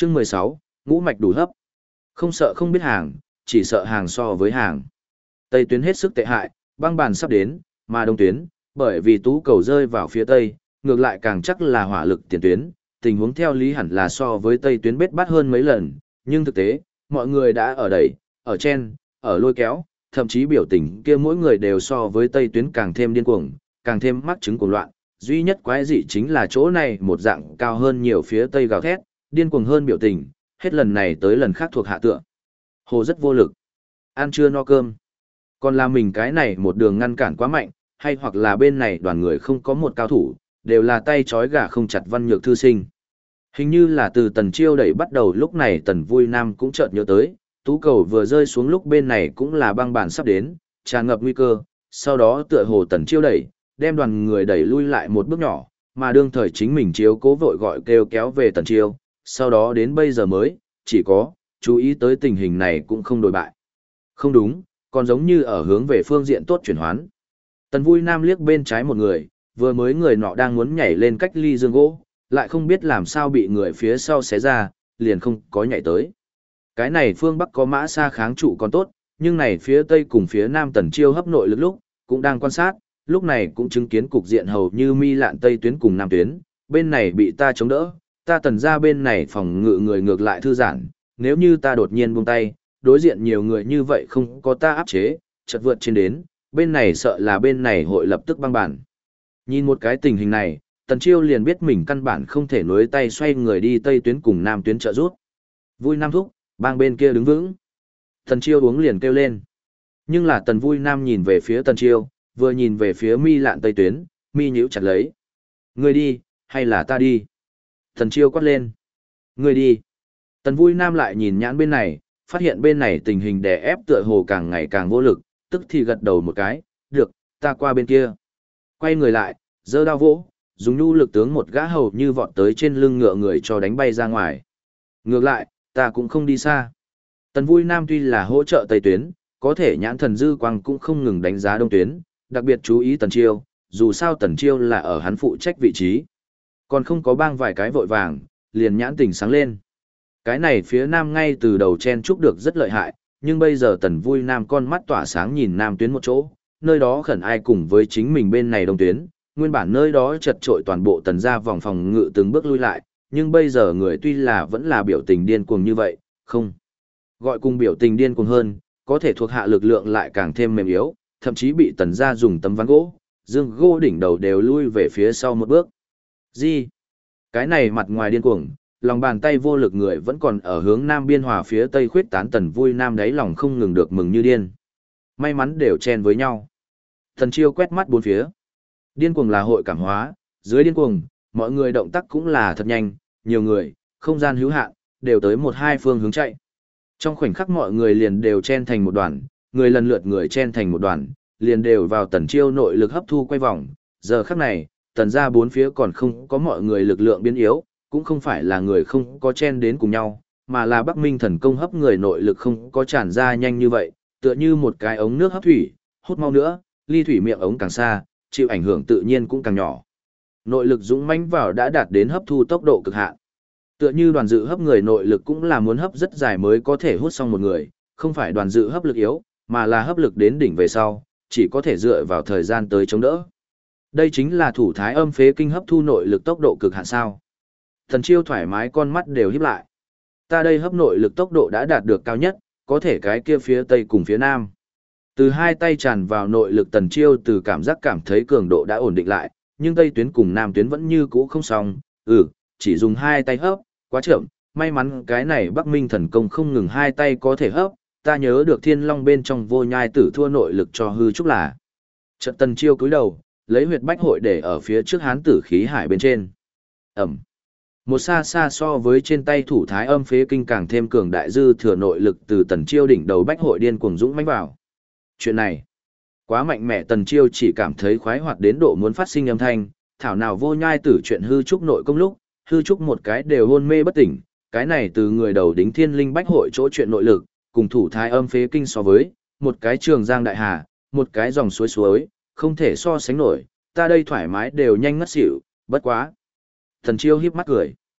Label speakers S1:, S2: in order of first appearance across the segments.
S1: Chương 16, ngũ mạch đủ hấp. Không sợ không biết hàng, chỉ sợ hàng so với hàng. Tây tuyến hết sức tệ hại, băng bàn sắp đến, mà đông tuyến, bởi vì tú cầu rơi vào phía tây, ngược lại càng chắc là hỏa lực tiền tuyến, tình huống theo lý hẳn là so với tây tuyến bết bát hơn mấy lần, nhưng thực tế, mọi người đã ở đẩy, ở chen, ở lôi kéo, thậm chí biểu tình kia mỗi người đều so với tây tuyến càng thêm điên cuồng, càng thêm mắc chứng cuồng loạn. Duy nhất quái dị chính là chỗ này một dạng cao hơn nhiều phía tây gào thét, điên cuồng hơn biểu tình, hết lần này tới lần khác thuộc hạ tựa. Hồ rất vô lực. Ăn chưa no cơm. Còn là mình cái này một đường ngăn cản quá mạnh, hay hoặc là bên này đoàn người không có một cao thủ, đều là tay trói gà không chặt văn nhược thư sinh. Hình như là từ Tần Chiêu đẩy bắt đầu, lúc này Tần Vui Nam cũng chợt nhớ tới, tú cầu vừa rơi xuống lúc bên này cũng là băng bàn sắp đến, tràn ngập nguy cơ, sau đó tựa hồ Tần Chiêu đẩy, đem đoàn người đẩy lui lại một bước nhỏ, mà đương thời chính mình chiếu cố vội gọi kêu kéo về Tần Chiêu, sau đó đến bây giờ mới, chỉ có, chú ý tới tình hình này cũng không đổi bại. Không đúng, còn giống như ở hướng về phương diện tốt chuyển hoán. Tần Vui Nam liếc bên trái một người, vừa mới người nọ đang muốn nhảy lên cách ly giường gỗ, lại không biết làm sao bị người phía sau xé ra, liền không có nhảy tới. Cái này phương Bắc có mã xa kháng trụ còn tốt, nhưng này phía Tây cùng phía Nam Tần Chiêu hấp nội lực lúc, cũng đang quan sát, lúc này cũng chứng kiến cục diện hầu như mi lạn Tây tuyến cùng Nam tuyến, bên này bị ta chống đỡ, ta Tần ra bên này phòng ngự người ngược lại thư giãn, nếu như ta đột nhiên buông tay, đối diện nhiều người như vậy không có ta áp chế, chợt vượt trên đến, bên này sợ là bên này hội lập tức băng bản. Nhìn một cái tình hình này, Tần Chiêu liền biết mình căn bản không thể nối tay xoay người đi Tây tuyến cùng Nam tuyến trợ rút. Vui Nam thúc, bang bên kia đứng vững. Tần Chiêu uống liền kêu lên. Nhưng là Tần Vui Nam nhìn về phía Tần Chiêu, vừa nhìn về phía mi lạn Tây tuyến, mi nhíu chặt lấy. Ngươi đi, hay là ta đi? Tần Chiêu quát lên. Ngươi đi. Tần Vui Nam lại nhìn nhãn bên này, phát hiện bên này tình hình đè ép tựa hồ càng ngày càng vô lực, tức thì gật đầu một cái, được, ta qua bên kia. Quay người lại, giơ đao vỗ, dùng nhu lực tướng một gã hầu như vọt tới trên lưng ngựa người cho đánh bay ra ngoài. Ngược lại, ta cũng không đi xa. Tần Vui Nam tuy là hỗ trợ Tây tuyến, có thể nhãn thần dư quang cũng không ngừng đánh giá Đông tuyến, đặc biệt chú ý Tần Chiêu, dù sao Tần Chiêu là ở hắn phụ trách vị trí. Còn không có bang vài cái vội vàng, liền nhãn tình sáng lên. Cái này phía Nam ngay từ đầu chen chúc được rất lợi hại, nhưng bây giờ Tần Vui Nam con mắt tỏa sáng nhìn Nam tuyến một chỗ, nơi đó khẩn ai cùng với chính mình bên này Đông tuyến, nguyên bản nơi đó chật trội toàn bộ Tần ra vòng phòng ngự từng bước lui lại, nhưng bây giờ người tuy là vẫn là biểu tình điên cuồng như vậy, không. Gọi cùng biểu tình điên cuồng hơn, có thể thuộc hạ lực lượng lại càng thêm mềm yếu, thậm chí bị Tần ra dùng tấm ván gỗ, dương gỗ đỉnh đầu đều lui về phía sau một bước. Gì? Cái này mặt ngoài điên cuồng, lòng bàn tay vô lực người vẫn còn ở hướng Nam biên hòa phía Tây khuyết tán. Tần Vui Nam đáy lòng không ngừng được mừng như điên. May mắn đều chen với nhau. Thần Chiêu quét mắt bốn phía. Điên cuồng là hội cảm hóa, dưới điên cuồng, mọi người động tác cũng là thật nhanh, nhiều người, không gian hữu hạn, đều tới một hai phương hướng chạy. Trong khoảnh khắc mọi người liền đều chen thành một đoàn, người lần lượt người chen thành một đoàn, liền đều vào Tần Chiêu nội lực hấp thu quay vòng. Giờ khắc này, Tần ra bốn phía còn không có mọi người lực lượng biến yếu, cũng không phải là người không có chen đến cùng nhau, mà là Bắc Minh thần công hấp người nội lực không có tràn ra nhanh như vậy, tựa như một cái ống nước hấp thủy, hút mau nữa, ly thủy miệng ống càng xa, chịu ảnh hưởng tự nhiên cũng càng nhỏ. Nội lực dũng mãnh vào đã đạt đến hấp thu tốc độ cực hạn. Tựa như đoàn dự hấp người nội lực cũng là muốn hấp rất dài mới có thể hút xong một người, không phải đoàn dự hấp lực yếu, mà là hấp lực đến đỉnh về sau, chỉ có thể dựa vào thời gian tới chống đỡ. Đây chính là thủ thái âm phế kinh hấp thu nội lực tốc độ cực hạn sao. Thần Chiêu thoải mái con mắt đều híp lại. Ta đây hấp nội lực tốc độ đã đạt được cao nhất, có thể cái kia phía Tây cùng phía Nam. Từ hai tay tràn vào nội lực Tần Chiêu từ cảm giác cảm thấy cường độ đã ổn định lại, nhưng Tây tuyến cùng Nam tuyến vẫn như cũ không xong, chỉ dùng hai tay hấp, quá chậm, may mắn cái này Bắc Minh thần công không ngừng hai tay có thể hấp, ta nhớ được Thiên Long bên trong Vô Nhai Tử thua nội lực cho hư trúc là. Chợt Tần Chiêu cúi đầu, lấy huyệt bách hội để ở phía trước hán tử khí hải bên trên. Ẩm. Một xa xa so với trên tay thủ thái âm phế kinh càng thêm cường đại dư thừa nội lực từ Tần Chiêu đỉnh đầu bách hội điên cuồng dũng mãnh vào. Chuyện này quá mạnh mẽ, Tần Chiêu chỉ cảm thấy khoái hoạt đến độ muốn phát sinh âm thanh, thảo nào Vô Nhai Tử chuyện hư trúc nội công lúc, hư trúc một cái đều hôn mê bất tỉnh, cái này từ người đầu đính thiên linh bách hội chỗ chuyện nội lực, cùng thủ thái âm phế kinh so với, một cái trường giang đại hà, một cái dòng suối suối, không thể so sánh nổi, ta đây thoải mái đều nhanh ngất xỉu, bất quá. Tần Chiêu híp mắt cười.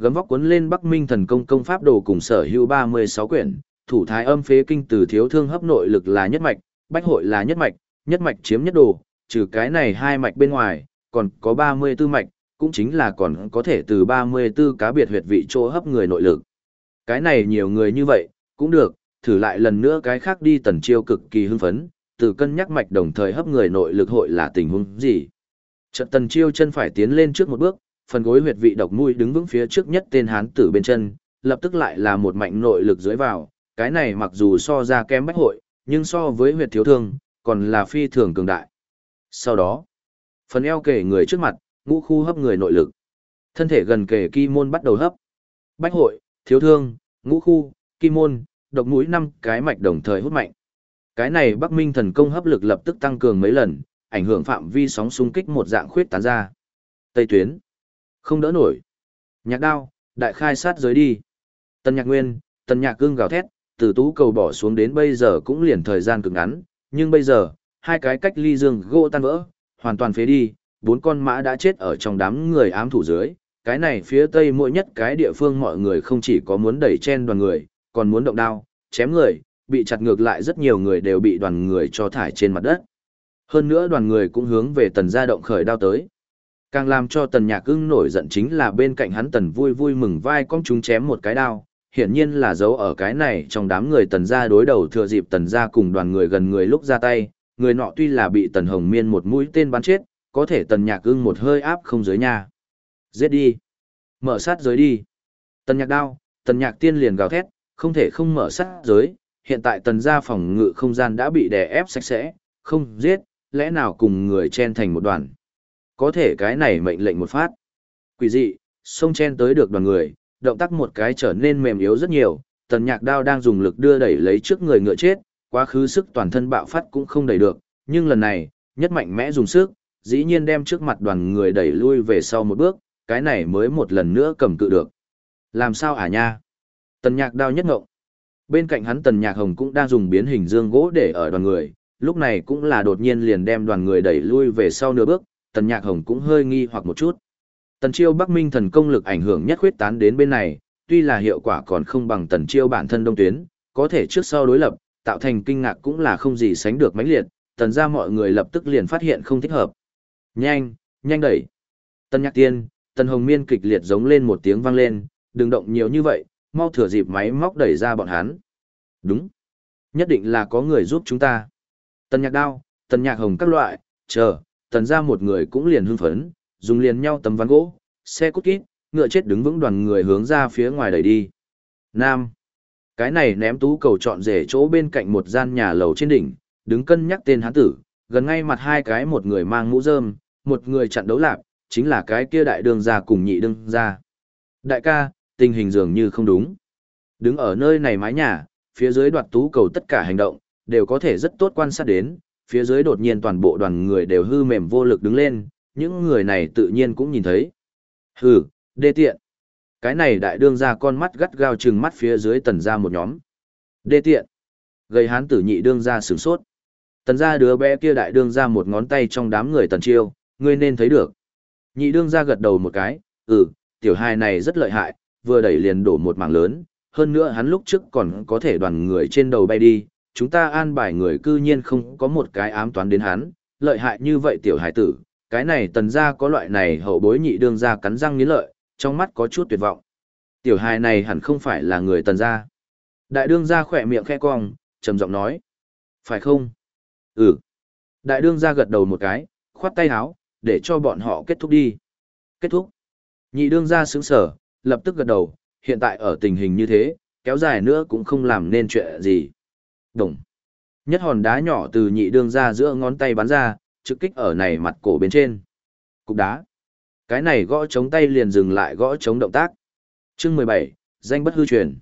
S1: Gấm vóc cuốn lên Bắc Minh thần công công pháp đồ cùng sở hữu 36 quyển, thủ thái âm phế kinh từ thiếu thương hấp nội lực là nhất mạch, bách hội là nhất mạch chiếm nhất đồ, trừ cái này hai mạch bên ngoài, còn có 34 mạch, cũng chính là còn có thể từ 34 cá biệt huyệt vị chỗ hấp người nội lực. Cái này nhiều người như vậy, cũng được, thử lại lần nữa cái khác đi. Tần Chiêu cực kỳ hưng phấn, từ cân nhắc mạch đồng thời hấp người nội lực hội là tình huống gì. Chợt Tần Chiêu chân phải tiến lên trước một bước, phần gối huyệt vị độc mũi đứng vững phía trước nhất tên hán tử bên chân, lập tức lại là một mạnh nội lực dưới vào, cái này mặc dù so ra kém bách hội, nhưng so với huyệt thiếu thương, còn là phi thường cường đại. Sau đó, phần eo kề người trước mặt, ngũ khu hấp người nội lực. Thân thể gần kề kim môn bắt đầu hấp. Bách hội, thiếu thương, ngũ khu, kim môn, độc mũi 5 cái mạch đồng thời hút mạnh. Cái này Bắc Minh thần công hấp lực lập tức tăng cường mấy lần, ảnh hưởng phạm vi sóng xung kích một dạng khuyết tán ra. Tây tuyến, không đỡ nổi. Nhạc đao, đại khai sát giới đi. Tần Nhạc Nguyên, Tần Nhạc Cương gào thét, từ tú cầu bỏ xuống đến bây giờ cũng liền thời gian cực ngắn, nhưng bây giờ, hai cái cách ly dương gỗ tan vỡ, hoàn toàn phế đi, 4 con mã đã chết ở trong đám người ám thủ dưới. Cái này phía tây mỗi nhất cái địa phương mọi người không chỉ có muốn đẩy chen đoàn người, còn muốn động đao, chém người, bị chặt ngược lại rất nhiều người đều bị đoàn người cho thải trên mặt đất. Hơn nữa đoàn người cũng hướng về Tần gia động khởi đao tới. Càng làm cho Tần Nhạc Ưng nổi giận chính là bên cạnh hắn Tần vui vui mừng vai cong chúng chém một cái đao, hiển nhiên là giấu ở cái này trong đám người Tần gia đối đầu thừa dịp Tần gia cùng đoàn người gần người lúc ra tay, người nọ tuy là bị Tần Hồng Miên một mũi tên bắn chết, có thể Tần Nhạc Ưng một hơi áp không dưới nha. Giết đi! Mở sát giới đi! Tần Nhạc đao, Tần Nhạc tiên liền gào thét, không thể không mở sát giới, hiện tại Tần gia phòng ngự không gian đã bị đè ép sạch sẽ, không giết, lẽ nào cùng người chen thành một đoàn. Có thể cái này mệnh lệnh một phát. Quỷ dị, xông chen tới được đoàn người, động tác một cái trở nên mềm yếu rất nhiều, Tần Nhạc đao đang dùng lực đưa đẩy lấy trước người ngựa chết, quá khứ sức toàn thân bạo phát cũng không đẩy được, nhưng lần này, nhất mạnh mẽ dùng sức, dĩ nhiên đem trước mặt đoàn người đẩy lui về sau một bước, cái này mới một lần nữa cầm cự được. Làm sao hả nha? Tần Nhạc đao nhất ngộng. Bên cạnh hắn Tần Nhạc Hồng cũng đang dùng biến hình dương gỗ để ở đoàn người, lúc này cũng là đột nhiên liền đem đoàn người đẩy lui về sau nửa bước, Tần Nhạc Hồng cũng hơi nghi hoặc một chút. Tần Chiêu Bắc Minh thần công lực ảnh hưởng nhất khuyết tán đến bên này, tuy là hiệu quả còn không bằng Tần Chiêu bản thân đông tuyến, có thể trước sau đối lập, tạo thành kinh ngạc cũng là không gì sánh được mãnh liệt, Tần gia mọi người lập tức liền phát hiện không thích hợp. Nhanh, nhanh đẩy. Tần Nhạc Tiên, Tần Hồng Miên kịch liệt giống lên một tiếng vang lên, đừng động nhiều như vậy, mau thừa dịp máy móc đẩy ra bọn hắn. Đúng. Nhất định là có người giúp chúng ta. Tần Nhạc đao, Tần Nhạc Hồng các loại, chờ, Tần gia một người cũng liền hưng phấn, dùng liền nhau tấm ván gỗ, xe cút kít, ngựa chết đứng vững đoàn người hướng ra phía ngoài đẩy đi. Nam. Cái này ném tú cầu trọn rể chỗ bên cạnh một gian nhà lầu trên đỉnh, đứng cân nhắc tên hán tử, gần ngay mặt hai cái một người mang mũ rơm, một người chặn đấu lạp, chính là cái kia đại đương gia cùng nhị đương gia. Đại ca, tình hình dường như không đúng. Đứng ở nơi này mái nhà, phía dưới đoạt tú cầu tất cả hành động, đều có thể rất tốt quan sát đến, phía dưới đột nhiên toàn bộ đoàn người đều hư mềm vô lực đứng lên, những người này tự nhiên cũng nhìn thấy. Hừ, đê tiện. Cái này đại đương gia con mắt gắt gao trừng mắt phía dưới Tần gia một nhóm. Đê tiện. Gây hán tử nhị đương gia sửng sốt. Tần gia đứa bé kia đại đương gia một ngón tay trong đám người Tần Chiêu, ngươi nên thấy được. Nhị đương gia gật đầu một cái, tiểu hài này rất lợi hại, vừa đẩy liền đổ một mảng lớn, hơn nữa hắn lúc trước còn có thể đoàn người trên đầu bay đi, chúng ta an bài người cư nhiên không có một cái ám toán đến hắn, lợi hại như vậy tiểu hài tử, cái này Tần gia có loại này hậu bối nhị đương gia cắn răng nghiến lợi, trong mắt có chút tuyệt vọng. Tiểu hài này hẳn không phải là người Tần gia. Đại đương gia khỏe miệng khẽ cong, trầm giọng nói. Phải không? Ừ. Đại đương gia gật đầu một cái, khoát tay áo, để cho bọn họ kết thúc đi. Kết thúc. Nhị đương gia sững sở, lập tức gật đầu, hiện tại ở tình hình như thế, kéo dài nữa cũng không làm nên chuyện gì. Đồng. Nhất hòn đá nhỏ từ nhị đương gia giữa ngón tay bắn ra, trực kích ở này mặt cổ bên trên. Cục đá. Cái này gõ chống tay liền dừng lại gõ chống động tác. Chương 17, danh bất hư truyền.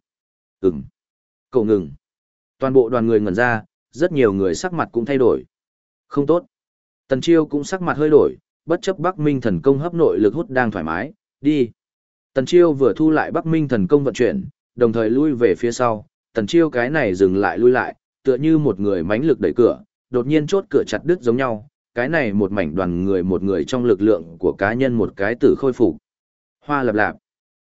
S1: Cậu ngừng. Toàn bộ đoàn người ngẩn ra, rất nhiều người sắc mặt cũng thay đổi. Không tốt. Tần Chiêu cũng sắc mặt hơi đổi, bất chấp Bắc Minh thần công hấp nội lực hút đang thoải mái, đi. Tần Chiêu vừa thu lại Bắc Minh thần công vận chuyển, đồng thời lui về phía sau, Tần Chiêu cái này dừng lại lui lại, tựa như một người mãnh lực đẩy cửa, đột nhiên chốt cửa chặt đứt giống nhau, cái này một mảnh đoàn người một người trong lực lượng của cá nhân một cái tử khôi phục. Hoa lạp lạp.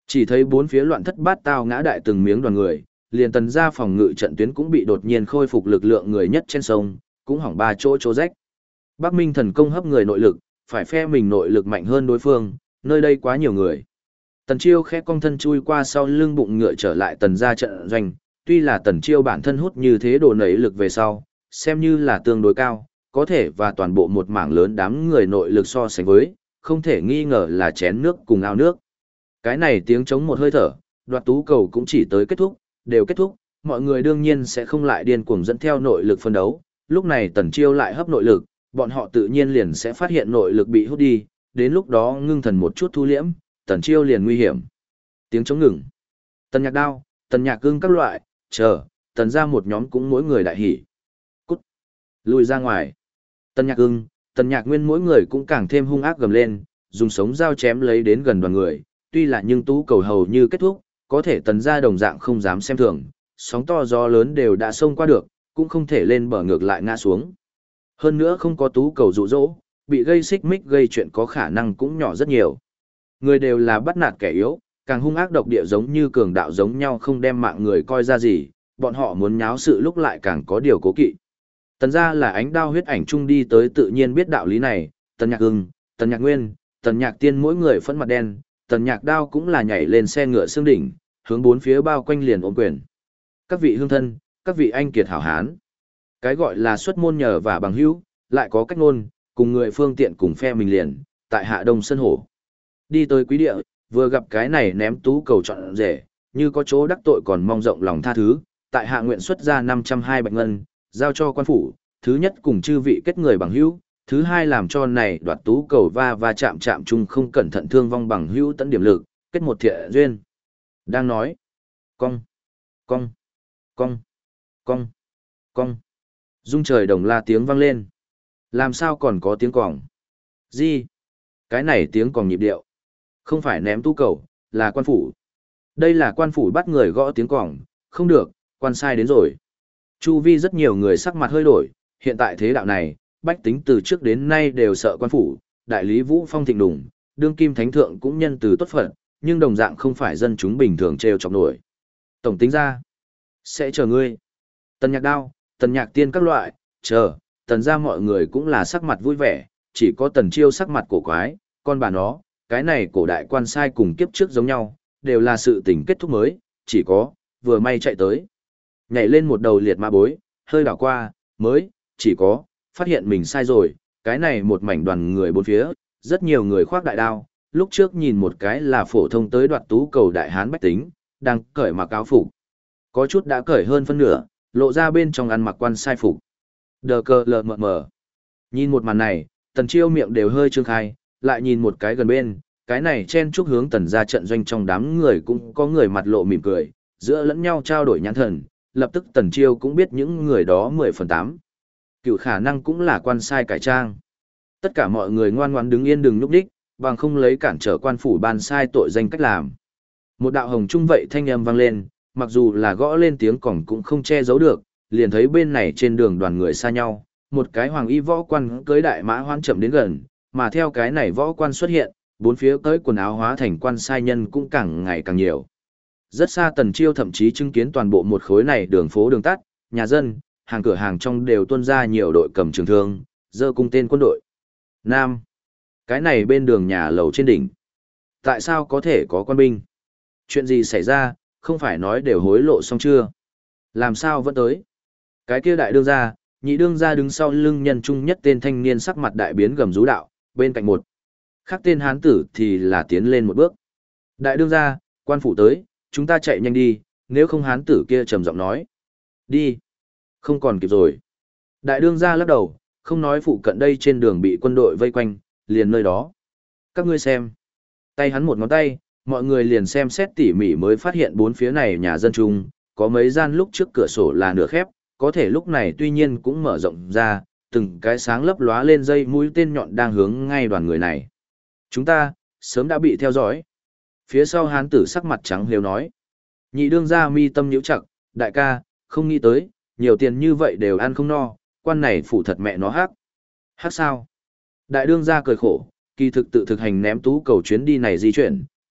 S1: Chỉ thấy bốn phía loạn thất bát tao ngã đại từng miếng đoàn người, liền tần gia phòng ngự trận tuyến cũng bị đột nhiên khôi phục lực lượng người nhất trên sông, cũng hỏng ba chỗ chỗ rách. Bắc Minh thần công hấp người nội lực, phải phe mình nội lực mạnh hơn đối phương, nơi đây quá nhiều người. Tần Chiêu khẽ cong thân chui qua sau lưng bụng ngựa trở lại tần gia trận doanh, tuy là Tần Chiêu bản thân hút như thế đồ nảy lực về sau, xem như là tương đối cao, có thể và toàn bộ một mảng lớn đám người nội lực so sánh với, không thể nghi ngờ là chén nước cùng ao nước. Cái này tiếng chống một hơi thở, đoạt tú cầu cũng chỉ tới kết thúc, đều kết thúc, mọi người đương nhiên sẽ không lại điên cuồng dẫn theo nội lực phân đấu, lúc này Tần Chiêu lại hấp nội lực, bọn họ tự nhiên liền sẽ phát hiện nội lực bị hút đi, đến lúc đó ngưng thần một chút thu liễm, Tần Chiêu liền nguy hiểm. Tiếng chống ngừng. Tần Nhạc đao, Tần Nhạc cương các loại, chờ, Tần ra một nhóm cũng mỗi người đại hỉ. Cút. Lùi ra ngoài. Tần Nhạc cương, Tần Nhạc nguyên mỗi người cũng càng thêm hung ác gầm lên, dùng sống dao chém lấy đến gần đoàn người, tuy là nhưng tú cầu hầu như kết thúc, có thể Tần ra đồng dạng không dám xem thường, sóng to gió lớn đều đã xông qua được, cũng không thể lên bờ ngược lại ngã xuống. Hơn nữa không có tú cầu dụ dỗ, bị gây xích mích gây chuyện có khả năng cũng nhỏ rất nhiều. Người đều là bắt nạt kẻ yếu, càng hung ác độc địa giống như cường đạo giống nhau không đem mạng người coi ra gì, bọn họ muốn nháo sự lúc lại càng có điều cố kỵ. Tần gia là ánh đao huyết ảnh chung đi tới tự nhiên biết đạo lý này, Tần Nhạc Hưng, Tần Nhạc Nguyên, Tần Nhạc Tiên mỗi người phẫn mặt đen, Tần Nhạc đao cũng là nhảy lên xe ngựa xương đỉnh, hướng bốn phía bao quanh liền ôm quyền. Các vị hương thân, các vị anh kiệt hảo hán. Cái gọi là xuất môn nhờ và bằng hữu, lại có cách ngôn, cùng người phương tiện cùng phe mình liền, tại Hạ Đông Sơn Hổ. Đi tới quý địa, vừa gặp cái này ném tú cầu chọn rể, như có chỗ đắc tội còn mong rộng lòng tha thứ, tại Hạ nguyện xuất ra 520 bạch ngân, giao cho quan phủ, thứ nhất cùng chư vị kết người bằng hữu, thứ hai làm cho này đoạt tú cầu va chạm chạm chung không cẩn thận thương vong bằng hữu tận điểm lực, kết một thiện duyên. Đang nói, cong, cong, cong, cong, cong. Dung trời đồng la tiếng vang lên. Làm sao còn có tiếng còng? Gì? Cái này tiếng còng nhịp điệu. Không phải ném tú cầu, là quan phủ. Đây là quan phủ bắt người gõ tiếng còng, không được, quan sai đến rồi. Chu vi rất nhiều người sắc mặt hơi đổi, hiện tại thế đạo này, bách tính từ trước đến nay đều sợ quan phủ, đại lý Vũ Phong thịnh đủng, đương kim thánh thượng cũng nhân từ tốt phận, nhưng đồng dạng không phải dân chúng bình thường trêu chọc nổi. Tổng tính ra, sẽ chờ ngươi. Tần Nhạc đao, Tần Nhạc tiên các loại, chờ, Tần ra mọi người cũng là sắc mặt vui vẻ, chỉ có Tần Chiêu sắc mặt cổ quái, con bà nó, cái này cổ đại quan sai cùng kiếp trước giống nhau, đều là sự tình kết thúc mới, chỉ có, vừa may chạy tới. Nhảy lên một đầu liệt mã bối, hơi đảo qua, mới, chỉ có, phát hiện mình sai rồi, cái này một mảnh đoàn người bốn phía, rất nhiều người khoác đại đao, lúc trước nhìn một cái là phổ thông tới đoạt tú cầu đại hán bách tính, đang cởi mặc áo phục. Có chút đã cởi hơn phân nửa, lộ ra bên trong ăn mặc quan sai phục. Đờ cờ lờ mờ mờ. Nhìn một màn này, Tần Chiêu miệng đều hơi trương khai, lại nhìn một cái gần bên, cái này chen chúc hướng Tần ra trận doanh trong đám người cũng có người mặt lộ mỉm cười, giữa lẫn nhau trao đổi nhãn thần, lập tức Tần Chiêu cũng biết những người đó 10/8. Cựu khả năng cũng là quan sai cải trang. Tất cả mọi người ngoan ngoãn đứng yên đừng nhúc đích, bằng không lấy cản trở quan phủ ban sai tội danh cách làm. Một đạo hồng trung vậy thanh âm vang lên, mặc dù là gõ lên tiếng còng cũng không che giấu được, liền thấy bên này trên đường đoàn người xa nhau, một cái hoàng y võ quan cưới đại mã hoan chậm đến gần, mà theo cái này võ quan xuất hiện, bốn phía tới quần áo hóa thành quan sai nhân cũng càng ngày càng nhiều. Rất xa Tần Chiêu thậm chí chứng kiến toàn bộ một khối này đường phố đường tắt, nhà dân, hàng cửa hàng trong đều tuôn ra nhiều đội cầm trường thương, giơ cung tên quân đội. Nam. Cái này bên đường nhà lầu trên đỉnh. Tại sao có thể có quan binh? Chuyện gì xảy ra, không phải nói đều hối lộ xong chưa? Làm sao vẫn tới? Cái kia đại đương gia, nhị đương gia đứng sau lưng nhân trung nhất tên thanh niên sắc mặt đại biến gầm rú đạo, bên cạnh một. Khác tên hán tử thì là tiến lên một bước. Đại đương gia, quan phủ tới, chúng ta chạy nhanh đi, nếu không hán tử kia trầm giọng nói. Đi. Không còn kịp rồi. Đại đương gia lắc đầu, không nói phụ cận đây trên đường bị quân đội vây quanh, liền nơi đó. Các ngươi xem. Tay hắn một ngón tay, mọi người liền xem xét tỉ mỉ mới phát hiện bốn phía này nhà dân chung, có mấy gian lúc trước cửa sổ là nửa khép, có thể lúc này tuy nhiên cũng mở rộng ra, từng cái sáng lấp lóa lên dây mũi tên nhọn đang hướng ngay đoàn người này. Chúng ta, sớm đã bị theo dõi. Phía sau hán tử sắc mặt trắng liều nói. Nhị đương gia mi tâm nhíu chặt, đại ca, không nghĩ tới, nhiều tiền như vậy đều ăn không no, quan này phủ thật mẹ nó hắc. Hắc sao? Đại đương gia cười khổ, kỳ thực tự thực hành ném tú cầu chuyến đi này di chuyển,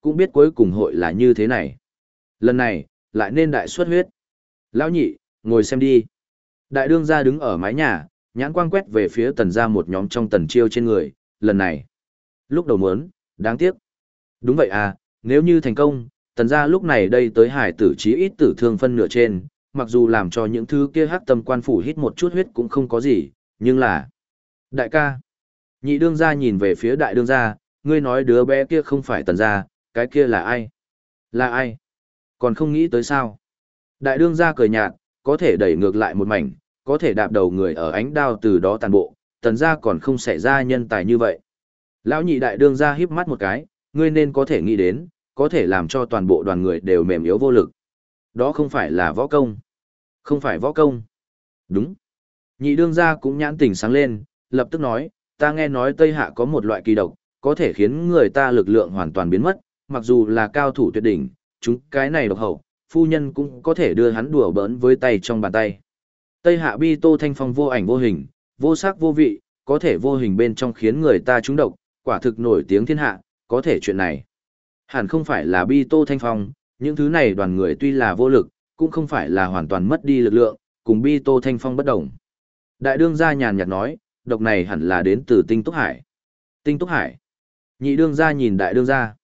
S1: cũng biết cuối cùng hội là như thế này. Lần này, lại nên đại xuất huyết. Lão nhị, ngồi xem đi. Đại đương gia đứng ở mái nhà, nhãn quang quét về phía tần gia một nhóm trong tần chiêu trên người, lần này. Lúc đầu muốn, đáng tiếc. Đúng vậy à, nếu như thành công, tần gia lúc này đây tới hải tử chí ít tử thương phân nửa trên, mặc dù làm cho những thứ kia hắc tâm quan phủ hít một chút huyết cũng không có gì, nhưng là... Đại ca. Nhị đương gia nhìn về phía đại đương gia, ngươi nói đứa bé kia không phải tần gia, cái kia là ai? Là ai? Còn không nghĩ tới sao? Đại đương gia cười nhạt, có thể đẩy ngược lại một mảnh, có thể đạp đầu người ở ánh đao từ đó tàn bộ, tần gia còn không xảy ra nhân tài như vậy. Lão nhị đại đương gia híp mắt một cái, ngươi nên có thể nghĩ đến, có thể làm cho toàn bộ đoàn người đều mềm yếu vô lực. Đó không phải là võ công. Không phải võ công. Đúng. Nhị đương gia cũng nhãn tỉnh sáng lên, lập tức nói, ta nghe nói Tây Hạ có một loại kỳ độc, có thể khiến người ta lực lượng hoàn toàn biến mất, mặc dù là cao thủ tuyệt đỉnh, chúng cái này độc hậu, phu nhân cũng có thể đưa hắn đùa bỡn với tay trong bàn tay. Tây Hạ bi tô thanh phong vô ảnh vô hình, vô sắc vô vị, có thể vô hình bên trong khiến người ta trúng độc, quả thực nổi tiếng thiên hạ, có thể chuyện này. Hẳn không phải là bi tô thanh phong, những thứ này đoàn người tuy là vô lực, cũng không phải là hoàn toàn mất đi lực lượng, cùng bi tô thanh phong bất đồng. Đại đương gia nhàn nhạt nói, độc này hẳn là đến từ Tinh Túc Hải. Tinh Túc Hải. Nhị đương gia nhìn đại đương gia.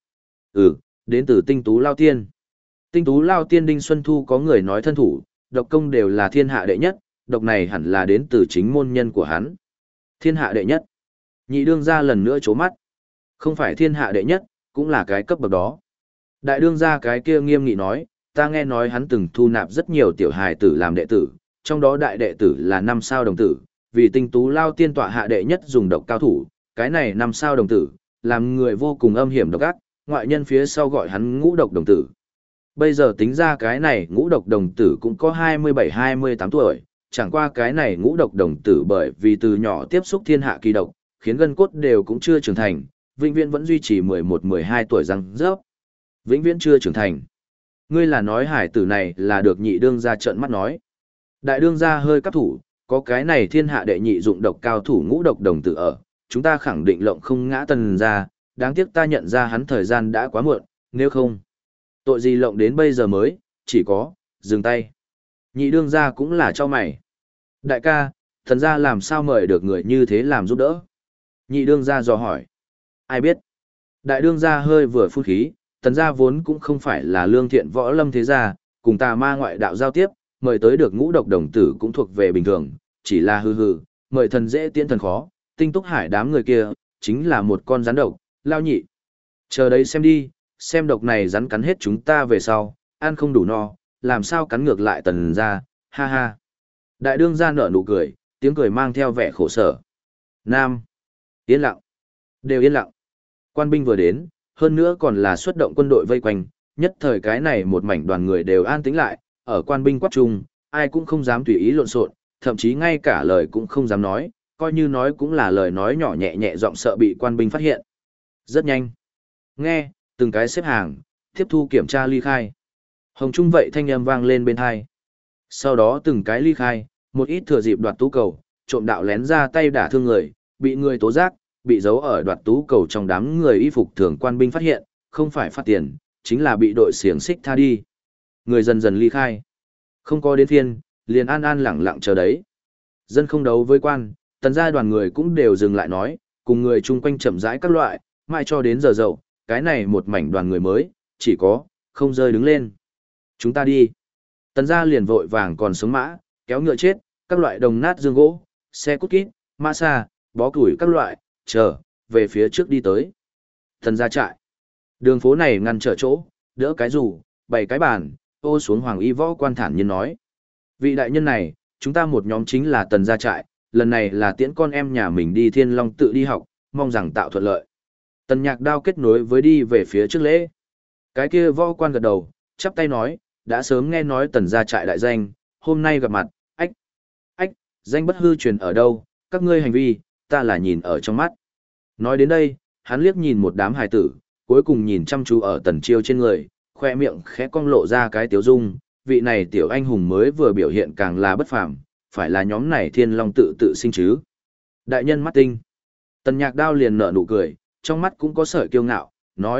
S1: Đến từ Tinh Tú Lao Tiên. Tinh Tú Lao Tiên Đinh Xuân Thu có người nói thân thủ, độc công đều là thiên hạ đệ nhất, độc này hẳn là đến từ chính môn nhân của hắn. Thiên hạ đệ nhất. Nhị đương gia lần nữa chố mắt. Không phải thiên hạ đệ nhất, cũng là cái cấp bậc đó. Đại đương gia cái kia nghiêm nghị nói, ta nghe nói hắn từng thu nạp rất nhiều tiểu hài tử làm đệ tử, trong đó đại đệ tử là 5 sao đồng tử, vì Tinh Tú Lao Tiên tọa hạ đệ nhất dùng độc cao thủ, cái này 5 sao đồng tử, làm người vô cùng âm hiểm độc ác, ngoại nhân phía sau gọi hắn ngũ độc đồng tử. Bây giờ tính ra cái này ngũ độc đồng tử cũng có 27-28 tuổi, chẳng qua cái này ngũ độc đồng tử bởi vì từ nhỏ tiếp xúc thiên hạ kỳ độc, khiến gân cốt đều cũng chưa trưởng thành, vĩnh viễn vẫn duy trì 11-12 tuổi răng rớp. Vĩnh viễn chưa trưởng thành. Ngươi là nói hải tử này là được nhị đương gia trợn mắt nói. Đại đương gia hơi cắp thủ, có cái này thiên hạ đệ nhị dụng độc cao thủ ngũ độc đồng tử ở, chúng ta khẳng định lộng không ngã tần ra, đáng tiếc ta nhận ra hắn thời gian đã quá muộn, nếu không. Tội gì lộng đến bây giờ mới, chỉ có, dừng tay. Nhị đương gia cũng là cho mày. Đại ca, thần gia làm sao mời được người như thế làm giúp đỡ? Nhị đương gia dò hỏi. Ai biết? Đại đương gia hơi vừa phun khí, tần gia vốn cũng không phải là lương thiện võ lâm thế gia, cùng tà ma ngoại đạo giao tiếp, mời tới được ngũ độc đồng tử cũng thuộc về bình thường, chỉ là hư hư, mời thần dễ tiễn thần khó, Tinh Túc Hải đám người kia, chính là một con rắn độc, lao nhị. Chờ đấy xem đi, xem độc này rắn cắn hết chúng ta về sau, ăn không đủ no, làm sao cắn ngược lại tần ra, ha ha. Đại đương gia nở nụ cười, tiếng cười mang theo vẻ khổ sở. Nam. Yên lặng. Đều yên lặng. Quan binh vừa đến, hơn nữa còn là xuất động quân đội vây quanh, nhất thời cái này một mảnh đoàn người đều an tĩnh lại, ở quan binh quát trung, ai cũng không dám tùy ý lộn xộn, thậm chí ngay cả lời cũng không dám nói, coi như nói cũng là lời nói nhỏ nhẹ nhẹ giọng sợ bị quan binh phát hiện. Rất nhanh. Nghe, từng cái xếp hàng, tiếp thu kiểm tra ly khai. Hồng Trung vậy thanh âm vang lên bên tai. Sau đó từng cái ly khai, một ít thừa dịp đoạt tú cầu, trộm đạo lén ra tay đả thương người, bị người tố giác, bị giấu ở đoạt tú cầu trong đám người y phục thường quan binh phát hiện, không phải phát tiền, chính là bị đội xiềng xích tha đi. Người dần dần ly khai. Không có đến phiên, liền an an lẳng lặng chờ đấy. Dân không đấu với quan, tần gia đoàn người cũng đều dừng lại nói, cùng người chung quanh chậm rãi các loại, mãi cho đến giờ dậu, cái này một mảnh đoàn người mới, chỉ có, không rơi đứng lên. Chúng ta đi. Tần gia liền vội vàng còn sống mã, kéo ngựa chết, các loại đồng nát dương gỗ, xe cút kít, mã xa, bó củi các loại, chờ, về phía trước đi tới. Tần gia trại. Đường phố này ngăn trở chỗ, đỡ cái rủ, bày cái bàn, ô xuống hoàng y võ quan thản nhiên nói. Vị đại nhân này, chúng ta một nhóm chính là tần gia trại, lần này là tiễn con em nhà mình đi Thiên Long tự đi học, mong rằng tạo thuận lợi. Tần Nhạc Đao kết nối với đi về phía trước lễ. Cái kia võ quan gật đầu, chắp tay nói, đã sớm nghe nói tần gia trại đại danh, hôm nay gặp mặt, ách, danh bất hư truyền ở đâu, các ngươi hành vi, ta là nhìn ở trong mắt. Nói đến đây, hắn liếc nhìn một đám hài tử, cuối cùng nhìn chăm chú ở tần chiêu trên người, khoe miệng khẽ cong lộ ra cái tiếu dung, vị này tiểu anh hùng mới vừa biểu hiện càng là bất phàm, phải là nhóm này Thiên Long tự sinh chứ. Đại nhân mắt tinh. Tần Nhạc Đao liền nở nụ cười, trong mắt cũng có sợi kiêu ngạo, nói,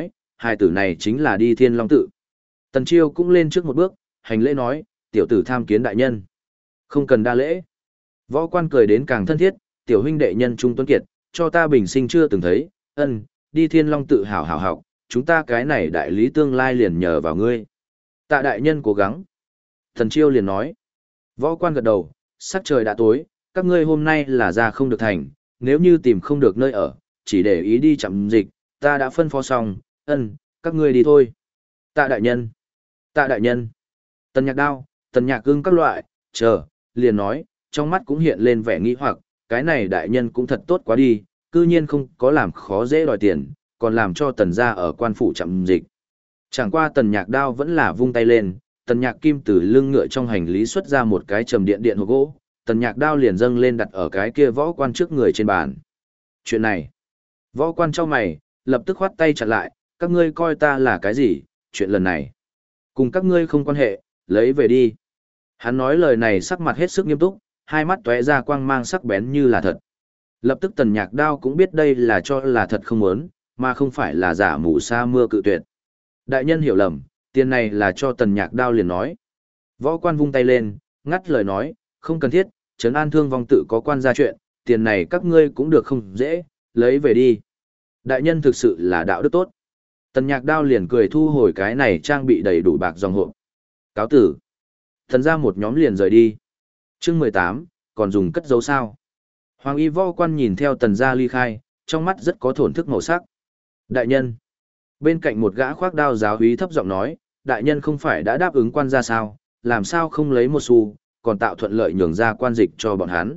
S1: hai tử này chính là đi Thiên Long tự. Tần Chiêu cũng lên trước một bước, hành lễ nói, tiểu tử tham kiến đại nhân. Không cần đa lễ. Võ Quan cười đến càng thân thiết, tiểu huynh đệ nhân trung tuấn kiệt, cho ta bình sinh chưa từng thấy, đi Thiên Long tự hảo hảo học, chúng ta cái này đại lý tương lai liền nhờ vào ngươi. Tạ đại nhân cố gắng. Tần Chiêu liền nói. Võ Quan gật đầu, sắc trời đã tối, các ngươi hôm nay là ra không được thành, nếu như tìm không được nơi ở, chỉ để ý đi chậm dịch, ta đã phân phó xong, các ngươi đi thôi. Tạ đại nhân. Tạ đại nhân. Tần Nhạc Đao, Tần Nhạc Ưng các loại, liền nói, trong mắt cũng hiện lên vẻ nghi hoặc, cái này đại nhân cũng thật tốt quá đi, cư nhiên không có làm khó dễ đòi tiền, còn làm cho Tần gia ở quan phủ chậm dịch. Chẳng qua Tần Nhạc Đao vẫn là vung tay lên, Tần Nhạc Kim từ lưng ngựa trong hành lý xuất ra một cái trầm điện điện hộp gỗ, Tần Nhạc Đao liền dâng lên đặt ở cái kia Võ Quan trước người trên bàn. Chuyện này, Võ Quan trong mày, lập tức khoát tay chặn lại, các ngươi coi ta là cái gì, chuyện lần này. Cùng các ngươi không quan hệ, lấy về đi. Hắn nói lời này sắc mặt hết sức nghiêm túc, hai mắt tóe ra quang mang sắc bén như là thật. Lập tức Tần Nhạc Đao cũng biết đây là cho là thật không muốn, mà không phải là giả mù sa mưa cự tuyệt. Đại nhân hiểu lầm, tiền này là cho Tần Nhạc Đao liền nói. Võ Quan vung tay lên, ngắt lời nói, không cần thiết, trấn an thương vong tự có quan ra chuyện, tiền này các ngươi cũng được không dễ, lấy về đi. Đại nhân thực sự là đạo đức tốt. Tần Nhạc Đao liền cười thu hồi cái này trang bị đầy đủ bạc dòng hộp. Cáo tử. Thần ra một nhóm liền rời đi. Chương 18, còn dùng cất dấu sao? Hoàng y Võ Quan nhìn theo Tần gia ly khai, trong mắt rất có thổn thức màu sắc. Đại nhân. Bên cạnh một gã khoác đao giáo úy thấp giọng nói, đại nhân không phải đã đáp ứng quan gia sao, làm sao không lấy một xu, còn tạo thuận lợi nhường ra quan dịch cho bọn hắn.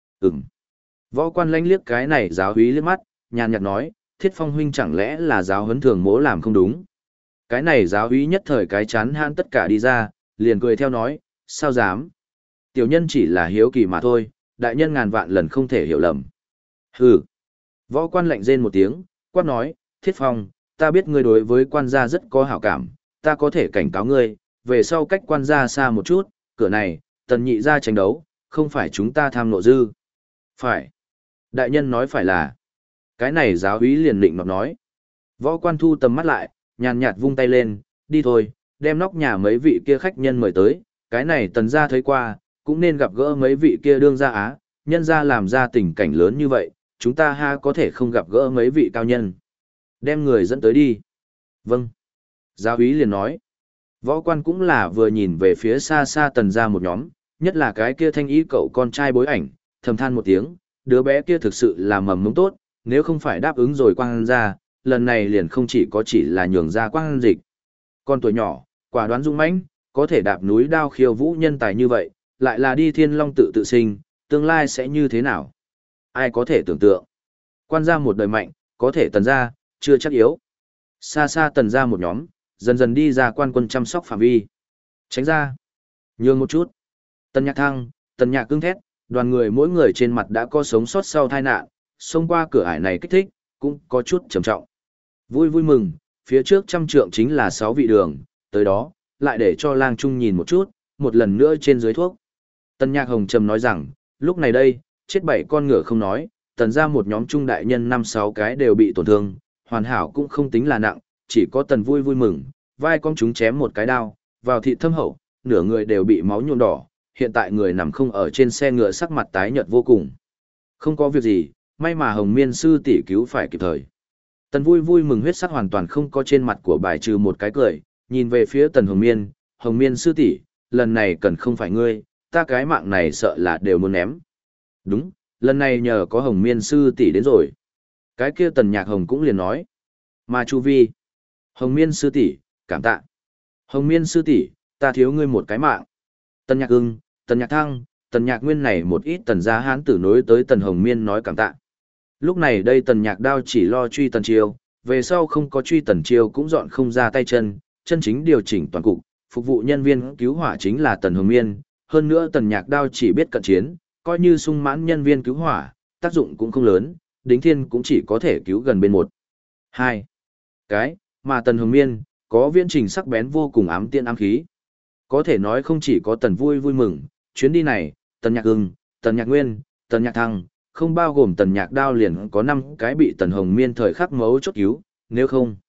S1: Võ Quan lánh liếc cái này giáo úy liếc mắt, nhàn nhạt nói, Thiết Phong huynh chẳng lẽ là giáo huấn thường mỗ làm không đúng. Cái này giáo úy nhất thời cái chán hãn tất cả đi ra, liền cười theo nói, sao dám. Tiểu nhân chỉ là hiếu kỳ mà thôi, đại nhân ngàn vạn lần không thể hiểu lầm. Hừ. Võ Quan lạnh rên một tiếng, quát nói, Thiết Phong, ta biết ngươi đối với quan gia rất có hảo cảm, ta có thể cảnh cáo ngươi, về sau cách quan gia xa một chút, cửa này, Tần nhị gia tranh đấu, không phải chúng ta tham nộ dư. Phải. Đại nhân nói phải là. Cái này giáo úy liền định nọt nói. Võ Quan thu tầm mắt lại, nhàn nhạt vung tay lên, đi thôi, đem nóc nhà mấy vị kia khách nhân mời tới, cái này Tần gia thấy qua, cũng nên gặp gỡ mấy vị kia đương gia á, nhân gia làm ra tình cảnh lớn như vậy, chúng ta ha có thể không gặp gỡ mấy vị cao nhân. Đem người dẫn tới đi. Vâng. Giáo úy liền nói. Võ Quan cũng là vừa nhìn về phía xa xa Tần gia một nhóm, nhất là cái kia thanh ý cậu con trai bối ảnh, thầm than một tiếng, đứa bé kia thực sự là mầm mống tốt, nếu không phải đáp ứng rồi quang ra, lần này liền không chỉ là nhường ra quang dịch. Con tuổi nhỏ, quả đoán dũng mãnh, có thể đạp núi đao khiêu vũ nhân tài như vậy, lại là đi Thiên Long tự tự sinh, tương lai sẽ như thế nào? Ai có thể tưởng tượng? Quan gia một đời mạnh, có thể Tần gia, chưa chắc yếu. Xa xa Tần gia một nhóm, dần dần đi ra quan quân chăm sóc phạm vi. Tránh ra. Nhường một chút. Tần Nhạc Thăng, Tần Nhạc cưng thét, đoàn người mỗi người trên mặt đã có sống sót sau tai nạn, xông qua cửa ải này kích thích, cũng có chút trầm trọng. Vui vui mừng, phía trước trăm trượng chính là 6 vị đường, tới đó, lại để cho lang trung nhìn một chút, một lần nữa trên dưới thuốc. Tần Nhạc Hồng trầm nói rằng, lúc này đây, chết 7 con ngựa không nói, Tần ra một nhóm trung đại nhân 5-6 cái đều bị tổn thương, hoàn hảo cũng không tính là nặng, chỉ có Tần vui vui mừng, vai con chúng chém một cái đao, vào thịt thâm hậu, nửa người đều bị máu nhuộm đỏ, hiện tại người nằm không ở trên xe ngựa sắc mặt tái nhợt vô cùng. Không có việc gì, may mà Hồng Miên sư tỷ cứu phải kịp thời. Tần vui vui mừng huyết sắc hoàn toàn không có trên mặt của bài trừ một cái cười, nhìn về phía Tần Hồng Miên sư tỷ, lần này cần không phải ngươi, ta cái mạng này sợ là đều muốn ném. Đúng, lần này nhờ có Hồng Miên sư tỷ đến rồi. Cái kia Tần Nhạc Hồng cũng liền nói. Mà Chu Vi, Hồng Miên sư tỷ, cảm tạ. Hồng Miên sư tỷ, ta thiếu ngươi một cái mạng. Tần Nhạc Ưng, Tần Nhạc Thăng, Tần Nhạc Nguyên này một ít Tần gia hán tử nối tới Tần Hồng Miên nói cảm tạ. Lúc này đây Tần Nhạc Đao chỉ lo truy Tần Chiêu, về sau không có truy Tần Chiêu cũng dọn không ra tay chân, chân chính điều chỉnh toàn cục, phục vụ nhân viên cứu hỏa chính là Tần Hồng Miên, hơn nữa Tần Nhạc Đao chỉ biết cận chiến, coi như sung mãn nhân viên cứu hỏa, tác dụng cũng không lớn, Đính Thiên cũng chỉ có thể cứu gần bên 1, 2 cái, mà Tần Hồng Miên có viễn trình sắc bén vô cùng ám tiên ám khí. Có thể nói không chỉ có Tần vui vui mừng, chuyến đi này, Tần Nhạc Ưng, Tần Nhạc Nguyên, Tần Nhạc Thăng, không bao gồm Tần Nhạc Đao liền có 5 cái bị Tần Hồng Miên thời khắc mấu chốt cứu, nếu không.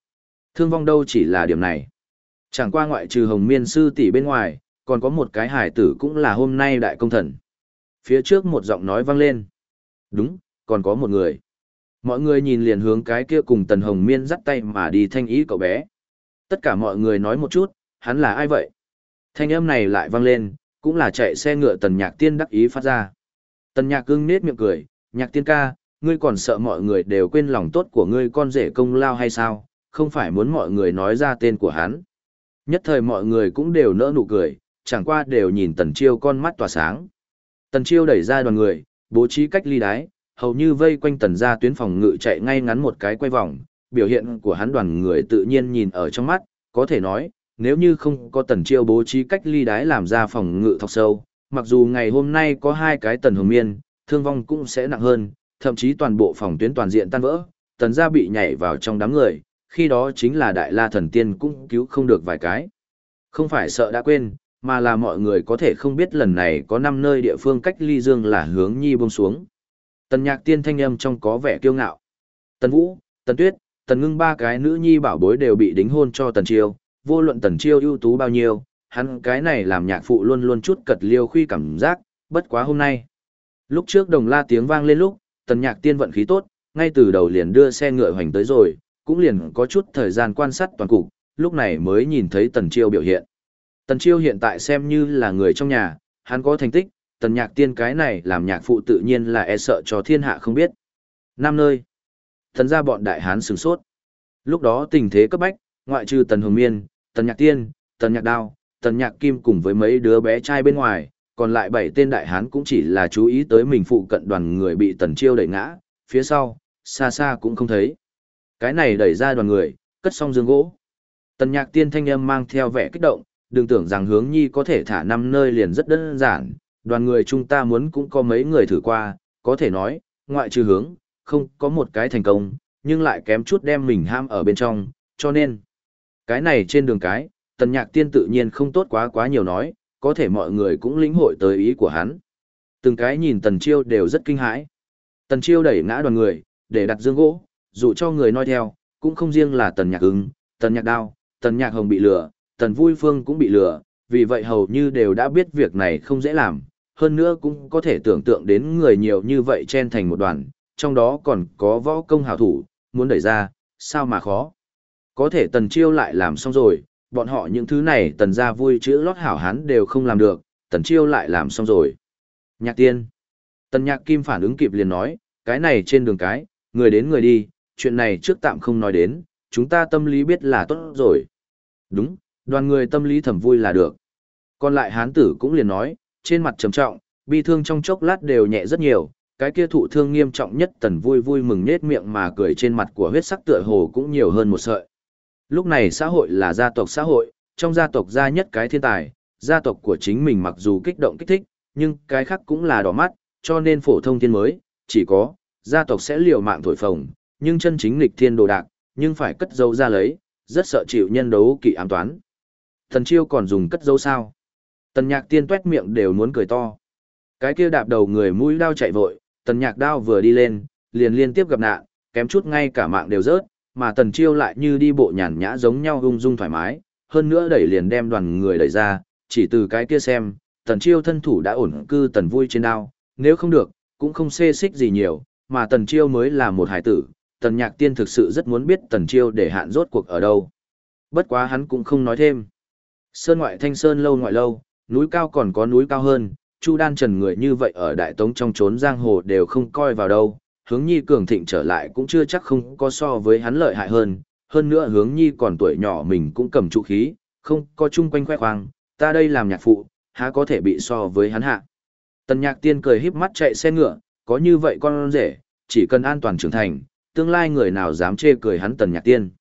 S1: Thương vong đâu chỉ là điểm này. Chẳng qua ngoại trừ Hồng Miên sư tỷ bên ngoài, còn có một cái hải tử cũng là hôm nay đại công thần. Phía trước một giọng nói vang lên. Đúng, còn có một người. Mọi người nhìn liền hướng cái kia cùng Tần Hồng Miên dắt tay mà đi thanh ý cậu bé. Tất cả mọi người nói một chút, hắn là ai vậy? Thanh âm này lại vang lên, cũng là chạy xe ngựa Tần Nhạc Tiên đắc ý phát ra. Tần Nhạc Cưng nết miệng cười, Nhạc Tiên ca, ngươi còn sợ mọi người đều quên lòng tốt của ngươi con rể công lao hay sao? Không phải muốn mọi người nói ra tên của hắn. Nhất thời mọi người cũng đều nỡ nụ cười, chẳng qua đều nhìn Tần Chiêu con mắt tỏa sáng. Tần Chiêu đẩy ra đoàn người, bố trí cách ly đái, hầu như vây quanh Tần gia tuyến phòng ngự chạy ngay ngắn một cái quay vòng, biểu hiện của hắn đoàn người tự nhiên nhìn ở trong mắt, có thể nói, nếu như không có Tần Chiêu bố trí cách ly đái làm ra phòng ngự thọc sâu, mặc dù ngày hôm nay có hai cái Tần Hồng Miên, thương vong cũng sẽ nặng hơn, thậm chí toàn bộ phòng tuyến toàn diện tan vỡ, Tần gia bị nhảy vào trong đám người, khi đó chính là Đại La Thần Tiên cũng cứu không được vài cái. Không phải sợ đã quên, mà là mọi người có thể không biết lần này có 5 nơi địa phương cách ly dương là hướng nhi buông xuống. Tần Nhạc Tiên thanh âm trong có vẻ kiêu ngạo. Tần Vũ, Tần Tuyết, Tần Ngưng ba cái nữ nhi bảo bối đều bị đính hôn cho Tần Chiêu, vô luận Tần Chiêu ưu tú bao nhiêu, hắn cái này làm nhạc phụ luôn luôn chút cật liêu khuy cảm giác, bất quá hôm nay. Lúc trước đồng la tiếng vang lên lúc, Tần Nhạc Tiên vận khí tốt, ngay từ đầu liền đưa xe ngựa hoành tới rồi, cũng liền có chút thời gian quan sát toàn cục, lúc này mới nhìn thấy Tần Chiêu biểu hiện. Tần Chiêu hiện tại xem như là người trong nhà, hắn có thành tích, Tần Nhạc Tiên cái này làm nhạc phụ tự nhiên là e sợ cho thiên hạ không biết. Năm nơi. Thần ra bọn đại hán sửng sốt. Lúc đó tình thế cấp bách, ngoại trừ Tần Hồng Miên, Tần Nhạc Tiên, Tần Nhạc Đao, Tần Nhạc Kim cùng với mấy đứa bé trai bên ngoài, còn lại 7 tên đại hán cũng chỉ là chú ý tới mình phụ cận đoàn người bị Tần Chiêu đẩy ngã, phía sau, xa xa cũng không thấy. Cái này đẩy ra đoàn người, cất xong giường gỗ. Tần Nhạc Tiên thanh âm mang theo vẻ kích động, đừng tưởng rằng hướng nhi có thể thả 5 nơi liền rất đơn giản, đoàn người chúng ta muốn cũng có mấy người thử qua, có thể nói, ngoại trừ hướng, không có một cái thành công, nhưng lại kém chút đem mình ham ở bên trong, cho nên, cái này trên đường cái, Tần Nhạc Tiên tự nhiên không tốt quá nhiều nói, có thể mọi người cũng lĩnh hội tới ý của hắn. Từng cái nhìn Tần Chiêu đều rất kinh hãi. Tần Chiêu đẩy ngã đoàn người, để đặt dương gỗ, dụ cho người noi theo, cũng không riêng là Tần Nhạc Ứng, Tần Nhạc Đao, Tần Nhạc Hồng bị lừa, Tần Vui Phương cũng bị lừa, vì vậy hầu như đều đã biết việc này không dễ làm, hơn nữa cũng có thể tưởng tượng đến người nhiều như vậy chen thành một đoàn, trong đó còn có võ công hảo thủ, muốn đẩy ra, sao mà khó. Có thể Tần Chiêu lại làm xong rồi, bọn họ những thứ này Tần gia vui chữ lót hảo hán đều không làm được, Tần Chiêu lại làm xong rồi. Nhạc Tiên. Tần Nhạc Kim phản ứng kịp liền nói, cái này trên đường cái, người đến người đi, chuyện này trước tạm không nói đến, chúng ta tâm lý biết là tốt rồi. Đúng, đoàn người tâm lý thầm vui là được. Còn lại hán tử cũng liền nói, trên mặt trầm trọng, bi thương trong chốc lát đều nhẹ rất nhiều, cái kia thụ thương nghiêm trọng nhất Tần vui vui mừng nết miệng mà cười trên mặt của huyết sắc tựa hồ cũng nhiều hơn một sợi. Lúc này xã hội là gia tộc xã hội, trong gia tộc gia nhất cái thiên tài, gia tộc của chính mình mặc dù kích động kích thích, nhưng cái khác cũng là đỏ mắt, cho nên phổ thông thiên mới, chỉ có, gia tộc sẽ liều mạng thổi phồng, nhưng chân chính nghịch thiên đồ đạc, nhưng phải cất dấu ra lấy, rất sợ chịu nhân đấu kỵ ám toán. Tần Chiêu còn dùng cất dấu sao? Tần Nhạc Tiên tuét miệng đều muốn cười to. Cái kia đạp đầu người mũi đao chạy vội, Tần Nhạc Đao vừa đi lên, liền liên tiếp gặp nạn, kém chút ngay cả mạng đều rớt, mà Tần Chiêu lại như đi bộ nhàn nhã giống nhau ung dung thoải mái, hơn nữa đẩy liền đem đoàn người đẩy ra, chỉ từ cái kia xem, Tần Chiêu thân thủ đã ổn cư Tần vui trên đao, nếu không được, cũng không xê xích gì nhiều, mà Tần Chiêu mới là một hải tử, Tần Nhạc Tiên thực sự rất muốn biết Tần Chiêu để hạn rốt cuộc ở đâu. Bất quá hắn cũng không nói thêm. Sơn ngoại thanh sơn lâu ngoại lâu, núi cao còn có núi cao hơn, Chu Đan Trần người như vậy ở Đại Tống trong chốn giang hồ đều không coi vào đâu, Hướng Nhi cường thịnh trở lại cũng chưa chắc không có so với hắn lợi hại hơn nữa Hướng Nhi còn tuổi nhỏ mình cũng cầm trụ khí, không có chung quanh khoe khoang, ta đây làm nhạc phụ, há có thể bị so với hắn hạ. Tần Nhạc Tiên cười híp mắt chạy xe ngựa, có như vậy con rể, chỉ cần an toàn trưởng thành, tương lai người nào dám chê cười hắn Tần Nhạc Tiên.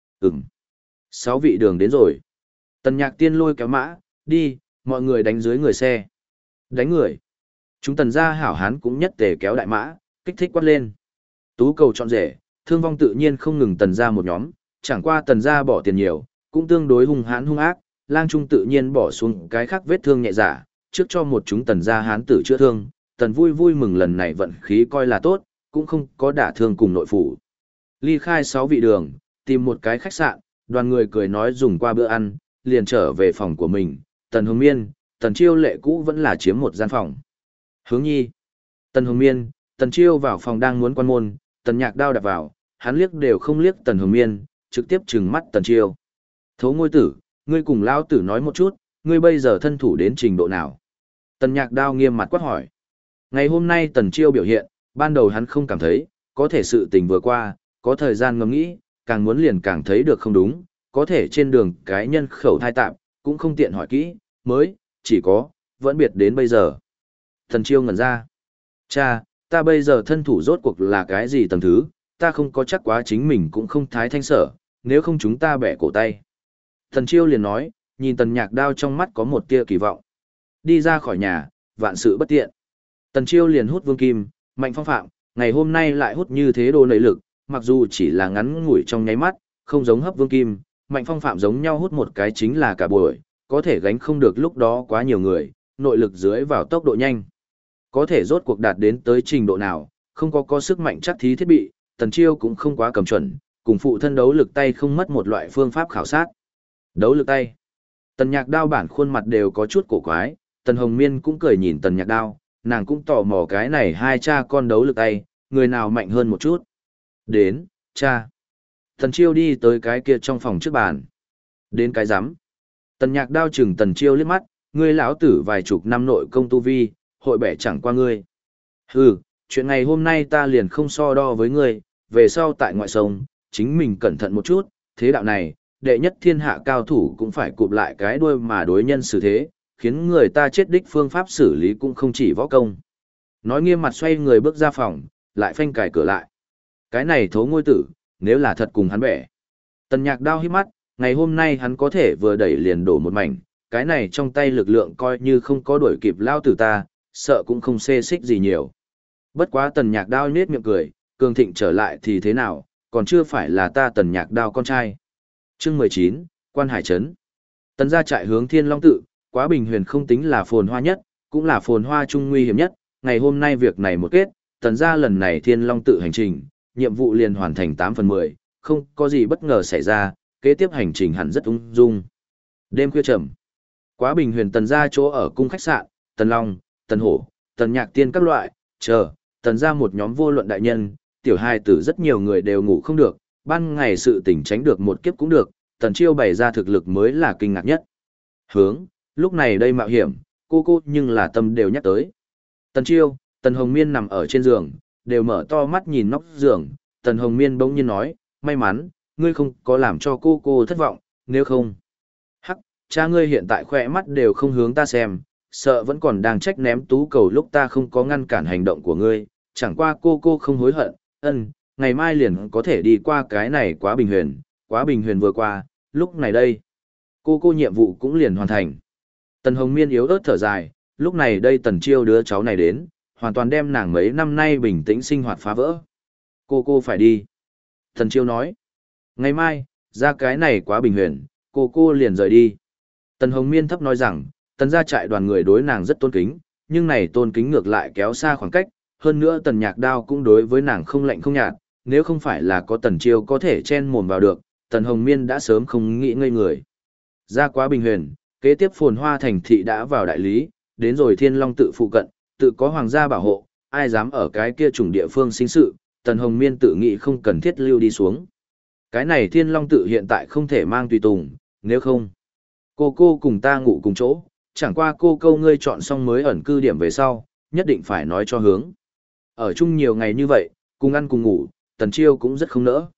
S1: 6 vị đường đến rồi. Tần Nhạc Tiên lôi kéo mã, đi, mọi người đánh dưới người xe. Đánh người. Chúng Tần gia hảo hán cũng nhất tề kéo đại mã, kích thích quát lên. Tú cầu chọn rể, thương vong tự nhiên không ngừng Tần gia một nhóm, chẳng qua Tần gia bỏ tiền nhiều, cũng tương đối hung hãn hung ác, lang trung tự nhiên bỏ xuống cái khác vết thương nhẹ giả, trước cho một chúng Tần gia hán tử chữa thương, Tần vui vui mừng lần này vận khí coi là tốt, cũng không có đả thương cùng nội phủ. Ly khai 6 vị đường, tìm một cái khách sạn, Đoàn người cười nói dùng qua bữa ăn, liền trở về phòng của mình, Tần Hồng Miên, Tần Chiêu lệ cũ vẫn là chiếm một gian phòng. Hướng nhi, Tần Hồng Miên, Tần Chiêu vào phòng đang muốn quan môn, Tần Nhạc Đao đạp vào, hắn liếc đều không liếc Tần Hồng Miên, trực tiếp trừng mắt Tần Chiêu. Thố ngôi tử, ngươi cùng lão tử nói một chút, ngươi bây giờ thân thủ đến trình độ nào? Tần Nhạc Đao nghiêm mặt quát hỏi. Ngày hôm nay Tần Chiêu biểu hiện, ban đầu hắn không cảm thấy, có thể sự tình vừa qua, có thời gian ngẫm nghĩ, càng muốn liền càng thấy được không đúng, có thể trên đường cái nhân khẩu thai tạm, cũng không tiện hỏi kỹ, mới, chỉ có, vẫn biệt đến bây giờ. Tần Chiêu ngẩn ra. Cha, ta bây giờ thân thủ rốt cuộc là cái gì tầng thứ, ta không có chắc quá chính mình cũng không thái thanh sở, nếu không chúng ta bẻ cổ tay. Tần Chiêu liền nói, nhìn Tần Nhạc Đao trong mắt có một tia kỳ vọng. Đi ra khỏi nhà, vạn sự bất tiện. Tần Chiêu liền hút vương kim, Mạnh Phong phạm, ngày hôm nay lại hút như thế đồ nảy lực, mặc dù chỉ là ngắn ngủi trong nháy mắt, không giống hấp vương kim, Mạnh Phong phạm giống nhau hút một cái chính là cả buổi, có thể gánh không được lúc đó quá nhiều người, nội lực dưới vào tốc độ nhanh. Có thể rốt cuộc đạt đến tới trình độ nào, không có sức mạnh chắc thí thiết bị, Tần Chiêu cũng không quá cầm chuẩn, cùng phụ thân đấu lực tay không mất một loại phương pháp khảo sát. Đấu lực tay. Tần Nhạc Đao bản khuôn mặt đều có chút cổ quái, Tần Hồng Miên cũng cười nhìn Tần Nhạc Đao, nàng cũng tò mò cái này hai cha con đấu lực tay, người nào mạnh hơn một chút. Đến, cha. Tần Chiêu đi tới cái kia trong phòng trước bàn. Đến cái rắm. Tần Nhạc Đao chừng Tần Chiêu liếc mắt, ngươi lão tử vài chục năm nội công tu vi, hội bẻ chẳng qua ngươi. Hừ, chuyện ngày hôm nay ta liền không so đo với ngươi, về sau tại ngoại sông, chính mình cẩn thận một chút, thế đạo này, đệ nhất thiên hạ cao thủ cũng phải cụp lại cái đuôi mà đối nhân xử thế, khiến người ta chết đích phương pháp xử lý cũng không chỉ võ công. Nói nghiêm mặt xoay người bước ra phòng, lại phanh cài cửa lại. Cái này thố ngôi tử, nếu là thật cùng hắn bẻ. Tần Nhạc Đao hít mắt, ngày hôm nay hắn có thể vừa đẩy liền đổ một mảnh, cái này trong tay lực lượng coi như không có đuổi kịp lao tử ta, sợ cũng không xê xích gì nhiều. Bất quá Tần Nhạc Đao nhếch miệng cười, cường thịnh trở lại thì thế nào, còn chưa phải là ta Tần Nhạc Đao con trai. Chương 19, Quan Hải Trấn. Tần gia trại hướng Thiên Long tự, Quá Bình Huyền không tính là phồn hoa nhất, cũng là phồn hoa trung nguy hiểm nhất, ngày hôm nay việc này một kết, Tần gia lần này Thiên Long tự hành trình, nhiệm vụ liền hoàn thành 8/10, không có gì bất ngờ xảy ra, kế tiếp hành trình hẳn rất ung dung. Đêm khuya trầm, Quá Bình Huyền Tần gia chỗ ở cung khách sạn, Tần Long, Tần Hổ, Tần Nhạc Tiên các loại, Tần gia một nhóm vô luận đại nhân, tiểu hài tử rất nhiều người đều ngủ không được, ban ngày sự tỉnh tránh được một kiếp cũng được, Tần Chiêu bày ra thực lực mới là kinh ngạc nhất. Hướng, lúc này đây mạo hiểm, cô nhưng là tâm đều nhắc tới. Tần Chiêu, Tần Hồng Miên nằm ở trên giường, đều mở to mắt nhìn nóc giường, Tần Hồng Miên bỗng nhiên nói, may mắn, ngươi không có làm cho cô thất vọng, nếu không. Hắc, cha ngươi hiện tại khỏe mắt đều không hướng ta xem, sợ vẫn còn đang trách ném tú cầu lúc ta không có ngăn cản hành động của ngươi, chẳng qua cô không hối hận, ngày mai liền có thể đi qua cái này Quá Bình Huyền vừa qua, lúc này đây. Cô nhiệm vụ cũng liền hoàn thành. Tần Hồng Miên yếu ớt thở dài, lúc này đây Tần Chiêu đứa cháu này đến, hoàn toàn đem nàng mấy năm nay bình tĩnh sinh hoạt phá vỡ. Cô phải đi. Tần Chiêu nói, ngày mai, ra cái này Quá Bình Huyền, cô liền rời đi. Tần Hồng Miên thấp nói rằng, Tần gia trại đoàn người đối nàng rất tôn kính, nhưng này tôn kính ngược lại kéo xa khoảng cách, hơn nữa Tần Nhạc Đao cũng đối với nàng không lạnh không nhạt, nếu không phải là có Tần Chiêu có thể chen mồm vào được, Tần Hồng Miên đã sớm không nghĩ ngây người. Ra Quá Bình Huyền, kế tiếp phồn hoa thành thị đã vào đại lý, đến rồi Thiên Long tự phụ cận, tự có hoàng gia bảo hộ, ai dám ở cái kia chủng địa phương sinh sự, Tần Hồng Miên tự nghĩ không cần thiết lưu đi xuống. Cái này Thiên Long tự hiện tại không thể mang tùy tùng, nếu không, cô cùng ta ngủ cùng chỗ, chẳng qua câu ngươi chọn xong mới ẩn cư điểm về sau, nhất định phải nói cho hướng. Ở chung nhiều ngày như vậy, cùng ăn cùng ngủ, Tần Chiêu cũng rất không nỡ.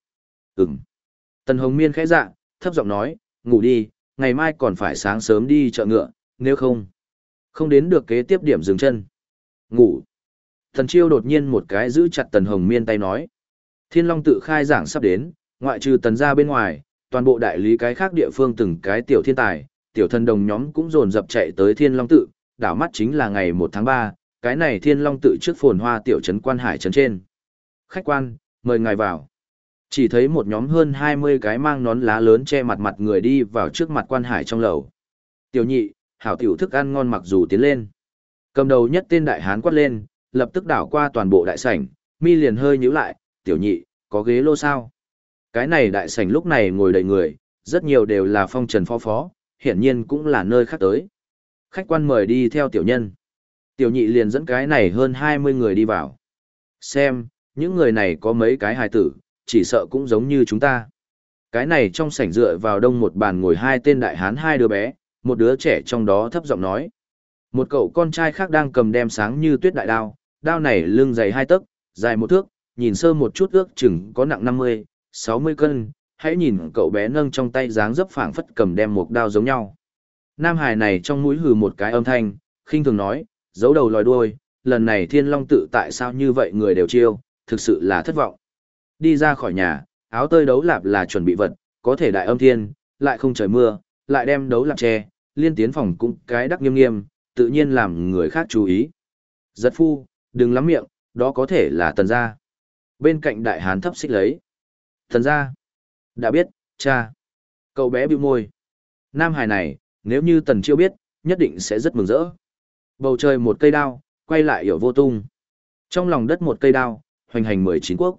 S1: Tần Hồng Miên khẽ dạ, thấp giọng nói, ngủ đi, ngày mai còn phải sáng sớm đi chợ ngựa, nếu không đến được kế tiếp điểm dừng chân. Ngủ. Tần Chiêu đột nhiên một cái giữ chặt Tần Hồng Miên tay nói. Thiên Long tự khai giảng sắp đến, ngoại trừ Tần gia bên ngoài, toàn bộ đại lý cái khác địa phương từng cái tiểu thiên tài, tiểu thần đồng nhóm cũng dồn dập chạy tới Thiên Long tự, đảo mắt chính là ngày 1 tháng 3, cái này Thiên Long tự trước phồn hoa tiểu trấn Quan Hải trấn trên. Khách quan, mời ngài vào. Chỉ thấy một nhóm hơn 20 cái mang nón lá lớn che mặt người đi vào trước mặt Quan Hải trong lầu. Tiểu nhị, hảo tiểu thức ăn ngon mặc dù tiến lên. Cầm đầu nhất tên đại hán quát lên, lập tức đảo qua toàn bộ đại sảnh, mi liền hơi nhíu lại, tiểu nhị, có ghế lô sao? Cái này đại sảnh lúc này ngồi đầy người, rất nhiều đều là phong trần phó phó, hiển nhiên cũng là nơi khác tới. Khách quan mời đi theo tiểu nhân. Tiểu nhị liền dẫn cái này hơn 20 người đi vào. Xem, những người này có mấy cái hài tử, chỉ sợ cũng giống như chúng ta. Cái này trong sảnh dựa vào đông một bàn ngồi hai tên đại hán hai đứa bé, một đứa trẻ trong đó thấp giọng nói. Một cậu con trai khác đang cầm đem sáng như tuyết đại đao, đao này lưng dày 2 tấc, dài 1 thước, nhìn sơ một chút ước chừng có nặng 50, 60 cân, hãy nhìn cậu bé nâng trong tay dáng dấp phảng phất cầm đem một đao giống nhau. Nam Hải này trong mũi hừ một cái âm thanh, khinh thường nói, giấu đầu lòi đuôi, lần này Thiên Long tự tại sao như vậy người đều chiêu, thực sự là thất vọng. Đi ra khỏi nhà, áo tơi đấu lạp là chuẩn bị vật, có thể đại âm thiên, lại không trời mưa, lại đem đấu lạp che, liên tiến phòng cũng cái đắc nghiêm nghiêm, tự nhiên làm người khác chú ý. Giật phu, đừng lắm miệng, đó có thể là Tần gia. Bên cạnh đại hán thấp xích lấy. Tần gia. Đã biết, cha. Cậu bé bĩu môi. Nam Hải này, nếu như Tần Chiêu biết, nhất định sẽ rất mừng rỡ. Bầu trời một cây đao, quay lại hiểu vô tung. Trong lòng đất một cây đao, hoành hành 19 quốc.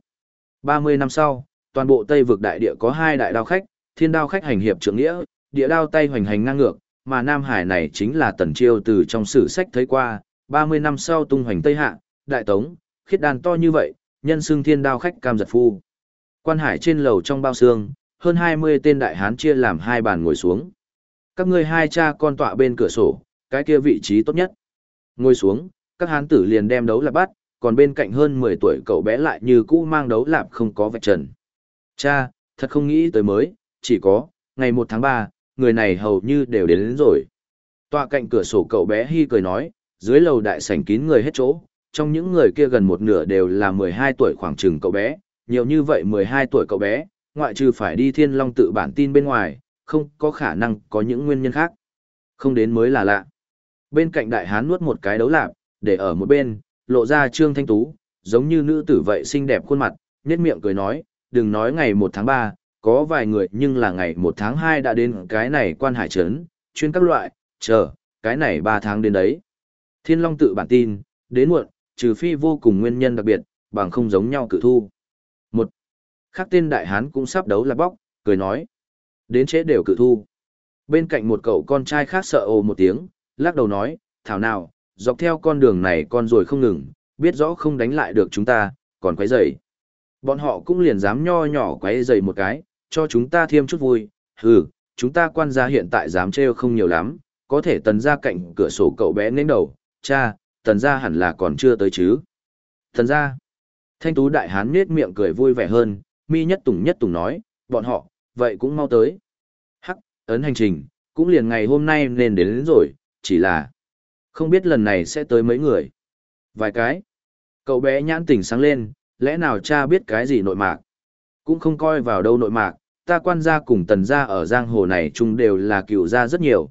S1: 30 năm sau, toàn bộ Tây vực đại địa có 2 đại đao khách, Thiên đao khách hành hiệp trưởng nghĩa, địa đao tay hoành hành ngang ngược, mà Nam Hải này chính là Tần Chiêu từ trong sử sách thấy qua, 30 năm sau tung hoành Tây Hạ, Đại Tống, khiết đàn to như vậy, nhân xưng Thiên đao khách cam giật phu. Quan hải trên lầu trong bao xương, hơn 20 tên đại hán chia làm 2 bàn ngồi xuống. Các ngươi 2 cha con tọa bên cửa sổ, cái kia vị trí tốt nhất. Ngồi xuống, các hán tử liền đem đấu lạp bắt, còn bên cạnh hơn 10 tuổi cậu bé lại như cũ mang đấu lạp không có vạch trần. Cha, thật không nghĩ tới mới, chỉ có, ngày 1 tháng 3, người này hầu như đều đến rồi. Tọa cạnh cửa sổ cậu bé hi cười nói, dưới lầu đại sảnh kín người hết chỗ, trong những người kia gần một nửa đều là 12 tuổi khoảng chừng cậu bé, nhiều như vậy 12 tuổi cậu bé, ngoại trừ phải đi Thiên Long tự bản tin bên ngoài, không có khả năng có những nguyên nhân khác. Không đến mới là lạ. Bên cạnh đại hán nuốt một cái đấu lạp, để ở một bên, lộ ra Trương Thanh Tú, giống như nữ tử vậy xinh đẹp khuôn mặt, nhếch miệng cười nói, đừng nói ngày 1 tháng 3, có vài người nhưng là ngày 1 tháng 2 đã đến cái này quan hải trấn, chuyên các loại, chờ, cái này 3 tháng đến đấy. Thiên Long tự bản tin, đến muộn, trừ phi vô cùng nguyên nhân đặc biệt, bằng không giống nhau cự thu. Một khác tên đại hán cũng sắp đấu là bóc, cười nói, đến trễ đều cự thu. Bên cạnh một cậu con trai khác sợ ồ một tiếng, lắc đầu nói, thảo nào, dọc theo con đường này con rồi không ngừng, biết rõ không đánh lại được chúng ta, còn quấy rầy. Bọn họ cũng liền dám nho nhỏ quấy rầy một cái, cho chúng ta thêm chút vui, chúng ta quan gia hiện tại dám trêu không nhiều lắm, có thể Tần gia cạnh cửa sổ cậu bé nghênh đầu, cha, Tần gia hẳn là còn chưa tới chứ. Tần gia. Thanh tú đại hán nết miệng cười vui vẻ hơn, mi nhất tùng nói, bọn họ, vậy cũng mau tới. Hắc, ấn hành trình, cũng liền ngày hôm nay nên đến rồi, chỉ là không biết lần này sẽ tới mấy người. Vài cái. Cậu bé nhãn tỉnh sáng lên, lẽ nào cha biết cái gì nội mạc? Cũng không coi vào đâu nội mạc, ta quan gia cùng Tần gia ở giang hồ này chung đều là cựu gia rất nhiều.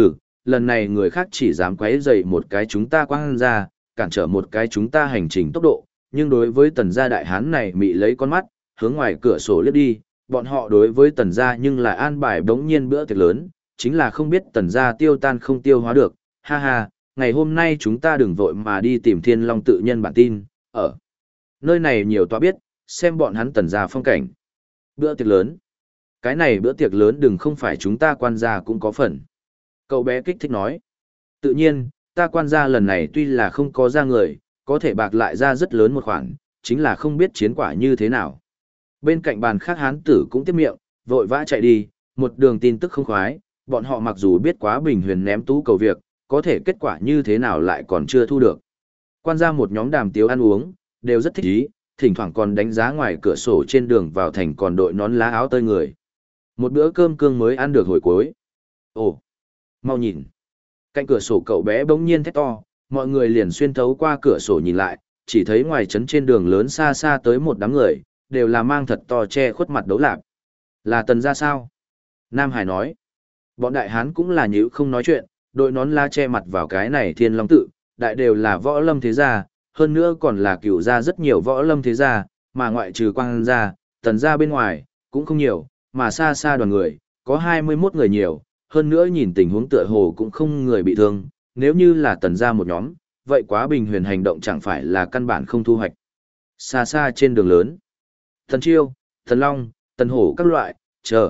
S1: Lần này người khác chỉ dám quấy rầy một cái chúng ta quan gia, cản trở một cái chúng ta hành trình tốc độ, nhưng đối với Tần gia đại hán này mị lấy con mắt, hướng ngoài cửa sổ liếc đi, bọn họ đối với Tần gia nhưng lại an bài đống nhiên bữa tiệc lớn, chính là không biết Tần gia tiêu tan không tiêu hóa được, ha ha, ngày hôm nay chúng ta đừng vội mà đi tìm Thiên Long tự nhân bản tin, ở nơi này nhiều tọa biết, xem bọn hắn Tần gia phong cảnh. Bữa tiệc lớn. Cái này bữa tiệc lớn đừng không phải chúng ta quan gia cũng có phần. Cậu bé kích thích nói. Tự nhiên, ta quan gia lần này tuy là không có ra người, có thể bạc lại ra rất lớn một khoản, chính là không biết chiến quả như thế nào. Bên cạnh bàn khác hán tử cũng tiếp miệng, vội vã chạy đi, một đường tin tức không khoái, bọn họ mặc dù biết quá Bình Huyền ném tú cầu việc, có thể kết quả như thế nào lại còn chưa thu được. Quan gia một nhóm đàm tiếu ăn uống, đều rất thích ý, thỉnh thoảng còn đánh giá ngoài cửa sổ trên đường vào thành còn đội nón lá áo tơi người. Một bữa cơm cương mới ăn được hồi cuối. Ồ, mau nhìn. Cạnh cửa sổ cậu bé bỗng nhiên thét to, mọi người liền xuyên thấu qua cửa sổ nhìn lại, chỉ thấy ngoài trấn trên đường lớn xa xa tới một đám người, đều là mang thật to che khuất mặt đấu lạp. Là Tần gia sao? Nam Hải nói. Bọn đại hán cũng là nhíu không nói chuyện, đội nón lá che mặt vào cái này Thiên Long tự, đại đều là võ lâm thế gia, hơn nữa còn là cửu gia rất nhiều võ lâm thế gia, mà ngoại trừ Quang gia, Tần gia bên ngoài, cũng không nhiều, mà xa xa đoàn người, có 21 người nhiều, hơn nữa nhìn tình huống tựa hồ cũng không người bị thương, nếu như là Tần gia một nhóm, vậy quá Bình Huyền hành động chẳng phải là căn bản không thu hoạch. Xa xa trên đường lớn, Tần Chiêu, Tần Long, Tần Hổ các loại,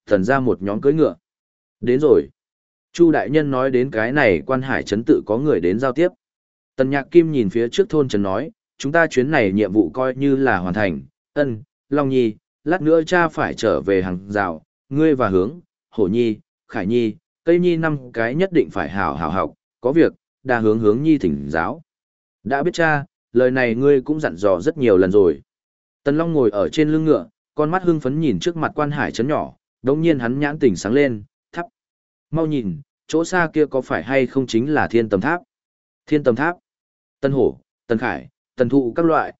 S1: Tần ra một nhóm cưỡi ngựa. Đến rồi. Chu đại nhân nói đến cái này quan hải trấn tự có người đến giao tiếp. Tần Nhạc Kim nhìn phía trước thôn trấn nói, chúng ta chuyến này nhiệm vụ coi như là hoàn thành, Long Nhi, lát nữa cha phải trở về hàng rào, ngươi và Hướng, Hổ Nhi, Khải Nhi, Cây Nhi 5 cái nhất định phải hảo hảo học, có việc, đa hướng Hướng Nhi thỉnh giáo. Đã biết cha, lời này ngươi cũng dặn dò rất nhiều lần rồi. Tần Long ngồi ở trên lưng ngựa, con mắt hưng phấn nhìn trước mặt quan hải trấn nhỏ, đống nhiên hắn nhãn tỉnh sáng lên, thắp. Mau nhìn, chỗ xa kia có phải hay không chính là Thiên Tầm Tháp? Thiên Tầm Tháp. Tân Hổ, Tân Khải, Tần Thụ các loại,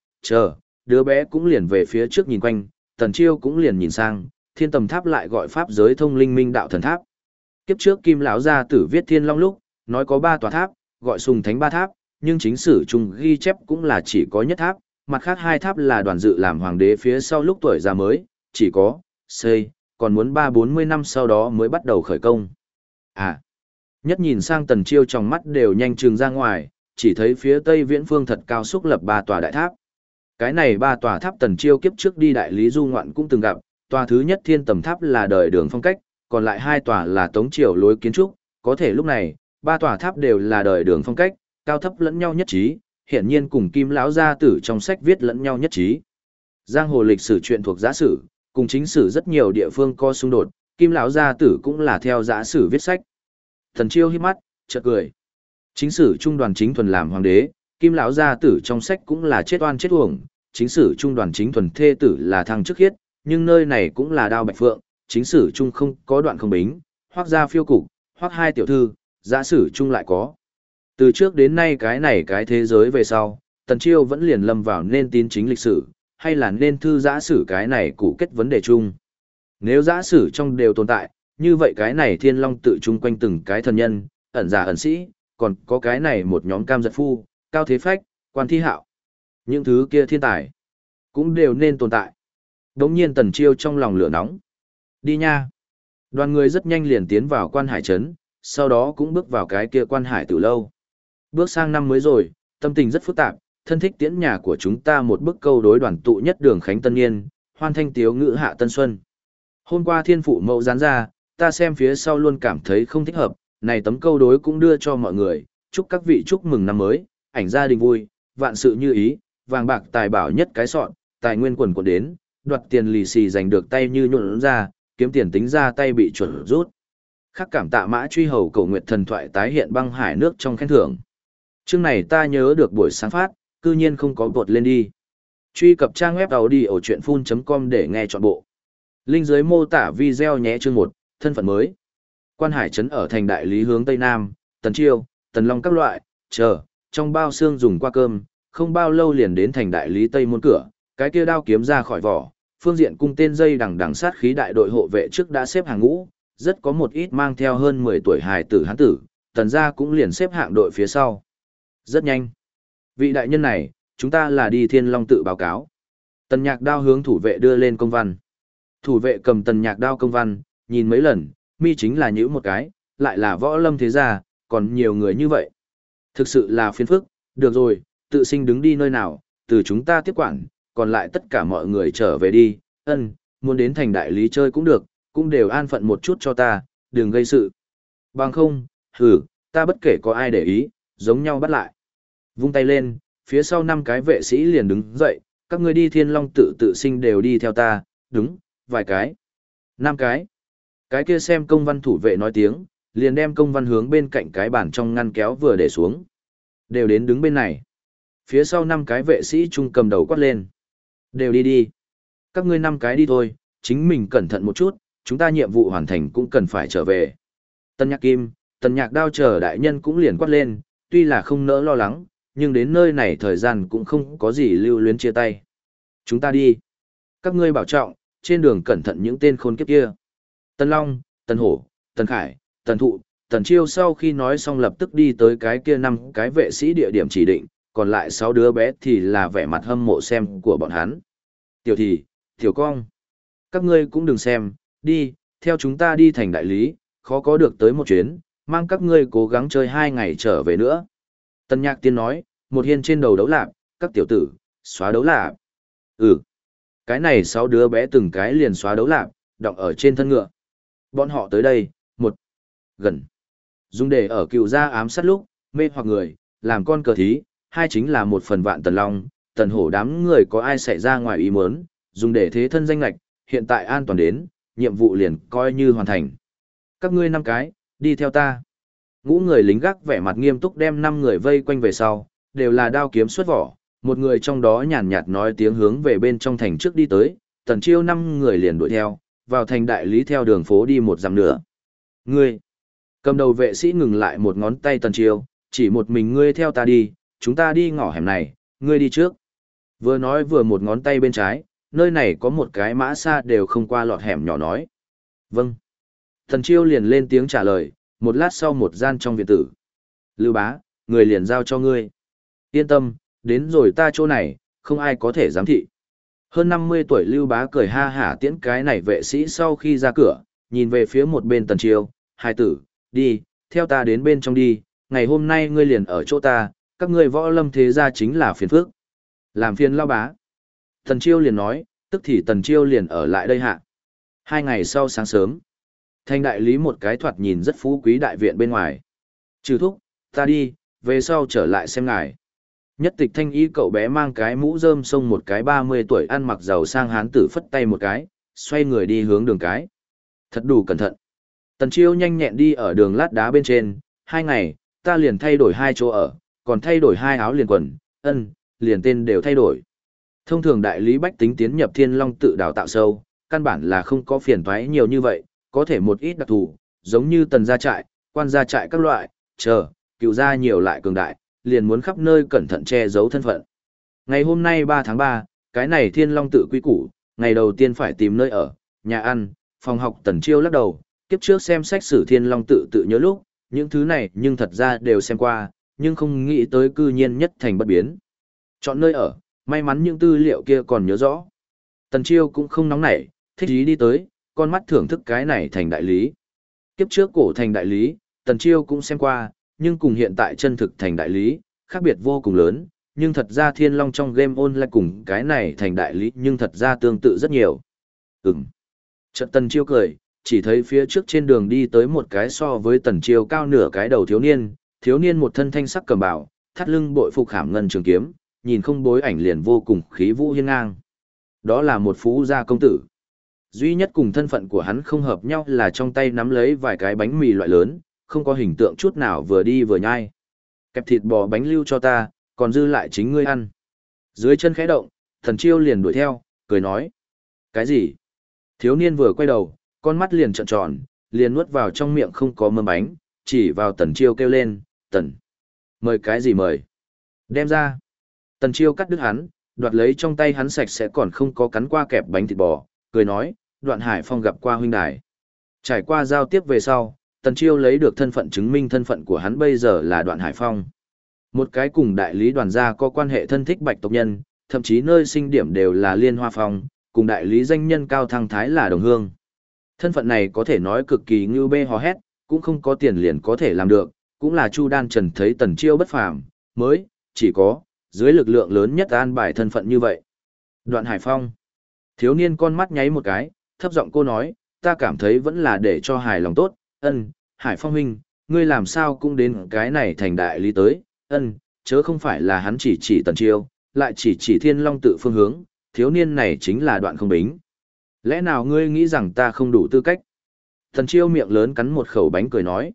S1: đứa bé cũng liền về phía trước nhìn quanh, Tần Chiêu cũng liền nhìn sang, Thiên Tầm Tháp lại gọi pháp giới thông linh minh đạo thần tháp. Kiếp trước Kim lão gia tử viết Thiên Long lúc, nói có 3 tòa tháp, gọi Sùng Thánh 3 tháp, nhưng chính sử chung ghi chép cũng là chỉ có nhất tháp, mặt khác 2 tháp là Đoàn Dự làm hoàng đế phía sau lúc tuổi già mới, chỉ có xây, còn muốn 3-40 năm sau đó mới bắt đầu khởi công. À. Nhất nhìn sang Tần Chiêu trong mắt đều nhanh trừng ra ngoài, chỉ thấy phía tây viễn phương thật cao xúc lập 3 tòa đại tháp. Cái này 3 tòa tháp Tần Chiêu kiếp trước đi đại lý du ngoạn cũng từng gặp, tòa thứ nhất Thiên Tầm Tháp là đời Đường phong cách, còn lại 2 tòa là Tống triều lối kiến trúc, có thể lúc này, 3 tòa tháp đều là đời Đường phong cách, cao thấp lẫn nhau nhất trí, hiển nhiên cùng Kim lão gia tử trong sách viết lẫn nhau nhất trí. Giang hồ lịch sử truyện thuộc giả sử, cùng chính sử rất nhiều địa phương có xung đột, Kim lão gia tử cũng là theo giả sử viết sách. Tần Chiêu hít mắt, chợt cười. Chính sử trung Đoàn Chính Thuần làm hoàng đế, Kim lão gia tử trong sách cũng là chết oan chết uổng, chính sử trung Đoàn Chính Thuần thê tử là thăng chức hiết, nhưng nơi này cũng là đao bạch phượng, chính sử trung không có Đoạn không bính, Hoắc gia phiêu cục, Hoắc hai tiểu thư, giả sử trung lại có. Từ trước đến nay cái này cái thế giới về sau, Tần Chiêu vẫn liền lâm vào nên tín chính lịch sử, hay là nên thư giả sử cái này cụ kết vấn đề chung. Nếu giả sử trong đều tồn tại, như vậy cái này Thiên Long tự chung quanh từng cái thần nhân, ẩn giả ẩn sĩ, còn có cái này một nhóm cam giật phu, cao thế phách, quan thi hạo. Những thứ kia thiên tài, cũng đều nên tồn tại. Đống nhiên Tần Chiêu trong lòng lửa nóng. Đi nha. Đoàn người rất nhanh liền tiến vào quan hải trấn, sau đó cũng bước vào cái kia quan hải tử lâu. Bước sang năm mới rồi, tâm tình rất phức tạp, thân thích tiễn nhà của chúng ta một bức câu đối đoàn tụ nhất đường khánh tân niên, hoan thanh tiếu ngữ hạ tân xuân. Hôm qua thiên phụ mẫu dán ra, ta xem phía sau luôn cảm thấy không thích hợp, này tấm câu đối cũng đưa cho mọi người, chúc các vị chúc mừng năm mới, ảnh gia đình vui, vạn sự như ý, vàng bạc tài bảo nhất cái sọn, tài nguyên quần quần đến, đoạt tiền lì xì giành được tay như nhuận ra, kiếm tiền tính ra tay bị chuẩn rút. Khắc cảm tạ Mã Truy Hầu cầu nguyện thần thoại tái hiện băng hải nước trong khen thưởng. Chương này ta nhớ được buổi sáng phát, cư nhiên không có vột lên đi. Truy cập trang web audiochuyenphun.com để nghe trọn bộ. Link dưới mô tả video nhé. Chương 1, thân phận mới. Quan hải trấn ở thành đại lý hướng tây nam, Tần Chiêu, Tần Long các loại, trong bao xương dùng qua cơm, không bao lâu liền đến thành đại lý tây môn cửa, cái kia đao kiếm ra khỏi vỏ, phương diện cung tên dây đằng đằng sát khí đại đội hộ vệ trước đã xếp hàng ngũ, rất có một ít mang theo hơn 10 tuổi hài tử hán tử, Tần gia cũng liền xếp hạng đội phía sau. Rất nhanh. Vị đại nhân này, chúng ta là đi Thiên Long tự báo cáo. Tần Nhạc Đao hướng thủ vệ đưa lên công văn. Thủ vệ cầm Tần Nhạc Đao công văn, nhìn mấy lần, mi chính là nhữ một cái, lại là võ lâm thế gia, còn nhiều người như vậy. Thực sự là phiền phức, được rồi, tự sinh đứng đi nơi nào, từ chúng ta tiếp quản, còn lại tất cả mọi người trở về đi, muốn đến thành đại lý chơi cũng được, cũng đều an phận một chút cho ta, đừng gây sự. Bằng không, ta bất kể có ai để ý, giống nhau bắt lại. Vung tay lên, phía sau 5 cái vệ sĩ liền đứng dậy, các ngươi đi Thiên Long tự sinh đều đi theo ta, đúng, vài cái. 5 cái. Cái kia xem công văn thủ vệ nói tiếng, liền đem công văn hướng bên cạnh cái bàn trong ngăn kéo vừa để xuống. Đều đến đứng bên này. Phía sau 5 cái vệ sĩ trung cầm đầu quát lên. Đều đi đi. Các ngươi 5 cái đi thôi, chính mình cẩn thận một chút, chúng ta nhiệm vụ hoàn thành cũng cần phải trở về. Tần Nhạc Kim, Tần Nhạc Đao chờ đại nhân cũng liền quát lên, tuy là không nỡ lo lắng, nhưng đến nơi này thời gian cũng không có gì lưu luyến chia tay. Chúng ta đi. Các ngươi bảo trọng, trên đường cẩn thận những tên khốn kiếp kia. Tần Long, Tần Hổ, Tần Khải, Tần Thụ, Tần Chiêu sau khi nói xong lập tức đi tới cái kia 5 cái vệ sĩ địa điểm chỉ định, còn lại 6 đứa bé thì là vẻ mặt hâm mộ xem của bọn hắn. Tiểu thì, Tiểu Cong. Các ngươi cũng đừng xem, đi, theo chúng ta đi thành đại lý, khó có được tới một chuyến, mang các ngươi cố gắng chơi 2 ngày trở về nữa. Tần Nhạc Tiên nói, một hiên trên đầu đấu lạp, các tiểu tử, xóa đấu lạp. Cái này 6 đứa bé từng cái liền xóa đấu lạp, đọng ở trên thân ngựa. Bọn họ tới đây, một, gần. Dùng để ở cựu gia ám sát lúc, mê hoặc người, làm con cờ thí, hai chính là một phần vạn tần long, tần hổ đám người có ai xảy ra ngoài ý muốn, dùng để thế thân danh lạch, hiện tại an toàn đến, nhiệm vụ liền coi như hoàn thành. Các ngươi 5 cái, đi theo ta. Ngũ người lính gác vẻ mặt nghiêm túc đem 5 người vây quanh về sau, đều là đao kiếm xuất vỏ, một người trong đó nhàn nhạt nói tiếng hướng về bên trong thành trước đi tới, Tần Chiêu 5 người liền đuổi theo, vào thành đại lý theo đường phố đi một dặm nữa. Ngươi, cầm đầu vệ sĩ ngừng lại một ngón tay Tần Chiêu, chỉ một mình ngươi theo ta đi, chúng ta đi ngõ hẻm này, ngươi đi trước. Vừa nói vừa một ngón tay bên trái, nơi này có một cái mã xa đều không qua lọt hẻm nhỏ nói. Vâng. Tần Chiêu liền lên tiếng trả lời, một lát sau một gian trong viện tử. Lưu bá, người liền giao cho ngươi. Yên tâm, đến rồi ta chỗ này, không ai có thể giám thị. Hơn 50 tuổi Lưu bá cười ha hả tiễn cái này vệ sĩ sau khi ra cửa, nhìn về phía một bên Tần Chiêu, hai tử, đi, theo ta đến bên trong đi, ngày hôm nay ngươi liền ở chỗ ta, các ngươi võ lâm thế gia chính là phiền phức. Làm phiền lao bá. Tần Chiêu liền nói, tức thì Tần Chiêu liền ở lại đây hạ. 2 ngày sau sáng sớm, thành đại lý một cái thoạt nhìn rất phú quý đại viện bên ngoài. Trừ thúc, ta đi, về sau trở lại xem ngài. Nhất tịch thanh y cậu bé mang cái mũ rơm xông một cái 30 tuổi ăn mặc giàu sang hán tử phất tay một cái, xoay người đi hướng đường cái. Thật đủ cẩn thận. Tần Chiêu nhanh nhẹn đi ở đường lát đá bên trên, 2 ngày, ta liền thay đổi 2 chỗ ở, còn thay đổi 2 áo liền quần, liền tên đều thay đổi. Thông thường đại lý bách tính tiến nhập Thiên Long tự đào tạo sâu, căn bản là không có phiền toái nhiều như vậy, có thể một ít đặc thù, giống như tần gia trại, quan gia trại các loại, cựu gia nhiều lại cường đại, liền muốn khắp nơi cẩn thận che giấu thân phận. Ngày hôm nay 3 tháng 3, cái này Thiên Long tự quy củ, ngày đầu tiên phải tìm nơi ở, nhà ăn, phòng học. Tần Chiêu lắc đầu, kiếp trước xem sách sử Thiên Long tự nhớ lúc, những thứ này nhưng thật ra đều xem qua, nhưng không nghĩ tới cư nhiên nhất thành bất biến. Chọn nơi ở, may mắn những tư liệu kia còn nhớ rõ. Tần Chiêu cũng không nóng nảy, thích ý đi tới, con mắt thưởng thức cái này thành đại lý. Kiếp trước cổ thành đại lý, Tần Chiêu cũng xem qua, nhưng cùng hiện tại chân thực thành đại lý, khác biệt vô cùng lớn, nhưng thật ra Thiên Long trong game online cùng cái này thành đại lý nhưng thật ra tương tự rất nhiều. Chợt Tần Chiêu cười, chỉ thấy phía trước trên đường đi tới một cái so với Tần Chiêu cao nửa cái đầu thiếu niên một thân thanh sắc cầm bảo, thắt lưng bội phục khảm ngân trường kiếm, nhìn không bối ảnh liền vô cùng khí vũ hiên ngang. Đó là một phú gia công tử. Duy nhất cùng thân phận của hắn không hợp nhau là trong tay nắm lấy vài cái bánh mì loại lớn, không có hình tượng chút nào vừa đi vừa nhai. Kẹp thịt bò bánh lưu cho ta, còn dư lại chính ngươi ăn. Dưới chân khẽ động, Tần Chiêu liền đuổi theo, cười nói. Cái gì? Thiếu niên vừa quay đầu, con mắt liền trợn tròn, liền nuốt vào trong miệng không có mâm bánh, chỉ vào Tần Chiêu kêu lên, Tần. Mời cái gì mời? Đem ra. Tần Chiêu cắt đứt hắn, đoạt lấy trong tay hắn sạch sẽ còn không có cắn qua kẹp bánh thịt bò, cười nói, Đoạn Hải Phong gặp qua huynh đài. Trải qua giao tiếp về sau, Tần Chiêu lấy được thân phận chứng minh thân phận của hắn bây giờ là Đoạn Hải Phong. Một cái cùng đại lý Đoàn gia có quan hệ thân thích bạch tộc nhân, thậm chí nơi sinh điểm đều là Liên Hoa Phong, cùng đại lý danh nhân Cao Thăng Thái là đồng hương. Thân phận này có thể nói cực kỳ ngưu bê hò hét, cũng không có tiền liền có thể làm được, cũng là Chu Đan Trần thấy Tần Chiêu bất phàm, mới, chỉ có, dưới lực lượng lớn nhất an bài thân phận như vậy. Đoạn Hải Phong. Thiếu niên con mắt nháy một cái, thấp giọng cô nói, ta cảm thấy vẫn là để cho hài lòng tốt, Hải Phong huynh, ngươi làm sao cũng đến cái này thành đại lý tới, chớ không phải là hắn chỉ Tần Chiêu, lại chỉ Thiên Long tự phương hướng, thiếu niên này chính là Đoạn Không Bính. Lẽ nào ngươi nghĩ rằng ta không đủ tư cách? Tần Chiêu miệng lớn cắn một khẩu bánh cười nói,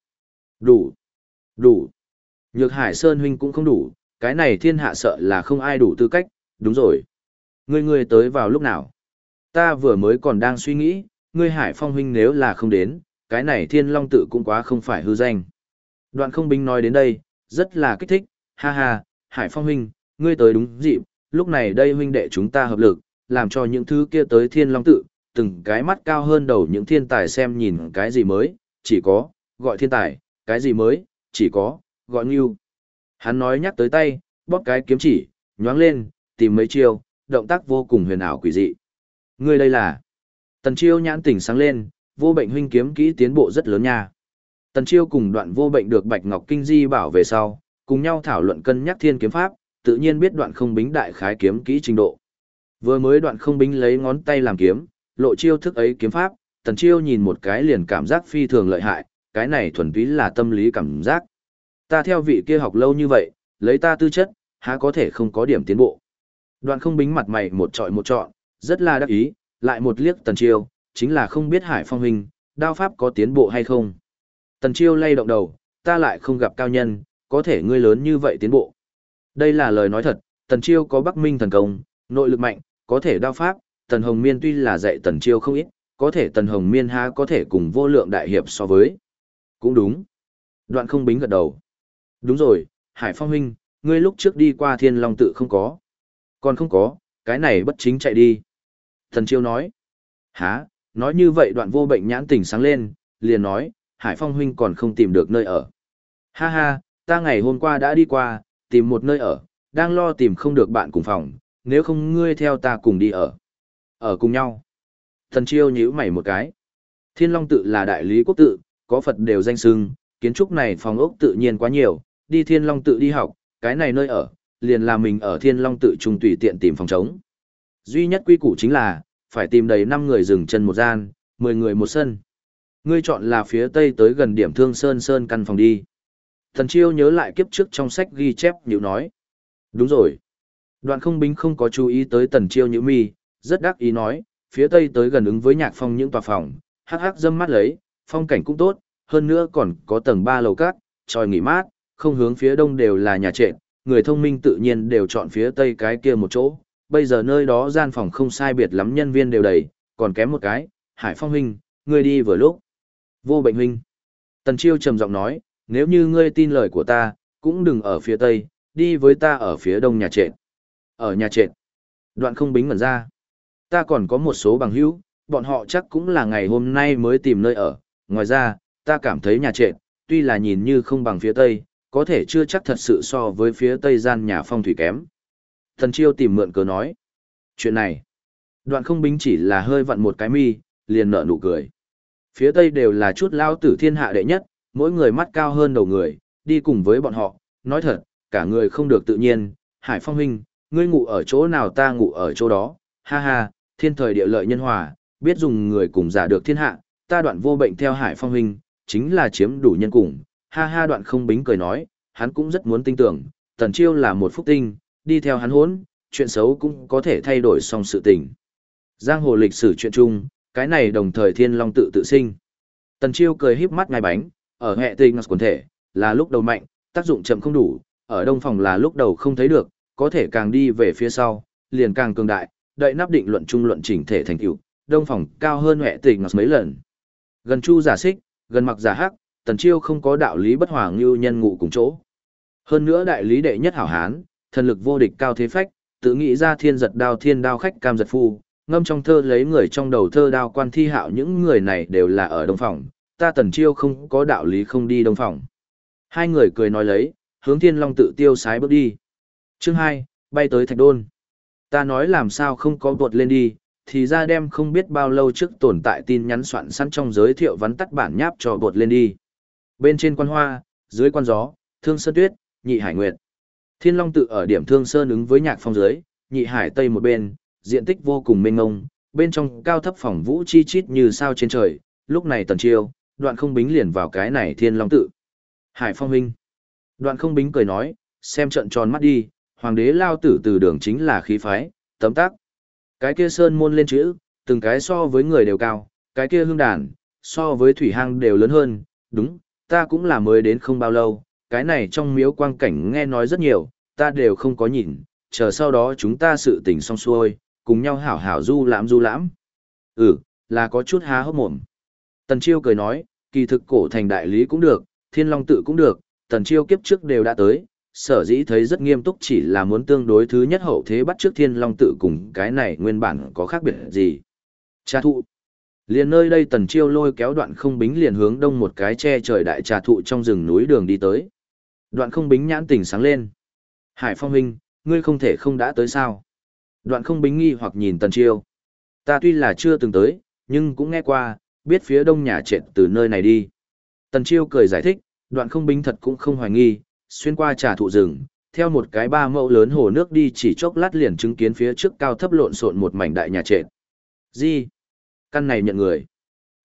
S1: đủ. Nhược Hải Sơn huynh cũng không đủ, cái này thiên hạ sợ là không ai đủ tư cách, đúng rồi. Ngươi tới vào lúc nào? Ta vừa mới còn đang suy nghĩ, ngươi Hải Phong huynh nếu là không đến, cái này Thiên Long tự cũng quá không phải hư danh. Đoạn Không Bính nói đến đây, rất là kích thích, ha ha, Hải Phong huynh, ngươi tới đúng dịp, lúc này đây huynh đệ chúng ta hợp lực, làm cho những thứ kia tới Thiên Long tự, từng cái mắt cao hơn đầu những thiên tài xem nhìn cái gì mới, chỉ có, gọi thiên tài, cái gì mới, chỉ có, gọi ngưu. Hắn nói nhắc tới tay, bóp cái kiếm chỉ, nhoáng lên, tìm mấy chiêu, động tác vô cùng huyền ảo quỷ dị. Ngươi đây là... Tần Chiêu nhãn tỉnh sáng lên, Vô Bệnh huynh kiếm kỹ tiến bộ rất lớn nha. Tần Chiêu cùng Đoạn Vô Bệnh được Bạch Ngọc Kinh Di bảo về sau, cùng nhau thảo luận cân nhắc thiên kiếm pháp, tự nhiên biết Đoạn Không Bính đại khái kiếm kỹ trình độ. Vừa mới Đoạn Không Bính lấy ngón tay làm kiếm, lộ chiêu thức ấy kiếm pháp, Tần Chiêu nhìn một cái liền cảm giác phi thường lợi hại, cái này thuần túy là tâm lý cảm giác. Ta theo vị kia học lâu như vậy, lấy ta tư chất, há có thể không có điểm tiến bộ. Đoạn Không Bính mặt mày một trọi một trọn, rất là đắc ý, lại một liếc Tần Chiêu, chính là không biết Hải Phong huynh, đao pháp có tiến bộ hay không. Tần Chiêu lay động đầu, ta lại không gặp cao nhân, có thể ngươi lớn như vậy tiến bộ. Đây là lời nói thật, Tần Chiêu có Bắc Minh thần công, nội lực mạnh, có thể đao pháp, Tần Hồng Miên tuy là dạy Tần Chiêu không ít, có thể Tần Hồng Miên há có thể cùng Vô Lượng đại hiệp so với. Cũng đúng. Đoạn Không Bính gật đầu. Đúng rồi, Hải Phong huynh, ngươi lúc trước đi qua Thiên Long tự không có. Còn không có, cái này bất chính chạy đi. Tần Chiêu nói. Hả, nói như vậy Đoạn Vô Bệnh nhãn tỉnh sáng lên, liền nói, Hải Phong huynh còn không tìm được nơi ở. Ha ha, ta ngày hôm qua đã đi qua, tìm một nơi ở, đang lo tìm không được bạn cùng phòng, nếu không ngươi theo ta cùng đi ở. Ở cùng nhau. Tần Chiêu nhíu mày một cái. Thiên Long tự là đại lý quốc tự, có Phật đều danh xưng, kiến trúc này phòng ốc tự nhiên quá nhiều, đi Thiên Long tự đi học, cái này nơi ở, liền là mình ở Thiên Long tự trung tùy tiện tìm phòng trống. Duy nhất quy củ chính là, phải tìm đầy 5 người dừng chân một gian, 10 người một sân. Ngươi chọn là phía tây tới gần điểm Thương Sơn căn phòng đi. Tần Chiêu nhớ lại kiếp trước trong sách ghi chép nhíu nói. Đúng rồi. Đoạn Không Bính không có chú ý tới Tần Chiêu nhíu mi, rất đắc ý nói, phía tây tới gần ứng với Nhạc Phong những tòa phòng, hắc hắc dâm mát lấy, phong cảnh cũng tốt, hơn nữa còn có tầng 3 lầu cát, tròi nghỉ mát, không hướng phía đông đều là nhà trệt, người thông minh tự nhiên đều chọn phía tây cái kia một chỗ. Bây giờ nơi đó gian phòng không sai biệt lắm, nhân viên đều đầy, còn kém một cái, Hải Phong huynh, ngươi đi vừa lúc. Vô Bệnh huynh. Tần Chiêu trầm giọng nói, nếu như ngươi tin lời của ta, cũng đừng ở phía tây, đi với ta ở phía đông nhà trệt. Ở nhà trệt. Đoạn Không Bính ngẩn ra. Ta còn có một số bằng hữu, bọn họ chắc cũng là ngày hôm nay mới tìm nơi ở. Ngoài ra, ta cảm thấy nhà trệt, tuy là nhìn như không bằng phía tây, có thể chưa chắc thật sự so với phía tây gian nhà phong thủy kém. Tần Chiêu tìm mượn cớ nói. Chuyện này. Đoạn Không Bính chỉ là hơi vặn một cái mi, liền nở nụ cười. Phía tây đều là chút lao tử thiên hạ đệ nhất, mỗi người mắt cao hơn đầu người, đi cùng với bọn họ, nói thật, cả người không được tự nhiên. Hải Phong huynh, ngươi ngủ ở chỗ nào ta ngủ ở chỗ đó, ha ha, thiên thời địa lợi nhân hòa, biết dùng người cùng giả được thiên hạ, ta Đoạn Vô Bệnh theo Hải Phong huynh, chính là chiếm đủ nhân cùng, ha ha. Đoạn Không Bính cười nói, hắn cũng rất muốn tin tưởng, Tần Chiêu là một phúc tinh, đi theo hắn hốn, chuyện xấu cũng có thể thay đổi xong sự tình. Giang hồ lịch sử chuyện chung, cái này đồng thời Thiên Long tự tự sinh. Tần Chiêu cười híp mắt ngay bánh, ở hệ tinh quần thể, là lúc đầu mạnh, tác dụng chậm không đủ, ở đông phòng là lúc đầu không thấy được, có thể càng đi về phía sau, liền càng cường đại, đợi nắp định luận trung luận chỉnh thể thành tựu, đông phòng cao hơn hệ tinh mấy lần. Gần Chu giả xích, gần Mặc giả hắc, Tần Chiêu không có đạo lý bất hòa ngưu nhân ngụ cùng chỗ. Hơn nữa đại lý đệ nhất hảo hán, thần lực vô địch cao thế phách, tự nghĩ ra thiên đao khách cam giật phu, ngâm trong thơ lấy người trong đầu thơ đao quan thi hạo, những người này đều là ở đông phòng, ta Tần Chiêu không có đạo lý không đi đông phòng. Hai người cười nói lấy, hướng Thiên Long tự tiêu sái bước đi. Chương 2, bay tới Thạch Đôn. Ta nói làm sao không có vượt lên đi, thì ra đem không biết bao lâu trước tồn tại tin nhắn soạn sẵn trong giới thiệu vắn tắt bản nháp cho vượt lên đi. Bên trên quan hoa, dưới quan gió, Thương Sơn Tuyết, Nhị Hải Nguyệt. Thiên Long tự ở điểm Thương Sơn ứng với Nhạc Phong dưới, Nhị Hải Tây một bên, diện tích vô cùng mênh mông, bên trong cao thấp phòng vũ chi chít như sao trên trời. Lúc này Tần Chiêu, Đoạn Không Bính liền vào cái này Thiên Long tự. Hải Phong huynh. Đoạn Không Bính cười nói, xem trận tròn mắt đi, hoàng đế lao tử từ đường chính là khí phái, tấm tắc. Cái kia sơn môn lên chữ, từng cái so với người đều cao, cái kia hương đàn, so với thủy hang đều lớn hơn, đúng, ta cũng là mới đến không bao lâu, cái này trong miếu quang cảnh nghe nói rất nhiều, ta đều không có nhìn, chờ sau đó chúng ta sự tình xong xuôi, cùng nhau hảo hảo du lãm. Là có chút há hốc mồm. Tần Chiêu cười nói, kỳ thực cổ thành đại lý cũng được, Thiên Long tự cũng được, Tần Chiêu kiếp trước đều đã tới, sở dĩ thấy rất nghiêm túc chỉ là muốn tương đối thứ nhất hậu thế bắt trước Thiên Long tự cùng cái này nguyên bản có khác biệt gì. Trà thụ. Liền nơi đây Tần Chiêu lôi kéo Đoạn Không Bính liền hướng đông một cái che trời đại trà thụ trong rừng núi đường đi tới. Đoạn Không Bính nhãn tỉnh sáng lên. Hải Phong huynh, ngươi không thể không đã tới sao? Đoạn Không Bính nghi hoặc nhìn Tần Chiêu. Ta tuy là chưa từng tới, nhưng cũng nghe qua, biết phía đông nhà trệt từ nơi này đi. Tần Chiêu cười giải thích, Đoạn Không Bính thật cũng không hoài nghi, xuyên qua trà thụ rừng, theo một cái 3 mẫu lớn hồ nước đi chỉ chốc lát liền chứng kiến phía trước cao thấp lộn xộn một mảnh đại nhà trệt. Gì? Căn này nhận người.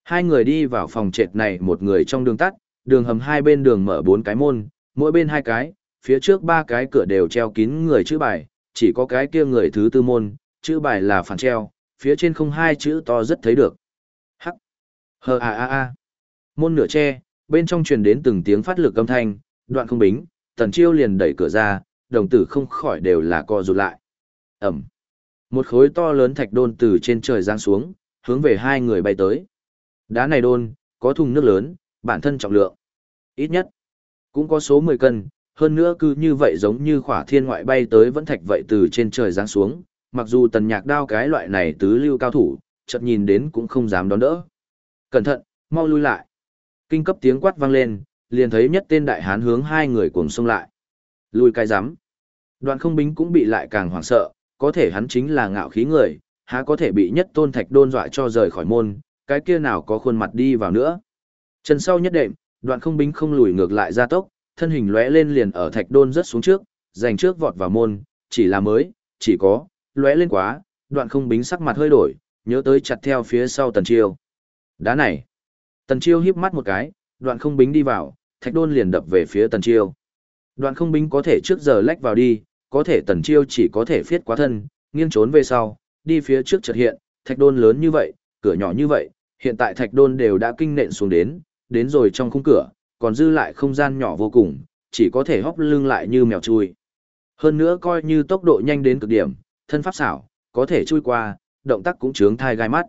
S1: Hai người đi vào phòng trệt này, một người trong đường tắt, đường hầm hai bên đường mở 4 cái môn, mỗi bên 2 cái, phía trước 3 cái cửa đều treo kín người chữ bài, chỉ có cái kia người thứ tư môn, chữ bài là phản treo, phía trên không 2 chữ to rất thấy được. Hắc. Hờ a a a. Môn nửa che, bên trong truyền đến từng tiếng phát lực âm thanh, Đoạn Không Bính, Tần Chiêu liền đẩy cửa ra, đồng tử không khỏi đều là co rụt lại. Ẩm. Một khối to lớn thạch đôn từ trên trời giáng xuống, hướng về hai người bay tới. Đá này đôn, có thùng nước lớn, bản thân trọng lượng. Ít nhất, cũng có số 10 cân, hơn nữa cứ như vậy giống như khỏa thiên ngoại bay tới vẫn thạch vậy từ trên trời giáng xuống, mặc dù Tần Nhạc Đao cái loại này tứ lưu cao thủ, chợt nhìn đến cũng không dám đón đỡ. Cẩn thận, mau lui lại. Kinh cấp tiếng quát vang lên, liền thấy nhất tên đại hán hướng hai người cuồng xông lại. Lùi cái rắm. Đoạn Không Bính cũng bị lại càng hoảng sợ, có thể hắn chính là ngạo khí người, há có thể bị nhất tôn thạch đôn dọa cho rời khỏi môn, cái kia nào có khuôn mặt đi vào nữa. Chân sau nhất đệm, Đoạn Không Bính không lùi ngược lại ra tốc, thân hình lóe lên liền ở thạch đôn rất xuống trước, giành trước vọt vào môn, chỉ là mới, chỉ có, lóe lên quá, Đoạn Không Bính sắc mặt hơi đổi, nhớ tới chặt theo phía sau Tần Chiêu. Đá này. Tần Chiêu híp mắt một cái, Đoạn Không Bính đi vào, thạch đôn liền đập về phía Tần Chiêu. Đoạn Không Bính có thể trước giờ lách vào đi, có thể Tần Chiêu chỉ có thể phiết quá thân, nghiêng trốn về sau, đi phía trước chợt hiện, thạch đôn lớn như vậy, cửa nhỏ như vậy, hiện tại thạch đôn đều đã kinh nện xuống đến rồi trong khung cửa, còn dư lại không gian nhỏ vô cùng, chỉ có thể hóc lưng lại như mèo chui. Hơn nữa coi như tốc độ nhanh đến cực điểm, thân pháp xảo, có thể chui qua, động tác cũng chướng thai gai mắt.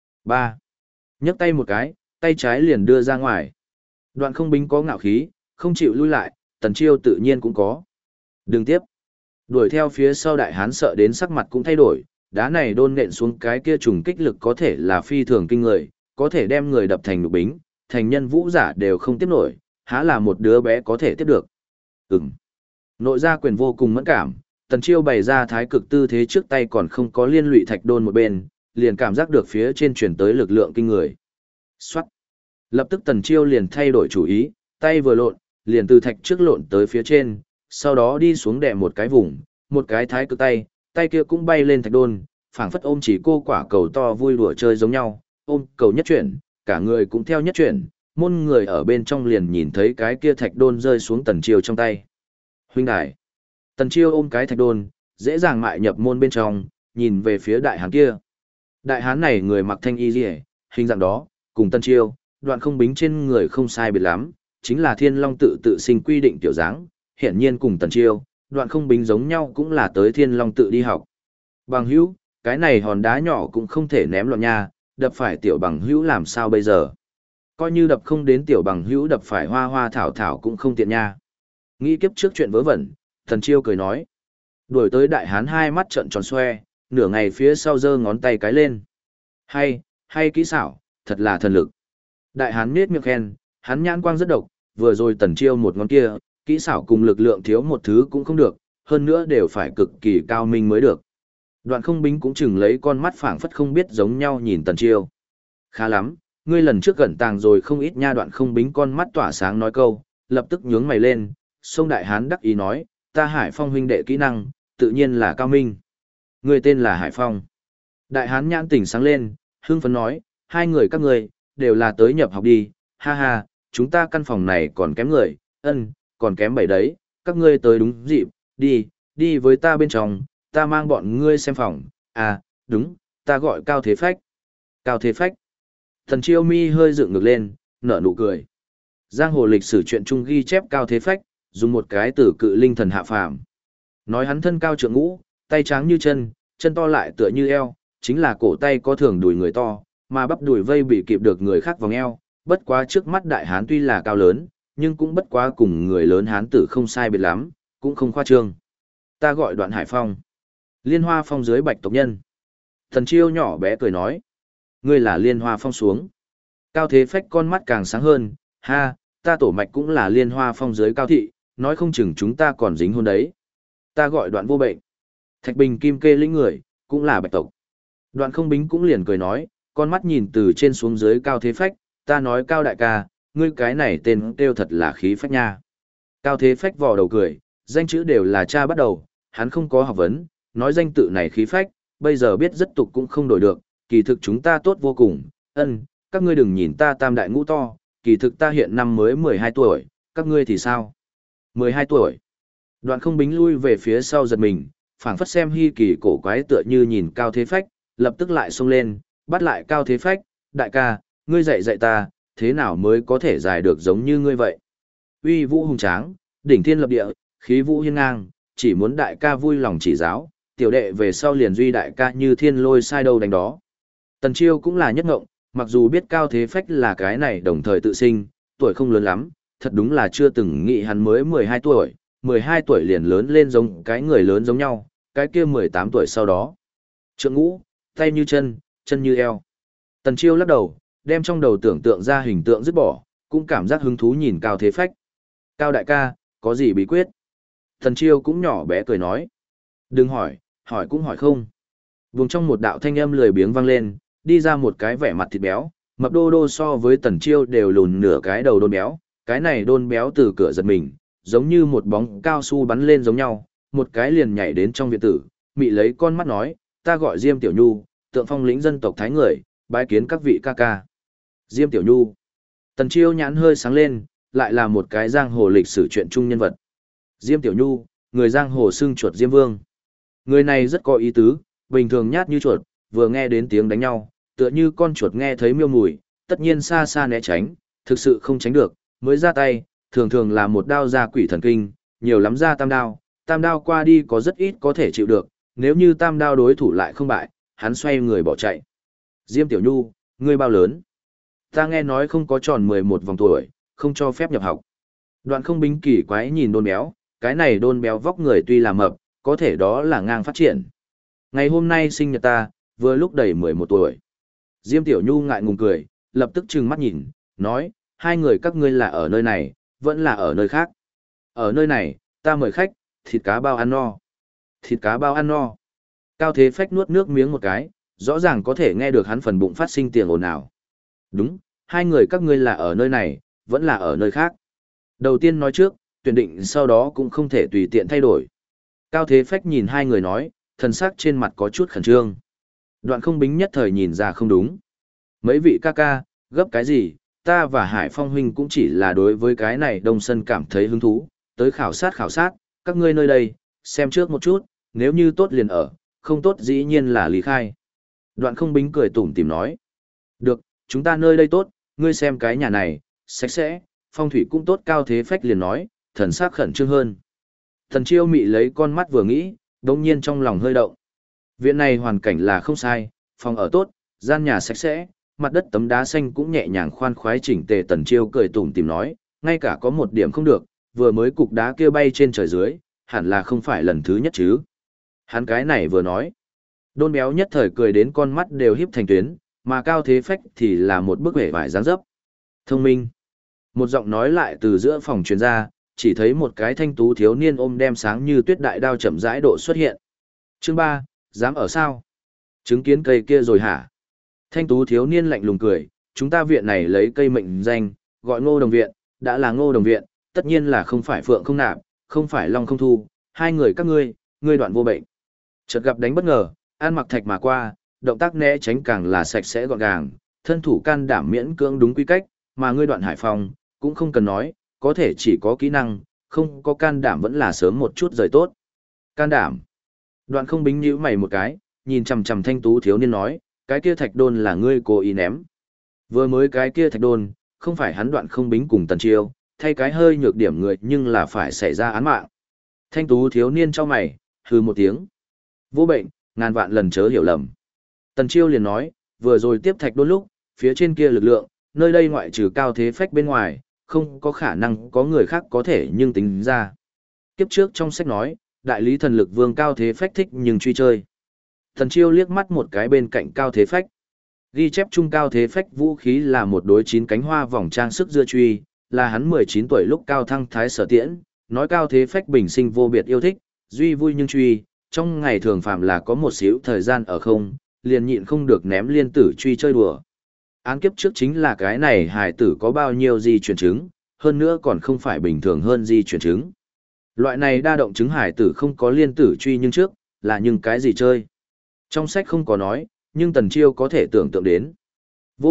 S1: 3. Nhấc tay một cái, tay trái liền đưa ra ngoài. Đoạn Không Bính có ngạo khí, không chịu lui lại, Tần Chiêu tự nhiên cũng có. Đừng tiếp. Đuổi theo phía sau đại hán sợ đến sắc mặt cũng thay đổi, đá này đôn nện xuống cái kia trùng kích lực có thể là phi thường kinh người, có thể đem người đập thành nhục bính, thành nhân vũ giả đều không tiếp nổi, há là một đứa bé có thể tiếp được. Nội gia quyền vô cùng mẫn cảm, Tần Chiêu bày ra thái cực tư thế trước tay còn không có liên lụy thạch đôn một bên, liền cảm giác được phía trên truyền tới lực lượng kinh người. Xoát. Lập tức Tần Chiêu liền thay đổi chủ ý, tay vừa lộn, liền từ thạch trước lộn tới phía trên, sau đó đi xuống đè một cái vùng, một cái thái cực tay, tay kia cũng bay lên thạch đôn, phảng phất ôm chỉ cô quả cầu to vui đùa chơi giống nhau, ôm cầu nhất chuyển, cả người cũng theo nhất chuyển, môn người ở bên trong liền nhìn thấy cái kia thạch đôn rơi xuống Tần Chiêu trong tay. Huynh đài. Tần Chiêu ôm cái thạch đôn, dễ dàng mại nhập môn bên trong, nhìn về phía đại hán kia. Đại hán này người mặc thanh y liễu, hình dạng đó, cùng Tần Chiêu, Đoạn Không Bính trên người không sai biệt lắm, chính là Thiên Long tự sinh quy định tiểu dáng, hiển nhiên cùng Tần Chiêu, Đoạn Không Bính giống nhau cũng là tới Thiên Long tự đi học. Bằng hữu, cái này hòn đá nhỏ cũng không thể ném loạn nha, đập phải tiểu bằng hữu làm sao bây giờ? Coi như đập không đến tiểu bằng hữu đập phải hoa hoa thảo thảo cũng không tiện nha. Nghĩ kiếp trước chuyện vớ vẩn, Tần Chiêu cười nói. Đuổi tới đại hán hai mắt trợn tròn xoe, nửa ngày phía sau giơ ngón tay cái lên. Hay kỹ xảo, thật là thần lực. Đại hán nết miệng khen, hắn nhãn quang rất độc, vừa rồi Tần Chiêu một ngón kia, kỹ xảo cùng lực lượng thiếu một thứ cũng không được, hơn nữa đều phải cực kỳ cao minh mới được. Đoạn Không Bính cũng chừng lấy con mắt phảng phất không biết giống nhau nhìn Tần Chiêu. Khá lắm, ngươi lần trước gần tàng rồi không ít nha. Đoạn Không Bính con mắt tỏa sáng nói câu, lập tức nhướng mày lên, sông đại hán đắc ý nói, ta Hải Phong huynh đệ kỹ năng, tự nhiên là cao minh. Ngươi tên là Hải Phong. Đại hán nhãn tỉnh sáng lên, hưng phấn nói, hai người các ngươi đều là tới nhập học đi, ha ha, chúng ta căn phòng này còn kém người, còn kém 7 đấy, các ngươi tới đúng dịp, đi với ta bên trong, ta mang bọn ngươi xem phòng, à, đúng, ta gọi Cao Thế Phách. Cao Thế Phách. Thần Chiêu mi hơi dựng ngược lên, nở nụ cười. Giang hồ lịch sử truyện chung ghi chép Cao Thế Phách, dùng một cái từ cự linh thần hạ phàm. Nói hắn thân cao trượng ngũ, tay trắng như chân to lại tựa như eo, chính là cổ tay có thường đùi người to, mà bắp đùi vây bị kịp được người khác vòng eo, bất quá trước mắt đại hán tuy là cao lớn, nhưng cũng bất quá cùng người lớn hán tử không sai biệt lắm, cũng không khoa trương. Ta gọi Đoạn Hải Phong. Liên Hoa Phong dưới Bạch tộc nhân. Thần Chiêu nhỏ bé cười nói. Ngươi là Liên Hoa Phong xuống. Cao Thế Phách con mắt càng sáng hơn, ha, ta tổ mạch cũng là Liên Hoa Phong dưới Cao Thị, nói không chừng chúng ta còn dính hôn đấy. Ta gọi Đoạn Vô Bệnh. Thạch Bình Kim Kê lĩnh người, cũng là Bạch tộc. Đoạn Không Bính cũng liền cười nói, con mắt nhìn từ trên xuống dưới Cao Thế Phách, ta nói Cao đại ca, ngươi cái này tên kêu thật là khí phách nha. Cao Thế Phách vò đầu cười, danh chữ đều là cha bắt đầu, hắn không có học vấn, nói danh tự này khí phách, bây giờ biết rất tục cũng không đổi được, kỳ thực chúng ta tốt vô cùng, các ngươi đừng nhìn ta tam đại ngũ to, kỳ thực ta hiện năm mới 12 tuổi, các ngươi thì sao? 12 tuổi. Đoạn không bính lui về phía sau giật mình, phảng phất xem hy kỳ cổ quái tựa như nhìn Cao Thế Phách, lập tức lại xông lên, bắt lại Cao Thế Phách, đại ca, ngươi dạy dạy ta, thế nào mới có thể giải được giống như ngươi vậy? Uy vũ hùng tráng, đỉnh thiên lập địa, khí vũ hiên ngang, chỉ muốn đại ca vui lòng chỉ giáo, tiểu đệ về sau liền duy đại ca như thiên lôi sai đâu đánh đó. Tần Chiêu cũng là nhất ngộng, mặc dù biết Cao Thế Phách là cái này đồng thời tự sinh, tuổi không lớn lắm, thật đúng là chưa từng nghĩ hắn mới 12 tuổi, 12 tuổi liền lớn lên giống cái người lớn giống nhau, cái kia 18 tuổi sau đó. Trượng ngũ, tay như chân, chân như eo. Tần Chiêu lắc đầu, đem trong đầu tưởng tượng ra hình tượng dứt bỏ, cũng cảm giác hứng thú nhìn Cao Thế Phách. Cao đại ca, có gì bí quyết? Tần Chiêu cũng nhỏ bé cười nói. Đừng hỏi, hỏi cũng hỏi không. Vùng trong một đạo thanh âm lười biếng vang lên, đi ra một cái vẻ mặt thịt béo, mập đô đô so với Tần Chiêu đều lùn nửa cái đầu đôn béo, cái này đôn béo từ cửa giật mình, giống như một bóng cao su bắn lên giống nhau, một cái liền nhảy đến trong viện tử, mị lấy con mắt nói, ta gọi Diêm Tiểu Nhu, tượng phong lĩnh dân tộc Thái người, bái kiến các vị ca ca. Diêm Tiểu Nhu. Tần Chiêu nhãn hơi sáng lên, lại là một cái giang hồ lịch sử chuyện trung nhân vật. Diêm Tiểu Nhu, người giang hồ xưng chuột Diêm Vương. Người này rất có ý tứ, bình thường nhát như chuột, vừa nghe đến tiếng đánh nhau, tựa như con chuột nghe thấy miêu mùi, tất nhiên xa xa né tránh, thực sự không tránh được, mới ra tay, thường thường là một đao ra quỷ thần kinh, nhiều lắm ra tam đao qua đi có rất ít có thể chịu được, nếu như tam đao đối thủ lại không bại, hắn xoay người bỏ chạy. Diêm Tiểu Nhu, ngươi bao lớn? Ta nghe nói không có tròn 11 vòng tuổi, không cho phép nhập học. Đoạn không bính kỳ quái nhìn đôn béo, cái này đôn béo vóc người tuy là mập, có thể đó là ngang phát triển. Ngày hôm nay sinh nhật ta, vừa lúc đầy 11 tuổi. Diêm Tiểu Nhu ngại ngùng cười, lập tức trừng mắt nhìn, nói, hai người các ngươi là ở nơi này, vẫn là ở nơi khác. Ở nơi này, ta mời khách, thịt cá bao ăn no. Thịt cá bao ăn no. Cao Thế Phách nuốt nước miếng một cái, rõ ràng có thể nghe được hắn phần bụng phát sinh tiếng ồn ào. Đúng, hai người các ngươi là ở nơi này, vẫn là ở nơi khác. Đầu tiên nói trước, tuyển định sau đó cũng không thể tùy tiện thay đổi. Cao Thế Phách nhìn hai người nói, thần sắc trên mặt có chút khẩn trương. Đoạn không bính nhất thời nhìn ra không đúng. Mấy vị ca ca, gấp cái gì, ta và Hải Phong huynh cũng chỉ là đối với cái này Đông Sân cảm thấy hứng thú, tới khảo sát, các ngươi nơi đây, xem trước một chút, nếu như tốt liền ở, không tốt dĩ nhiên là lý khai. Đoạn không bính cười tủm tỉm nói. Được, chúng ta nơi đây tốt, ngươi xem cái nhà này, sạch sẽ, phong thủy cũng tốt. Cao Thế Phách liền nói, thần sắc khẩn trương hơn. Thần Chiêu mị lấy con mắt vừa nghĩ, đống nhiên trong lòng hơi động. Viện này hoàn cảnh là không sai, phòng ở tốt, gian nhà sạch sẽ, mặt đất tấm đá xanh cũng nhẹ nhàng khoan khoái chỉnh tề. Tần Chiêu cười tủm tỉm nói, ngay cả có một điểm không được, vừa mới cục đá kia bay trên trời dưới, hẳn là không phải lần thứ nhất chứ. Hắn cái này vừa nói, đôn béo nhất thời cười đến con mắt đều híp thành tuyến, mà Cao Thế Phách thì là một bức vẻ vải dáng dấp. Thông minh. Một giọng nói lại từ giữa phòng truyền ra, chỉ thấy một cái thanh tú thiếu niên ôm đem sáng như tuyết đại đao chậm rãi độ xuất hiện. Chương 3, dám ở sao? Chứng kiến cây kia rồi hả? Thanh tú thiếu niên lạnh lùng cười, chúng ta viện này lấy cây mệnh danh, gọi Ngô Đồng Viện, đã là Ngô Đồng Viện, tất nhiên là không phải Phượng không nạp, không phải Long không thu, hai người các ngươi đoạn vô bệnh. Chợt gặp đánh bất ngờ, an mặc thạch mà qua, động tác né tránh càng là sạch sẽ gọn gàng, thân thủ can đảm miễn cưỡng đúng quy cách, mà ngươi Đoạn Hải Phong, cũng không cần nói, có thể chỉ có kỹ năng, không có can đảm vẫn là sớm một chút rời tốt. Can đảm. Đoạn không bính nhíu mày một cái, nhìn chằm chằm thanh tú thiếu niên nói, cái kia thạch đôn là ngươi cố ý ném. Vừa mới cái kia thạch đôn, không phải hắn Đoạn không bính cùng Tần Chiêu, thay cái hơi nhược điểm người nhưng là phải xảy ra án mạng. Thanh tú thiếu niên cho mày, hừ một tiếng. Vô bệnh, ngàn vạn lần chớ hiểu lầm. Tần Chiêu liền nói, vừa rồi tiếp thạch đôn lúc, phía trên kia lực lượng, nơi đây ngoại trừ Cao Thế Phách bên ngoài, không có khả năng có người khác có thể nhưng tính ra. Kiếp trước trong sách nói, đại lý thần lực vương Cao Thế Phách thích nhưng truy chơi. Tần Chiêu liếc mắt một cái bên cạnh Cao Thế Phách. Ghi chép chung Cao Thế Phách vũ khí là một đối 9 cánh hoa vòng trang sức dưa truy, là hắn 19 tuổi lúc cao thăng thái sở tiễn, nói Cao Thế Phách bình sinh vô biệt yêu thích, duy vui nhưng truy, trong ngày thường phạm là có một xíu thời gian ở không, liền nhịn không được ném liên tử truy chơi đùa. Án kiếp trước chính là cái này hài tử có bao nhiêu di chuyển chứng, hơn nữa còn không phải bình thường hơn di chuyển chứng. Loại này đa động chứng hài tử không có liên tử truy nhưng trước, là nhưng cái gì chơi. Trong sách không có nói, nhưng Tần Chiêu có thể tưởng tượng đến. Vô bệnh,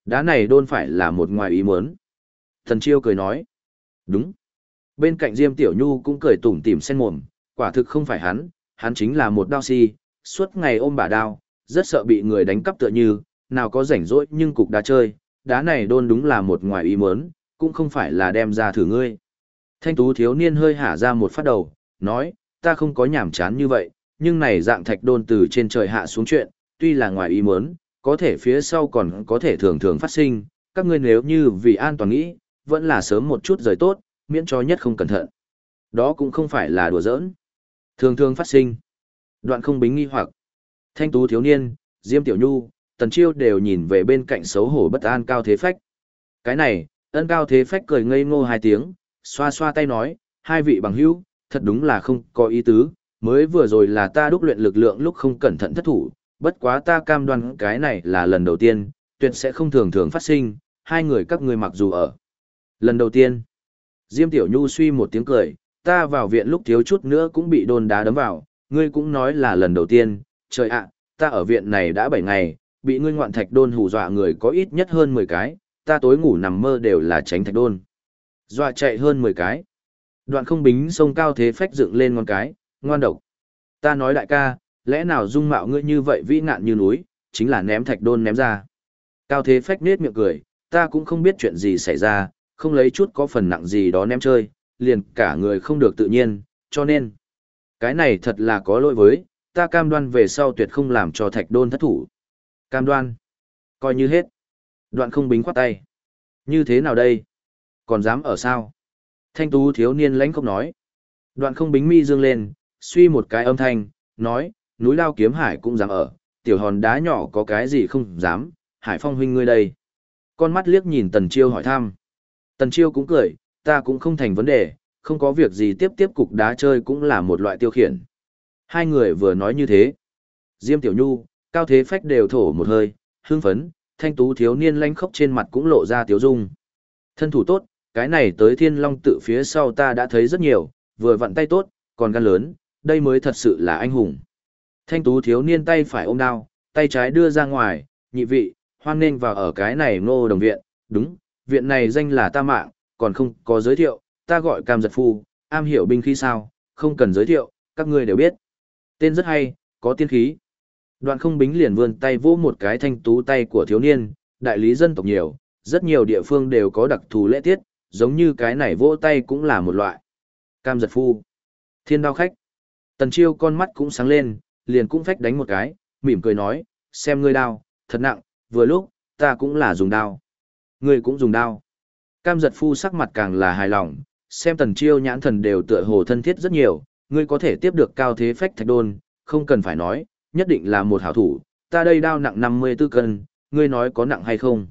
S1: Đá này đôn phải là một ngoài ý muốn. Thần Chiêu cười nói. Đúng. Bên cạnh Diêm Tiểu Nhu cũng cười tủm tỉm sen mồm, quả thực không phải hắn chính là một đao si, suốt ngày ôm bả đao, rất sợ bị người đánh cắp tựa như, nào có rảnh rỗi nhưng cục đá chơi, đá này đôn đúng là một ngoài ý muốn, cũng không phải là đem ra thử ngươi. Thanh tú thiếu niên hơi hả ra một phát đầu, nói, ta không có nhảm chán như vậy, nhưng này dạng thạch đôn từ trên trời hạ xuống chuyện, tuy là ngoài ý muốn, có thể phía sau còn có thể thường thường phát sinh, các ngươi nếu như vì an toàn nghĩ, vẫn là sớm một chút rời tốt, miễn cho nhất không cẩn thận. Đó cũng không phải là đùa giỡn. Thường thường phát sinh. Đoạn không bính nghi hoặc. Thanh tú thiếu niên, Diêm Tiểu Nhu, Tần Chiêu đều nhìn về bên cạnh xấu hổ bất an Cao Thế Phách. Cái này, ân Cao Thế Phách cười ngây ngô hai tiếng, xoa xoa tay nói, hai vị bằng hữu, thật đúng là không có ý tứ, mới vừa rồi là ta đúc luyện lực lượng lúc không cẩn thận thất thủ, bất quá ta cam đoan cái này là lần đầu tiên, tuyệt sẽ không thường thường phát sinh, hai người các ngươi mặc dù ở. Lần đầu tiên, Diêm Tiểu Nhu suy một tiếng cười, ta vào viện lúc thiếu chút nữa cũng bị đôn đá đấm vào, ngươi cũng nói là lần đầu tiên, trời ạ, ta ở viện này đã 7 ngày, bị ngươi ngoạn thạch đôn hù dọa người có ít nhất hơn 10 cái, ta tối ngủ nằm mơ đều là tránh thạch đôn. Dọa chạy hơn 10 cái. Đoạn không bính sông Cao Thế Phách dựng lên ngón cái, ngoan độc. Ta nói đại ca, lẽ nào dung mạo ngươi như vậy vĩ ngạn như núi, chính là ném thạch đôn ném ra. Cao Thế Phách nết miệng cười, ta cũng không biết chuyện gì xảy ra, không lấy chút có phần nặng gì đó ném chơi, liền cả người không được tự nhiên, cho nên. Cái này thật là có lỗi với, ta cam đoan về sau tuyệt không làm cho thạch đôn thất thủ. Cam đoan. Coi như hết. Đoạn không bính khoát tay. Như thế nào đây? Còn dám ở sao? Thanh tú thiếu niên lãnh không nói. Đoạn không bính mi dương lên, suy một cái âm thanh, nói, núi lao kiếm hải cũng dám ở, tiểu hòn đá nhỏ có cái gì không dám, Hải Phong huynh ngươi đây. Con mắt liếc nhìn Tần Chiêu hỏi thăm. Tần Chiêu cũng cười, ta cũng không thành vấn đề, không có việc gì tiếp cục đá chơi cũng là một loại tiêu khiển. Hai người vừa nói như thế. Diêm Tiểu Nhu, Cao Thế Phách đều thổ một hơi, hưng phấn, thanh tú thiếu niên lanh khốc trên mặt cũng lộ ra tiếu dung. Thân thủ tốt, cái này tới Thiên Long tự phía sau ta đã thấy rất nhiều, vừa vặn tay tốt, còn gan lớn, đây mới thật sự là anh hùng. Thanh tú thiếu niên tay phải ôm đao, tay trái đưa ra ngoài, nhị vị, hoan nghênh vào ở cái này Ngô Đồng viện, đúng, viện này danh là ta mạng, còn không có giới thiệu, ta gọi Cam Giật Phu, am hiểu binh khí sao, không cần giới thiệu, các ngươi đều biết. Tên rất hay, có tiên khí. Đoạn không bính liền vươn tay vỗ một cái thanh tú tay của thiếu niên, đại lý dân tộc nhiều, rất nhiều địa phương đều có đặc thù lễ tiết, giống như cái này vỗ tay cũng là một loại. Cam Giật Phu, Thiên Đao Khách. Tần Chiêu con mắt cũng sáng lên, liền cũng phách đánh một cái, mỉm cười nói, xem ngươi đao, thật nặng, vừa lúc, ta cũng là dùng đao. Ngươi cũng dùng đao. Cam Giật Phu sắc mặt càng là hài lòng, xem Tần Chiêu nhãn thần đều tựa hồ thân thiết rất nhiều, ngươi có thể tiếp được Cao Thế Phách thạch đôn, không cần phải nói, nhất định là một hảo thủ, ta đây đao nặng 54 cân, ngươi nói có nặng hay không?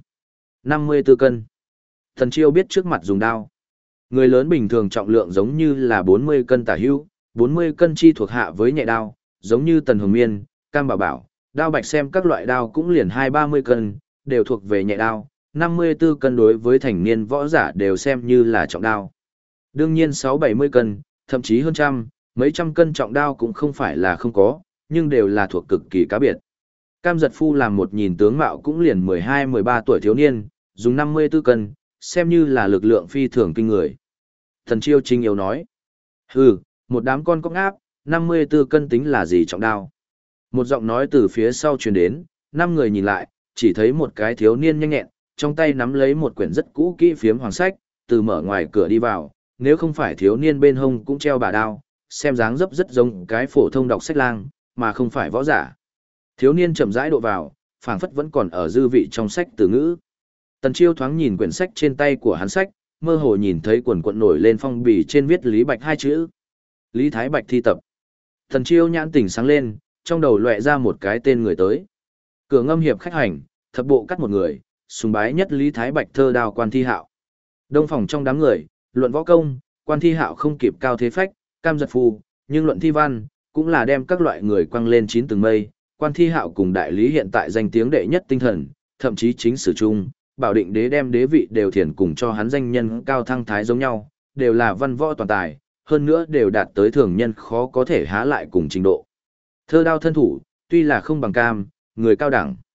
S1: 54 cân. Tần Chiêu biết trước mặt dùng đao. Người lớn bình thường trọng lượng giống như là 40 cân tả hữu, 40 cân chi thuộc hạ với nhẹ đao, giống như Tần Hồng Miên, Cam Bảo Bảo, đao bạch xem các loại đao cũng liền 2-30 cân, đều thuộc về nhẹ đao, 54 cân đối với thành niên võ giả đều xem như là trọng đao. Đương nhiên 6-70 cân, thậm chí hơn trăm, mấy trăm cân trọng đao cũng không phải là không có, nhưng đều là thuộc cực kỳ cá biệt. Cam Giật Phu làm một nhìn tướng mạo cũng liền 12-13 tuổi thiếu niên, dùng 54 cân, xem như là lực lượng phi thường kinh người. Thần Chiêu Trinh yếu nói, hừ, một đám con cóc ngáp, 54 cân tính là gì trọng đao. Một giọng nói từ phía sau truyền đến, 5 người nhìn lại, chỉ thấy một cái thiếu niên nhanh nhẹn, trong tay nắm lấy một quyển rất cũ kỹ phiếm hoàng sách, từ mở ngoài cửa đi vào, nếu không phải thiếu niên bên hông cũng treo bà đao, xem dáng dấp rất giống cái phổ thông đọc sách lang, mà không phải võ giả. Thiếu niên chậm rãi độ vào, phảng phất vẫn còn ở dư vị trong sách từ ngữ. Tần Chiêu thoáng nhìn quyển sách trên tay của hắn sách, mơ hồ nhìn thấy quần quận nổi lên phong bì trên viết Lý Bạch hai chữ. Lý Thái Bạch thi tập. Tần Chiêu nhãn tỉnh sáng lên, trong đầu lóe ra một cái tên người tới. Cửa Ngâm hiệp khách hành, thập bộ cắt một người, sùng bái nhất Lý Thái Bạch thơ đao Quan Thi Hạo. Đông phòng trong đám người, luận võ công, Quan Thi Hạo không kịp Cao Thế Phách, Cam Giật Phu, nhưng luận thi văn, cũng là đem các loại người quăng lên 9 tầng mây. Quan Thi Hạo cùng đại lý hiện tại danh tiếng đệ nhất tinh thần, thậm chí chính sử chung, bảo định đế đem đế vị đều thiền cùng cho hắn danh nhân cao thăng thái giống nhau, đều là văn võ toàn tài, hơn nữa đều đạt tới thường nhân khó có thể há lại cùng trình độ. Thơ đao thân thủ, tuy là không bằng Cam, người cao đẳng.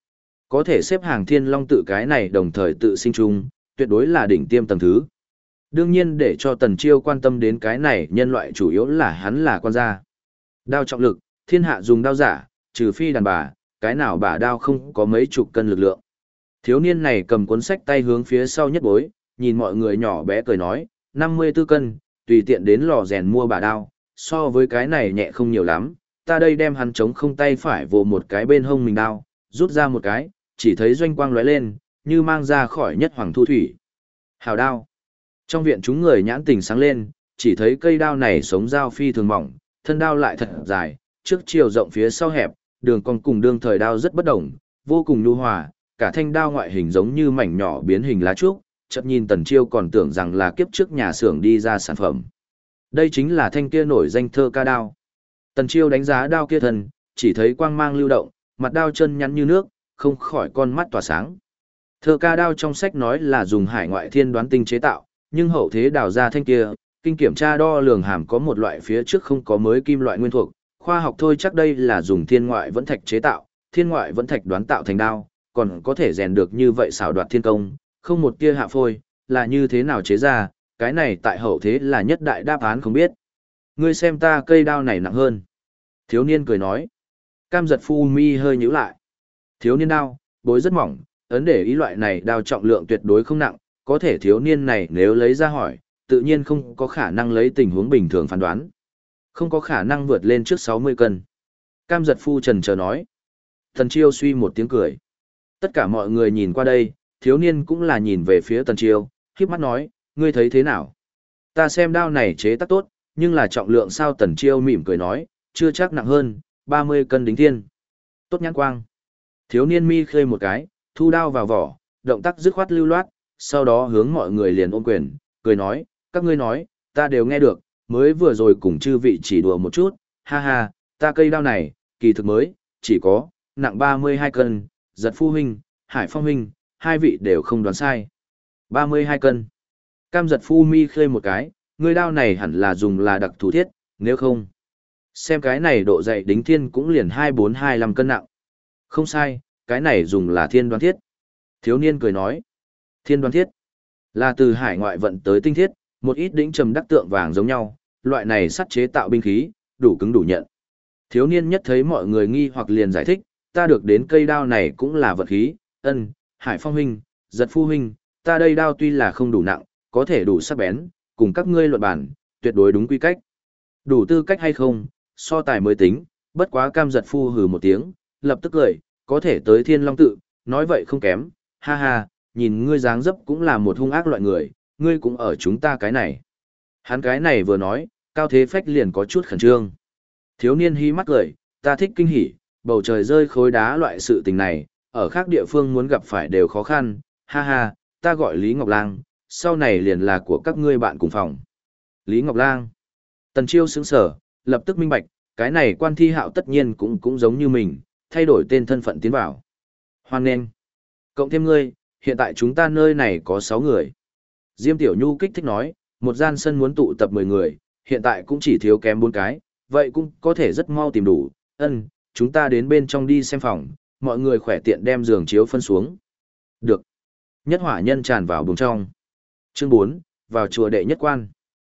S1: Có thể xếp hàng thiên long tự cái này đồng thời tự sinh chung, tuyệt đối là đỉnh tiêm tầng thứ. Đương nhiên để cho Tần Chiêu quan tâm đến cái này nhân loại chủ yếu là hắn là quan gia. Đao trọng lực, thiên hạ dùng đao giả, trừ phi đàn bà, cái nào bả đao không có mấy chục cân lực lượng. Thiếu niên này cầm cuốn sách tay hướng phía sau nhất bối, nhìn mọi người nhỏ bé cười nói, 54 cân, tùy tiện đến lò rèn mua bả đao, so với cái này nhẹ không nhiều lắm, ta đây đem hắn chống không tay phải vồ một cái bên hông mình đao, rút ra một cái, chỉ thấy doanh quang lóe lên, như mang ra khỏi nhất hoàng thu thủy. Hào đao. Trong viện chúng người nhãn tình sáng lên, chỉ thấy cây đao này sống dao phi thường mỏng, thân đao lại thật dài, trước chiều rộng phía sau hẹp, đường cong cùng đương thời đao rất bất đồng, vô cùng nhu hòa, cả thanh đao ngoại hình giống như mảnh nhỏ biến hình lá trúc, chợt nhìn Tần Chiêu còn tưởng rằng là kiếp trước nhà xưởng đi ra sản phẩm. Đây chính là thanh kia nổi danh thơ ca đao. Tần Chiêu đánh giá đao kia thần, chỉ thấy quang mang lưu động, mặt đao chân nhắn như nước, không khỏi con mắt tỏa sáng. Thơ ca đao trong sách nói là dùng hải ngoại thiên đoán tinh chế tạo, nhưng hậu thế đào ra thanh kia, kinh kiểm tra đo lường hàm có một loại phía trước không có mới kim loại nguyên thuộc, khoa học thôi chắc đây là dùng thiên ngoại vẫn thạch chế tạo, thiên ngoại vẫn thạch đoán tạo thành đao, còn có thể rèn được như vậy xảo đoạt thiên công, không một tia hạ phôi, là như thế nào chế ra, cái này tại hậu thế là nhất đại đáp án không biết. Ngươi xem ta cây đao này nặng hơn. Thiếu niên cười nói. Cam giật phu mi hơi nhíu lại. Thiếu niên đao, bối rất mỏng, ấn để ý loại này đao trọng lượng tuyệt đối không nặng, có thể thiếu niên này nếu lấy ra hỏi, tự nhiên không có khả năng lấy tình huống bình thường phán đoán. Không có khả năng vượt lên trước 60 cân. Cam giật phu trần chờ nói. Tần Chiêu suy một tiếng cười. Tất cả mọi người nhìn qua đây, thiếu niên cũng là nhìn về phía Tần Chiêu, khiếp mắt nói, ngươi thấy thế nào? Ta xem đao này chế tác tốt, nhưng là trọng lượng sao? Tần Chiêu mỉm cười nói, chưa chắc nặng hơn, 30 cân đính thiên. Tốt nhãn quang. Thiếu niên mi khơi một cái, thu đao vào vỏ, động tác dứt khoát lưu loát, sau đó hướng mọi người liền ôm quyền, cười nói, các ngươi nói, ta đều nghe được, mới vừa rồi cùng chư vị chỉ đùa một chút, ha ha, ta cây đao này, kỳ thực mới, chỉ có, nặng 32 cân, giật phu huynh, hải phong huynh, hai vị đều không đoán sai. 32 cân. Cam giật phu mi khơi một cái, người đao này hẳn là dùng là đặc thủ thiết, nếu không. Xem cái này độ dày đính thiên cũng liền 24-25 cân nặng. Không sai, cái này dùng là thiên đoán thiết. Thiếu niên cười nói, thiên đoán thiết là từ hải ngoại vận tới tinh thiết, một ít đỉnh trầm đắc tượng vàng giống nhau, loại này sắt chế tạo binh khí, đủ cứng đủ nhận. Thiếu niên nhất thấy mọi người nghi hoặc liền giải thích, ta được đến cây đao này cũng là vật khí, hải phong huynh, giật phu huynh, ta đây đao tuy là không đủ nặng, có thể đủ sắc bén, cùng các ngươi luận bản, tuyệt đối đúng quy cách. Đủ tư cách hay không, so tài mới tính, bất quá Cam giật phu hừ một tiếng, lập tức cười, có thể tới Thiên Long tự, nói vậy không kém, ha ha, nhìn ngươi dáng dấp cũng là một hung ác loại người, ngươi cũng ở chúng ta cái này. Hắn cái này vừa nói, Cao Thế Phách liền có chút khẩn trương. Thiếu niên hí mắt cười, ta thích kinh hỉ, bầu trời rơi khối đá loại sự tình này, ở khác địa phương muốn gặp phải đều khó khăn, ha ha, ta gọi Lý Ngọc Lang, sau này liền là của các ngươi bạn cùng phòng. Lý Ngọc Lang. Tần Chiêu sững sở, lập tức minh bạch, cái này Quan Thi Hạo tất nhiên cũng giống như mình, thay đổi tên thân phận tiến vào. Hoan nghênh. Cộng thêm ngươi, hiện tại chúng ta nơi này có 6 người. Diêm Tiểu Nhu kích thích nói, một gian sân muốn tụ tập 10 người, hiện tại cũng chỉ thiếu kém 4 cái, vậy cũng có thể rất mau tìm đủ. Chúng ta đến bên trong đi xem phòng, mọi người khỏe tiện đem giường chiếu phân xuống. Được. Nhất hỏa nhân tràn vào buồng trong. Chương 4, vào chùa đệ nhất quan.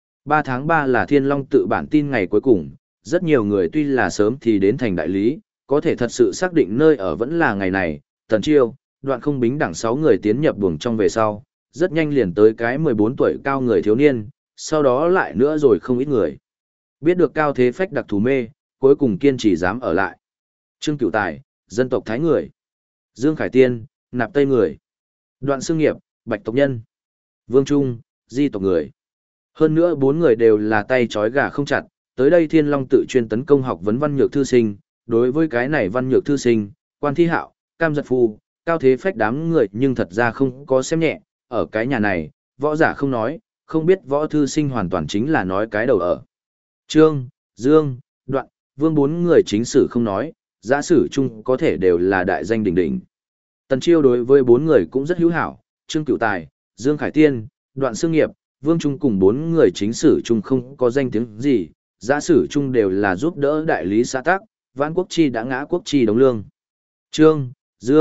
S1: 3 tháng 3 là Thiên Long tự bản tin ngày cuối cùng, rất nhiều người tuy là sớm thì đến thành đại lý, có thể thật sự xác định nơi ở vẫn là ngày này. Tần Chiêu, Đoạn Không Bính đẳng 6 người tiến nhập buồng trong về sau, rất nhanh liền tới cái 14 tuổi cao người thiếu niên, sau đó lại nữa rồi không ít người. Biết được Cao Thế Phách đặc thù mê, cuối cùng kiên trì dám ở lại. Trương Cửu Tài, dân tộc Thái người. Dương Khải Tiên, Nạp Tây người. Đoạn Xương Nghiệp, Bạch tộc nhân. Vương Trung, Di tộc người. Hơn nữa 4 người đều là tay trói gà không chặt, tới đây Thiên Long tự chuyên tấn công học vấn văn nhược thư sinh, đối với cái này văn nhược thư sinh, Quan Thi Hạo, Cam Giật Phu, Cao Thế Phách đám người nhưng thật ra không có xem nhẹ, ở cái nhà này, võ giả không nói, không biết võ thư sinh hoàn toàn chính là nói cái đầu ở. Trương, Dương, Đoạn, Vương 4 người chính sử không nói, giả sử chung có thể đều là đại danh đỉnh đỉnh. Tần Chiêu đối với 4 người cũng rất hữu hảo, Trương Cửu Tài, Dương Khải Tiên, Đoạn Xương Nghiệp, Vương Trung cùng 4 người chính sử chung không có danh tiếng gì, giả sử chung đều là giúp đỡ đại lý xã tác, Vãn Quốc Chi đã ngã Quốc Chi đóng lương. Trương, Dương,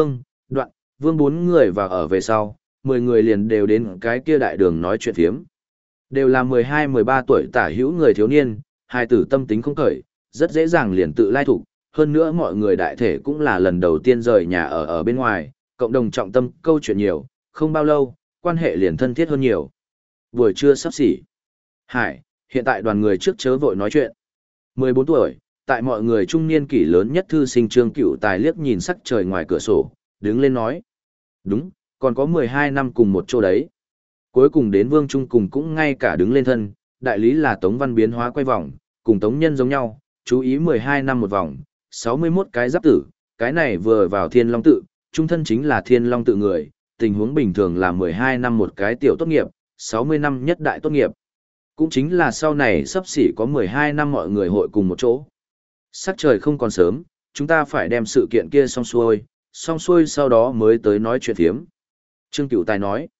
S1: Đoạn, Vương bốn người và ở về sau, 10 người liền đều đến cái kia đại đường nói chuyện phiếm. Đều là 12-13 tuổi tả hữu người thiếu niên, hai tử tâm tính không khởi, rất dễ dàng liền tự lai thủ. Hơn nữa mọi người đại thể cũng là lần đầu tiên rời nhà ở bên ngoài, cộng đồng trọng tâm câu chuyện nhiều, không bao lâu, quan hệ liền thân thiết hơn nhiều. Buổi trưa sắp xỉ. Hải, hiện tại đoàn người trước chớ vội nói chuyện. 14 tuổi, tại mọi người trung niên kỷ lớn nhất thư sinh Trương Cửu Tài liếc nhìn sắc trời ngoài cửa sổ, đứng lên nói. Đúng, còn có 12 năm cùng một chỗ đấy. Cuối cùng đến Vương Trung cùng cũng ngay cả đứng lên thân, đại lý là Tống Văn biến hóa quay vòng, cùng Tống Nhân giống nhau, chú ý 12 năm một vòng, 61 cái giáp tử, cái này vừa vào Thiên Long tự, trung thân chính là Thiên Long tự người, tình huống bình thường là 12 năm một cái tiểu tốt nghiệp, 60 năm nhất đại tốt nghiệp. Cũng chính là sau này sắp xỉ có 12 năm mọi người hội cùng một chỗ. Sắc trời không còn sớm, chúng ta phải đem sự kiện kia xong xuôi sau đó mới tới nói chuyện thiếm. Trương Cửu Tài nói,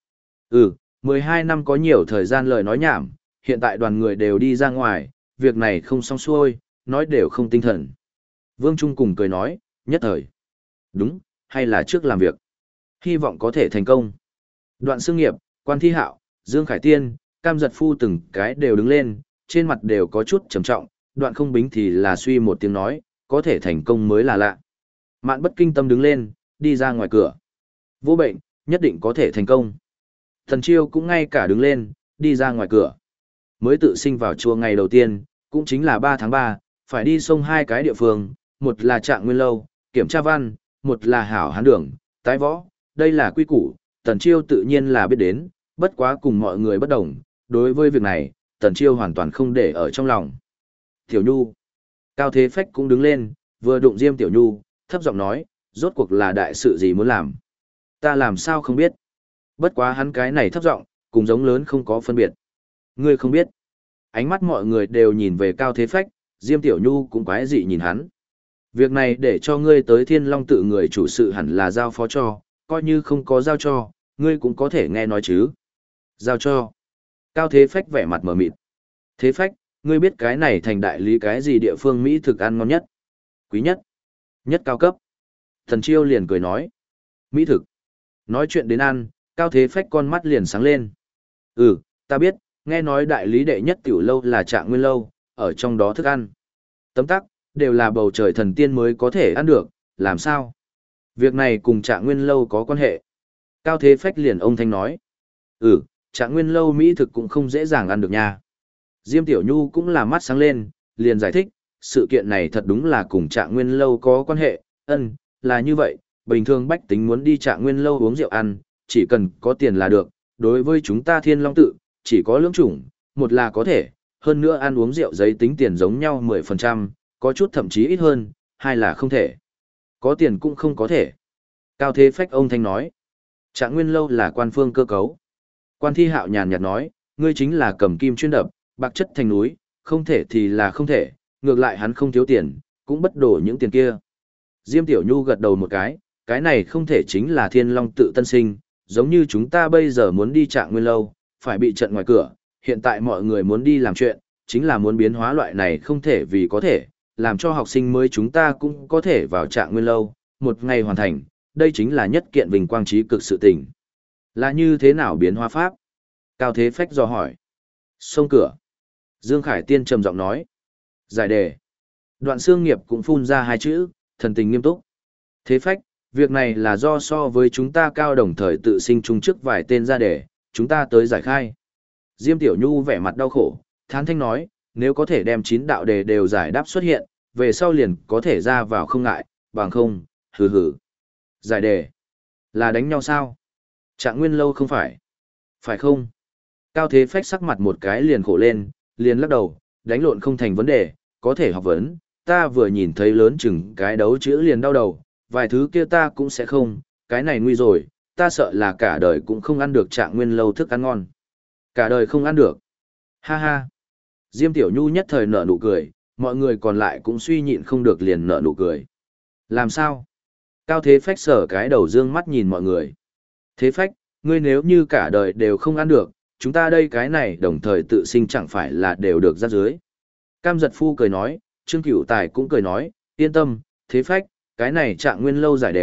S1: 12 năm có nhiều thời gian lời nói nhảm, hiện tại đoàn người đều đi ra ngoài, việc này không xong xuôi, nói đều không tinh thần. Vương Trung cùng cười nói, nhất thời. Đúng, hay là trước làm việc. Hy vọng có thể thành công. Đoạn Xương Nghiệp, Quan Thi Hạo, Dương Khải Tiên, Cam Giật Phu từng cái đều đứng lên, trên mặt đều có chút trầm trọng, Đoạn Không Bính thì là suy một tiếng nói, có thể thành công mới là lạ. Mạn Bất Kinh Tâm đứng lên, đi ra ngoài cửa. Vô bệnh, nhất định có thể thành công. Thần Chiêu cũng ngay cả đứng lên, đi ra ngoài cửa. Mới tự sinh vào chùa ngày đầu tiên, cũng chính là 3 tháng 3, phải đi sông hai cái địa phương, một là Trạng Nguyên Lâu, kiểm tra văn, một là Hảo Hán Đường, tái võ, đây là quy củ, Tần Chiêu tự nhiên là biết đến, bất quá cùng mọi người bất đồng, đối với việc này, Tần Chiêu hoàn toàn không để ở trong lòng. Tiểu Nhu, Cao Thế Phách cũng đứng lên, vừa đụng Diêm Tiểu Nhu, thấp giọng nói, rốt cuộc là đại sự gì muốn làm. Ta làm sao không biết. Bất quá hắn cái này thấp giọng, cùng giống lớn không có phân biệt. Ngươi không biết. Ánh mắt mọi người đều nhìn về Cao Thế Phách, Diêm Tiểu Nhu cũng quái dị nhìn hắn. Việc này để cho ngươi tới Thiên Long tự người chủ sự hẳn là giao phó cho, coi như không có giao cho, ngươi cũng có thể nghe nói chứ. Giao cho. Cao Thế Phách vẻ mặt mờ mịt. Thế Phách, ngươi biết cái này thành đại lý cái gì địa phương Mỹ thực ăn ngon nhất? Quý nhất? Nhất cao cấp? Thần Chiêu liền cười nói. Mỹ thực. Nói chuyện đến ăn, Cao Thế Phách con mắt liền sáng lên. Ta biết, nghe nói đại lý đệ nhất tiểu lâu là Trạng Nguyên Lâu, ở trong đó thức ăn. Tấm tắc, đều là bầu trời thần tiên mới có thể ăn được, làm sao? Việc này cùng Trạng Nguyên Lâu có quan hệ. Cao Thế Phách liền ông thanh nói. Trạng Nguyên Lâu Mỹ thực cũng không dễ dàng ăn được nha. Diêm Tiểu Nhu cũng là mắt sáng lên, liền giải thích, sự kiện này thật đúng là cùng Trạng Nguyên Lâu có quan hệ, là như vậy, bình thường bách tính muốn đi Trạng Nguyên Lâu uống rượu ăn, chỉ cần có tiền là được, đối với chúng ta Thiên Long tự, chỉ có lưỡng chủng, một là có thể, hơn nữa ăn uống rượu giấy tính tiền giống nhau 10%, có chút thậm chí ít hơn, hai là không thể. Có tiền cũng không có thể. Cao Thế Phách ông thanh nói, Trạng Nguyên Lâu là quan phương cơ cấu. Quan Thi Hạo nhàn nhạt nói, ngươi chính là cầm kim chuyên đập, bạc chất thành núi, không thể thì là không thể, ngược lại hắn không thiếu tiền, cũng bất đổ những tiền kia. Diêm Tiểu Nhu gật đầu một cái này không thể chính là Thiên Long tự tân sinh, giống như chúng ta bây giờ muốn đi Trạng Nguyên Lâu, phải bị trận ngoài cửa, hiện tại mọi người muốn đi làm chuyện, chính là muốn biến hóa loại này không thể vì có thể, làm cho học sinh mới chúng ta cũng có thể vào Trạng Nguyên Lâu, một ngày hoàn thành, đây chính là nhất kiện vinh quang trí cực sự tình. Là như thế nào biến hóa pháp? Cao Thế Phách dò hỏi. Xông cửa. Dương Khải Tiên trầm giọng nói. Giải đề. Đoạn Xương Nghiệp cũng phun ra hai chữ, thần tình nghiêm túc. Thế Phách, việc này là do so với chúng ta cao đồng thời tự sinh chung trước vài tên ra đề, chúng ta tới giải khai. Diêm Tiểu Nhu vẻ mặt đau khổ, thán thanh nói, nếu có thể đem 9 đạo đề đều giải đáp xuất hiện, về sau liền có thể ra vào không ngại, bằng không, hừ. Giải đề. Là đánh nhau sao? Trạng Nguyên Lâu không phải. Phải không? Cao Thế Phách sắc mặt một cái liền khổ lên, liền lắc đầu, đánh lộn không thành vấn đề, có thể học vấn, ta vừa nhìn thấy lớn chừng cái đấu chữ liền đau đầu, vài thứ kia ta cũng sẽ không, cái này nguy rồi, ta sợ là cả đời cũng không ăn được Trạng Nguyên Lâu thức ăn ngon. Cả đời không ăn được. Ha ha. Diêm Tiểu Nhu nhất thời nở nụ cười, mọi người còn lại cũng suy nhịn không được liền nở nụ cười. Làm sao? Cao Thế Phách sở cái đầu dương mắt nhìn mọi người. Thế Phách, ngươi nếu như cả đời đều không ăn được, chúng ta đây cái này đồng thời tự sinh chẳng phải là đều được ra dưới. Cam Giật Phu cười nói, Trương Cửu Tài cũng cười nói, yên tâm, Thế Phách, cái này Trạng Nguyên Lâu giải đề,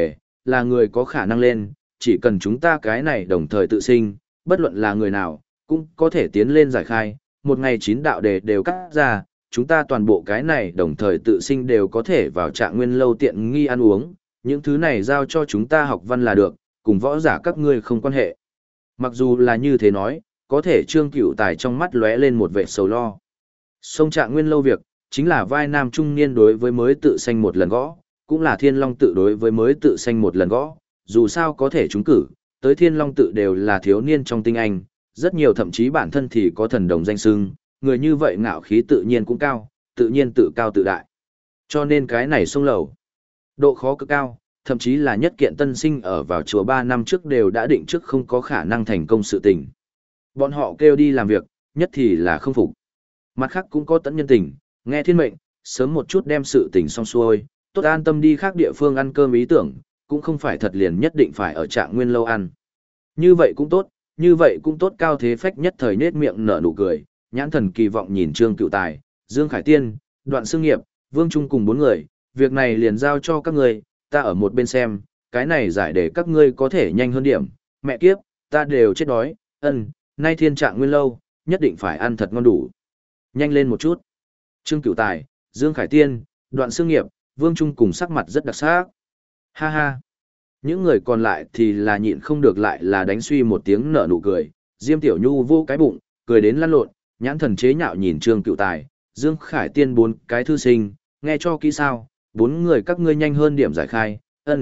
S1: là người có khả năng lên, chỉ cần chúng ta cái này đồng thời tự sinh, bất luận là người nào, cũng có thể tiến lên giải khai, một ngày 9 đạo đề đều cắt ra, chúng ta toàn bộ cái này đồng thời tự sinh đều có thể vào Trạng Nguyên lâu tiện nghi ăn uống, những thứ này giao cho chúng ta học văn là được, cùng võ giả các ngươi không quan hệ. Mặc dù là như thế nói, có thể Trương Cửu Tài trong mắt lóe lên một vẻ sầu lo. Sông Trạng Nguyên lâu việc, chính là vai nam trung niên đối với mới tự sanh một lần gõ, cũng là Thiên Long tự đối với mới tự sanh một lần gõ, dù sao có thể trúng cử, tới Thiên Long tự đều là thiếu niên trong tinh anh, rất nhiều thậm chí bản thân thì có thần đồng danh xưng, người như vậy ngạo khí tự nhiên cũng cao, tự nhiên tự cao tự đại. Cho nên cái này sông lầu, độ khó cực cao, thậm chí là nhất kiện tân sinh ở vào chùa 3 năm trước đều đã định trước không có khả năng thành công sự tình. Bọn họ kêu đi làm việc, nhất thì là không phục. Mặt khác cũng có tận nhân tình, nghe thiên mệnh, sớm một chút đem sự tình xong xuôi, tốt an tâm đi khác địa phương ăn cơm ý tưởng, cũng không phải thật liền nhất định phải ở Trạng Nguyên lâu ăn. Như vậy cũng tốt, như vậy cũng tốt. Cao Thế Phách nhất thời nết miệng nở nụ cười, nhãn thần kỳ vọng nhìn Trương Cửu Tài, Dương Khải Tiên, Đoạn Xương Nghiệp, Vương Trung cùng 4 người, việc này liền giao cho các ngươi, ta ở một bên xem, cái này giải để các ngươi có thể nhanh hơn điểm, mẹ kiếp, ta đều chết đói, nay thiên Trạng Nguyên lâu, nhất định phải ăn thật ngon đủ. Nhanh lên một chút. Trương Cửu Tài, Dương Khải Tiên, Đoạn Xương Nghiệp, Vương Trung cùng sắc mặt rất đặc sắc. Ha ha. Những người còn lại thì là nhịn không được lại là đánh suy một tiếng nở nụ cười, Diêm Tiểu Nhu vô cái bụng, cười đến lăn lộn, nhãn thần chế nhạo nhìn Trương Cửu Tài, Dương Khải Tiên 4 cái thư sinh, nghe cho kỹ sao, 4 người các ngươi nhanh hơn điểm giải khai,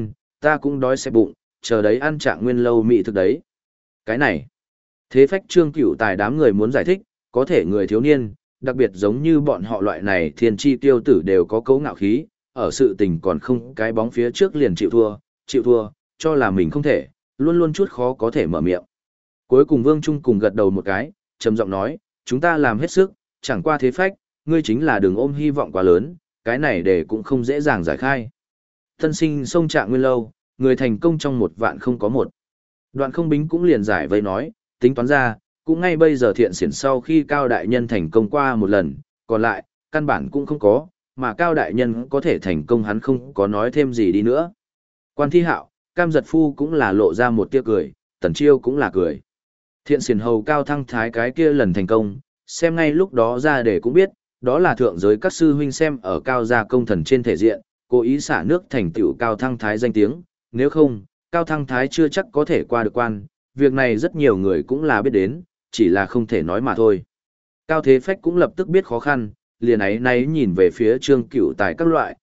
S1: ta cũng đói xe bụng, chờ đấy ăn Trạng Nguyên lâu mỹ thực đấy. Cái này, Thế Phách Trương Cửu Tài đám người muốn giải thích, có thể người thiếu niên, đặc biệt giống như bọn họ loại này thiên chi tiêu tử đều có cấu ngạo khí, ở sự tình còn không cái bóng phía trước liền chịu thua, cho là mình không thể, luôn luôn chút khó có thể mở miệng. Cuối cùng Vương Trung cùng gật đầu một cái, trầm giọng nói, chúng ta làm hết sức, chẳng qua Thế Phách, ngươi chính là đừng ôm hy vọng quá lớn, cái này để cũng không dễ dàng giải khai. Thân sinh sông Trạng Nguyên lâu, người thành công trong 1 vạn không có 1. Đoạn Không Bính cũng liền giải vây nói, tính toán ra, cũng ngay bây giờ Thiện Xiển sau khi Cao đại nhân thành công qua 1 lần, còn lại, căn bản cũng không có, mà Cao đại nhân có thể thành công hắn không có nói thêm gì đi nữa. Quan Thi Hạo, Cam Giật Phu cũng là lộ ra một tia cười, Tần Chiêu cũng là cười. Thiện Xiển hầu Cao Thăng Thái cái kia lần thành công, xem ngay lúc đó ra để cũng biết, đó là thượng giới các sư huynh xem ở Cao gia công thần trên thể diện, cố ý xả nước thành tựu Cao Thăng Thái danh tiếng, nếu không, Cao Thăng Thái chưa chắc có thể qua được quan, việc này rất nhiều người cũng là biết đến, chỉ là không thể nói mà thôi. Cao Thế Phách cũng lập tức biết khó khăn, liền ấy nay nhìn về phía Trương Cửu Tài các loại,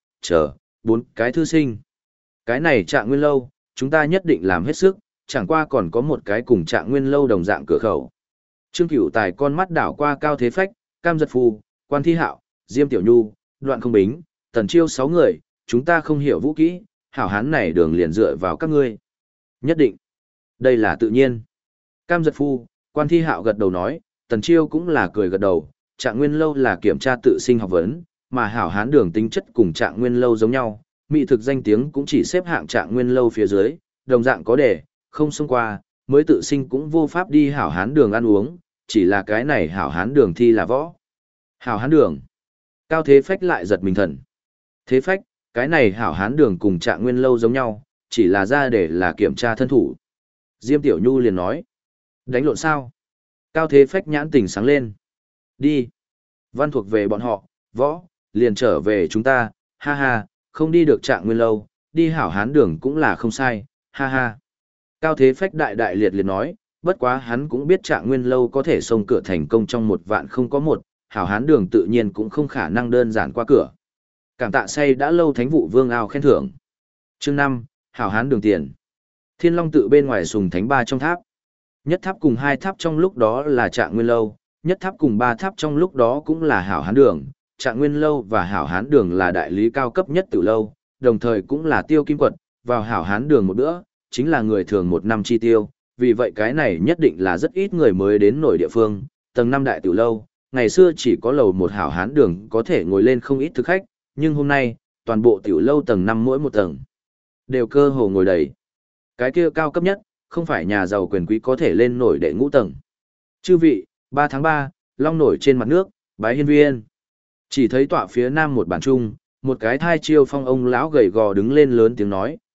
S1: 4 cái thư sinh. Cái này Trạng Nguyên lâu, chúng ta nhất định làm hết sức, chẳng qua còn có một cái cùng Trạng Nguyên lâu đồng dạng cửa khẩu. Trương Cửu Tài con mắt đảo qua Cao Thế Phách, Cam Giật Phu, Quan Thi Hạo, Diêm Tiểu Nhu, Đoạn Không Bính, Tần Chiêu 6 người, chúng ta không hiểu vũ kỹ, hảo hán này đường liền dựa vào các ngươi. Nhất định. Đây là tự nhiên. Cam Giật Phu, Quan Thi Hạo gật đầu nói, Tần Chiêu cũng là cười gật đầu, Trạng Nguyên lâu là kiểm tra tự sinh học vấn, mà hảo hán đường tính chất cùng Trạng Nguyên lâu giống nhau, mỹ thực danh tiếng cũng chỉ xếp hạng Trạng Nguyên lâu phía dưới, đồng dạng có đề, không xông qua, mới tự sinh cũng vô pháp đi hảo hán đường ăn uống, chỉ là cái này hảo hán đường thi là võ. Hảo hán đường. Cao Thế Phách lại giật mình thần. Thế Phách, cái này hảo hán đường cùng Trạng Nguyên lâu giống nhau, chỉ là ra để là kiểm tra thân thủ. Diêm Tiểu Nhu liền nói. Đánh lộn sao? Cao Thế Phách nhãn tình sáng lên. Đi. Văn thuộc về bọn họ, võ, liền trở về chúng ta, ha ha, không đi được Trạng Nguyên lâu, đi hảo hán đường cũng là không sai, ha ha. Cao Thế Phách đại đại liệt liệt nói, bất quá hắn cũng biết Trạng Nguyên lâu có thể xông cửa thành công trong 1 vạn không có 1, hảo hán đường tự nhiên cũng không khả năng đơn giản qua cửa. Cảm tạ say đã lâu thánh vụ vương ao khen thưởng. Chương 5, hảo hán đường tiền. Thiên Long tự bên ngoài sùng thánh 3 trong tháp. Nhất tháp cùng 2 tháp trong lúc đó là Trạng Nguyên lâu, nhất tháp cùng 3 tháp trong lúc đó cũng là hảo hán đường. Trạng Nguyên lâu và hảo hán đường là đại lý cao cấp nhất từ lâu, đồng thời cũng là tiêu kim quật, vào hảo hán đường một bữa, chính là người thường 1 năm chi tiêu, vì vậy cái này nhất định là rất ít người mới đến nổi địa phương, tầng 5 đại tiểu lâu, ngày xưa chỉ có lầu 1 hảo hán đường có thể ngồi lên không ít thực khách, nhưng hôm nay, toàn bộ tiểu lâu tầng 5 mỗi một tầng, đều cơ hồ ngồi đầy. Cái kia cao cấp nhất, không phải nhà giàu quyền quý có thể lên nổi đệ ngũ tầng. Chư vị, 3 tháng 3, long nổi trên mặt nước, bái hiên viên. Chỉ thấy tọa phía nam một bàn trung, một cái thai chiêu phong ông lão gầy gò đứng lên lớn tiếng nói,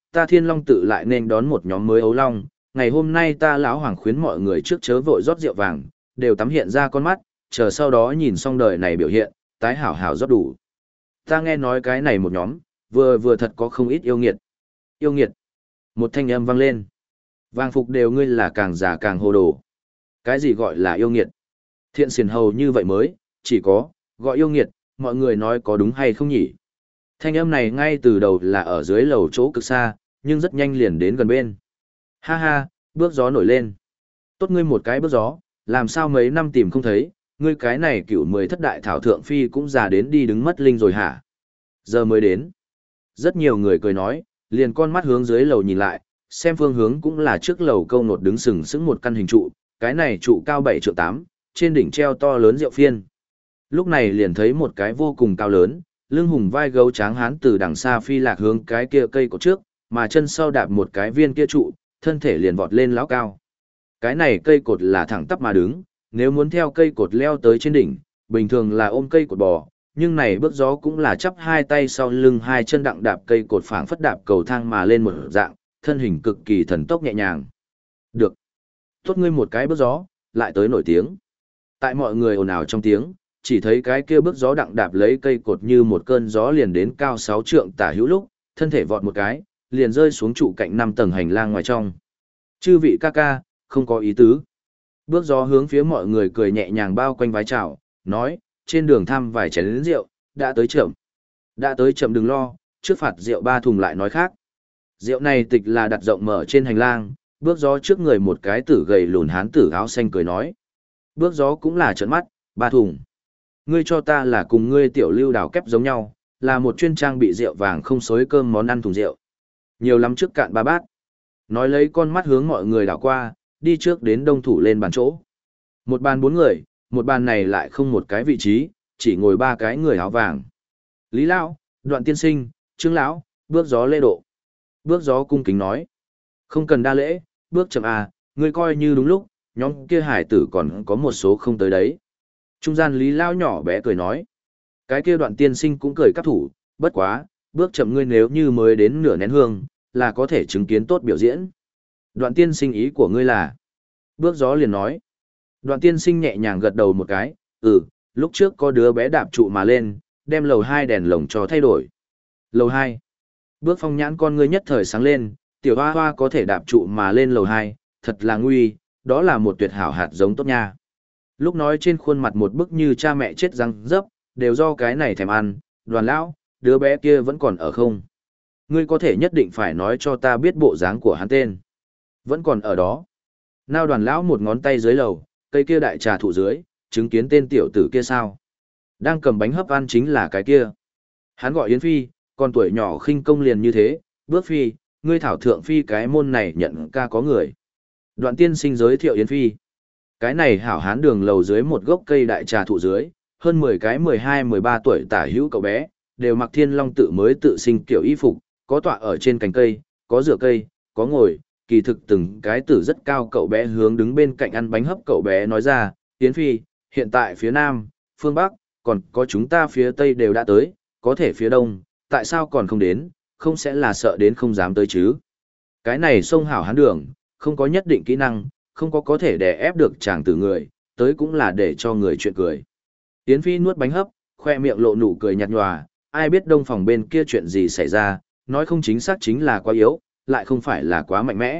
S1: ta Thiên Long tự lại nên đón một nhóm mới ấu long, ngày hôm nay ta lão hoàng khuyến mọi người trước chớ vội rót rượu vàng, đều tắm hiện ra con mắt, chờ sau đó nhìn xong đời này biểu hiện, tái hảo hảo rót đủ. Ta nghe nói cái này một nhóm, vừa thật có không ít yêu nghiệt. Yêu nghiệt. Một thanh âm vang lên. Vàng phục đều ngươi là càng già càng hồ đồ. Cái gì gọi là yêu nghiệt? Thiện xiển hầu như vậy mới, chỉ có, gọi yêu nghiệt, mọi người nói có đúng hay không nhỉ? Thanh âm này ngay từ đầu là ở dưới lầu chỗ cực xa, nhưng rất nhanh liền đến gần bên. Ha ha, bước gió nổi lên. Tốt ngươi một cái bước gió, làm sao mấy năm tìm không thấy, ngươi cái này cựu 10 thất đại thảo thượng phi cũng già đến đi đứng mất linh rồi hả? Giờ mới đến. Rất nhiều người cười nói, liền con mắt hướng dưới lầu nhìn lại, xem phương hướng cũng là trước lầu câu nột đứng sừng sững một căn hình trụ, cái này trụ cao 7 trượng 8, trên đỉnh treo to lớn rượu phiên. Lúc này liền thấy một cái vô cùng cao lớn, lưng hùng vai gấu tráng hán từ đằng xa phi lạc hướng cái kia cây cột trước, mà chân sau đạp một cái viên kia trụ, thân thể liền vọt lên lão cao. Cái này cây cột là thẳng tắp mà đứng, nếu muốn theo cây cột leo tới trên đỉnh, bình thường là ôm cây cột bò, nhưng này bước gió cũng là chắp hai tay sau lưng hai chân đặng đạp cây cột phảng phất đạp cầu thang mà lên một dạng, thân hình cực kỳ thần tốc nhẹ nhàng. Được. Tốt ngươi một cái bước gió, lại tới nổi tiếng. Tại mọi người ồn ào trong tiếng, chỉ thấy cái kia bước gió đặng đạp lấy cây cột như một cơn gió liền đến cao 6 trượng tả hữu lúc, thân thể vọt một cái, liền rơi xuống trụ cạnh 5 tầng hành lang ngoài trong. Chư vị ca ca, không có ý tứ. Bước gió hướng phía mọi người cười nhẹ nhàng bao quanh vái chào, nói, trên đường thăm vài chén lớn rượu, đã tới chậm. Đã tới chậm đừng lo, trước phạt rượu 3 thùng lại nói khác. Rượu này tịch là đặt rộng mở trên hành lang, bước gió trước người một cái tử gầy lùn hán tử áo xanh cười nói. Bước gió cũng là trợn mắt, 3 thùng. Ngươi cho ta là cùng ngươi tiểu lưu đào kép giống nhau, là một chuyên trang bị rượu vàng không xối cơm món ăn thùng rượu. Nhiều lắm trước cạn 3 bát. Nói lấy con mắt hướng mọi người đảo qua, đi trước đến đông thủ lên bàn chỗ. Một bàn 4 người, một bàn này lại không một cái vị trí, chỉ ngồi 3 cái người áo vàng. Lý Lão, Đoạn Tiên Sinh, Trương Lão, bước gió lễ độ. Bước gió cung kính nói. Không cần đa lễ, bước chậm à, ngươi coi như đúng lúc, nhóm kia hải tử còn có một số không tới đấy. Trung gian Lý Lão nhỏ bé cười nói. Cái kia Đoạn Tiên Sinh cũng cười cắp thủ, bất quá, bước chậm ngươi nếu như mới đến nửa nén hương, là có thể chứng kiến tốt biểu diễn. Đoạn Tiên Sinh ý của ngươi là? Bước gió liền nói. Đoạn Tiên Sinh nhẹ nhàng gật đầu một cái, lúc trước có đứa bé đạp trụ mà lên, đem lầu 2 đèn lồng cho thay đổi. Lầu 2. Bước phong nhãn con ngươi nhất thời sáng lên, tiểu hoa hoa có thể đạp trụ mà lên lầu 2, thật là nguy, đó là một tuyệt hảo hạt giống tốt nha. Lúc nói trên khuôn mặt một bức như cha mẹ chết răng dấp, đều do cái này thèm ăn, Đoàn Lão, đứa bé kia vẫn còn ở không? Ngươi có thể nhất định phải nói cho ta biết bộ dáng của hắn tên. Vẫn còn ở đó. Nào Đoàn Lão một ngón tay dưới lầu, cây kia đại trà thụ dưới, chứng kiến tên tiểu tử kia sao? Đang cầm bánh hấp ăn chính là cái kia. Hắn gọi Yến Phi, còn tuổi nhỏ khinh công liền như thế, bước phi, ngươi thảo thượng phi cái môn này nhận ca có người. Đoạn Tiên Sinh giới thiệu Yến Phi. Cái này hảo hán đường lầu dưới một gốc cây đại trà thụ dưới, hơn 10 cái 12-13 tuổi tả hữu cậu bé, đều mặc Thiên Long tự mới tự sinh kiểu y phục, có tọa ở trên cành cây, có dựa cây, có ngồi, kỳ thực từng cái tử rất cao cậu bé hướng đứng bên cạnh ăn bánh hấp cậu bé nói ra, Yến Phi, hiện tại phía Nam, phương Bắc, còn có chúng ta phía Tây đều đã tới, có thể phía Đông, tại sao còn không đến, không sẽ là sợ đến không dám tới chứ. Cái này sông hảo hán đường, không có nhất định kỹ năng, không có thể đè ép được chàng tử người, tới cũng là để cho người chuyện cười. Yến Phi nuốt bánh hấp, khoe miệng lộ nụ cười nhạt nhòa, ai biết đông phòng bên kia chuyện gì xảy ra, nói không chính xác chính là quá yếu, lại không phải là quá mạnh mẽ.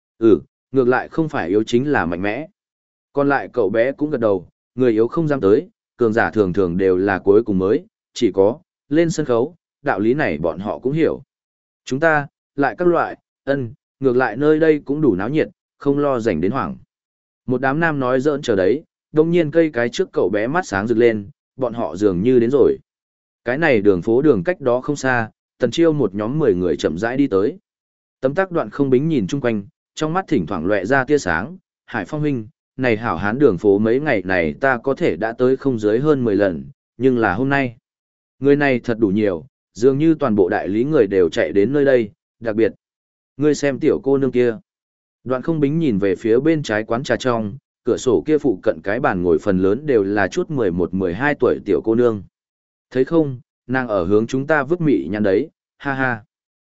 S1: Ngược lại không phải yếu chính là mạnh mẽ. Còn lại cậu bé cũng gật đầu, người yếu không dám tới, cường giả thường thường đều là cuối cùng mới, chỉ có, lên sân khấu, đạo lý này bọn họ cũng hiểu. Chúng ta, lại các loại, ngược lại nơi đây cũng đủ náo nhiệt, không lo dành đến hoảng. Một đám nam nói giỡn chờ đấy, đông nhiên cây cái trước cậu bé mắt sáng rực lên, bọn họ dường như đến rồi. Cái này đường phố đường cách đó không xa, Tần Chiêu một nhóm 10 người chậm rãi đi tới. Tấm tắc Đoạn Không Bính nhìn chung quanh, trong mắt thỉnh thoảng lóe ra tia sáng, Hải Phong huynh, này hảo hán đường phố mấy ngày này ta có thể đã tới không dưới hơn 10 lần, nhưng là hôm nay. Người này thật đủ nhiều, dường như toàn bộ đại lý người đều chạy đến nơi đây, đặc biệt. Ngươi xem tiểu cô nương kia. Đoạn Không Bính nhìn về phía bên trái quán trà trong, cửa sổ kia phụ cận cái bàn ngồi phần lớn đều là chút 11-12 tuổi tiểu cô nương. Thấy không, nàng ở hướng chúng ta vứt mị nhăn đấy, ha ha.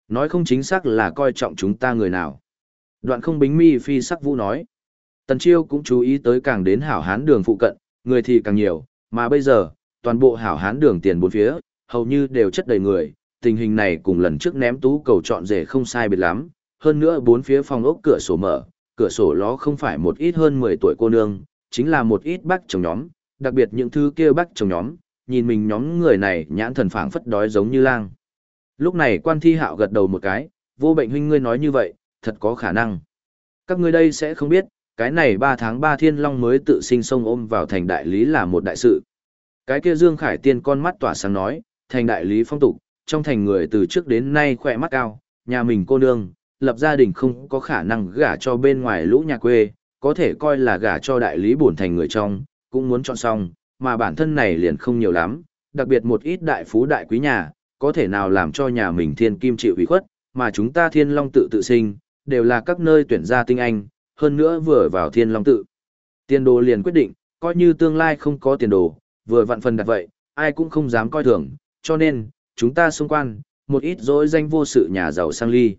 S1: Nói không chính xác là coi trọng chúng ta người nào. Đoạn không bính mi phi sắc vũ nói. Tần Chiêu cũng chú ý tới càng đến hảo hán đường phụ cận, người thì càng nhiều, mà bây giờ, toàn bộ hảo hán đường tiền bốn phía, hầu như đều chất đầy người, tình hình này cùng lần trước ném tú cầu chọn rể không sai biệt lắm, hơn nữa bốn phía phòng ốc cửa sổ mở, cửa sổ ló không phải một ít hơn 10 tuổi cô nương, chính là một ít bác chồng nhóm, đặc biệt những thứ kia bác chồng nhóm, nhìn mình nhóm người này nhãn thần phảng phất đói giống như lang. Lúc này Quan Thi Hạo gật đầu một cái, vô bệnh huynh ngươi nói như vậy, thật có khả năng. Các ngươi đây sẽ không biết, cái này 3 tháng 3 Thiên Long mới tự sinh sông ôm vào thành đại lý là một đại sự. Cái kia Dương Khải Tiên con mắt tỏa sáng nói, thành đại lý phong tục, trong thành người từ trước đến nay khỏe mắt cao, nhà mình cô nương, lập gia đình không có khả năng gả cho bên ngoài lũ nhà quê, có thể coi là gả cho đại lý bổn thành người trong, cũng muốn chọn xong, mà bản thân này liền không nhiều lắm, đặc biệt một ít đại phú đại quý nhà, có thể nào làm cho nhà mình thiên kim chịu ủy khuất, mà chúng ta Thiên Long tự tự sinh, đều là các nơi tuyển ra tinh anh, hơn nữa vừa vào Thiên Long tự. Tiền đồ liền quyết định, coi như tương lai không có tiền đồ, vừa vặn phần đặt vậy, ai cũng không dám coi thường, cho nên, chúng ta xung quanh, một ít dối danh vô sự nhà giàu sang ly.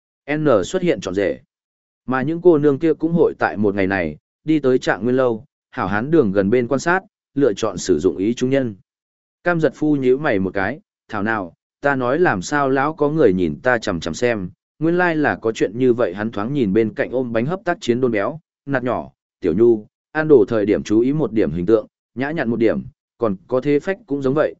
S1: N xuất hiện trọn rể. Mà những cô nương kia cũng hội tại một ngày này, đi tới Trạng Nguyên Lâu, hảo hán đường gần bên quan sát, lựa chọn sử dụng ý trung nhân. Cam Giật Phu nhíu mày một cái, thảo nào, ta nói làm sao lão có người nhìn ta chằm chằm xem, nguyên lai là có chuyện như vậy. Hắn thoáng nhìn bên cạnh ôm bánh hấp tác chiến đôn béo, nạt nhỏ, tiểu nhu, ăn đồ thời điểm chú ý một điểm hình tượng, nhã nhặn một điểm, còn có thế phách cũng giống vậy,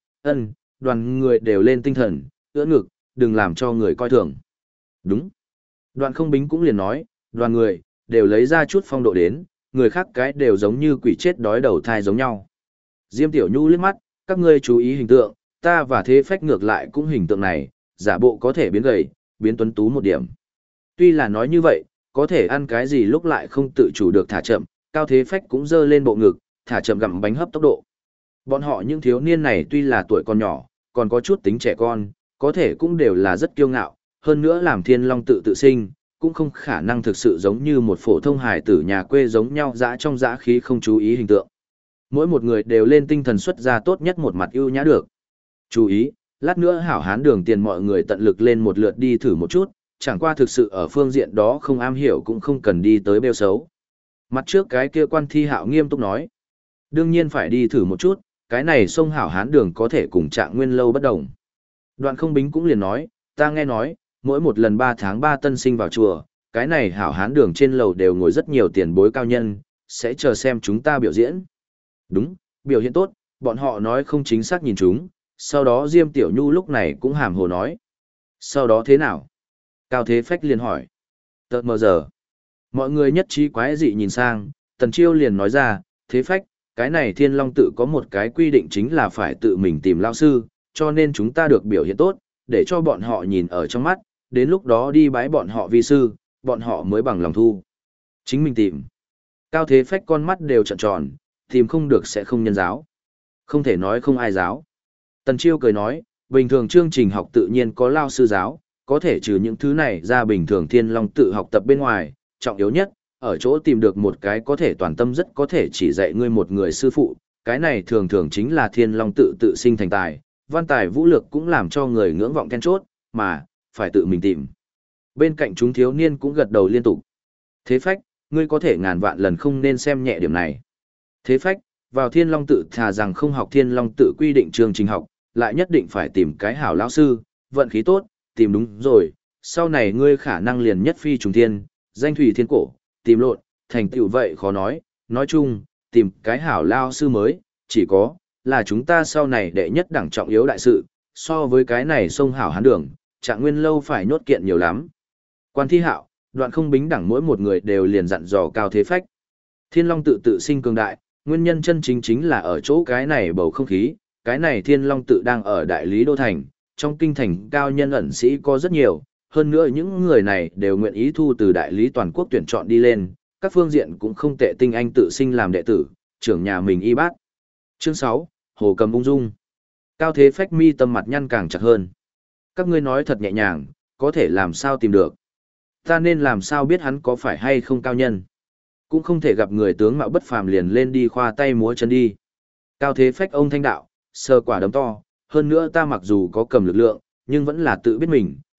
S1: đoàn người đều lên tinh thần, ưỡn ngực, đừng làm cho người coi thường. Đúng. Đoạn không bính cũng liền nói, đoàn người, đều lấy ra chút phong độ đến, người khác cái đều giống như quỷ chết đói đầu thai giống nhau. Diêm Tiểu Nhu liếc mắt, các ngươi chú ý hình tượng, ta và thế phách ngược lại cũng hình tượng này, giả bộ có thể biến gầy, biến tuấn tú một điểm. Tuy là nói như vậy, có thể ăn cái gì lúc lại không tự chủ được thả chậm, Cao Thế Phách cũng dơ lên bộ ngực, thả chậm gặm bánh hấp tốc độ. Bọn họ những thiếu niên này tuy là tuổi còn nhỏ, còn có chút tính trẻ con, có thể cũng đều là rất kiêu ngạo, hơn nữa làm Thiên Long tự tự sinh, cũng không khả năng thực sự giống như một phổ thông hài tử nhà quê giống nhau dã trong dã khí không chú ý hình tượng. Mỗi một người đều lên tinh thần xuất ra tốt nhất một mặt ưu nhã được. Chú ý, lát nữa hảo hán đường tiền mọi người tận lực lên một lượt đi thử một chút, chẳng qua thực sự ở phương diện đó không am hiểu cũng không cần đi tới bêu xấu. Mặt trước cái kia Quan Thi Hạo nghiêm túc nói, đương nhiên phải đi thử một chút, cái này sông hảo hán đường có thể cùng Trạng Nguyên Lâu bất đồng. Đoạn không bính cũng liền nói, ta nghe nói, mỗi một lần 3 tháng 3 tân sinh vào chùa, cái này hảo hán đường trên lầu đều ngồi rất nhiều tiền bối cao nhân, sẽ chờ xem chúng ta biểu diễn. Đúng, biểu hiện tốt, bọn họ nói không chính xác nhìn chúng, sau đó Diêm Tiểu Nhu lúc này cũng hàm hồ nói. Sau đó thế nào? Cao Thế Phách liền hỏi. Tợt mờ giờ. Mọi người nhất trí quái dị nhìn sang, Tần Chiêu liền nói ra, Thế Phách, cái này Thiên Long tự có một cái quy định chính là phải tự mình tìm lao sư, cho nên chúng ta được biểu hiện tốt, để cho bọn họ nhìn ở trong mắt, đến lúc đó đi bái bọn họ vi sư, bọn họ mới bằng lòng thu. Chính mình tìm. Cao Thế Phách con mắt đều trợn tròn, tìm không được sẽ không nhân giáo. Không thể nói không ai giáo. Tần Chiêu cười nói, bình thường chương trình học tự nhiên có lao sư giáo, có thể trừ những thứ này ra bình thường Thiên Long tự học tập bên ngoài, trọng yếu nhất, ở chỗ tìm được một cái có thể toàn tâm rất có thể chỉ dạy ngươi một người sư phụ, cái này thường thường chính là Thiên Long tự tự sinh thành tài, văn tài vũ lược cũng làm cho người ngưỡng vọng then chốt, mà, phải tự mình tìm. Bên cạnh chúng thiếu niên cũng gật đầu liên tục. Thế Phách, ngươi có thể ngàn vạn lần không nên xem nhẹ điểm này. Thế Phách, vào Thiên Long tự thà rằng không học Thiên Long tự quy định chương trình học, lại nhất định phải tìm cái hảo lão sư, vận khí tốt, tìm đúng rồi, sau này ngươi khả năng liền nhất phi trùng thiên, danh thủy thiên cổ, tìm lộn, thành tựu vậy khó nói chung, tìm cái hảo lao sư mới, chỉ có, là chúng ta sau này đệ nhất đẳng trọng yếu đại sự, so với cái này sông hảo hán đường, Trạng Nguyên Lâu phải nhốt kiện nhiều lắm. Quan Thi Hạo, Đoạn không bính đẳng mỗi một người đều liền dặn dò Cao Thế Phách. Thiên Long tự sinh cường đại, nguyên nhân chân chính chính là ở chỗ cái này bầu không khí, cái này Thiên Long tự đang ở đại lý đô thành, trong kinh thành cao nhân ẩn sĩ có rất nhiều, hơn nữa những người này đều nguyện ý thu từ đại lý toàn quốc tuyển chọn đi lên, các phương diện cũng không tệ tinh anh tự sinh làm đệ tử, trưởng nhà mình y bác. Chương 6, Hồ Cầm ung dung. Cao Thế Phách mi tâm mặt nhăn càng chặt hơn. Các ngươi nói thật nhẹ nhàng, có thể làm sao tìm được. Ta nên làm sao biết hắn có phải hay không cao nhân. Cũng không thể gặp người tướng mạo bất phàm liền lên đi khoa tay múa chân đi. Cao Thế Phách ông thanh đạo, sờ quả đấm to, hơn nữa ta mặc dù có cầm lực lượng, nhưng vẫn là tự biết mình,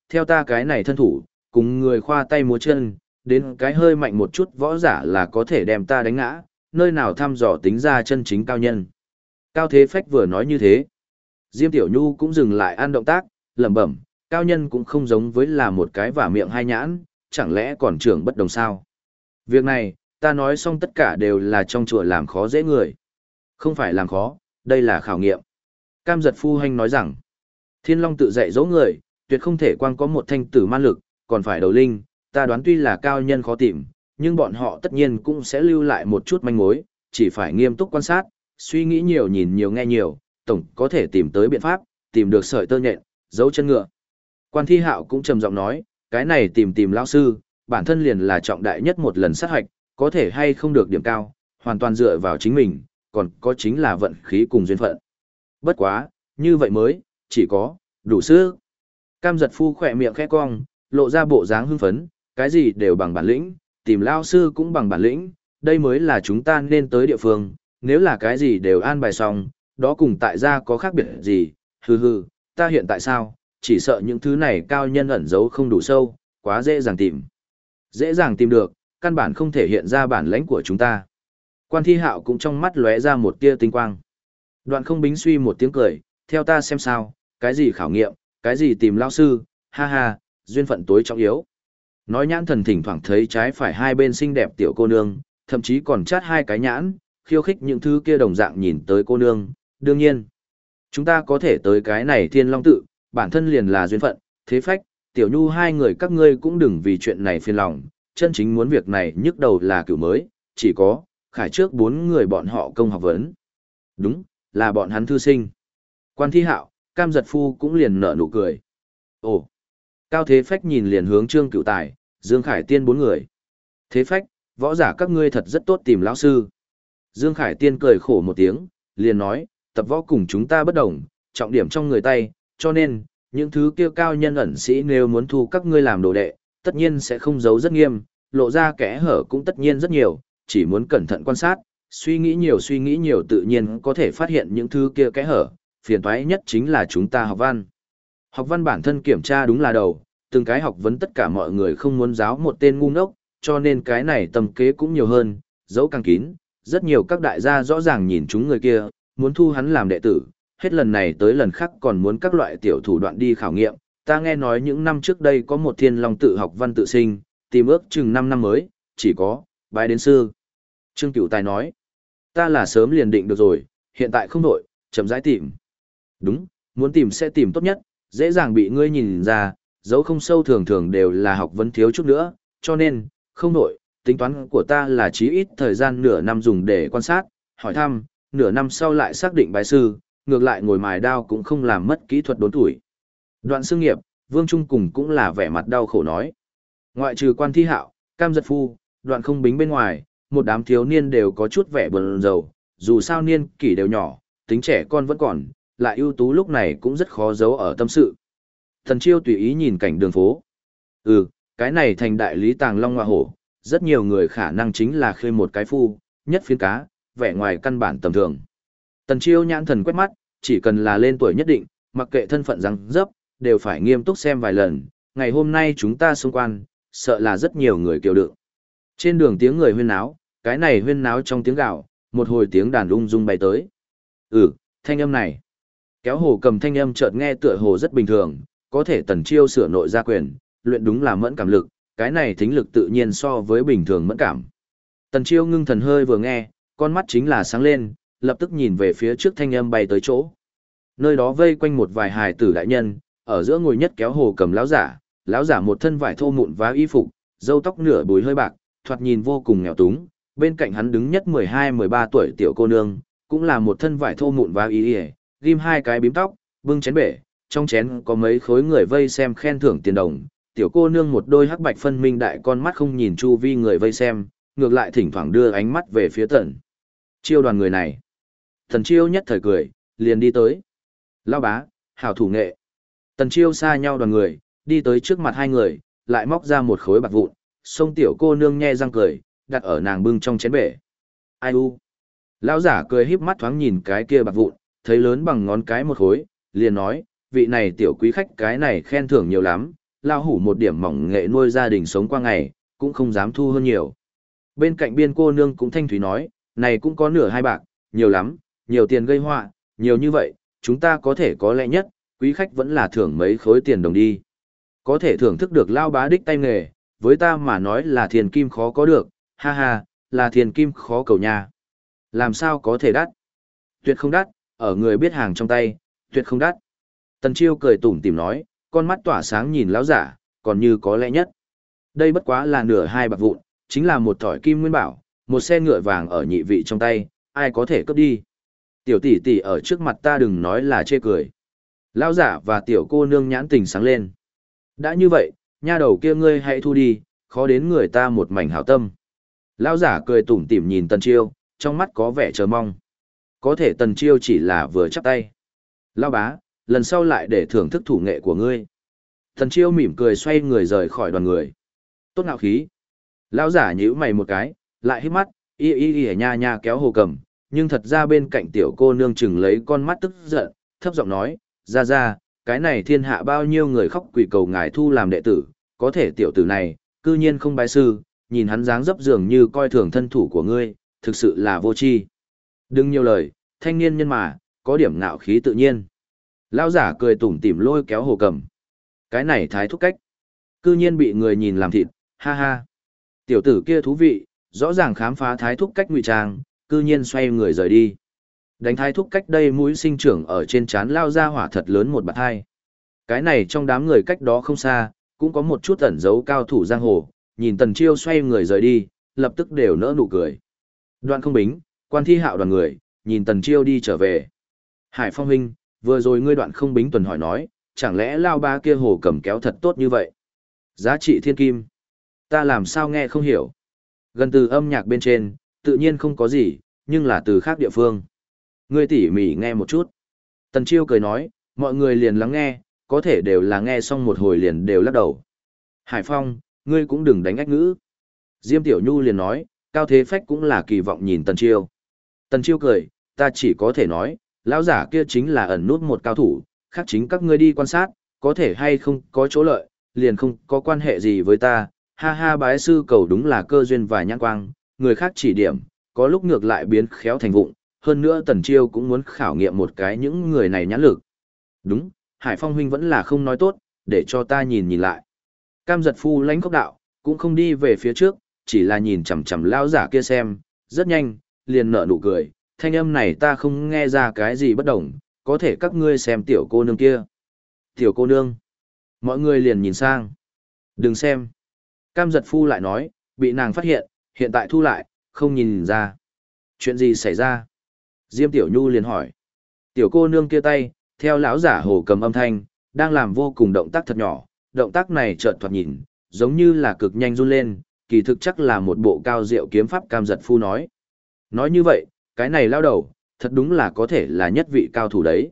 S1: theo ta cái này thân thủ, cùng người khoa tay múa chân, đến cái hơi mạnh một chút võ giả là có thể đem ta đánh ngã, nơi nào thăm dò tính ra chân chính cao nhân. Cao Thế Phách vừa nói như thế. Diêm Tiểu Nhu cũng dừng lại ăn động tác, lẩm bẩm, cao nhân cũng không giống với là một cái vả miệng hai nhãn, chẳng lẽ còn trưởng bất đồng sao? Việc này, ta nói xong tất cả đều là trong chùa làm khó dễ người. Không phải làm khó, đây là khảo nghiệm. Cam Giật Phu Hành nói rằng, Thiên Long tự dạy dỗ người, tuyệt không thể quang có một thanh tử man lực, còn phải đầu linh, ta đoán tuy là cao nhân khó tìm, nhưng bọn họ tất nhiên cũng sẽ lưu lại một chút manh mối, chỉ phải nghiêm túc quan sát, suy nghĩ nhiều nhìn nhiều nghe nhiều, tổng có thể tìm tới biện pháp, tìm được sợi tơ nhện, dấu chân ngựa. Quan Thi Hạo cũng trầm giọng nói, cái này tìm lão sư, bản thân liền là trọng đại nhất một lần sát hoạch, có thể hay không được điểm cao, hoàn toàn dựa vào chính mình, còn có chính là vận khí cùng duyên phận. Bất quá, như vậy mới, chỉ có, đủ sức. Cam Giật Phu khỏe miệng khẽ cong, lộ ra bộ dáng hưng phấn, cái gì đều bằng bản lĩnh, tìm lao sư cũng bằng bản lĩnh, đây mới là chúng ta nên tới địa phương, nếu là cái gì đều an bài xong, đó cùng tại gia có khác biệt gì, hừ hừ, ta hiện tại sao, chỉ sợ những thứ này cao nhân ẩn giấu không đủ sâu, quá dễ dàng tìm. Dễ dàng tìm được, căn bản không thể hiện ra bản lãnh của chúng ta. Quan Thi Hạo cũng trong mắt lóe ra một tia tinh quang. Đoạn Không Bính suy một tiếng cười, theo ta xem sao, cái gì khảo nghiệm, cái gì tìm lao sư, ha ha, duyên phận tối trọng yếu. Nói nhãn thần thỉnh thoảng thấy trái phải hai bên xinh đẹp tiểu cô nương, thậm chí còn chát hai cái nhãn, khiêu khích những thứ kia đồng dạng nhìn tới cô nương, đương nhiên. Chúng ta có thể tới cái này Thiên Long tự, bản thân liền là duyên phận, Thế Phách, Tiểu Nhu hai người các ngươi cũng đừng vì chuyện này phiền lòng, chân chính muốn việc này nhức đầu là cửu mới, chỉ có, khải trước bốn người bọn họ công học vấn. Đúng, là bọn hắn thư sinh. Quan Thi Hạo, Cam Giật Phu cũng liền nở nụ cười. Ồ, Cao Thế Phách nhìn liền hướng Trương Cửu Tài, Dương Khải Tiên bốn người. Thế Phách, võ giả các ngươi thật rất tốt tìm lão sư. Dương Khải Tiên cười khổ một tiếng, liền nói, tập võ cùng chúng ta bất đồng, trọng điểm trong người tay, cho nên, những thứ kia cao nhân ẩn sĩ nếu muốn thu các ngươi làm đồ đệ, tất nhiên sẽ không giấu rất nghiêm, lộ ra kẽ hở cũng tất nhiên rất nhiều, chỉ muốn cẩn thận quan sát, suy nghĩ nhiều tự nhiên có thể phát hiện những thứ kia kẽ hở, phiền toái nhất chính là chúng ta học văn. Học văn bản thân kiểm tra đúng là đầu, từng cái học vấn tất cả mọi người không muốn giáo một tên ngu ngốc, cho nên cái này tầm kế cũng nhiều hơn, dấu càng kín, rất nhiều các đại gia rõ ràng nhìn chúng người kia, muốn thu hắn làm đệ tử, hết lần này tới lần khác còn muốn các loại tiểu thủ đoạn đi khảo nghiệm. Ta nghe nói những năm trước đây có một Thiên Long tự học văn tự sinh, tìm ước chừng 5 năm mới, chỉ có, bái đến sư. Trương Cửu Tài nói, ta là sớm liền định được rồi, hiện tại không đổi, chậm rãi tìm. Đúng, muốn tìm sẽ tìm tốt nhất, dễ dàng bị ngươi nhìn ra, dấu không sâu thường thường đều là học vấn thiếu chút nữa, cho nên, không đổi, tính toán của ta là chí ít thời gian nửa năm dùng để quan sát, hỏi thăm, nửa năm sau lại xác định bái sư, ngược lại ngồi mài đao cũng không làm mất kỹ thuật đốn tuổi. Đoạn Xương Nghiệp, Vương Trung cùng cũng là vẻ mặt đau khổ nói. Ngoại trừ Quan Thi Hạo, Cam Giật Phu, Đoạn Không Bính bên ngoài, một đám thiếu niên đều có chút vẻ buồn rầu, dù sao niên kỷ đều nhỏ, tính trẻ con vẫn còn, lại ưu tú lúc này cũng rất khó giấu ở tâm sự. Thần Chiêu tùy ý nhìn cảnh đường phố. Cái này thành đại lý tàng long hoa hổ, rất nhiều người khả năng chính là khơi một cái phu, nhất phiến cá, vẻ ngoài căn bản tầm thường. Tần Chiêu nhãn thần quét mắt, chỉ cần là lên tuổi nhất định, mặc kệ thân phận răng dấp, đều phải nghiêm túc xem vài lần. Ngày hôm nay chúng ta xung quan, sợ là rất nhiều người kiều đựng. Trên đường tiếng người huyên náo, cái này huyên náo trong tiếng gạo, một hồi tiếng đàn ung dung bay tới. Thanh âm này. Kéo hồ cầm thanh âm chợt nghe tựa hồ rất bình thường, có thể Tần Chiêu sửa nội gia quyền, luyện đúng là mẫn cảm lực, cái này thính lực tự nhiên so với bình thường mẫn cảm. Tần Chiêu ngưng thần hơi vừa nghe, con mắt chính là sáng lên, lập tức nhìn về phía trước thanh âm bay tới chỗ. Nơi đó vây quanh một vài hài tử đại nhân, ở giữa ngồi nhất kéo hồ cầm lão giả một thân vải thô mụn vá y phục, râu tóc nửa bùi hơi bạc, thoạt nhìn vô cùng nghèo túng, bên cạnh hắn đứng nhất 12-13 tuổi tiểu cô nương, cũng là một thân vải thô mụn vá y, ghim hai cái bím tóc, bưng chén bể, trong chén có mấy khối người vây xem khen thưởng tiền đồng. Tiểu cô nương một đôi hắc bạch phân minh đại con mắt không nhìn chu vi người vây xem, ngược lại thỉnh thoảng đưa ánh mắt về phía Tần Chiêu đoàn người này. Tần Chiêu nhất thời cười, liền đi tới. Lão bá, hảo thủ nghệ. Tần Chiêu xa nhau đoàn người, đi tới trước mặt hai người, lại móc ra một khối bạc vụn, xông tiểu cô nương nhe răng cười, đặt ở nàng bưng trong chén bể. Ai u? Lão giả cười híp mắt thoáng nhìn cái kia bạc vụn, thấy lớn bằng ngón cái một khối, liền nói, vị này tiểu quý khách cái này khen thưởng nhiều lắm, lao hủ một điểm mỏng nghệ nuôi gia đình sống qua ngày, cũng không dám thu hơn nhiều. Bên cạnh biên cô nương cũng thanh thúy nói, này cũng có nửa hai bạc, nhiều lắm, nhiều tiền gây họa, nhiều như vậy, chúng ta có thể có lẽ nhất, quý khách vẫn là thưởng mấy khối tiền đồng đi. Có thể thưởng thức được lao bá đích tay nghề, với ta mà nói là thiền kim khó có được, ha ha, là thiền kim khó cầu nha. Làm sao có thể đắt? Tuyệt không đắt, ở người biết hàng trong tay, tuyệt không đắt. Tần Chiêu cười tủm tỉm nói, con mắt tỏa sáng nhìn lão giả, còn như có lẽ nhất. Đây bất quá là nửa hai bạc vụn, chính là một thỏi kim nguyên bảo, một xe ngựa vàng ở nhị vị trong tay, ai có thể cướp đi. Tiểu tỷ tỷ ở trước mặt ta đừng nói là chê cười. Lão giả và tiểu cô nương nhãn tình sáng lên. Đã như vậy, nha đầu kia ngươi hãy thu đi, khó đến người ta một mảnh hảo tâm. Lão giả cười tủm tỉm nhìn Tần Chiêu, trong mắt có vẻ chờ mong. Có thể Tần Chiêu chỉ là vừa chắp tay. Lão bá, lần sau lại để thưởng thức thủ nghệ của ngươi. Tần Chiêu mỉm cười xoay người rời khỏi đoàn người. Tốt ngạo khí. Lão giả nhíu mày một cái, lại hít mắt, y nha nha kéo Hồ Cầm, nhưng thật ra bên cạnh tiểu cô nương chừng lấy con mắt tức giận, thấp giọng nói, ra, cái này thiên hạ bao nhiêu người khóc quỳ cầu ngài thu làm đệ tử, có thể tiểu tử này, cư nhiên không bái sư, nhìn hắn dáng dấp dường như coi thường thân thủ của ngươi, thực sự là vô tri. Đừng nhiều lời, thanh niên nhân mà, có điểm ngạo khí tự nhiên. Lão giả cười tủm tỉm lôi kéo Hồ Cầm. Cái này thái thúc cách, cư nhiên bị người nhìn làm thịt, ha ha. Tiểu tử kia thú vị, rõ ràng khám phá thái thúc cách ngụy trang, cư nhiên xoay người rời đi. Đánh thái thúc cách đây mũi sinh trưởng ở trên trán lao ra hỏa thật lớn một bạt hai. Cái này trong đám người cách đó không xa, cũng có một chút ẩn dấu cao thủ giang hồ, nhìn Tần Chiêu xoay người rời đi, lập tức đều nỡ nụ cười. Đoạn Không Bính, Quan Thi Hạo đoàn người, nhìn Tần Chiêu đi trở về. Hải Phong huynh, vừa rồi ngươi Đoạn Không Bính tuần hỏi nói, chẳng lẽ lao ba kia Hồ Cầm kéo thật tốt như vậy? Giá trị thiên kim. Ta làm sao nghe không hiểu. Gần từ âm nhạc bên trên, tự nhiên không có gì, nhưng là từ khác địa phương. Ngươi tỉ mỉ nghe một chút. Tần Chiêu cười nói, mọi người liền lắng nghe, có thể đều là nghe xong một hồi liền đều lắc đầu. Hải Phong, ngươi cũng đừng đánh ách ngữ. Diêm Tiểu Nhu liền nói, Cao Thế Phách cũng là kỳ vọng nhìn Tần Chiêu. Tần Chiêu cười, ta chỉ có thể nói, lão giả kia chính là ẩn nút một cao thủ, khác chính các ngươi đi quan sát, có thể hay không có chỗ lợi, liền không có quan hệ gì với ta. Ha ha, bái sư cầu đúng là cơ duyên và nhãn quang, người khác chỉ điểm, có lúc ngược lại biến khéo thành vụng, hơn nữa Tần Chiêu cũng muốn khảo nghiệm một cái những người này nhãn lực. Đúng, Hải Phong huynh vẫn là không nói tốt, để cho ta nhìn lại. Cam Giật Phu lãnh khốc đạo, cũng không đi về phía trước, chỉ là nhìn chằm chằm lão giả kia xem, rất nhanh, liền nở nụ cười, thanh âm này ta không nghe ra cái gì bất đồng, có thể các ngươi xem tiểu cô nương kia. Tiểu cô nương. Mọi người liền nhìn sang. Đừng xem. Cam Giật Phu lại nói, bị nàng phát hiện, hiện tại thu lại, không nhìn ra. Chuyện gì xảy ra? Diêm Tiểu Nhu liền hỏi. Tiểu cô nương kia tay, theo lão giả Hồ Cầm âm thanh, đang làm vô cùng động tác thật nhỏ, động tác này chợt thoạt nhìn, giống như là cực nhanh run lên, kỳ thực chắc là một bộ cao diệu kiếm pháp. Cam Giật Phu nói. Nói như vậy, cái này lao đầu, thật đúng là có thể là nhất vị cao thủ đấy.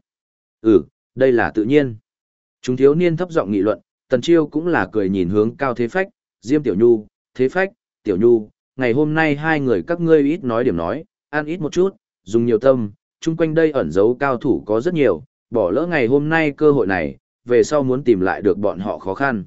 S1: Đây là tự nhiên. Chúng thiếu niên thấp giọng nghị luận, Tần Chiêu cũng là cười nhìn hướng Cao Thế Phách, Diêm Tiểu Nhu, Thế Phách, Tiểu Nhu, ngày hôm nay hai người các ngươi ít nói điểm nói, ăn ít một chút, dùng nhiều tâm, chung quanh đây ẩn giấu cao thủ có rất nhiều, bỏ lỡ ngày hôm nay cơ hội này, về sau muốn tìm lại được bọn họ khó khăn.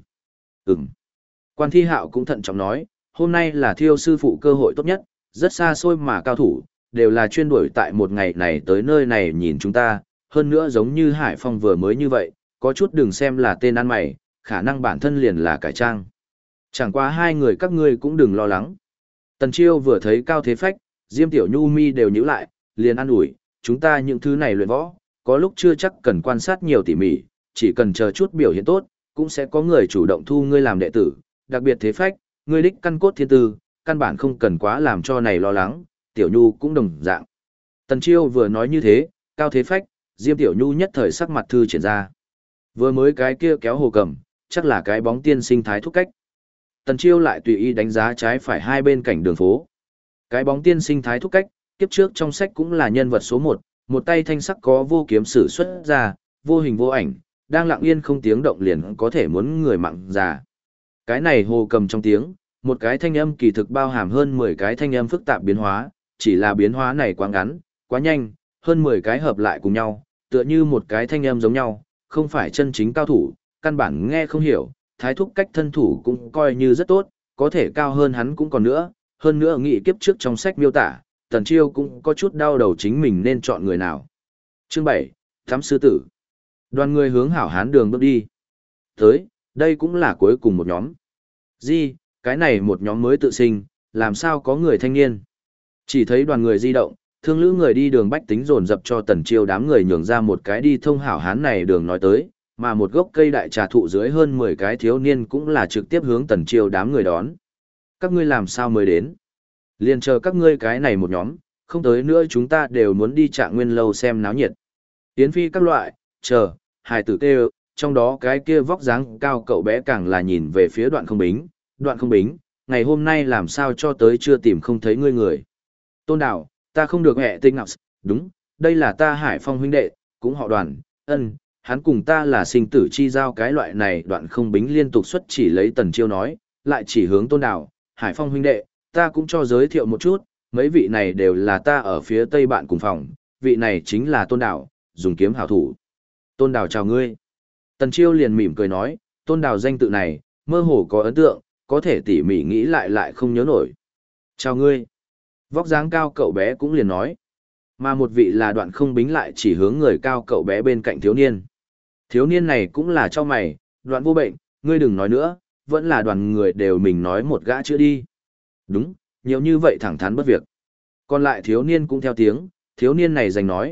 S1: Quan Thi Hạo cũng thận trọng nói, hôm nay là Thiêu sư phụ cơ hội tốt nhất, rất xa xôi mà cao thủ, đều là chuyên đuổi tại một ngày này tới nơi này nhìn chúng ta, hơn nữa giống như Hải Phong vừa mới như vậy, có chút đừng xem là tên ăn mày, khả năng bản thân liền là cải trang. Chẳng qua hai người các ngươi cũng đừng lo lắng. Tần Chiêu vừa thấy Cao Thế Phách, Diêm Tiểu Nhu mi đều nhíu lại, liền an ủi, chúng ta những thứ này luyện võ, có lúc chưa chắc cần quan sát nhiều tỉ mỉ, chỉ cần chờ chút biểu hiện tốt, cũng sẽ có người chủ động thu ngươi làm đệ tử, đặc biệt Thế Phách, ngươi đích căn cốt thiên tư, căn bản không cần quá làm cho này lo lắng, Tiểu Nhu cũng đồng dạng. Tần Chiêu vừa nói như thế, Cao Thế Phách, Diêm Tiểu Nhu nhất thời sắc mặt thư triển ra. Vừa mới cái kia kéo Hồ Cầm, chắc là cái bóng tiên sinh thái thúc cách. Tần Chiêu lại tùy ý đánh giá trái phải hai bên cảnh đường phố. Cái bóng tiên sinh thái thúc cách, kiếp trước trong sách cũng là nhân vật số một tay thanh sắc có vô kiếm sử xuất ra, vô hình vô ảnh, đang lặng yên không tiếng động liền có thể muốn người mạng già. Cái này Hồ Cầm trong tiếng, một cái thanh âm kỳ thực bao hàm hơn 10 cái thanh âm phức tạp biến hóa, chỉ là biến hóa này quá ngắn, quá nhanh, hơn 10 cái hợp lại cùng nhau, tựa như một cái thanh âm giống nhau, không phải chân chính cao thủ, căn bản nghe không hiểu, thái thúc cách thân thủ cũng coi như rất tốt, có thể cao hơn hắn cũng còn nữa, hơn nữa nghị kiếp trước trong sách miêu tả, Tần Chiêu cũng có chút đau đầu chính mình nên chọn người nào. Chương 7, Thám sư tử. Đoàn người hướng hảo hán đường bước đi. Tới, đây cũng là cuối cùng một nhóm. Cái này một nhóm mới tự sinh, làm sao có người thanh niên. Chỉ thấy đoàn người di động, thương lữ người đi đường bách tính dồn dập cho Tần Chiêu đám người nhường ra một cái đi thông hảo hán này đường nói tới, mà một gốc cây đại trà thụ dưới hơn 10 cái thiếu niên cũng là trực tiếp hướng Tần Chiêu đám người đón. Các ngươi làm sao mới đến? Liền chờ các ngươi cái này một nhóm, không tới nữa chúng ta đều muốn đi Trạng Nguyên lâu xem náo nhiệt. Yến phi các loại, hài tử kêu, trong đó cái kia vóc dáng cao cậu bé càng là nhìn về phía Đoạn Không Bính, ngày hôm nay làm sao cho tới chưa tìm không thấy ngươi người. Tôn Đào, ta không được hẹ tinh ngọc, đúng, đây là ta Hải Phong huynh đệ, cũng họ Đoàn, hắn cùng ta là sinh tử chi giao cái loại này. Đoạn Không Bính liên tục xuất chỉ lấy Tần Chiêu nói, lại chỉ hướng Tôn Đào, Hải Phong huynh đệ, ta cũng cho giới thiệu một chút, mấy vị này đều là ta ở phía tây bạn cùng phòng, vị này chính là Tôn Đào, dùng kiếm hảo thủ. Tôn Đào chào ngươi. Tần Chiêu liền mỉm cười nói, Tôn Đào danh tự này, mơ hồ có ấn tượng, có thể tỉ mỉ nghĩ lại không nhớ nổi. Chào ngươi. Vóc dáng cao cậu bé cũng liền nói. Mà một vị là Đoạn Không Bính lại chỉ hướng người cao cậu bé bên cạnh thiếu niên. Thiếu niên này cũng là cho mày, Đoạn vô bệnh, ngươi đừng nói nữa, vẫn là đoàn người đều mình nói một gã chữa đi. Đúng, nhiều như vậy thẳng thắn bất việc. Còn lại thiếu niên cũng theo tiếng, thiếu niên này giành nói,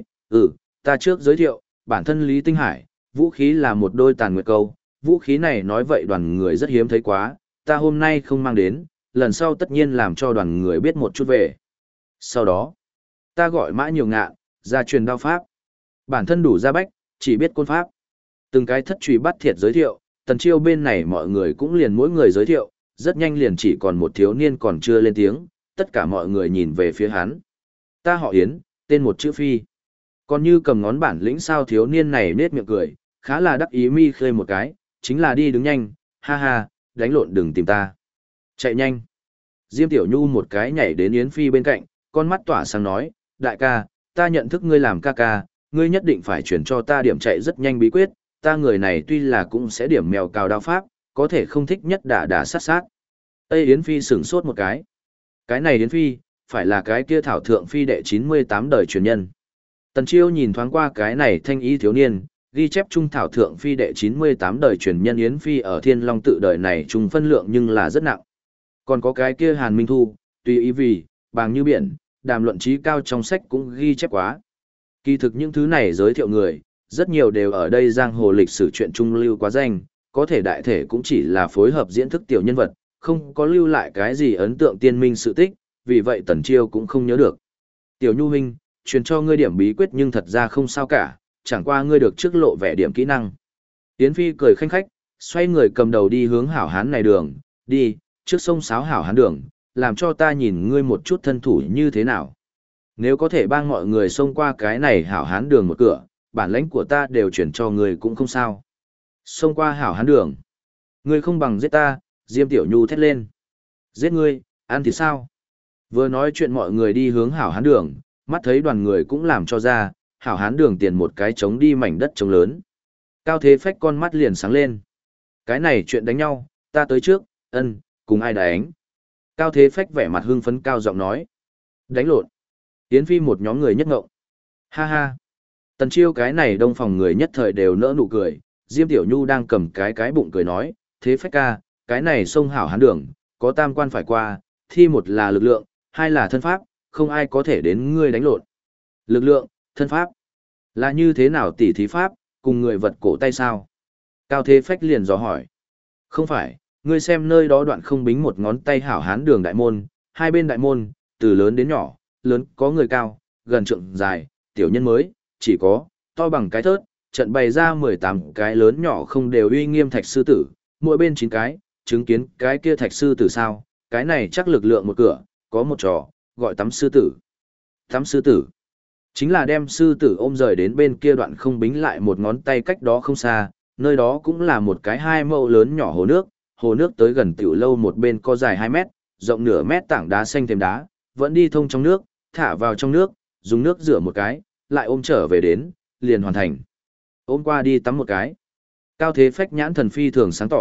S1: ta trước giới thiệu, bản thân Lý Tinh Hải, vũ khí là một đôi tàn nguyệt câu, vũ khí này nói vậy đoàn người rất hiếm thấy quá, ta hôm nay không mang đến, lần sau tất nhiên làm cho đoàn người biết một chút về. Sau đó, ta gọi Mã Nhiều Ngạn, ra truyền đao pháp. Bản thân đủ gia bách, chỉ biết côn pháp. Từng cái thất truy bắt thiệt giới thiệu, Tần Chiêu bên này mọi người cũng liền mỗi người giới thiệu, rất nhanh liền chỉ còn một thiếu niên còn chưa lên tiếng, tất cả mọi người nhìn về phía hắn. Ta họ Yến, tên một chữ Phi. Còn như cầm ngón bản lĩnh sao thiếu niên này nết miệng cười, khá là đắc ý mi khơi một cái, chính là đi đứng nhanh, ha ha, đánh lộn đừng tìm ta. Chạy nhanh. Diêm Tiểu Nhu một cái nhảy đến Yến Phi bên cạnh, con mắt tỏa sáng nói, đại ca, ta nhận thức ngươi làm ca ca, ngươi nhất định phải chuyển cho ta điểm chạy rất nhanh bí quyết, ta người này tuy là cũng sẽ điểm mèo cào đao pháp, có thể không thích nhất đả sát sát. Tây Yến Phi sửng sốt một cái. Cái này Yến Phi, phải là cái kia Thảo Thượng Phi đệ 98 đời truyền nhân. Tần Chiêu nhìn thoáng qua cái này thanh ý thiếu niên, ghi chép trung Thảo Thượng Phi đệ 98 đời truyền nhân Yến Phi ở Thiên Long tự đời này trung phân lượng nhưng là rất nặng. Còn có cái kia Hàn Minh Thu, tùy ý vì, bàng như biển, đàm luận trí cao trong sách cũng ghi chép quá. Kỳ thực những thứ này giới thiệu người, rất nhiều đều ở đây giang hồ lịch sử chuyện trung lưu quá danh, có thể đại thể cũng chỉ là phối hợp diễn thức tiểu nhân vật, không có lưu lại cái gì ấn tượng tiên minh sự tích, vì vậy Tần Chiêu cũng không nhớ được. Tiểu Nhu huynh, truyền cho ngươi điểm bí quyết nhưng thật ra không sao cả, chẳng qua ngươi được trước lộ vẻ điểm kỹ năng. Yến Phi cười khanh khách, xoay người cầm đầu đi hướng hảo hán này đường, đi, trước sông sáo hảo hán đường, làm cho ta nhìn ngươi một chút thân thủ như thế nào. Nếu có thể bang mọi người xông qua cái này hảo hán đường một cửa, bản lãnh của ta đều chuyển cho ngươi cũng không sao. Xông qua hảo hán đường. Ngươi không bằng giết ta, Diêm Tiểu Nhu thét lên. Giết ngươi, ăn thì sao? Vừa nói chuyện mọi người đi hướng hảo hán đường, mắt thấy đoàn người cũng làm cho ra, hảo hán đường tiền một cái trống đi mảnh đất trống lớn. Cao Thế Phách con mắt liền sáng lên. Cái này chuyện đánh nhau, ta tới trước, cùng ai đánh? Cao Thế Phách vẻ mặt hưng phấn cao giọng nói. Đánh lộn. Yến Phi một nhóm người nhất ngộng. Ha ha. Tần Chiêu cái này đông phòng người nhất thời đều nỡ nụ cười, Diêm Tiểu Nhu đang cầm cái bụng cười nói, Thế Phách ca, cái này sông hảo hán đường, có tam quan phải qua, thi một là lực lượng, hai là thân pháp, không ai có thể đến ngươi đánh lộn. Lực lượng, thân pháp, là như thế nào tỉ thí pháp, cùng người vật cổ tay sao? Cao Thế Phách liền dò hỏi. Không phải, ngươi xem nơi đó Đoạn Không Bính một ngón tay hảo hán đường đại môn, hai bên đại môn, từ lớn đến nhỏ, lớn có người cao, gần trượng dài, tiểu nhân mới, chỉ có, to bằng cái thớt, trận bày ra 18 cái lớn nhỏ không đều uy nghiêm thạch sư tử, mỗi bên 9 cái, chứng kiến cái kia thạch sư tử sao, cái này chắc lực lượng một cửa, có một trò, gọi tắm sư tử. Tắm sư tử, chính là đem sư tử ôm rời đến bên kia Đoạn Không Bính lại một ngón tay cách đó không xa, nơi đó cũng là một cái 2 mẫu lớn nhỏ hồ nước tới gần tiểu lâu một bên có dài 2 mét, rộng nửa mét tảng đá xanh thêm đá, vẫn đi thông trong nước, thả vào trong nước, dùng nước rửa một cái, lại ôm trở về đến, liền hoàn thành. Ôm qua đi tắm một cái. Cao Thế Phách nhãn thần phi thường sáng tỏ,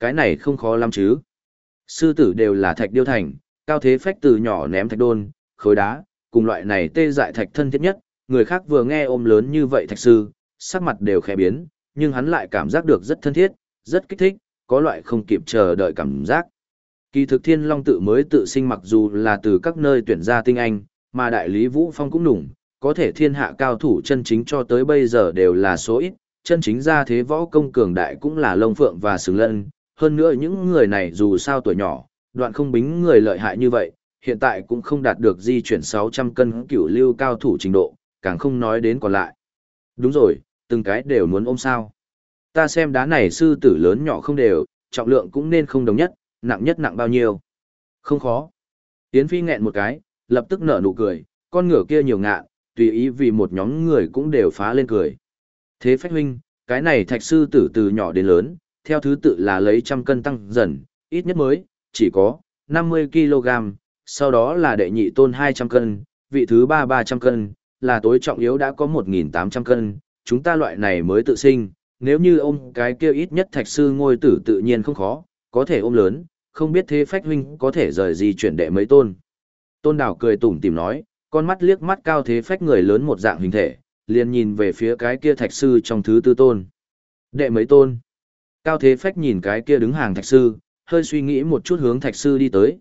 S1: cái này không khó lắm chứ. Sư tử đều là thạch điêu thành, Cao Thế Phách từ nhỏ ném thạch đôn, khối đá, cùng loại này tê dại thạch thân thiết nhất, người khác vừa nghe ôm lớn như vậy thạch sư, sắc mặt đều khẽ biến, nhưng hắn lại cảm giác được rất thân thiết, rất kích thích, có loại không kịp chờ đợi cảm giác. Kỳ thực Thiên Long tự mới tự sinh mặc dù là từ các nơi tuyển ra tinh anh, mà đại lý Vũ Phong cũng đủng, có thể thiên hạ cao thủ chân chính cho tới bây giờ đều là số ít, chân chính ra thế võ công cường đại cũng là Long Phượng và Sừng Lân, hơn nữa những người này dù sao tuổi nhỏ, Đoạn Không Bính người lợi hại như vậy, hiện tại cũng không đạt được di chuyển 600 cân cửu lưu cao thủ trình độ, càng không nói đến còn lại. Đúng rồi, từng cái đều muốn ôm sao. Ta xem đá này sư tử lớn nhỏ không đều, trọng lượng cũng nên không đồng nhất nặng bao nhiêu. Không khó. Yến Phi nghẹn một cái, lập tức nở nụ cười, con ngựa kia nhiều ngạ, tùy ý vì một nhóm người cũng đều phá lên cười. Thế Phách huynh, cái này thạch sư tử từ nhỏ đến lớn, theo thứ tự là lấy trăm cân tăng dần, ít nhất mới, chỉ có 50 kg, sau đó là đệ nhị tôn 200 cân, vị thứ ba 300 cân, là tối trọng yếu đã có 1.800 cân, chúng ta loại này mới tự sinh, nếu như ôm cái kia ít nhất thạch sư ngôi tử tự nhiên không khó, có thể ôm lớn, không biết Thế Phách huynh có thể rời gì chuyển đệ mấy tôn. Tôn Đảo cười tủm tỉm nói, con mắt liếc mắt Cao Thế Phách người lớn một dạng hình thể, liền nhìn về phía cái kia thạch sư trong thứ tư tôn. Đệ mấy tôn? Cao Thế Phách nhìn cái kia đứng hàng thạch sư, hơi suy nghĩ một chút hướng thạch sư đi tới,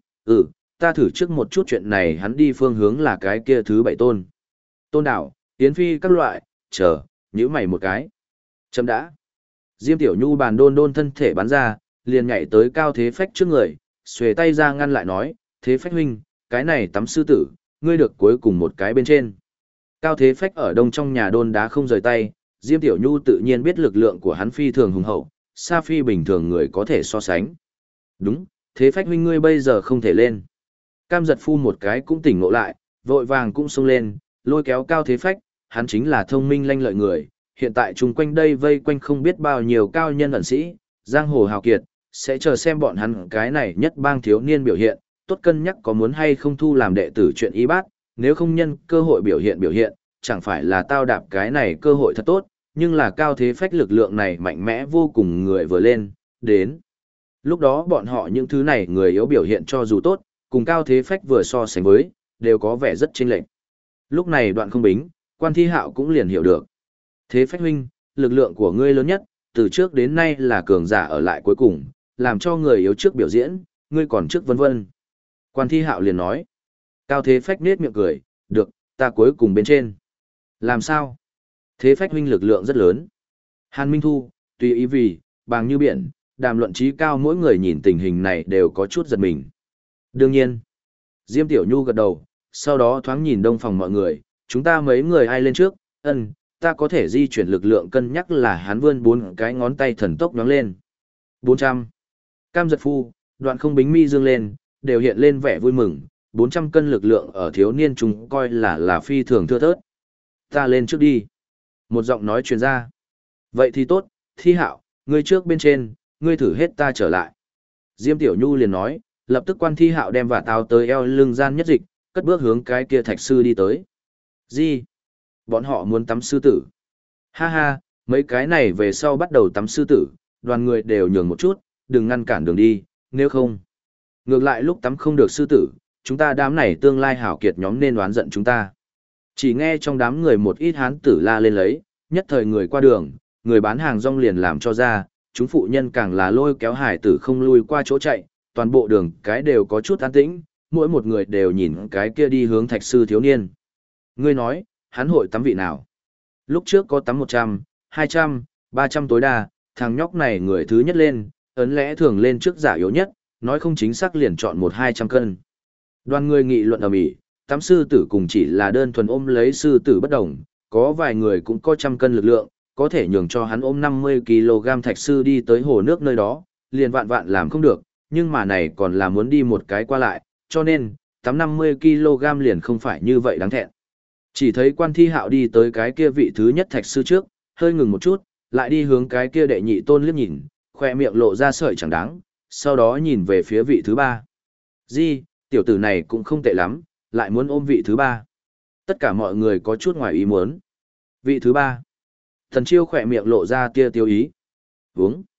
S1: ta thử trước một chút chuyện này hắn đi phương hướng là cái kia thứ bảy tôn. Tôn Đảo, Yến Phi các loại, nhíu mày một cái. Chấm đã. Diêm Tiểu Nhu bàn đôn đôn thân thể bắn ra, liền nhảy tới Cao Thế Phách trước người, xuề tay ra ngăn lại nói, Thế Phách huynh, cái này tắm sư tử, ngươi được cuối cùng một cái bên trên. Cao Thế Phách ở đông trong nhà đôn đá không rời tay, Diêm Tiểu Nhu tự nhiên biết lực lượng của hắn phi thường hùng hậu, xa phi bình thường người có thể so sánh. Đúng, Thế Phách huynh ngươi bây giờ không thể lên. Cam Giật Phu một cái cũng tỉnh ngộ lại, vội vàng cũng xông lên, lôi kéo Cao Thế Phách, hắn chính là thông minh lanh lợi người, hiện tại chung quanh đây vây quanh không biết bao nhiêu cao nhân ẩn sĩ, giang hồ hào kiệt, sẽ chờ xem bọn hắn cái này nhất bang thiếu niên biểu hiện, tốt cân nhắc có muốn hay không thu làm đệ tử chuyện y bát, nếu không nhân cơ hội biểu hiện, chẳng phải là tao đạp cái này cơ hội thật tốt, nhưng là Cao Thế Phách lực lượng này mạnh mẽ vô cùng người vừa lên, đến. Lúc đó bọn họ những thứ này người yếu biểu hiện cho dù tốt, cùng Cao Thế Phách vừa so sánh với, đều có vẻ rất chênh lệch. Lúc này Đoạn Không Bính, Quan Thi Hạo cũng liền hiểu được. Thế Phách huynh, lực lượng của ngươi lớn nhất, từ trước đến nay là cường giả ở lại cuối cùng, làm cho người yếu trước biểu diễn, ngươi còn trước vân vân. Quan Thi Hạo liền nói. Cao Thế Phách nết miệng cười, được, ta cuối cùng bên trên. Làm sao? Thế Phách huynh lực lượng rất lớn. Hàn Minh Thu, tùy ý vì, bàng như biển, đàm luận trí cao mỗi người nhìn tình hình này đều có chút giật mình. Đương nhiên. Diêm Tiểu Nhu gật đầu, sau đó thoáng nhìn đông phòng mọi người, chúng ta mấy người ai lên trước, ta có thể di chuyển lực lượng cân nhắc là hắn vươn 4 cái ngón tay thần tốc nhoáng lên. 400. Cam Giật Phu, Đoạn Không Bính mi dương lên, đều hiện lên vẻ vui mừng, 400 cân lực lượng ở thiếu niên chúng coi là phi thường thưa thớt. Ta lên trước đi. Một giọng nói truyền ra. Vậy thì tốt, Thi Hạo, ngươi trước bên trên, ngươi thử hết ta trở lại. Diêm Tiểu Nhu liền nói, lập tức Quan Thi Hạo đem vả táo tới eo lưng gian nhất dịch, cất bước hướng cái kia thạch sư đi tới. Gì? Bọn họ muốn tắm sư tử. Ha ha, mấy cái này về sau bắt đầu tắm sư tử, đoàn người đều nhường một chút, đừng ngăn cản đường đi, nếu không. Ngược lại lúc tắm không được sư tử, chúng ta đám này tương lai hảo kiệt nhóm nên đoán giận chúng ta. Chỉ nghe trong đám người một ít hán tử la lên lấy, nhất thời người qua đường, người bán hàng rong liền làm cho ra, chúng phụ nhân càng là lôi kéo hải tử không lui qua chỗ chạy, toàn bộ đường cái đều có chút an tĩnh, mỗi một người đều nhìn cái kia đi hướng thạch sư thiếu niên. Ngươi nói, hắn hội tắm vị nào? Lúc trước có tắm 100, 200, 300 tối đa, thằng nhóc này người thứ nhất lên, ấn lẽ thường lên trước giả yếu nhất, nói không chính xác liền chọn 1-200 cân. Đoàn người nghị luận ầm ĩ, tắm sư tử cùng chỉ là đơn thuần ôm lấy sư tử bất đồng, có vài người cũng có trăm cân lực lượng, có thể nhường cho hắn ôm 50 kg thạch sư đi tới hồ nước nơi đó, liền vạn vạn làm không được, nhưng mà này còn là muốn đi một cái qua lại, cho nên, tắm 50 kg liền không phải như vậy đáng thẹn. Chỉ thấy Quan Thi Hạo đi tới cái kia vị thứ nhất thạch sư trước, hơi ngừng một chút, lại đi hướng cái kia đệ nhị tôn liếc nhìn, khoe miệng lộ ra sợi chẳng đáng, sau đó nhìn về phía vị thứ ba. Di, tiểu tử này cũng không tệ lắm, lại muốn ôm vị thứ ba. Tất cả mọi người có chút ngoài ý muốn. Vị thứ ba. Thần Chiêu khoe miệng lộ ra tia tiêu ý. Uống.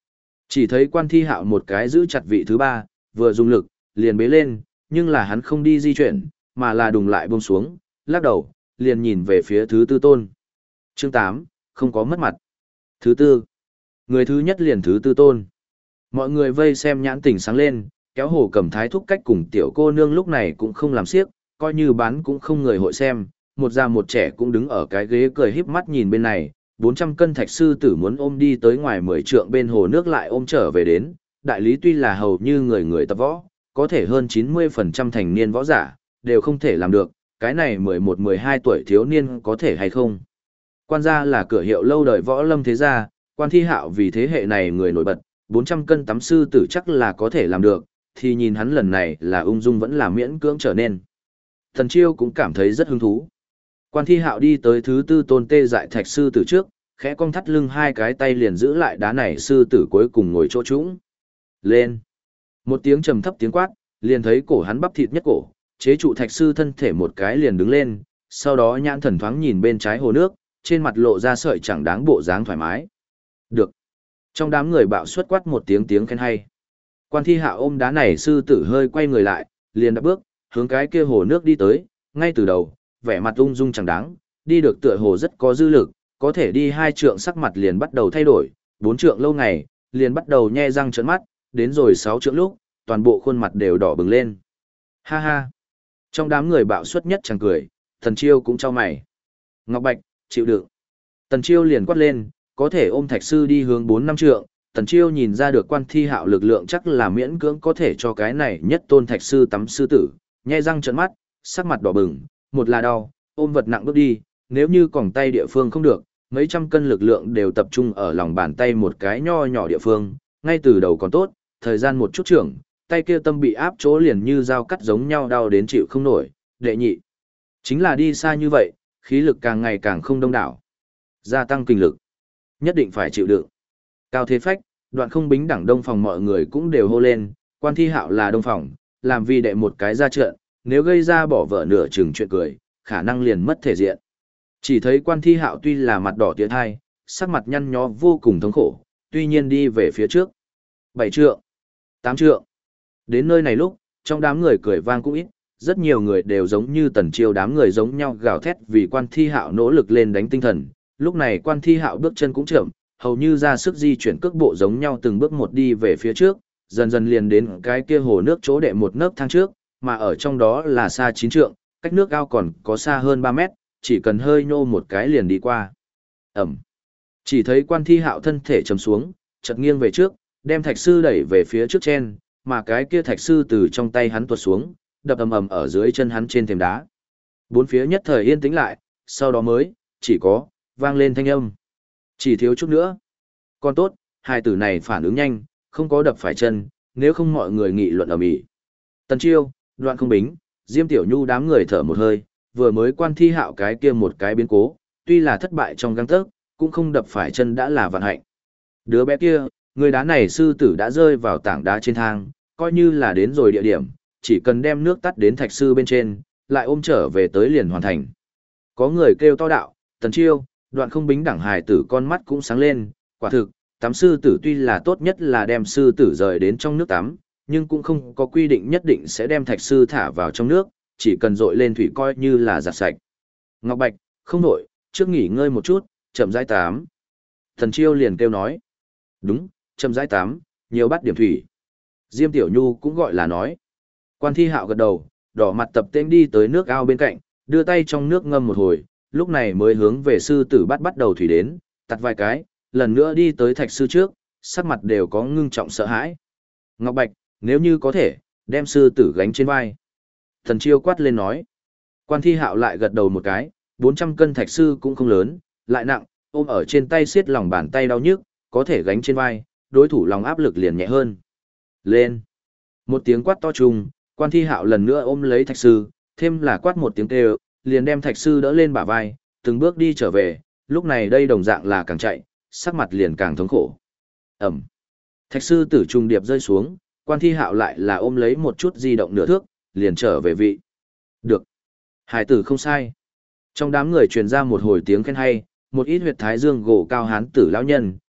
S1: Chỉ thấy Quan Thi Hạo một cái giữ chặt vị thứ ba, vừa dùng lực, liền bế lên, nhưng là hắn không đi di chuyển, mà là đùng lại buông xuống, lắc đầu, liền nhìn về phía thứ tư tôn. Chương 8, không có mất mặt. Thứ tư. Người thứ nhất liền thứ tư tôn. Mọi người vây xem nhãn tỉnh sáng lên, kéo Hồ Cẩm Thái thúc cách cùng tiểu cô nương lúc này cũng không làm xiếc, coi như bán cũng không người hội xem, một già một trẻ cũng đứng ở cái ghế cười híp mắt nhìn bên này, 400 cân thạch sư tử muốn ôm đi tới ngoài 10 trượng bên hồ nước lại ôm trở về đến, đại lý tuy là hầu như người người tập võ, có thể hơn 90% thành niên võ giả, đều không thể làm được, cái này 11-12 tuổi thiếu niên có thể hay không. Quan gia là cửa hiệu lâu đời võ lâm thế gia, Quan Thi Hạo vì thế hệ này người nổi bật, 400 cân tắm sư tử chắc là có thể làm được, thì nhìn hắn lần này là ung dung vẫn là miễn cưỡng trở nên. Thần Chiêu cũng cảm thấy rất hứng thú. Quan Thi Hạo đi tới thứ tư tôn tê dại thạch sư tử trước, khẽ cong thắt lưng hai cái tay liền giữ lại đá này sư tử cuối cùng ngồi chỗ trũng. Lên. Một tiếng trầm thấp tiếng quát, liền thấy cổ hắn bắp thịt nhất cổ, chế trụ thạch sư thân thể một cái liền đứng lên, sau đó nhãn thần thoáng nhìn bên trái hồ nước, trên mặt lộ ra sợi chẳng đáng bộ dáng thoải mái. Được. Trong đám người bạo xuất quát một tiếng khen hay. Quan Thi Hạo ôm đá này sư tử hơi quay người lại, liền đạp bước, hướng cái kia hồ nước đi tới, ngay từ đầu, vẻ mặt ung dung chẳng đáng, đi được tựa hồ rất có dư lực, có thể đi 2 trượng sắc mặt liền bắt đầu thay đổi, 4 trượng lâu ngày, liền bắt đầu nhe răng trợn mắt, đến rồi 6 trượng lúc, toàn bộ khuôn mặt đều đỏ bừng lên. Ha ha. Trong đám người bạo xuất nhất chẳng cười, Thần Chiêu cũng cho mày. Ngọc Bạch, chịu đựng. Tần Chiêu liền quát lên, có thể ôm thạch sư đi hướng 4-5 trượng, Tần Chiêu nhìn ra được Quan Thi Hạo lực lượng chắc là miễn cưỡng có thể cho cái này nhất tôn thạch sư tắm sư tử, nhe răng trợn mắt, sắc mặt đỏ bừng, một là đau, ôm vật nặng bước đi, nếu như còng tay địa phương không được, mấy trăm cân lực lượng đều tập trung ở lòng bàn tay một cái nho nhỏ địa phương, ngay từ đầu còn tốt, thời gian một chút trưởng, tay kia tâm bị áp chỗ liền như dao cắt giống nhau đau đến chịu không nổi, đệ nhị. Chính là đi xa như vậy, khí lực càng ngày càng không đông đảo. Gia tăng kinh lực. Nhất định phải chịu đựng. Cao thế phách, Đoạn Không Bính đẳng đông phòng mọi người cũng đều hô lên, Quan Thi Hạo là đông phòng, làm vì đệ một cái ra trận, nếu gây ra bỏ vợ nửa chừng chuyện cười, khả năng liền mất thể diện. Chỉ thấy Quan Thi Hạo tuy là mặt đỏ tiến hai, sắc mặt nhăn nhó vô cùng thống khổ, tuy nhiên đi về phía trước. 7 trượng, 8 trượng. Đến nơi này lúc, trong đám người cười vang cũng ít, rất nhiều người đều giống như Tần Chiêu đám người giống nhau gào thét vì Quan Thi Hạo nỗ lực lên đánh tinh thần. Lúc này Quan Thi Hạo bước chân cũng chậm, hầu như ra sức di chuyển cước bộ giống nhau từng bước một đi về phía trước, dần dần liền đến cái kia hồ nước chỗ đệ một nấc thang trước, mà ở trong đó là xa 9 trượng, cách nước ao còn có xa hơn 3 mét, chỉ cần hơi nhô một cái liền đi qua. Ẩm. Chỉ thấy Quan Thi Hạo thân thể trầm xuống, chợt nghiêng về trước, đem thạch sư đẩy về phía trước trên, mà cái kia thạch sư từ trong tay hắn tuột xuống, đập ầm ầm ở dưới chân hắn trên thềm đá. Bốn phía nhất thời yên tĩnh lại, sau đó mới, chỉ có, vang lên thanh âm. Chỉ thiếu chút nữa. Còn tốt, hai tử này phản ứng nhanh, không có đập phải chân, nếu không mọi người nghị luận ầm ĩ. Tần Chiêu, Đoạn Không Bính, Diêm Tiểu Nhu đám người thở một hơi, vừa mới Quan Thi Hạo cái kia một cái biến cố, tuy là thất bại trong gang tấc, cũng không đập phải chân đã là vận hạnh. Đứa bé kia, người đá này sư tử đã rơi vào tảng đá trên thang, coi như là đến rồi địa điểm, chỉ cần đem nước tắt đến thạch sư bên trên, lại ôm trở về tới liền hoàn thành. Có người kêu to đạo, Tần Chiêu, Đoạn Không Bính đẳng hài tử con mắt cũng sáng lên, quả thực, tắm sư tử tuy là tốt nhất là đem sư tử rời đến trong nước tắm, nhưng cũng không có quy định nhất định sẽ đem thạch sư thả vào trong nước, chỉ cần dội lên thủy coi như là giặt sạch. Ngọc Bạch, không nổi, trước nghỉ ngơi một chút, chậm rãi tắm. Tần Chiêu liền kêu nói, đúng, chậm rãi tắm, nhiều bát điểm thủy. Diêm Tiểu Nhu cũng gọi là nói. Quan Thi Hạo gật đầu, đỏ mặt tập tên đi tới nước ao bên cạnh, đưa tay trong nước ngâm một hồi, lúc này mới hướng về sư tử bắt đầu thủy đến, tặt vài cái, lần nữa đi tới thạch sư trước, sắc mặt đều có ngưng trọng sợ hãi. Ngọc Bạch, nếu như có thể, đem sư tử gánh trên vai. Thần Chiêu quát lên nói. Quan Thi Hạo lại gật đầu một cái, 400 cân thạch sư cũng không lớn, lại nặng, ôm ở trên tay siết lòng bàn tay đau nhức, có thể gánh trên vai, đối thủ lòng áp lực liền nhẹ hơn. Lên. Một tiếng quát to trùng, Quan Thi Hạo lần nữa ôm lấy thạch sư, thêm là quát một tiếng kêu, liền đem thạch sư đỡ lên bả vai, từng bước đi trở về, lúc này đây đồng dạng là càng chạy, sắc mặt liền càng thống khổ. Ẩm. Thạch sư tử trùng điệp rơi xuống, Quan Thi Hạo lại là ôm lấy một chút di động nửa thước, liền trở về vị. Được. Hải tử không sai. Trong đám người truyền ra một hồi tiếng khen hay, một ít huyệt thái dương gỗ cao hán tử lão nhân,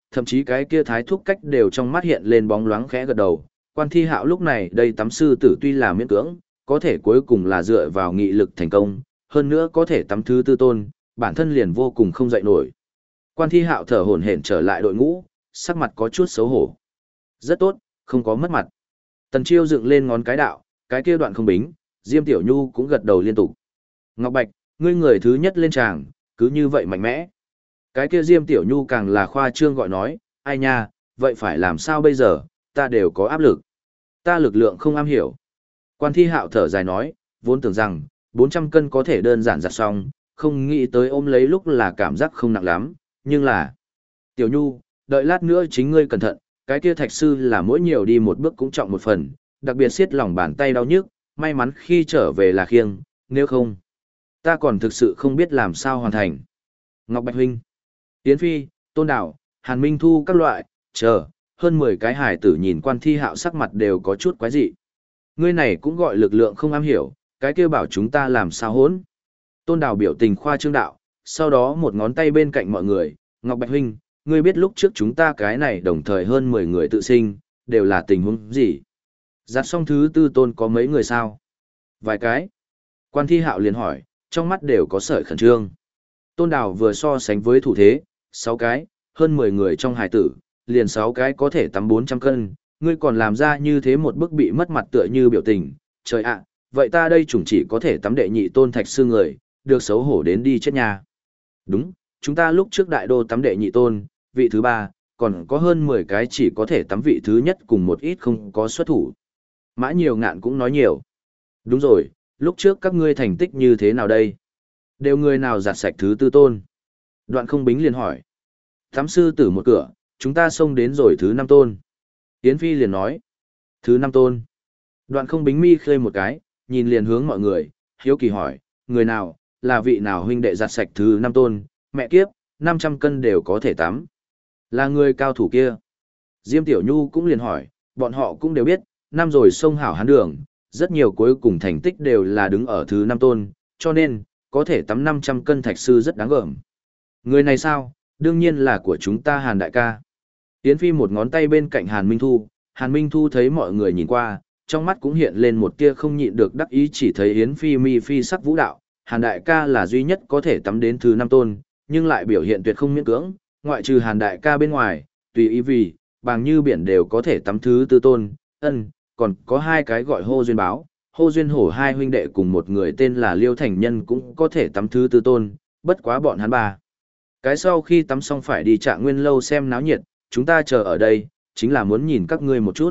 S1: thậm chí cái kia thái thúc cách đều trong mắt hiện lên bóng loáng khẽ gật đầu. Quan Thi Hạo lúc này đây tắm sư tử tuy là miễn cưỡng, có thể cuối cùng là dựa vào nghị lực thành công, hơn nữa có thể tắm thứ tư tôn, bản thân liền vô cùng không dậy nổi. Quan Thi Hạo thở hổn hển trở lại đội ngũ, sắc mặt có chút xấu hổ. Rất tốt, không có mất mặt. Tần Chiêu dựng lên ngón cái đạo, cái kia Đoạn Không Bính, Diêm Tiểu Nhu cũng gật đầu liên tục. Ngọc Bạch, ngươi người thứ nhất lên tràng, cứ như vậy mạnh mẽ. Cái kia Diêm Tiểu Nhu càng là khoa trương gọi nói, ai nha, vậy phải làm sao bây giờ, ta đều có áp lực. Ta lực lượng không am hiểu. Quan Thi Hạo thở dài nói, vốn tưởng rằng, 400 cân có thể đơn giản giặt xong, không nghĩ tới ôm lấy lúc là cảm giác không nặng lắm, nhưng là... Tiểu Nhu, đợi lát nữa chính ngươi cẩn thận, cái kia thạch sư là mỗi nhiều đi một bước cũng trọng một phần, đặc biệt siết lòng bàn tay đau nhức, may mắn khi trở về là khiêng, nếu không, ta còn thực sự không biết làm sao hoàn thành. Ngọc Bạch Huynh, Yến Phi, Tôn Đảo, Hàn Minh Thu các loại, chờ, hơn 10 cái hải tử nhìn Quan Thi Hạo sắc mặt đều có chút quái dị. Ngươi này cũng gọi lực lượng không am hiểu, cái kia bảo chúng ta làm sao hỗn. Tôn Đảo biểu tình khoa trương đạo, sau đó một ngón tay bên cạnh mọi người, Ngọc Bạch Huynh, ngươi biết lúc trước chúng ta cái này đồng thời hơn 10 người tự sinh, đều là tình huống gì? Giặt xong thứ tư tôn có mấy người sao? Vài cái. Quan Thi Hạo liền hỏi, trong mắt đều có sợi khẩn trương. Tôn Đào vừa so sánh với thủ thế, 6 cái, hơn 10 người trong hài tử, liền 6 cái có thể tắm 400 cân, ngươi còn làm ra như thế một bức bị mất mặt tựa như biểu tình, trời ạ, vậy ta đây chủng chỉ có thể tắm đệ nhị tôn thạch sư người, được xấu hổ đến đi chết nhà. Đúng, chúng ta lúc trước đại đô tắm đệ nhị tôn, vị thứ ba, còn có hơn 10 cái chỉ có thể tắm vị thứ nhất cùng một ít không có xuất thủ. Mã Nhiều Ngạn cũng nói nhiều. Đúng rồi, lúc trước các ngươi thành tích như thế nào đây? Đều người nào giặt sạch thứ tư tôn? Đoạn Không Bính liền hỏi. Tắm sư tử một cửa, chúng ta xông đến rồi thứ 5 tôn. Yến Phi liền nói. Thứ 5 tôn. Đoạn Không Bính mi khơi một cái, nhìn liền hướng mọi người, hiếu kỳ hỏi, người nào, là vị nào huynh đệ giặt sạch thứ 5 tôn, mẹ kiếp, 500 cân đều có thể tắm. Là người cao thủ kia. Diêm Tiểu Nhu cũng liền hỏi, bọn họ cũng đều biết, năm rồi sông Hảo Hán Đường, rất nhiều cuối cùng thành tích đều là đứng ở thứ 5 tôn, cho nên, có thể tắm 500 cân thạch sư rất đáng gờm. Người này sao, đương nhiên là của chúng ta Hàn đại ca. Yến Phi một ngón tay bên cạnh Hàn Minh Thu, Hàn Minh Thu thấy mọi người nhìn qua, trong mắt cũng hiện lên một tia không nhịn được đắc ý chỉ thấy Yến Phi mi phi sắc vũ đạo, Hàn đại ca là duy nhất có thể tắm đến thứ 5 tôn, nhưng lại biểu hiện tuyệt không miễn cưỡng, ngoại trừ Hàn đại ca bên ngoài, tùy ý vì, bằng như biển đều có thể tắm thứ tư tôn, còn có hai cái gọi Hô Duyên Báo, Hô Duyên Hổ hai huynh đệ cùng một người tên là Liêu Thành Nhân cũng có thể tắm thứ tư tôn, bất quá bọn hắn ba. Cái sau khi tắm xong phải đi Trạng Nguyên lâu xem náo nhiệt, chúng ta chờ ở đây, chính là muốn nhìn các ngươi một chút.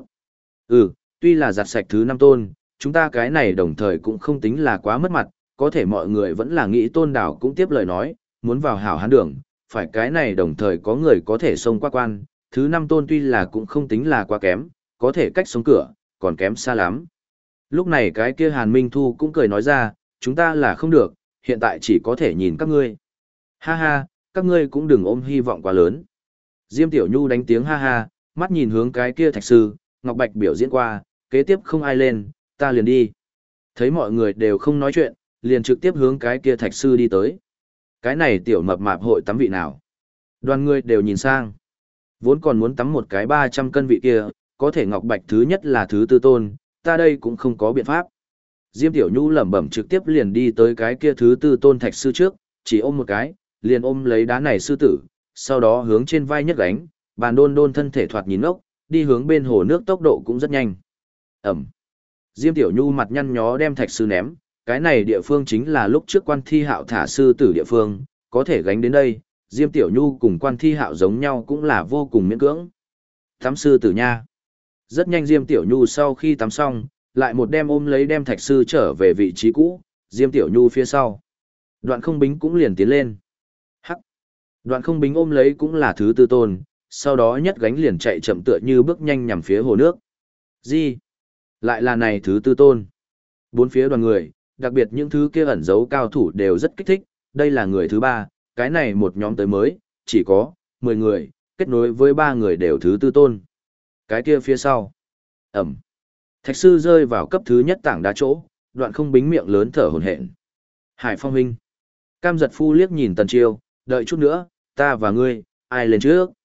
S1: Tuy là giặt sạch thứ 5 tôn, chúng ta cái này đồng thời cũng không tính là quá mất mặt, có thể mọi người vẫn là nghĩ Tôn Đảo cũng tiếp lời nói, muốn vào Hảo Hán Đường, phải cái này đồng thời có người có thể xông qua quan, thứ 5 tôn tuy là cũng không tính là quá kém, có thể cách sống cửa, còn kém xa lắm. Lúc này cái kia Hàn Minh Thu cũng cười nói ra, chúng ta là không được, hiện tại chỉ có thể nhìn các ngươi. Ha ha, các ngươi cũng đừng ôm hy vọng quá lớn. Diêm Tiểu Nhu đánh tiếng ha ha, mắt nhìn hướng cái kia thạch sư, Ngọc Bạch biểu diễn qua, kế tiếp không ai lên, ta liền đi. Thấy mọi người đều không nói chuyện, liền trực tiếp hướng cái kia thạch sư đi tới. Cái này tiểu mập mạp hội tắm vị nào? Đoàn người đều nhìn sang. Vốn còn muốn tắm một cái 300 cân vị kia, có thể Ngọc Bạch thứ nhất là thứ tư tôn, ta đây cũng không có biện pháp. Diêm Tiểu Nhu lẩm bẩm trực tiếp liền đi tới cái kia thứ tư tôn thạch sư trước, chỉ ôm một cái, liền ôm lấy đá này sư tử, sau đó hướng trên vai nhất gánh, bàn đôn đôn thân thể thoạt nhìn ốc, đi hướng bên hồ nước tốc độ cũng rất nhanh. Ẩm. Diêm Tiểu Nhu mặt nhăn nhó đem thạch sư ném, cái này địa phương chính là lúc trước Quan Thi Hạo thả sư tử địa phương, có thể gánh đến đây, Diêm Tiểu Nhu cùng Quan Thi Hạo giống nhau cũng là vô cùng miễn cưỡng. Tắm sư tử nha. Rất nhanh Diêm Tiểu Nhu sau khi tắm xong, lại một đem ôm lấy đem thạch sư trở về vị trí cũ, Diêm Tiểu Nhu phía sau. Đoạn Không Bính cũng liền tiến lên. Hắc. Đoạn Không Bính ôm lấy cũng là thứ tư tôn, sau đó nhất gánh liền chạy chậm tựa như bước nhanh nhằm phía hồ nước. Gì? Lại là này thứ tư tôn. Bốn phía đoàn người, đặc biệt những thứ kia ẩn giấu cao thủ đều rất kích thích, đây là người thứ ba, cái này một nhóm tới mới, chỉ có 10 người, kết nối với 3 người đều thứ tư tôn. Cái kia phía sau. Ẩm. Thạch sư rơi vào cấp thứ nhất tảng đá chỗ, Đoạn Không Bính miệng lớn thở hổn hển. Hải Phong huynh. Cam Giật Phu liếc nhìn Tần Chiêu, đợi chút nữa, ta và ngươi, ai lên trước?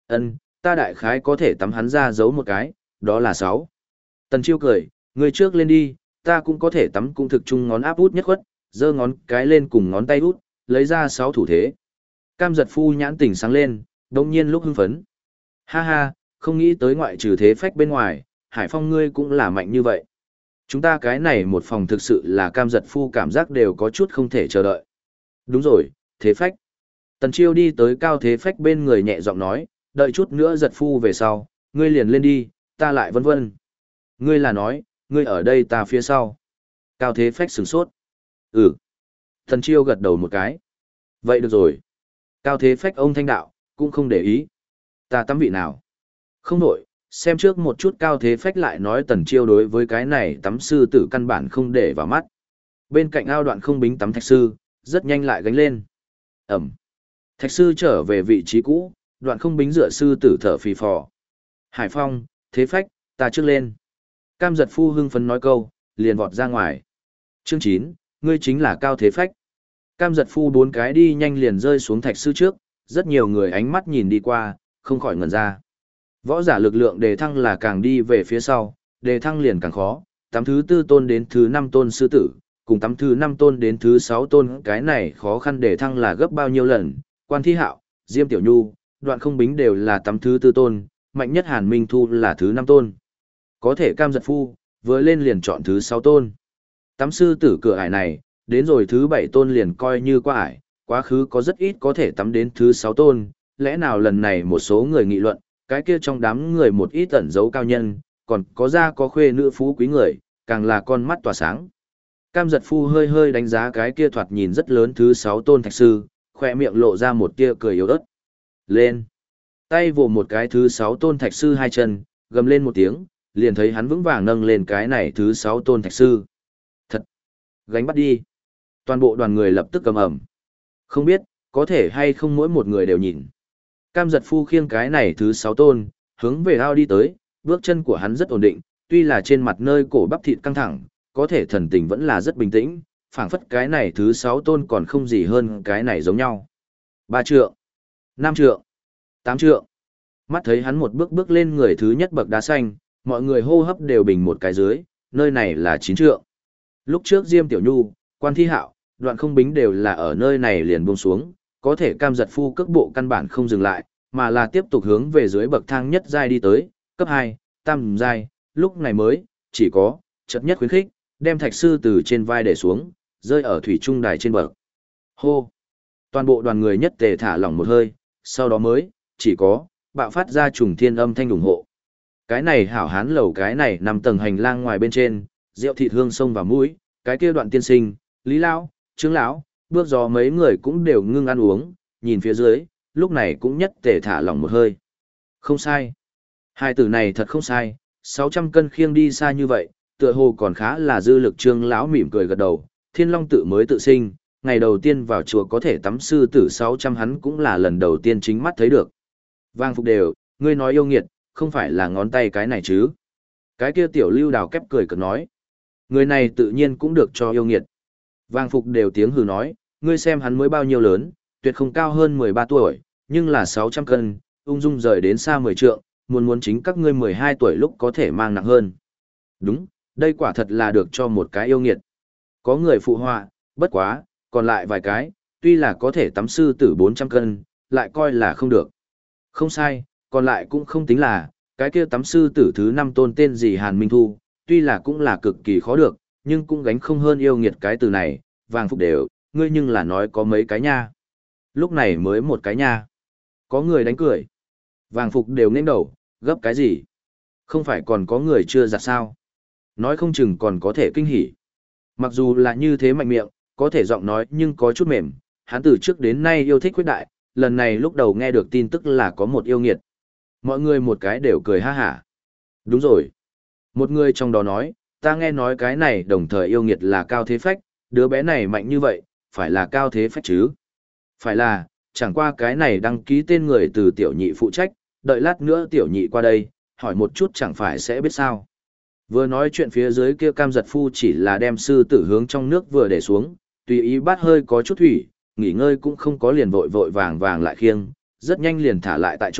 S1: Ân, ta đại khái có thể tắm hắn ra giấu một cái, đó là 6. Tần Chiêu cười, ngươi trước lên đi, ta cũng có thể tắm cũng thực chung ngón áp út nhất khuất, giơ ngón cái lên cùng ngón tay út, lấy ra 6 thủ thế. Cam Giật Phu nhãn tỉnh sáng lên, đồng nhiên lúc hưng phấn. Ha ha, không nghĩ tới ngoại trừ thế phách bên ngoài, Hải Phong ngươi cũng là mạnh như vậy. Chúng ta cái này một phòng thực sự là Cam Giật Phu cảm giác đều có chút không thể chờ đợi. Đúng rồi, thế phách. Tần Chiêu đi tới Cao Thế Phách bên người nhẹ giọng nói, đợi chút nữa Giật Phu về sau, ngươi liền lên đi, ta lại vân vân. Ngươi là nói, ngươi ở đây ta phía sau. Cao Thế Phách sửng sốt. Ừ. Tần Chiêu gật đầu một cái. Vậy được rồi. Cao Thế Phách ông thanh đạo, cũng không để ý. Ta tắm vị nào? Không nổi, xem trước một chút Cao Thế Phách lại nói Tần Chiêu đối với cái này tắm sư tử căn bản không để vào mắt. Bên cạnh ao Đoạn Không Bính tắm thạch sư, rất nhanh lại gánh lên. Ẩm. Thạch sư trở về vị trí cũ, Đoạn Không Bính dựa sư tử thở phì phò. Hải Phong, Thế Phách, ta trước lên. Cam Giật Phu hưng phấn nói câu, liền vọt ra ngoài. Chương 9, ngươi chính là Cao Thế Phách. Cam Giật Phu 4 cái đi nhanh liền rơi xuống thạch sư trước, rất nhiều người ánh mắt nhìn đi qua, không khỏi ngẩn ra. Võ giả lực lượng đề thăng là càng đi về phía sau, đề thăng liền càng khó, tắm thứ 4 tôn đến thứ 5 tôn sư tử, cùng tắm thứ 5 tôn đến thứ 6 tôn cái này khó khăn đề thăng là gấp bao nhiêu lần, Quan Thi Hạo, Diêm Tiểu Nhu, Đoạn Không Bính đều là tắm thứ 4 tôn, mạnh nhất Hàn Minh Thu là thứ 5 tôn. Có thể Cam Giật Phu, vừa lên liền chọn thứ 6 tôn. Tắm sư tử cửa ải này, đến rồi thứ 7 tôn liền coi như qua ải, quá khứ có rất ít có thể tắm đến thứ 6 tôn, lẽ nào lần này một số người nghị luận, cái kia trong đám người một ít ẩn dấu cao nhân, còn có ra có khuê nữ phú quý người, càng là con mắt tỏa sáng. Cam Giật Phu hơi hơi đánh giá cái kia thoạt nhìn rất lớn thứ 6 tôn thạch sư, khỏe miệng lộ ra một tia cười yếu ớt. Lên. Tay vồ một cái thứ 6 tôn thạch sư hai chân, gầm lên một tiếng, liền thấy hắn vững vàng nâng lên cái này thứ 6 tôn thạch sư. Thật. Gánh bắt đi. Toàn bộ đoàn người lập tức cầm ẩm. Không biết, có thể hay không mỗi một người đều nhìn. Cam Giật Phu khiêng cái này thứ 6 tôn, hướng về ao đi tới, bước chân của hắn rất ổn định, tuy là trên mặt nơi cổ bắp thịt căng thẳng, có thể thần tình vẫn là rất bình tĩnh, phảng phất cái này thứ 6 tôn còn không gì hơn cái này giống nhau. 3 trượng, 5 trượng, 8 trượng. Mắt thấy hắn một bước bước lên người thứ nhất bậc đá xanh, mọi người hô hấp đều bình một cái dưới, nơi này là 9 trượng. Lúc trước Diêm Tiểu Nhu, Quan Thi Hạo, Đoạn Không Bính đều là ở nơi này liền buông xuống, có thể Cam Giật Phu cước bộ căn bản không dừng lại, mà là tiếp tục hướng về dưới bậc thang nhất giai đi tới, cấp 2, tam giai, lúc này mới, chỉ có, chợt nhất khuyến khích, đem thạch sư từ trên vai để xuống, rơi ở thủy trung đài trên bậc. Hô! Toàn bộ đoàn người nhất tề thả lỏng một hơi, sau đó mới, chỉ có, bạo phát ra trùng thiên âm thanh ủng hộ. Cái này hảo hán lầu cái này nằm tầng hành lang ngoài bên trên, rượu thịt hương sông vào mũi, cái kia Đoạn tiên sinh, Lý Lão, Trương Lão, bước gió mấy người cũng đều ngưng ăn uống, nhìn phía dưới, lúc này cũng nhất tề thả lỏng một hơi. Không sai. Hai từ này thật không sai, 600 cân khiêng đi xa như vậy, tựa hồ còn khá là dư lực. Trương Lão mỉm cười gật đầu, Thiên Long tự mới tự sinh, ngày đầu tiên vào chùa có thể tắm sư tử 600 hắn cũng là lần đầu tiên chính mắt thấy được. Vang Phục đều, ngươi nói yêu nghiệt, không phải là ngón tay cái này chứ. Cái kia tiểu Lưu Đào kép cười cợt nói. Người này tự nhiên cũng được cho yêu nghiệt. Vang Phục đều tiếng hừ nói, ngươi xem hắn mới bao nhiêu lớn, tuyệt không cao hơn 13 tuổi, nhưng là 600 cân, ung dung rời đến xa 10 trượng, muốn chính các ngươi 12 tuổi lúc có thể mang nặng hơn. Đúng, đây quả thật là được cho một cái yêu nghiệt. Có người phụ họa, bất quá, còn lại vài cái, tuy là có thể tắm sư tử 400 cân, lại coi là không được. Không sai, còn lại cũng không tính là, cái kia tắm sư tử thứ 5 tôn tên gì Hàn Minh Thu, tuy là cũng là cực kỳ khó được, nhưng cũng gánh không hơn yêu nghiệt cái từ này, Vàng Phục đều, ngươi nhưng là nói có mấy cái nha. Lúc này mới một cái nha. Có người đánh cười. Vàng Phục đều nghênh đầu, gấp cái gì? Không phải còn có người chưa giặt sao? Nói không chừng còn có thể kinh hỉ. Mặc dù là như thế mạnh miệng, có thể giọng nói nhưng có chút mềm, hắn từ trước đến nay yêu thích khuyết đại, lần này lúc đầu nghe được tin tức là có một yêu nghiệt. Mọi người một cái đều cười ha hả. Đúng rồi. Một người trong đó nói, ta nghe nói cái này đồng thời yêu nghiệt là Cao Thế Phách, đứa bé này mạnh như vậy, phải là Cao Thế Phách chứ? Phải là, chẳng qua cái này đăng ký tên người từ tiểu nhị phụ trách, đợi lát nữa tiểu nhị qua đây, hỏi một chút chẳng phải sẽ biết sao. Vừa nói chuyện phía dưới kia Cam Giật Phu chỉ là đem sư tử hướng trong nước vừa để xuống, tùy ý bát hơi có chút thủy, nghỉ ngơi cũng không có liền vội vội vàng vàng lại khiêng, rất nhanh liền thả lại tại chỗ,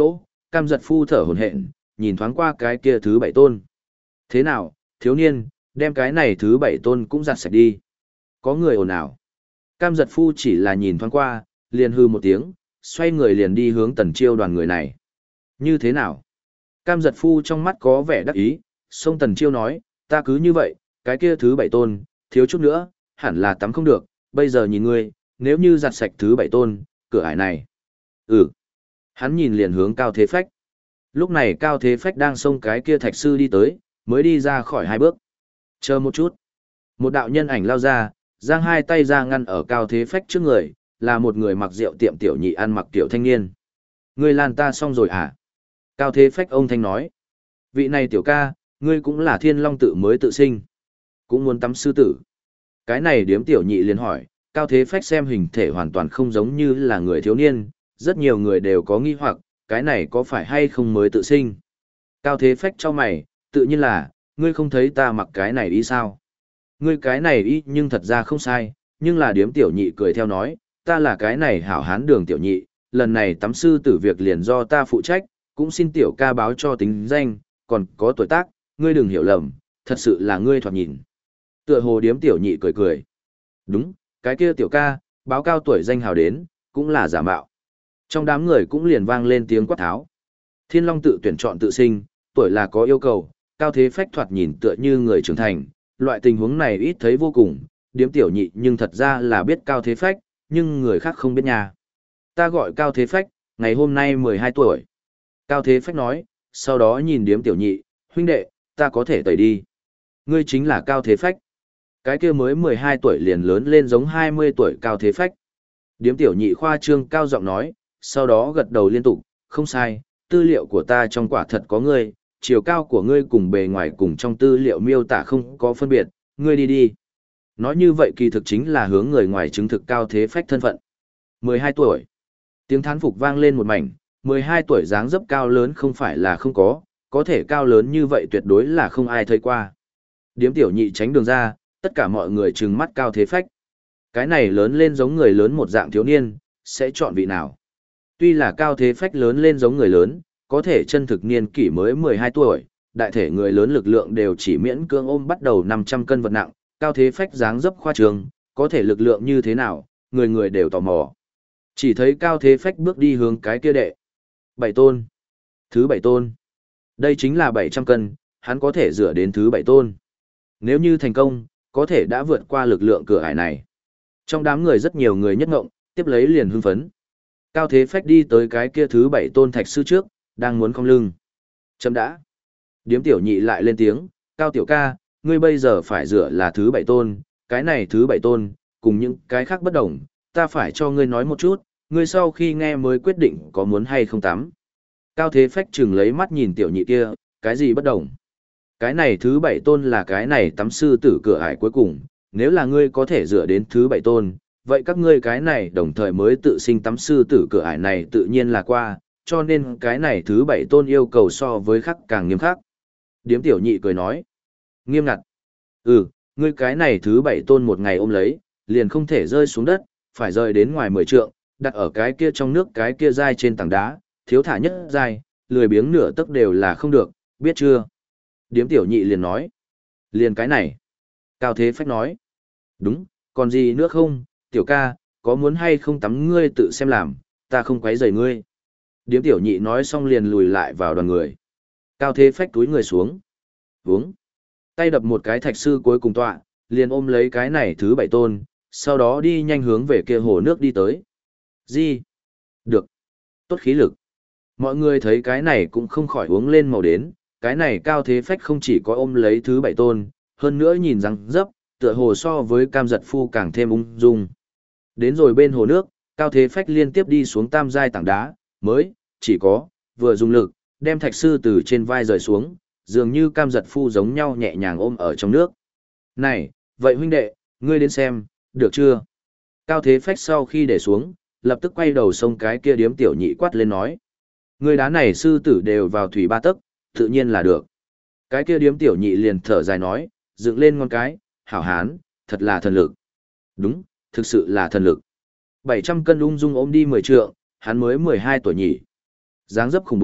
S1: Cam Giật Phu thở hổn hển, nhìn thoáng qua cái kia thứ 7 tôn. Thế nào, thiếu niên, đem cái này thứ 7 tôn cũng giặt sạch đi. Có người ồn ào. Cam Giật Phu chỉ là nhìn thoáng qua, liền hư một tiếng, xoay người liền đi hướng Tần Chiêu đoàn người này. Như thế nào? Cam Giật Phu trong mắt có vẻ đắc ý, sông Tần Chiêu nói, ta cứ như vậy, cái kia thứ 7 tôn, thiếu chút nữa, hẳn là tắm không được, bây giờ nhìn ngươi, nếu như giặt sạch thứ 7 tôn, cửa ải này. Ừ. Hắn nhìn liền hướng Cao Thế Phách. Lúc này Cao Thế Phách đang xông cái kia thạch sư đi tới, mới đi ra khỏi 2 bước. Chờ một chút. Một đạo nhân ảnh lao ra, giang 2 tay ra ngăn ở Cao Thế Phách trước người, là một người mặc rượu tiệm tiểu nhị ăn mặc tiểu thanh niên. Ngươi lan ta xong rồi à? Cao Thế Phách ông thanh nói. Vị này tiểu ca, ngươi cũng là Thiên Long tự mới tự sinh. Cũng muốn tắm sư tử. Cái này điếm tiểu nhị liền hỏi, Cao Thế Phách xem hình thể hoàn toàn không giống như là người thiếu niên, rất nhiều người đều có nghi hoặc, cái này có phải hay không mới tự sinh. Cao Thế Phách cho mày, tự nhiên là, ngươi không thấy ta mặc cái này ý sao? Ngươi cái này ý nhưng thật ra không sai, nhưng là điếm tiểu nhị cười theo nói, ta là cái này hảo hán đường tiểu nhị, lần này tắm sư tử việc liền do ta phụ trách, cũng xin tiểu ca báo cho tính danh, còn có tuổi tác, ngươi đừng hiểu lầm, thật sự là ngươi thoạt nhìn. Tựa hồ điếm tiểu nhị cười cười. Đúng, cái kia tiểu ca, báo cao tuổi danh hào đến, cũng là giả mạo. Trong đám người cũng liền vang lên tiếng quát tháo. Thiên Long tự tuyển chọn tự sinh, tuổi là có yêu cầu, Cao Thế Phách thoạt nhìn tựa như người trưởng thành, loại tình huống này ít thấy vô cùng, điếm tiểu nhị nhưng thật ra là biết Cao Thế Phách, nhưng người khác không biết nhà. Ta gọi Cao Thế Phách, ngày hôm nay 12 tuổi. Cao Thế Phách nói, sau đó nhìn điếm tiểu nhị, huynh đệ, ta có thể tẩy đi. Ngươi chính là Cao Thế Phách. Cái kia mới 12 tuổi liền lớn lên giống 20 tuổi Cao Thế Phách. Điếm tiểu nhị khoa trương cao giọng nói, sau đó gật đầu liên tục, không sai, tư liệu của ta trong quả thật có ngươi, chiều cao của ngươi cùng bề ngoài cùng trong tư liệu miêu tả không có phân biệt, ngươi đi đi. Nói như vậy kỳ thực chính là hướng người ngoài chứng thực Cao Thế Phách thân phận. 12 tuổi. Tiếng thán phục vang lên một mảnh, 12 tuổi dáng dấp cao lớn không phải là không có thể cao lớn như vậy tuyệt đối là không ai thấy qua. Điếm tiểu nhị tránh đường ra, tất cả mọi người trừng mắt Cao Thế Phách. Cái này lớn lên giống người lớn một dạng thiếu niên, sẽ chọn vị nào? Tuy là Cao Thế Phách lớn lên giống người lớn, có thể chân thực niên kỷ mới 12 tuổi, đại thể người lớn lực lượng đều chỉ miễn cưỡng ôm bắt đầu 500 cân vật nặng, Cao Thế Phách dáng dấp khoa trương, có thể lực lượng như thế nào, người người đều tò mò. Chỉ thấy Cao Thế Phách bước đi hướng cái kia đệ. 7 tôn. Thứ 7 tôn. Đây chính là 700 cân, hắn có thể dựa đến thứ 7 tôn. Nếu như thành công, có thể đã vượt qua lực lượng cửa ải này. Trong đám người rất nhiều người nhất ngộng, tiếp lấy liền hưng phấn. Cao Thế Phách đi tới cái kia thứ 7 tôn thạch sư trước, đang muốn cong lưng. Chấm đã. Điếm tiểu nhị lại lên tiếng, Cao tiểu ca, ngươi bây giờ phải dựa là thứ 7 tôn, cái này thứ 7 tôn, cùng những cái khác bất đồng, ta phải cho ngươi nói một chút, ngươi sau khi nghe mới quyết định có muốn hay không tắm. Cao Thế Phách chừng lấy mắt nhìn tiểu nhị kia, cái gì bất đồng? Cái này thứ 7 tôn là cái này tắm sư tử cửa ải cuối cùng, nếu là ngươi có thể dựa đến thứ 7 tôn, vậy các ngươi cái này đồng thời mới tự sinh tắm sư tử cửa ải này tự nhiên là qua, cho nên cái này thứ 7 tôn yêu cầu so với khắc càng nghiêm khắc. Điếm tiểu nhị cười nói, nghiêm ngặt. Ừ, ngươi cái này thứ 7 tôn một ngày ôm lấy, liền không thể rơi xuống đất, phải rơi đến ngoài 10 trượng, đặt ở cái kia trong nước cái kia dai trên tảng đá, thiếu thả nhất dai, lười biếng nửa tấc đều là không được, biết chưa? Điếm tiểu nhị liền nói, liền cái này. Cao Thế Phách nói, đúng, còn gì nữa không, tiểu ca, có muốn hay không tắm ngươi tự xem làm, ta không quấy rầy ngươi. Điếm tiểu nhị nói xong liền lùi lại vào đoàn người. Cao Thế Phách túi người xuống. Uống. Tay đập một cái thạch sư cuối cùng tọa, liền ôm lấy cái này thứ 7 tôn, sau đó đi nhanh hướng về kia hồ nước đi tới. Gì? Được. Tốt khí lực. Mọi người thấy cái này cũng không khỏi uống lên màu đến, cái này Cao Thế Phách không chỉ có ôm lấy thứ 7 tôn, hơn nữa nhìn răng dấp, tựa hồ so với Cam Giật Phu càng thêm ung dung. Đến rồi bên hồ nước, Cao Thế Phách liên tiếp đi xuống tam giai tảng đá, mới, chỉ có, vừa dùng lực, đem thạch sư từ trên vai rời xuống, dường như Cam Giật Phu giống nhau nhẹ nhàng ôm ở trong nước. Này, vậy huynh đệ, ngươi đến xem, được chưa? Cao Thế Phách sau khi để xuống, lập tức quay đầu xông cái kia điếm tiểu nhị quát lên nói. Người đá này sư tử đều vào thủy ba tấc, tự nhiên là được. Cái kia điếm tiểu nhị liền thở dài nói, dựng lên ngón cái, hảo hán, thật là thần lực. Đúng, thực sự là thần lực. 700 cân ung dung ôm đi 10 trượng, hắn mới 12 tuổi nhỉ. Dáng dấp khủng bố,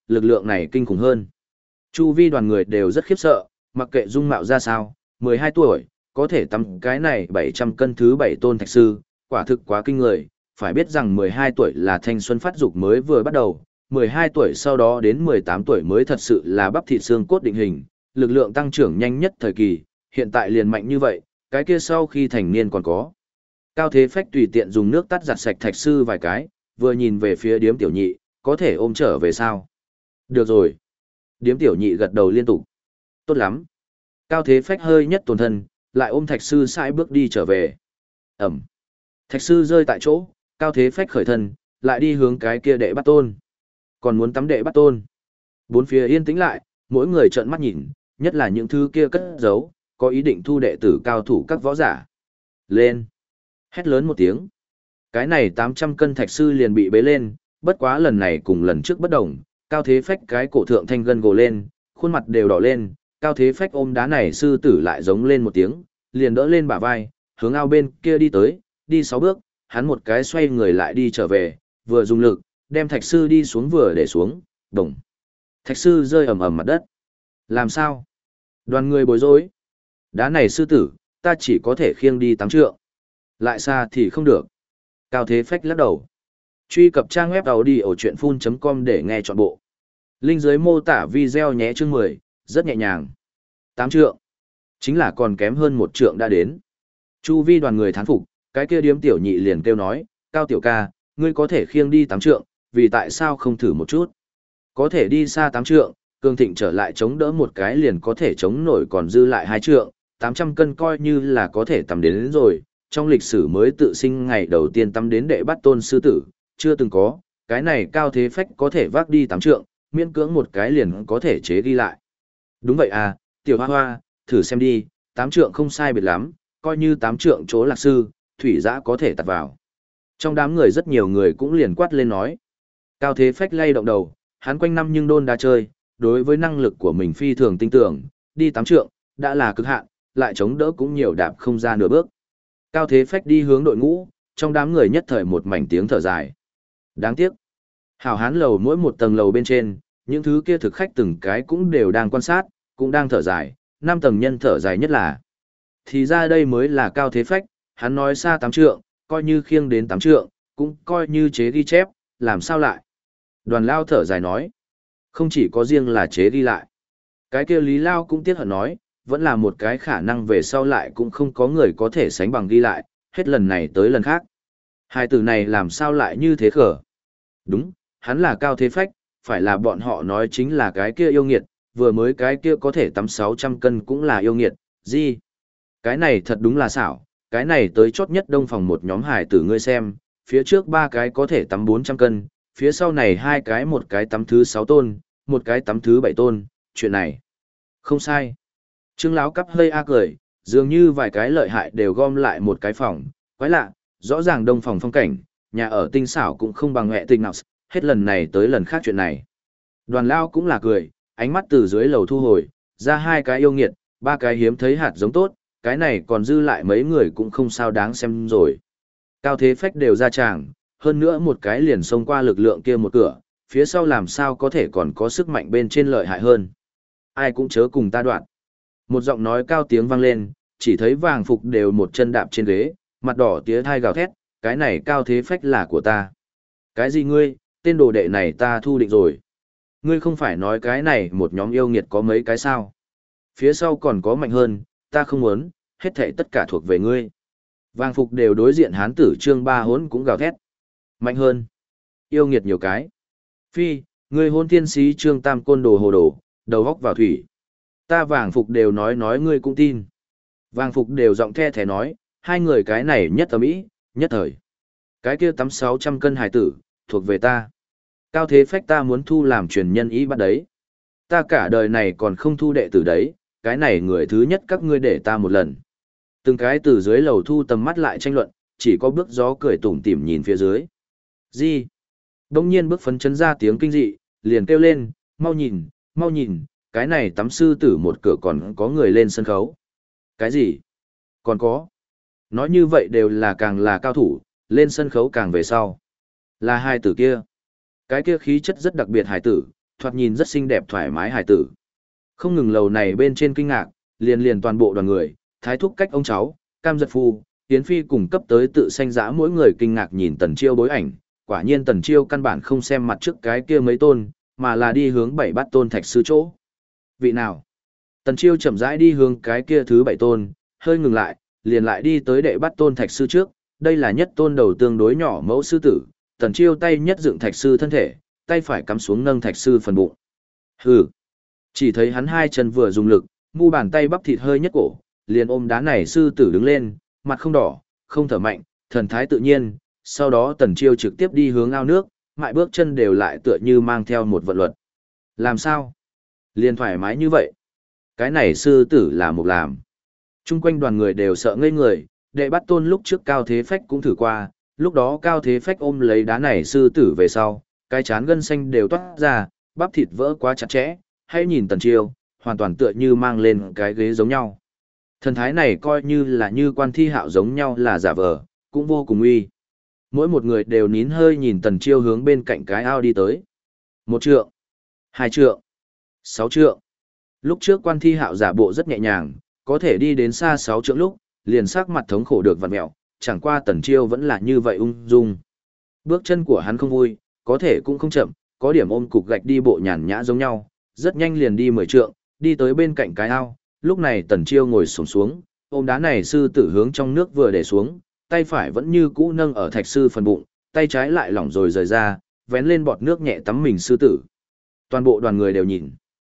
S1: lực lượng này kinh khủng hơn. Chu vi đoàn người đều rất khiếp sợ, mặc kệ dung mạo ra sao, 12 tuổi, có thể tắm cái này 700 cân thứ 7 tôn thạch sư, quả thực quá kinh người, phải biết rằng 12 tuổi là thanh xuân phát dục mới vừa bắt đầu, 12 tuổi sau đó đến 18 tuổi mới thật sự là bắp thịt xương cốt định hình, lực lượng tăng trưởng nhanh nhất thời kỳ, hiện tại liền mạnh như vậy, cái kia sau khi thành niên còn có. Cao Thế Phách tùy tiện dùng nước tắt giặt sạch thạch sư vài cái, vừa nhìn về phía điếm tiểu nhị, có thể ôm trở về sao? Được rồi. Điếm tiểu nhị gật đầu liên tục. Tốt lắm. Cao Thế Phách hơi nhất tổn thân, lại ôm thạch sư sải bước đi trở về. Ẩm. Thạch sư rơi tại chỗ, Cao Thế Phách khởi thân, lại đi hướng cái kia đệ bắt tôn. Còn muốn tắm đệ bắt tôn. Bốn phía yên tĩnh lại, mỗi người trợn mắt nhìn, nhất là những thứ kia cất giấu, có ý định thu đệ tử cao thủ các võ giả. Lên. Hét lớn một tiếng. Cái này 800 cân thạch sư liền bị bế lên, bất quá lần này cùng lần trước bất đồng, Cao Thế Phách cái cổ thượng thanh gân gồ lên, khuôn mặt đều đỏ lên, Cao Thế Phách ôm đá này sư tử lại giống lên một tiếng, liền đỡ lên bả vai, hướng ao bên kia đi tới, đi 6 bước, hắn một cái xoay người lại đi trở về, vừa dùng lực, đem thạch sư đi xuống vừa để xuống, đồng. Thạch sư rơi ầm ầm mặt đất. Làm sao? Đoàn người bối rối. Đá này sư tử, ta chỉ có thể khiêng đi 8 trượng. Lại xa thì không được. Cao Thế Phách lắc đầu. Truy cập trang web audiochuyenphun.com để nghe trọn bộ. Link dưới mô tả video nhé chương 10, rất nhẹ nhàng. 8 trượng. Chính là còn kém hơn 1 trượng đã đến. Chu vi đoàn người thán phục, cái kia điếm tiểu nhị liền kêu nói, Cao tiểu ca, ngươi có thể khiêng đi 8 trượng, vì tại sao không thử một chút? Có thể đi xa 8 trượng, Cường Thịnh trở lại chống đỡ một cái liền có thể chống nổi còn dư lại 2 trượng, 800 cân coi như là có thể tầm đến rồi, trong lịch sử mới tự sinh ngày đầu tiên tắm đến đệ bắt tôn sư tử, chưa từng có, cái này Cao Thế Phách có thể vác đi 8 trượng, miễn cưỡng một cái liền có thể chế ghi lại. Đúng vậy à, tiểu hoa hoa, thử xem đi, 8 trượng không sai biệt lắm, coi như 8 trượng chỗ lạc sư, thủy giã có thể tạt vào. Trong đám người rất nhiều người cũng liền quát lên nói. Cao Thế Phách lay động đầu, hắn quanh năm nhưng đôn đá chơi, đối với năng lực của mình phi thường tin tưởng, đi 8 trượng, đã là cực hạn, lại chống đỡ cũng nhiều đạp không ra nửa bước. Cao Thế Phách đi hướng đội ngũ, trong đám người nhất thời một mảnh tiếng thở dài. Đáng tiếc. Hảo hán lầu mỗi một tầng lầu bên trên, những thứ kia thực khách từng cái cũng đều đang quan sát, cũng đang thở dài, 5 tầng nhân thở dài nhất là. Thì ra đây mới là Cao Thế Phách, hắn nói xa 8 trượng, coi như khiêng đến 8 trượng, cũng coi như chế ghi chép, làm sao lại. Đoàn Lao thở dài nói, không chỉ có riêng là chế ghi lại. Cái kia Lý Lao cũng tiếc hận nói, vẫn là một cái khả năng về sau lại cũng không có người có thể sánh bằng ghi lại, hết lần này tới lần khác. Hai từ này làm sao lại như thế khở? Đúng, hắn là Cao Thế Phách, phải là bọn họ nói chính là cái kia yêu nghiệt, vừa mới cái kia có thể tắm 600 cân cũng là yêu nghiệt, gì? Cái này thật đúng là xảo, cái này tới chót nhất đông phòng một nhóm hải tử ngươi xem, phía trước 3 cái có thể tắm 400 cân, phía sau này 2 cái, một cái tắm thứ 6 tôn, một cái tắm thứ 7 tôn, chuyện này. Không sai. Trương Lão cắp hơi cười, dường như vài cái lợi hại đều gom lại một cái phòng, quái lạ, rõ ràng đông phòng phong cảnh, nhà ở tinh xảo cũng không bằng mẹ tinh nào, hết lần này tới lần khác chuyện này. Đoàn Lao cũng là cười, ánh mắt từ dưới lầu thu hồi, ra 2 cái yêu nghiệt, 3 cái hiếm thấy hạt giống tốt, cái này còn dư lại mấy người cũng không sao đáng xem rồi. Cao Thế Phách đều ra tràng, hơn nữa một cái liền xông qua lực lượng kia một cửa, phía sau làm sao có thể còn có sức mạnh bên trên lợi hại hơn. Ai cũng chớ cùng ta đoạn. Một giọng nói cao tiếng vang lên, chỉ thấy Vàng Phục đều một chân đạp trên ghế, mặt đỏ tía thai gào thét, cái này Cao Thế Phách là của ta. Cái gì ngươi, tên đồ đệ này ta thu định rồi. Ngươi không phải nói cái này một nhóm yêu nghiệt có mấy cái sao. Phía sau còn có mạnh hơn, ta không muốn, hết thảy tất cả thuộc về ngươi. Vàng Phục đều đối diện hán tử Trương Ba Hốn cũng gào thét. Mạnh hơn. Yêu nghiệt nhiều cái. Phi, ngươi hôn thiên sĩ Trương Tam côn đồ hồ đồ, đầu góc vào thủy. Ta Vàng Phục đều nói ngươi cũng tin. Vàng Phục đều giọng the thé nói, hai người cái này nhất tầm ý, nhất thời. Cái kia tắm 600 cân hài tử, thuộc về ta. Cao Thế Phách ta muốn thu làm truyền nhân ý bắt đấy. Ta cả đời này còn không thu đệ tử đấy, cái này người thứ nhất các ngươi để ta một lần. Từng cái từ dưới lầu thu tầm mắt lại tranh luận, chỉ có bước gió cười tủm tỉm nhìn phía dưới. Gì? Đông nhiên bước phấn chấn ra tiếng kinh dị, liền kêu lên, mau nhìn, cái này tắm sư tử một cửa còn có người lên sân khấu. Cái gì? Còn có. Nói như vậy đều là càng là cao thủ, lên sân khấu càng về sau. Là hai tử kia. Cái kia khí chất rất đặc biệt hài tử, thoạt nhìn rất xinh đẹp thoải mái hài tử. Không ngừng lầu này bên trên kinh ngạc, liền toàn bộ đoàn người, thái thúc cách ông cháu, cam giật phu, Yến Phi cùng cấp tới tự sanh dã mỗi người kinh ngạc nhìn Tần Chiêu bối ảnh, quả nhiên Tần Chiêu căn bản không xem mặt trước cái kia mấy tôn, mà là đi hướng 7 bát tôn thạch sư chỗ. Vị nào? Tần Chiêu chậm rãi đi hướng cái kia thứ 7 tôn, hơi ngừng lại, liền lại đi tới đệ bát tôn thạch sư trước, đây là nhất tôn đầu tương đối nhỏ mẫu sư tử, Tần Chiêu tay nhất dựng thạch sư thân thể, tay phải cắm xuống nâng thạch sư phần bụng. Hừ. Chỉ thấy hắn hai chân vừa dùng lực, mu bàn tay bắp thịt hơi nhất cổ, liền ôm đá này sư tử đứng lên, mặt không đỏ, không thở mạnh, thần thái tự nhiên, sau đó Tần Chiêu trực tiếp đi hướng ao nước, mại bước chân đều lại tựa như mang theo một vận luật. Làm sao? Liền thoải mái như vậy. Cái này sư tử là một làm. Trung quanh đoàn người đều sợ ngây người, đệ bắt tôn lúc trước Cao Thế Phách cũng thử qua, lúc đó Cao Thế Phách ôm lấy đá này sư tử về sau, cái chán gân xanh đều toát ra, bắp thịt vỡ quá chặt chẽ, hay nhìn Tần Chiêu, hoàn toàn tựa như mang lên cái ghế giống nhau. Thần thái này coi như là như Quan Thi Hạo giống nhau là giả vờ, cũng vô cùng uy. Mỗi một người đều nín hơi nhìn Tần Chiêu hướng bên cạnh cái ao đi tới. 1 trượng, 2 trượng, 6 trượng. Lúc trước Quan Thi Hạo giả bộ rất nhẹ nhàng, có thể đi đến xa 6 trượng lúc, liền sắc mặt thống khổ được vặn mẹo, chẳng qua Tần Chiêu vẫn là như vậy ung dung. Bước chân của hắn không vui, có thể cũng không chậm, có điểm ôm cục gạch đi bộ nhàn nhã giống nhau, rất nhanh liền đi 10 trượng, đi tới bên cạnh cái ao, lúc này Tần Chiêu ngồi xổm xuống, ôm đá này sư tử hướng trong nước vừa để xuống, tay phải vẫn như cũ nâng ở thạch sư phần bụng, tay trái lại lỏng rồi rời ra, vén lên bọt nước nhẹ tắm mình sư tử. Toàn bộ đoàn người đều nhìn.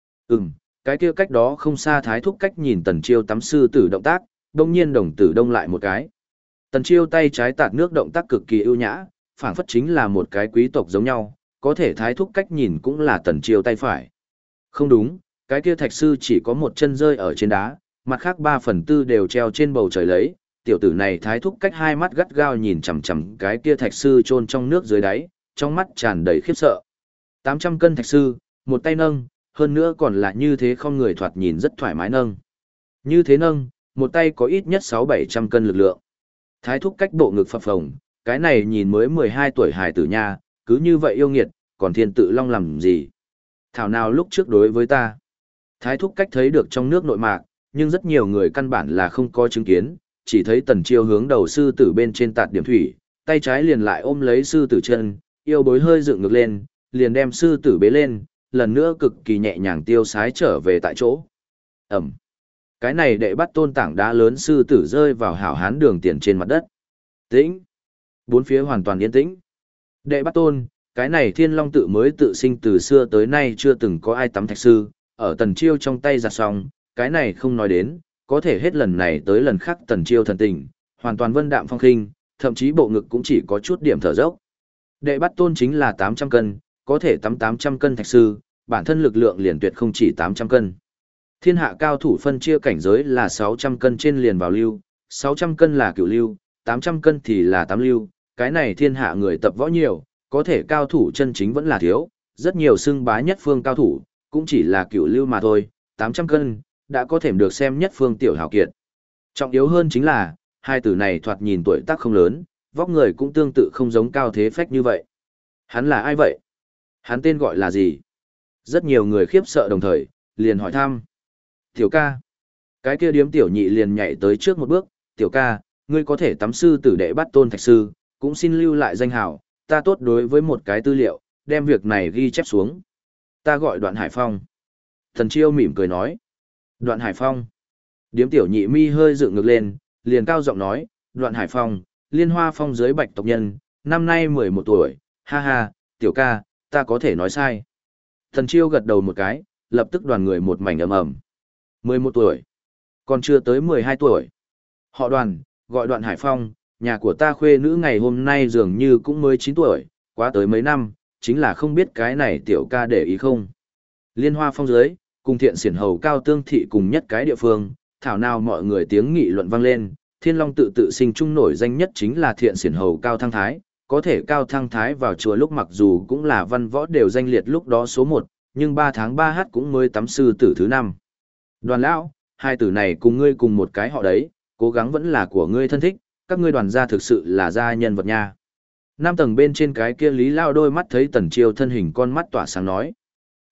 S1: Cái kia cách đó không xa thái thúc cách nhìn Tần Chiêu tắm sư tử động tác, đông nhiên đồng tử đông lại một cái. Tần Chiêu tay trái tạt nước động tác cực kỳ ưu nhã, phảng phất chính là một cái quý tộc giống nhau, có thể thái thúc cách nhìn cũng là Tần Chiêu tay phải. Không đúng, cái kia thạch sư chỉ có một chân rơi ở trên đá, mặt khác 3/4 đều treo trên bầu trời lấy, tiểu tử này thái thúc cách hai mắt gắt gao nhìn chằm chằm cái kia thạch sư chôn trong nước dưới đáy, trong mắt tràn đầy khiếp sợ. 800 cân thạch sư, một tay nâng, hơn nữa còn là như thế không người thoạt nhìn rất thoải mái nâng. Như thế nâng, một tay có ít nhất 600-700 cân lực lượng. Thái thúc cách bộ ngực phập phồng, cái này nhìn mới 12 tuổi hài tử nha, cứ như vậy yêu nghiệt, còn thiên tự long làm gì? Thảo nào lúc trước đối với ta. Thái thúc cách thấy được trong nước nội mạc, nhưng rất nhiều người căn bản là không có chứng kiến, chỉ thấy Tần Chiêu hướng đầu sư tử bên trên tạt điểm thủy, tay trái liền lại ôm lấy sư tử chân, yêu bối hơi dựng ngược lên, liền đem sư tử bế lên, lần nữa cực kỳ nhẹ nhàng tiêu sái trở về tại chỗ. Ẩm. Cái này đệ bắt tôn tảng đá lớn sư tử rơi vào hảo hán đường tiền trên mặt đất. Tĩnh. Bốn phía hoàn toàn yên tĩnh. Đệ bắt tôn, cái này thiên long tự mới tự sinh từ xưa tới nay chưa từng có ai tắm thạch sư, ở Tần Chiêu trong tay giặt xong, cái này không nói đến, có thể hết lần này tới lần khác Tần Chiêu thần tình, hoàn toàn vân đạm phong khinh, thậm chí bộ ngực cũng chỉ có chút điểm thở dốc. Đệ bắt tôn chính là 800 cân, có thể tắm 800 cân thạch sư, bản thân lực lượng liền tuyệt không chỉ 800 cân. Thiên hạ cao thủ phân chia cảnh giới là 600 cân trên liền vào lưu, 600 cân là cửu lưu, 800 cân thì là tám lưu, cái này thiên hạ người tập võ nhiều, có thể cao thủ chân chính vẫn là thiếu, rất nhiều xưng bá nhất phương cao thủ, cũng chỉ là cửu lưu mà thôi, 800 cân, đã có thể được xem nhất phương tiểu hào kiệt. Trọng yếu hơn chính là, hai tử này thoạt nhìn tuổi tác không lớn, vóc người cũng tương tự không giống Cao Thế Phách như vậy. Hắn là ai vậy? Hắn tên gọi là gì? Rất nhiều người khiếp sợ đồng thời, liền hỏi thăm. Tiểu ca. Cái kia điếm tiểu nhị liền nhảy tới trước một bước, tiểu ca, ngươi có thể tắm sư tử đệ bắt tôn thạch sư, cũng xin lưu lại danh hào, ta tốt đối với một cái tư liệu, đem việc này ghi chép xuống. Ta gọi Đoạn Hải Phong. Thần Chiêu mỉm cười nói. Đoạn Hải Phong. Điếm tiểu nhị mi hơi dựng ngược lên, liền cao giọng nói, Đoạn Hải Phong, Liên Hoa Phong dưới bạch tộc nhân, năm nay 11 tuổi, ha ha, tiểu ca, ta có thể nói sai. Thần Chiêu gật đầu một cái, lập tức đoàn người một mảnh ầm ầm. 11 tuổi, còn chưa tới 12 tuổi. Họ Đoàn, gọi Đoạn Hải Phong, nhà của ta khuê nữ ngày hôm nay dường như cũng mới 9 tuổi, quá tới mấy năm, chính là không biết cái này tiểu ca để ý không. Liên Hoa Phong dưới, cùng Thiện Xiển Hầu Cao Tương Thị cùng nhất cái địa phương, thảo nào mọi người tiếng nghị luận vang lên, Thiên Long tự sinh chung nổi danh nhất chính là Thiện Xiển Hầu Cao Thăng Thái, có thể Cao Thăng Thái vào chùa lúc mặc dù cũng là văn võ đều danh liệt lúc đó số 1, nhưng 3 tháng 3h cũng mới tắm sư tử thứ 5. Đoàn lão, hai tử này cùng ngươi cùng một cái họ đấy, cố gắng vẫn là của ngươi thân thích, các ngươi đoàn gia thực sự là gia nhân vật nha. 5 tầng bên trên cái kia Lý Lao đôi mắt thấy Tần Chiêu thân hình con mắt tỏa sáng nói.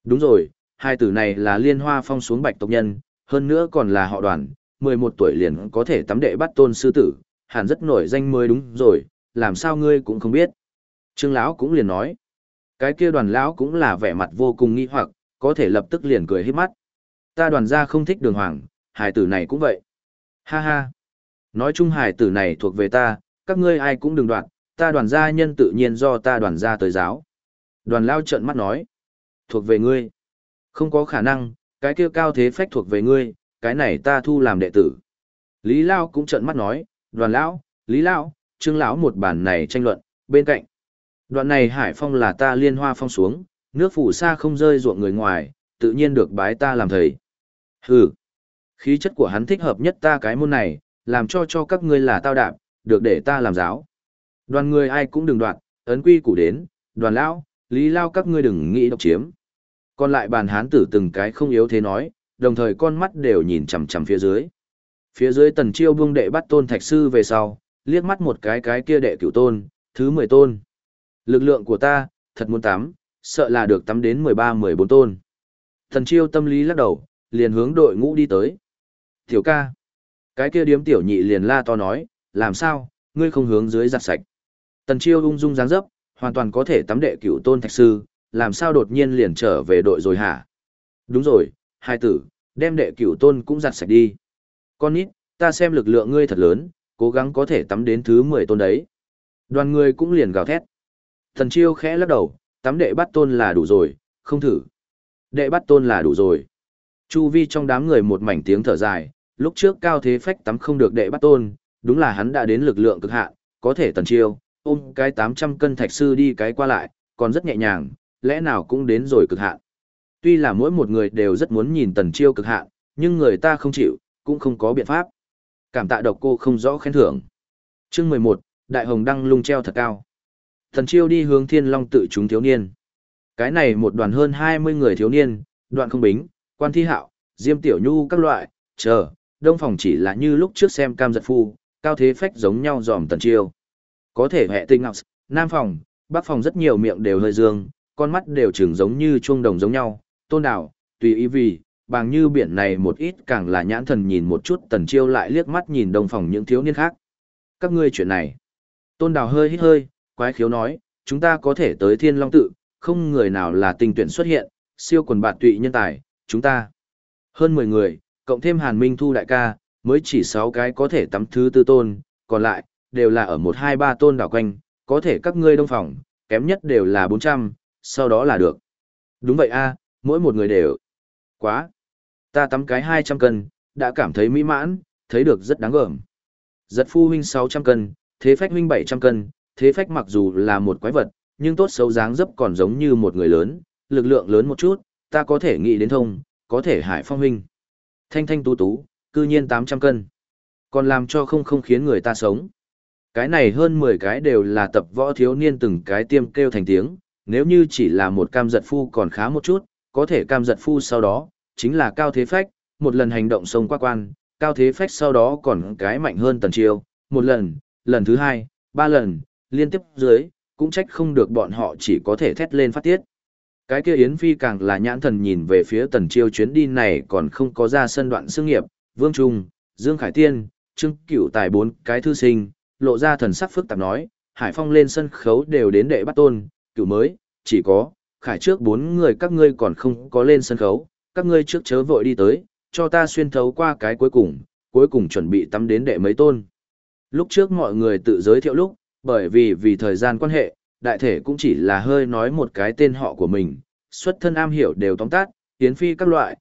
S1: Đúng rồi, hai tử này là Liên Hoa Phong xuống bạch tộc nhân, hơn nữa còn là họ Đoàn, 11 tuổi liền có thể tắm đệ bắt tôn sư tử, hẳn rất nổi danh mới đúng rồi, làm sao ngươi cũng không biết. Trương lão cũng liền nói. Cái kia Đoàn lão cũng là vẻ mặt vô cùng nghi hoặc, có thể lập tức liền cười híp mắt. Ta Đoàn gia không thích Đường Hoàng, hài tử này cũng vậy. Ha ha. Nói chung hài tử này thuộc về ta, các ngươi ai cũng đừng đoạt, ta Đoàn gia nhân tự nhiên do ta Đoàn gia tới giáo. Đoàn lão trợn mắt nói. Thuộc về ngươi. Không có khả năng, cái kia Cao Thế Phách thuộc về ngươi, cái này ta thu làm đệ tử. Lý Lao cũng trợn mắt nói, Đoàn lão, Lý Lão, Trương lão một bản này tranh luận, bên cạnh. Đoạn này Hải Phong là ta Liên Hoa Phong xuống, nước phủ xa không rơi ruộng người ngoài, tự nhiên được bái ta làm thầy. Hừ, khí chất của hắn thích hợp nhất ta cái môn này, làm cho các ngươi là tao đạp, được để ta làm giáo. Đoàn người ai cũng đừng đoạn, ấn quy củ đến, Đoàn lão, Lý Lao các ngươi đừng nghĩ độc chiếm. Còn lại bàn hán tử từng cái không yếu thế nói, đồng thời con mắt đều nhìn chằm chằm phía dưới. Phía dưới Tần Chiêu buông đệ bắt tôn thạch sư về sau, liếc mắt một cái kia đệ cửu tôn, thứ 10 tôn. Lực lượng của ta, thật muốn tắm, sợ là được tắm đến 13-14 tôn. Tần Chiêu tâm lý lắc đầu, liền hướng đội ngũ đi tới. Tiểu ca. Cái kia điếm tiểu nhị liền la to nói, làm sao, ngươi không hướng dưới giặt sạch. Tần Chiêu ung dung dáng dấp, hoàn toàn có thể tắm đệ cửu tôn thạch sư, làm sao đột nhiên liền trở về đội rồi hả? Đúng rồi, hai tử, đem đệ cửu tôn cũng giặt sạch đi. Con nít, ta xem lực lượng ngươi thật lớn, cố gắng có thể tắm đến thứ 10 tôn đấy. Đoàn người cũng liền gào thét. Thần Chiêu khẽ lắc đầu, tắm đệ bắt tôn là đủ rồi, không thử. Đệ bắt tôn là đủ rồi. Chu vi trong đám người một mảnh tiếng thở dài, lúc trước Cao Thế Phách tắm không được đệ bắt tôn, đúng là hắn đã đến lực lượng cực hạn, có thể Tần Chiêu, ôm cái 800 cân thạch sư đi cái qua lại, còn rất nhẹ nhàng, lẽ nào cũng đến rồi cực hạn. Tuy là mỗi một người đều rất muốn nhìn Tần Chiêu cực hạn, nhưng người ta không chịu, cũng không có biện pháp. Cảm tạ độc cô không rõ khen thưởng. Chương 11, Đại Hồng Đăng lung treo thật cao. Tần Chiêu đi hướng Thiên Long tự chúng thiếu niên. Cái này một đoàn hơn 20 người thiếu niên, Đoạn Không Bính, Quan Thi Hạo, Diêm Tiểu Nhu các loại, đông phòng chỉ là như lúc trước xem Cam Giật Phu, Cao Thế Phách giống nhau dòm Tần Chiêu. Có thể hệ tinh ngọc, Nam phòng, Bắc phòng rất nhiều miệng đều hơi dương, con mắt đều trừng giống như chuông đồng giống nhau, Tôn Đảo, tùy ý vì, bàng như biển này một ít càng là nhãn thần nhìn một chút Tần Chiêu lại liếc mắt nhìn đông phòng những thiếu niên khác. Các ngươi chuyện này. Tôn Đảo hơi hít hơi, quái khiếu nói, chúng ta có thể tới Thiên Long tự, không người nào là tình tuyển xuất hiện, siêu quần bạt tụy nhân tài, chúng ta. Hơn 10 người, cộng thêm Hàn Minh Thu đại ca, mới chỉ 6 cái có thể tắm thứ 4 tôn, còn lại, đều là ở 1-2-3 tôn đảo quanh, có thể các ngươi đông phòng, kém nhất đều là 400, sau đó là được. Đúng vậy a, mỗi một người đều. Quá. Ta tắm cái 200 cân, đã cảm thấy mỹ mãn, thấy được rất đáng gờm. Giật Phu huynh 600 cân, Thế Phách huynh 700 cân, Thế Phách mặc dù là một quái vật, nhưng tốt xấu dáng dấp còn giống như một người lớn, lực lượng lớn một chút, ta có thể nghĩ đến thông, có thể Hải Phong huynh. Thanh thanh tú tú, cư nhiên 800 cân. Còn làm cho không khiến người ta sống. Cái này hơn 10 cái đều là tập võ thiếu niên từng cái tiêm kêu thành tiếng, nếu như chỉ là một Cam Giật Phu còn khá một chút, có thể Cam Giật Phu sau đó, chính là Cao Thế Phách, một lần hành động sông qua quan, Cao Thế Phách sau đó còn cái mạnh hơn Tần Chiêu, một lần, lần thứ 2, 3 lần, liên tiếp dưới, cũng trách không được bọn họ chỉ có thể thét lên phát tiết. Cái kia Yến Phi càng là nhãn thần nhìn về phía Tần Chiêu chuyến đi này còn không có ra sân đoạn xương nghiệp, Vương Trung, Dương Khải Tiên, Trương Cửu Tài 4 cái thư sinh, lộ ra thần sắc phức tạp nói, Hải Phong lên sân khấu đều đến đệ bắt tôn, Cửu mới, chỉ có, Khải trước 4 người các ngươi còn không có lên sân khấu, các ngươi trước chớ vội đi tới, cho ta xuyên thấu qua cái cuối cùng chuẩn bị tắm đến đệ mấy tôn. Lúc trước mọi người tự giới thiệu lúc, bởi vì thời gian quan hệ, đại thể cũng chỉ là hơi nói một cái tên họ của mình, xuất thân am hiểu đều tóm tắt, Yến Phi các loại,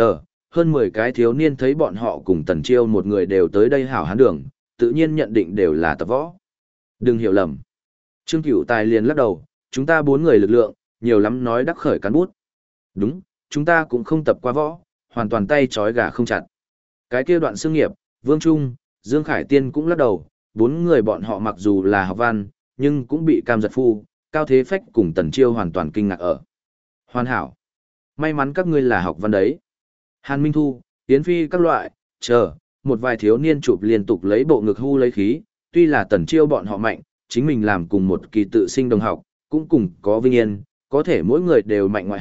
S1: hơn 10 cái thiếu niên thấy bọn họ cùng Tần Chiêu một người đều tới đây hảo hán đường, tự nhiên nhận định đều là tập võ. Đừng hiểu lầm. Trương Cửu Tài liền lắc đầu, chúng ta 4 người lực lượng, nhiều lắm nói đắc khởi cán bút. Đúng, chúng ta cũng không tập qua võ, hoàn toàn tay trói gà không chặt. Cái kia Đoạn Xương Nghiệp, Vương Trung, Dương Khải Tiên cũng lắc đầu, 4 người bọn họ mặc dù là học văn, nhưng cũng bị Cam Giật Phu, Cao Thế Phách cùng Tần Chiêu hoàn toàn kinh ngạc ở. Hoàn hảo. May mắn các ngươi là học văn đấy. Hàn Minh Thu, Yến Phi các loại, một vài thiếu niên chụp liên tục lấy bộ ngực hu lấy khí, tuy là Tần Chiêu bọn họ mạnh, chính mình làm cùng một kỳ tự sinh đồng học, cũng cùng có vinh yên, có thể mỗi người đều mạnh ngoại hạng,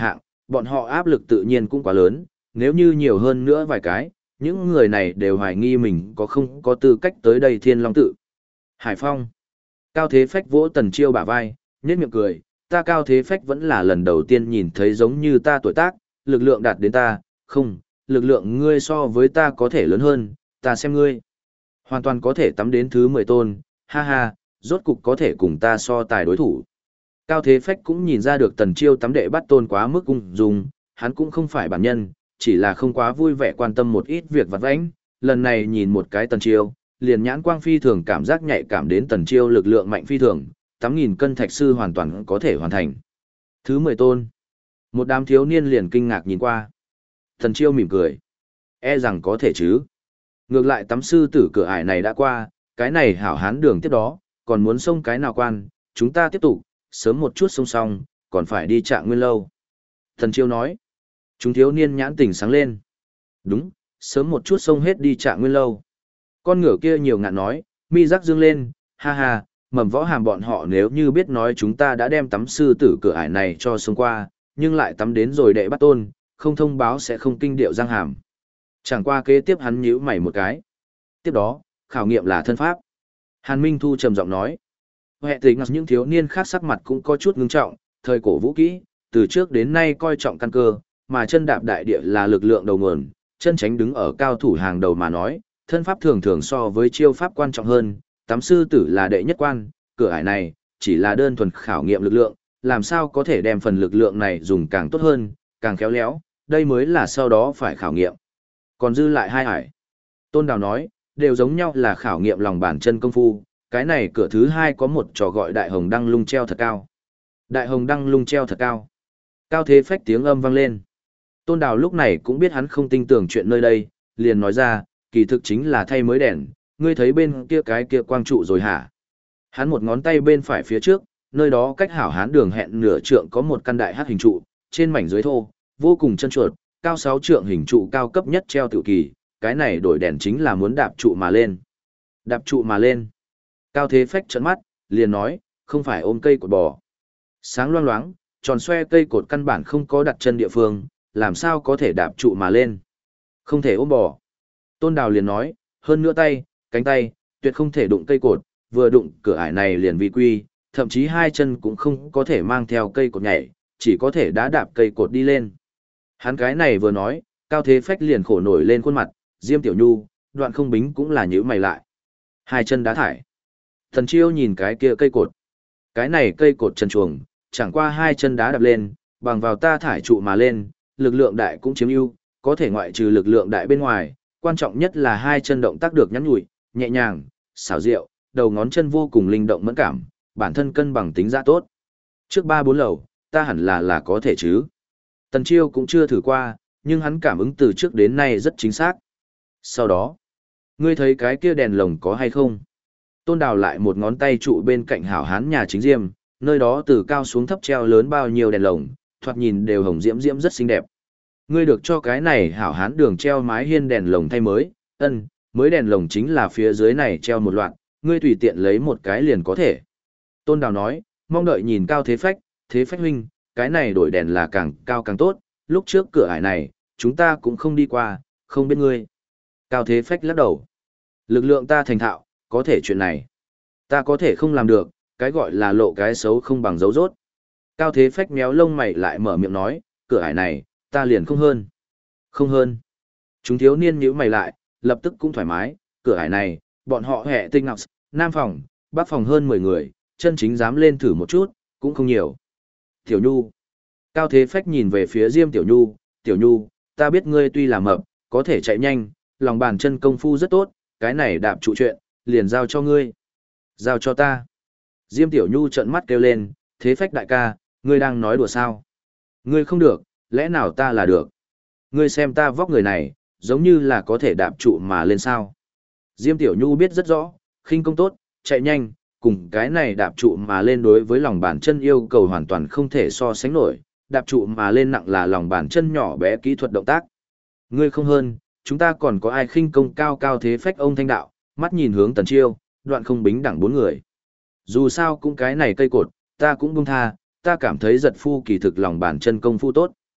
S1: Bọn họ áp lực tự nhiên cũng quá lớn, nếu như nhiều hơn nữa vài cái, những người này đều hoài nghi mình có không có tư cách tới đây Thiên Long tự. Hải Phong. Cao Thế Phách vỗ Tần Chiêu bả vai, nhếch miệng cười, ta Cao Thế Phách vẫn là lần đầu tiên nhìn thấy giống như ta tuổi tác, lực lượng đạt đến ta, không, lực lượng ngươi so với ta có thể lớn hơn, ta xem ngươi. Hoàn toàn có thể tắm đến thứ 10 tôn, ha ha, rốt cục có thể cùng ta so tài đối thủ. Cao Thế Phách cũng nhìn ra được Tần Chiêu tắm đệ bắt tôn quá mức ung dung, hắn cũng không phải bản nhân, chỉ là không quá vui vẻ quan tâm một ít việc vặt vãnh, lần này nhìn một cái Tần Chiêu, liền nhãn quang phi thường cảm giác nhạy cảm đến Tần Chiêu lực lượng mạnh phi thường, 8.000 cân thạch sư hoàn toàn có thể hoàn thành. Thứ 10 tôn. Một đám thiếu niên liền kinh ngạc nhìn qua. Tần Chiêu mỉm cười. E rằng có thể chứ. Ngược lại tắm sư tử cửa ải này đã qua, cái này hảo hán đường tiếp đó, còn muốn xông cái nào quan, chúng ta tiếp tục, sớm một chút xông xong, còn phải đi Trạng Nguyên lâu. Tần Chiêu nói. Chúng thiếu niên nhãn tỉnh sáng lên. Đúng, sớm một chút xông hết đi Trạng Nguyên lâu. Con ngựa kia nhiều ngạn nói, mi rắc dương lên, ha ha, mầm võ hàm bọn họ nếu như biết nói chúng ta đã đem tắm sư tử cửa ải này cho xông qua, nhưng lại tắm đến rồi đệ bắt tôn, không thông báo sẽ không kinh điệu giang hàm. Chẳng qua kế tiếp hắn nhíu mày một cái. Tiếp đó, khảo nghiệm là thân pháp. Hàn Minh Thu trầm giọng nói. Hệ tình những thiếu niên khác sắc mặt cũng có chút ngưng trọng, thời cổ vũ kỹ, từ trước đến nay coi trọng căn cơ, mà chân đạp đại địa là lực lượng đầu nguồn, chân tránh đứng ở cao thủ hàng đầu mà nói, thân pháp thường thường so với chiêu pháp quan trọng hơn, tắm sư tử là đệ nhất quan, cửa ải này, chỉ là đơn thuần khảo nghiệm lực lượng, làm sao có thể đem phần lực lượng này dùng càng tốt hơn, càng khéo léo, đây mới là sau đó phải khảo nghiệm. Còn dư lại hai ải. Tôn Đào nói, đều giống nhau là khảo nghiệm lòng bàn chân công phu, cái này cửa thứ hai có một trò gọi đại hồng đăng lung treo thật cao. Đại hồng đăng lung treo thật cao. Cao Thế Phách tiếng âm vang lên. Tôn Đào lúc này cũng biết hắn không tin tưởng chuyện nơi đây, liền nói ra, kỳ thực chính là thay mới đèn, ngươi thấy bên kia cái kia quang trụ rồi hả? Hắn một ngón tay bên phải phía trước, nơi đó cách hảo hán đường hẹn nửa trượng có một căn đại hắc hình trụ, trên mảnh dưới thô, vô cùng chân chuột, cao 6 trượng hình trụ cao cấp nhất treo tự kỳ, cái này đổi đèn chính là muốn đạp trụ mà lên. Đạp trụ mà lên. Cao Thế Phách trợn mắt, liền nói, không phải ôm cây cột bò. Sáng loang loáng, tròn xoe cây cột căn bản không có đặt chân địa phương, làm sao có thể đạp trụ mà lên. Không thể ôm bò. Tôn Đào liền nói, hơn nữa tay, cánh tay, tuyệt không thể đụng cây cột, vừa đụng cửa ải này liền vi quy, thậm chí hai chân cũng không có thể mang theo cây cột nhảy, chỉ có thể đá đạp cây cột đi lên. Hắn cái này vừa nói, Cao Thế Phách liền khổ nổi lên khuôn mặt, Diêm Tiểu Nhu, Đoạn Không Bính cũng là nhíu mày lại. Hai chân đá thải. Thần Chiêu nhìn cái kia cây cột. Cái này cây cột chân chuồng, chẳng qua hai chân đá đạp lên, bằng vào ta thải trụ mà lên, lực lượng đại cũng chiếm ưu, có thể ngoại trừ lực lượng đại bên ngoài, quan trọng nhất là hai chân động tác được nhắn nhủi, nhẹ nhàng, xảo diệu, đầu ngón chân vô cùng linh động mẫn cảm, bản thân cân bằng tính ra tốt. Trước 3-4 lầu, ta hẳn là có thể chứ. Tần Chiêu cũng chưa thử qua, nhưng hắn cảm ứng từ trước đến nay rất chính xác. Sau đó, ngươi thấy cái kia đèn lồng có hay không? Tôn Đào lại một ngón tay trụ bên cạnh hảo hán nhà chính diêm, nơi đó từ cao xuống thấp treo lớn bao nhiêu đèn lồng, thoạt nhìn đều hồng diễm diễm rất xinh đẹp. Ngươi được cho cái này hảo hán đường treo mái hiên đèn lồng thay mới, mới đèn lồng chính là phía dưới này treo một loạt, ngươi tùy tiện lấy một cái liền có thể. Tôn Đào nói, mong đợi nhìn Cao Thế Phách huynh, cái này đổi đèn là càng cao càng tốt, lúc trước cửa ải này, chúng ta cũng không đi qua, không biết ngươi. Cao Thế Phách lắc đầu. Lực lượng ta thành thạo, có thể chuyện này. Ta có thể không làm được, cái gọi là lộ cái xấu không bằng dấu rốt. Cao Thế Phách méo lông mày lại mở miệng nói, cửa ải này, ta liền không hơn. Không hơn. Chúng thiếu niên nhíu mày lại, lập tức cũng thoải mái, cửa ải này, bọn họ hệ tinh ngọc, nam phòng, bắc phòng hơn 10 người, chân chính dám lên thử một chút, cũng không nhiều. Tiểu Nhu. Cao Thế Phách nhìn về phía Diêm Tiểu Nhu, ta biết ngươi tuy là mập, có thể chạy nhanh, lòng bàn chân công phu rất tốt, cái này đạp trụ chuyện, liền giao cho ngươi. Giao cho ta. Diêm Tiểu Nhu trợn mắt kêu lên, Thế Phách đại ca, ngươi đang nói đùa sao? Ngươi không được, lẽ nào ta là được? Ngươi xem ta vóc người này, giống như là có thể đạp trụ mà lên sao? Diêm Tiểu Nhu biết rất rõ, khinh công tốt, chạy nhanh, cùng cái này đạp trụ mà lên đối với lòng bàn chân yêu cầu hoàn toàn không thể so sánh nổi, đạp trụ mà lên nặng là lòng bàn chân nhỏ bé kỹ thuật động tác. Ngươi không hơn, chúng ta còn có ai khinh công cao Cao Thế Phách ông thanh đạo, mắt nhìn hướng Tần Chiêu, Đoạn Không Bính đẳng 4 người. Dù sao cũng cái này cây cột, ta cũng buông tha, ta cảm thấy giật phu kỳ thực lòng bàn chân công phu tốt.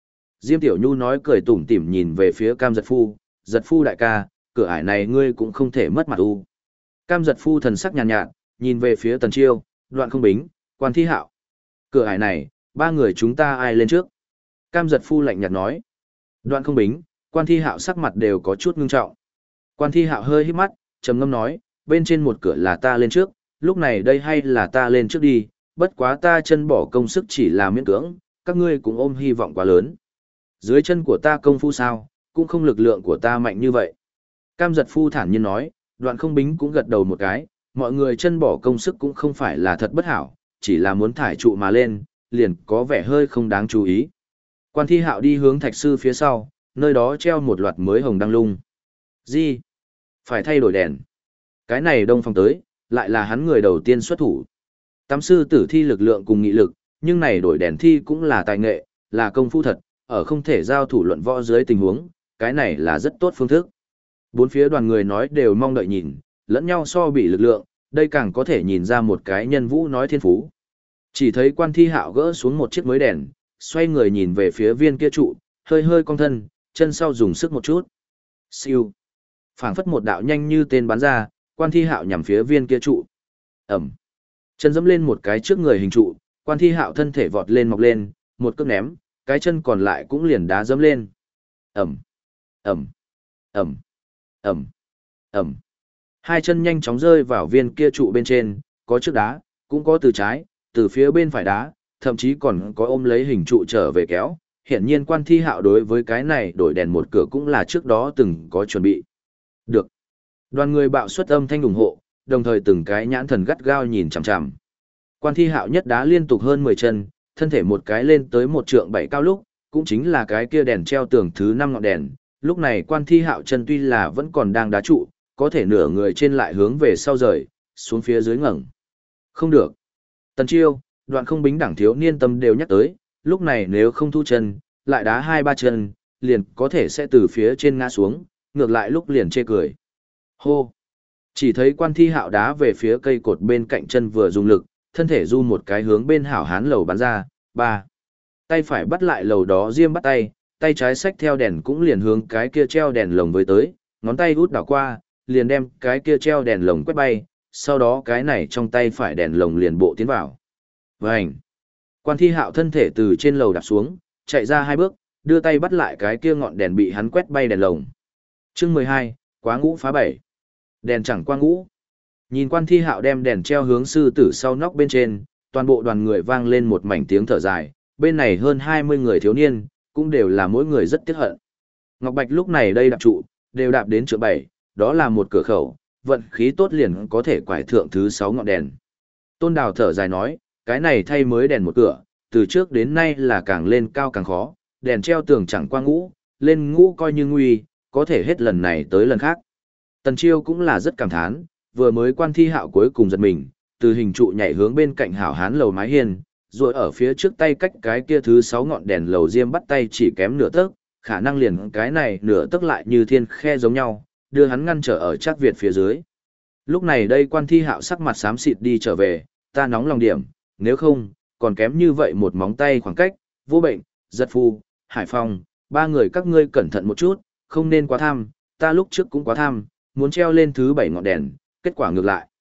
S1: Diêm Tiểu Nhu nói cười tủm tỉm nhìn về phía Cam Giật Phu đại ca, cửa ải này ngươi cũng không thể mất mặt u. Cam Giật Phu thần sắc nhàn nhạt, nhìn về phía Tần Chiêu, Đoạn Không Bính, Quan Thi Hạo. Cửa ải này, ba người chúng ta ai lên trước? Cam Giật Phu lạnh nhạt nói. Đoạn Không Bính, Quan Thi Hạo sắc mặt đều có chút ngưng trọng. Quan Thi Hạo hơi híp mắt, trầm ngâm nói, bên trên một cửa là ta lên trước, lúc này đây hay là ta lên trước đi, bất quá ta chân bỏ công sức chỉ là miễn cưỡng, các ngươi cũng ôm hy vọng quá lớn. Dưới chân của ta công phu sao, cũng không lực lượng của ta mạnh như vậy. Cam Giật Phu thản nhiên nói, Đoạn Không Bính cũng gật đầu một cái, mọi người chân bỏ công sức cũng không phải là thật bất hảo, chỉ là muốn thải trụ mà lên, liền có vẻ hơi không đáng chú ý. Quan Thi Hạo đi hướng thạch sư phía sau, nơi đó treo một loạt mới hồng đăng lung. Gì? Phải thay đổi đèn. Cái này Đông Phong tới, lại là hắn người đầu tiên xuất thủ. Tám sư tử thi lực lượng cùng nghị lực, nhưng này đổi đèn thi cũng là tài nghệ, là công phu thật, ở không thể giao thủ luận võ dưới tình huống, cái này là rất tốt phương thức. Bốn phía đoàn người nói đều mong đợi nhìn, lẫn nhau so bị lực lượng, đây càng có thể nhìn ra một cái nhân vũ nói thiên phú. Chỉ thấy Quan Thi Hạo gỡ xuống một chiếc mới đèn, xoay người nhìn về phía viên kia trụ, hơi hơi cong thân, chân sau dùng sức một chút. Siêu. Phảng phất một đạo nhanh như tên bắn ra, Quan Thi Hạo nhằm phía viên kia trụ. Ẩm. Chân dẫm lên một cái trước người hình trụ, Quan Thi Hạo thân thể vọt lên mọc lên, một cước ném, cái chân còn lại cũng liền đá dẫm lên. Ẩm. Ẩm. Ẩm. Ẩm. Ẩm. Hai chân nhanh chóng rơi vào viên kia trụ bên trên, có trước đá, cũng có từ trái, từ phía bên phải đá, thậm chí còn có ôm lấy hình trụ trở về kéo. Hiển nhiên Quan Thi Hạo đối với cái này đổi đèn một cửa cũng là trước đó từng có chuẩn bị. Được. Đoàn người bạo xuất âm thanh ủng hộ, đồng thời từng cái nhãn thần gắt gao nhìn chằm chằm. Quan Thi Hạo nhất đá liên tục hơn 10 chân, thân thể một cái lên tới 1 trượng 7 cao lúc, cũng chính là cái kia đèn treo tường thứ 5 ngọn đèn. Lúc này Quan Thi Hạo chân tuy là vẫn còn đang đá trụ, có thể nửa người trên lại hướng về sau rời, xuống phía dưới ngẩng. Không được. Tần Chiêu, Đoạn Không Bính đẳng thiếu niên tâm đều nhắc tới, lúc này nếu không thu chân, lại đá 2-3 chân, liền có thể sẽ từ phía trên ngã xuống, ngược lại lúc liền chê cười. Hô! Chỉ thấy Quan Thi Hạo đá về phía cây cột bên cạnh chân vừa dùng lực, thân thể du một cái hướng bên hảo hán lầu bắn ra, 3. Tay phải bắt lại lầu đó diêm bắt tay, tay trái xách theo đèn cũng liền hướng cái kia treo đèn lồng với tới, ngón tay út đảo qua, liền đem cái kia treo đèn lồng quét bay, sau đó cái này trong tay phải đèn lồng liền bộ tiến vào. Vành! Quan Thi Hạo thân thể từ trên lầu đạp xuống, chạy ra 2 bước, đưa tay bắt lại cái kia ngọn đèn bị hắn quét bay đèn lồng. Chương 12, Quá ngũ phá 7. Đèn chẳng qua ngũ. Nhìn Quan Thi Hạo đem đèn treo hướng sư tử sau nóc bên trên, toàn bộ đoàn người vang lên một mảnh tiếng thở dài, bên này hơn 20 người thiếu niên, cũng đều là mỗi người rất tiếc hận. Ngọc Bạch lúc này đây đạp trụ, đều đạp đến trượng 7, đó là một cửa khẩu, vận khí tốt liền có thể quải thượng thứ 6 ngọn đèn. Tôn Đào thở dài nói, cái này thay mới đèn một cửa, từ trước đến nay là càng lên cao càng khó, đèn treo tường chẳng qua ngũ, lên ngũ coi như nguy, có thể hết lần này tới lần khác. Tần Chiêu cũng là rất cảm thán, vừa mới Quan Thi Hạo cuối cùng giật mình, từ hình trụ nhảy hướng bên cạnh hảo hán lầu mái hiên, rồi ở phía trước tay cách cái kia thứ 6 ngọn đèn lầu diêm bắt tay chỉ kém nửa tấc, khả năng liền cái này nửa tấc lại như thiên khe giống nhau, đưa hắn ngăn trở ở Trác Việt phía dưới. Lúc này đây Quan Thi Hạo sắc mặt xám xịt đi trở về, ta nóng lòng điểm, nếu không, còn kém như vậy một móng tay khoảng cách, Vô Bệnh, Giật Phu, Hải Phong, 3 người các ngươi cẩn thận một chút, không nên quá tham, ta lúc trước cũng quá tham, muốn treo lên thứ 7 ngọn đèn, kết quả ngược lại.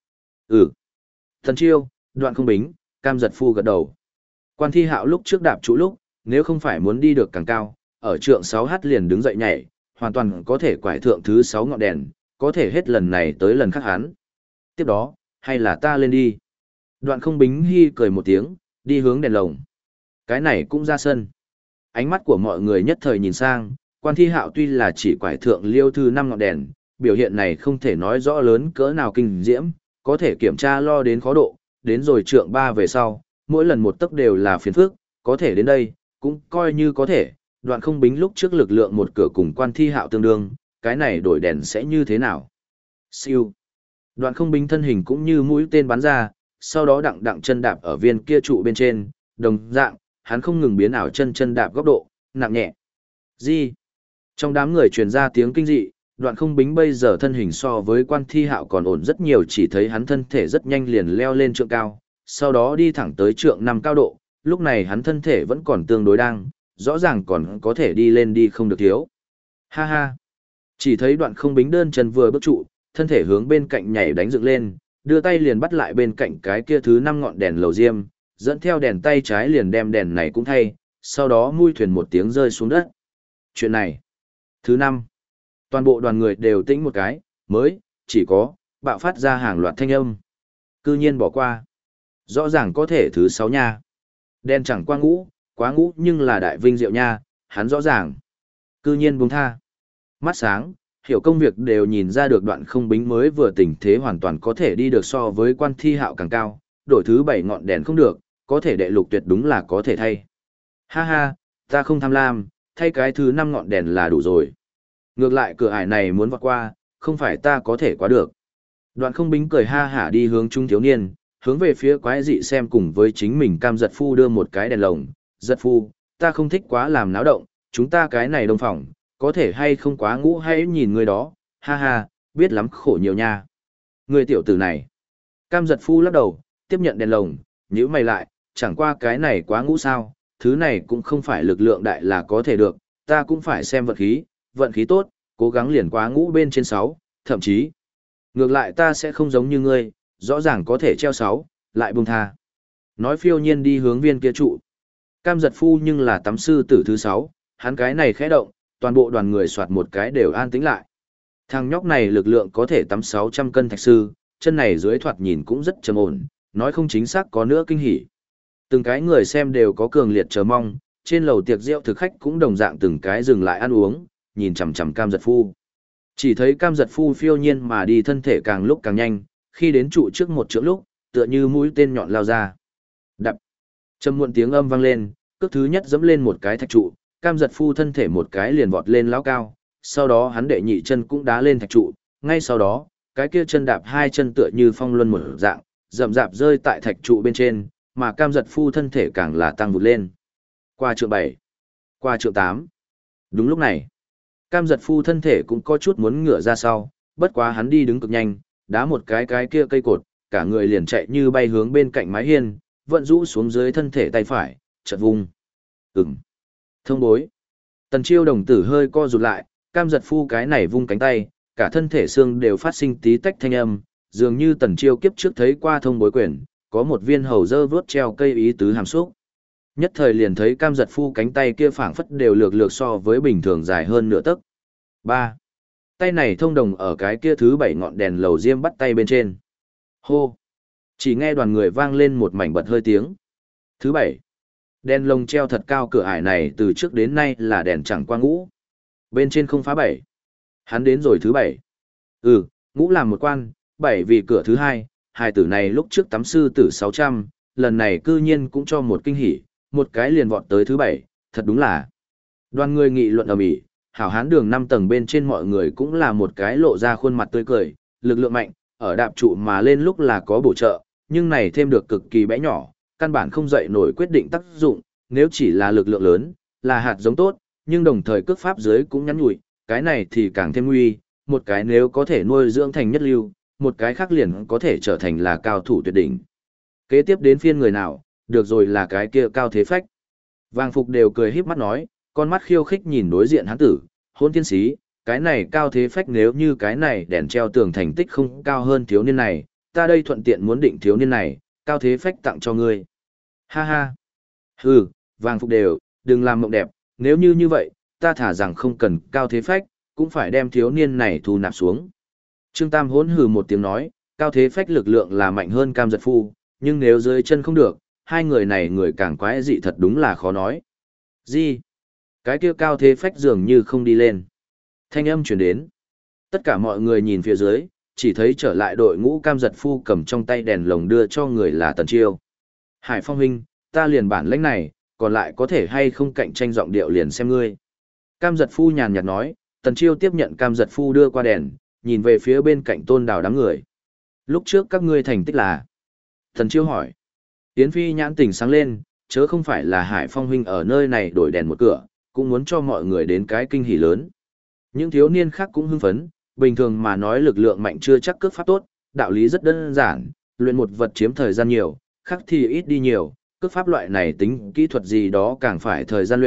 S1: Tần Chiêu, Đoạn Không Bính, Cam Giật Phu gật đầu. Quan Thi Hạo lúc trước đạp trụ lúc, nếu không phải muốn đi được càng cao, ở trượng 6h liền đứng dậy nhảy, hoàn toàn có thể quải thượng thứ 6 ngọn đèn, có thể hết lần này tới lần khác hắn. Tiếp đó, hay là ta lên đi. Đoạn Không Bính hi cười một tiếng, đi hướng đèn lồng. Cái này cũng ra sân. Ánh mắt của mọi người nhất thời nhìn sang, Quan Thi Hạo tuy là chỉ quải thượng liêu thứ 5 ngọn đèn, biểu hiện này không thể nói rõ lớn cỡ nào kinh diễm, có thể kiểm tra lo đến khó độ, đến rồi trượng 3 về sau, mỗi lần một tấc đều là phiền phức, có thể đến đây, cũng coi như có thể. Đoạn Không Bính lúc trước lực lượng một cửa cùng Quan Thi Hạo tương đương, cái này đổi đèn sẽ như thế nào? Siêu. Đoạn Không Bính thân hình cũng như mũi tên bắn ra, sau đó đặng chân đạp ở viên kia trụ bên trên, đồng dạng, hắn không ngừng biến ảo chân đạp góc độ, nặng nhẹ. Gì? Trong đám người truyền ra tiếng kinh dị, Đoạn Không Bính bây giờ thân hình so với Quan Thi Hạo còn ổn rất nhiều, chỉ thấy hắn thân thể rất nhanh liền leo lên trượng cao, sau đó đi thẳng tới trượng 5 cao độ, lúc này hắn thân thể vẫn còn tương đối đang, rõ ràng còn có thể đi lên đi không được thiếu. Ha ha. Chỉ thấy Đoạn Không Bính đơn chân vừa bước trụ, thân thể hướng bên cạnh nhảy đánh dựng lên, đưa tay liền bắt lại bên cạnh cái kia thứ 5 ngọn đèn lầu diêm, dẫn theo đèn tay trái liền đem đèn này cũng thay, sau đó mui thuyền một tiếng rơi xuống đất. Chuyện này. Thứ 5. Toàn bộ đoàn người đều tĩnh một cái, mới, chỉ có, bạo phát ra hàng loạt thanh âm. Cư nhiên bỏ qua. Rõ ràng có thể thứ 6 nha. Đen chẳng qua ngũ, quá ngũ nhưng là đại vinh diệu nha, hắn rõ ràng. Cư nhiên buông tha. Mắt sáng, hiểu công việc đều nhìn ra được Đoạn Không Bính mới vừa tình thế hoàn toàn có thể đi được so với Quan Thi Hạo càng cao, đổi thứ 7 ngọn đèn không được, có thể đệ lục tuyệt đúng là có thể thay. Ha ha, ta không tham lam, thay cái thứ 5 ngọn đèn là đủ rồi. Ngược lại cửa ải này muốn vọt qua, không phải ta có thể qua được. Đoạn Không Bính cười ha hả đi hướng trung thiếu niên, hướng về phía quái dị xem cùng với chính mình Cam Giật Phu đưa một cái đèn lồng. Giật Phu, ta không thích quá làm náo động, chúng ta cái này đông phòng, có thể hay không quá ngũ hay nhìn người đó, ha ha, biết lắm khổ nhiều nha. Người tiểu tử này. Cam Giật Phu lắc đầu, tiếp nhận đèn lồng, nhíu mày lại, chẳng qua cái này quá ngũ sao, thứ này cũng không phải lực lượng đại là có thể được, ta cũng phải xem vận khí tốt, cố gắng liền quá ngũ bên trên 6, thậm chí. Ngược lại ta sẽ không giống như ngươi, rõ ràng có thể treo 6, lại buông tha. Nói phiêu nhiên đi hướng viên kia trụ. Cam Giật Phu nhưng là tắm sư tử thứ 6, hắn cái này khẽ động, toàn bộ đoàn người soạt một cái đều an tĩnh lại. Thằng nhóc này lực lượng có thể tắm 600 cân thạch sư, chân này dưới thoạt nhìn cũng rất trầm ổn, nói không chính xác có nữa kinh hỉ. Từng cái người xem đều có cường liệt chờ mong, trên lầu tiệc rượu thực khách cũng đồng dạng từng cái dừng lại ăn uống, nhìn chằm chằm Cam Giật Phu. Chỉ thấy Cam Giật Phu phiêu nhiên mà đi thân thể càng lúc càng nhanh, khi đến trụ trước một trượng lúc, tựa như mũi tên nhọn lao ra. Đập. Trầm muộn tiếng âm vang lên, cước thứ nhất dẫm lên một cái thạch trụ, Cam Giật Phu thân thể một cái liền vọt lên lão cao, sau đó hắn đệ nhị chân cũng đá lên thạch trụ, ngay sau đó, cái kia chân đạp hai chân tựa như phong luân một dạng, rậm rạp rơi tại thạch trụ bên trên, mà Cam Giật Phu thân thể càng là tăng vụt lên. Qua trượng 7, qua trượng 8. Đúng lúc này, Cam Giật Phu thân thể cũng có chút muốn ngửa ra sau, bất quá hắn đi đứng cực nhanh, đá một cái kia cây cột, cả người liền chạy như bay hướng bên cạnh mái hiên, vận rũ xuống dưới thân thể tay phải, chợt vung. Thông bối. Tần Chiêu đồng tử hơi co rụt lại, Cam Giật Phu cái này vung cánh tay, cả thân thể xương đều phát sinh tí tách thanh âm, dường như Tần Chiêu kiếp trước thấy qua thông bối quyển, có một viên hầu dơ vớt treo cây ý tứ hàm xúc. Nhất thời liền thấy Cam Giật Phu cánh tay kia phảng phất đều lược so với bình thường dài hơn nửa tấc. 3. Tay này thông đồng ở cái kia thứ 7 ngọn đèn lầu diêm bắt tay bên trên. Hô. Chỉ nghe đoàn người vang lên một mảnh bật hơi tiếng. Thứ 7. Đèn lồng treo thật cao cửa ải này từ trước đến nay là đèn chẳng qua ngũ. Bên trên không phá 7. Hắn đến rồi thứ 7. Ngũ làm một quan, 7 vì cửa thứ 2, hài tử này lúc trước tắm sư tử 600, lần này cư nhiên cũng cho một kinh hỉ, một cái liền vọt tới thứ 7, thật đúng là. Đoàn người nghị luận ầm ĩ, hảo hán đường 5 tầng bên trên mọi người cũng là một cái lộ ra khuôn mặt tươi cười, lực lượng mạnh, ở đạp trụ mà lên lúc là có bổ trợ, nhưng này thêm được cực kỳ bé nhỏ, căn bản không dậy nổi quyết định tác dụng, nếu chỉ là lực lượng lớn, là hạt giống tốt, nhưng đồng thời cước pháp dưới cũng nhắn nhủi, cái này thì càng thêm nguy, một cái nếu có thể nuôi dưỡng thành nhất lưu, một cái khác liền có thể trở thành là cao thủ tuyệt đỉnh. Kế tiếp đến phiên người nào, được rồi là cái kia Cao Thế Phách. Vàng Phục đều cười híp mắt nói, con mắt khiêu khích nhìn đối diện hắn tử, hôn thiên sĩ, cái này Cao Thế Phách nếu như cái này đèn treo tường thành tích không cao hơn thiếu niên này, ta đây thuận tiện muốn định thiếu niên này, Cao Thế Phách tặng cho ngươi. Ha ha. Vàng Phục đều, đừng làm mộng đẹp, nếu như vậy, ta thả rằng không cần Cao Thế Phách, cũng phải đem thiếu niên này thu nạp xuống. Trương Tam hỗn hừ một tiếng nói, Cao Thế Phách lực lượng là mạnh hơn Cam Giật Phu, nhưng nếu dưới chân không được, hai người này người càng quái dị thật đúng là khó nói. Gì? Cái kia Cao Thế Phách dường như không đi lên. Thanh âm chuyển đến. Tất cả mọi người nhìn phía dưới, chỉ thấy trở lại đội ngũ Cam Giật Phu cầm trong tay đèn lồng đưa cho người là Tần Chiêu. Hải Phong huynh, ta liền bản lĩnh này, còn lại có thể hay không cạnh tranh giọng điệu liền xem ngươi. Cam Giật Phu nhàn nhạt nói, Tần Chiêu tiếp nhận Cam Giật Phu đưa qua đèn, nhìn về phía bên cạnh Tôn Đào đám người. Lúc trước các ngươi thành tích là? Tần Chiêu hỏi. Yến Phi nhãn tỉnh sáng lên, chớ không phải là Hải Phong huynh ở nơi này đổi đèn một cửa, cũng muốn cho mọi người đến cái kinh hỉ lớn. Những thiếu niên khác cũng hưng phấn, bình thường mà nói lực lượng mạnh chưa chắc cước pháp tốt, đạo lý rất đơn giản, luyện một vật chiếm thời gian nhiều, khác thì ít đi nhiều, cước pháp loại này tính kỹ thuật gì đó càng phải thời gian luyện,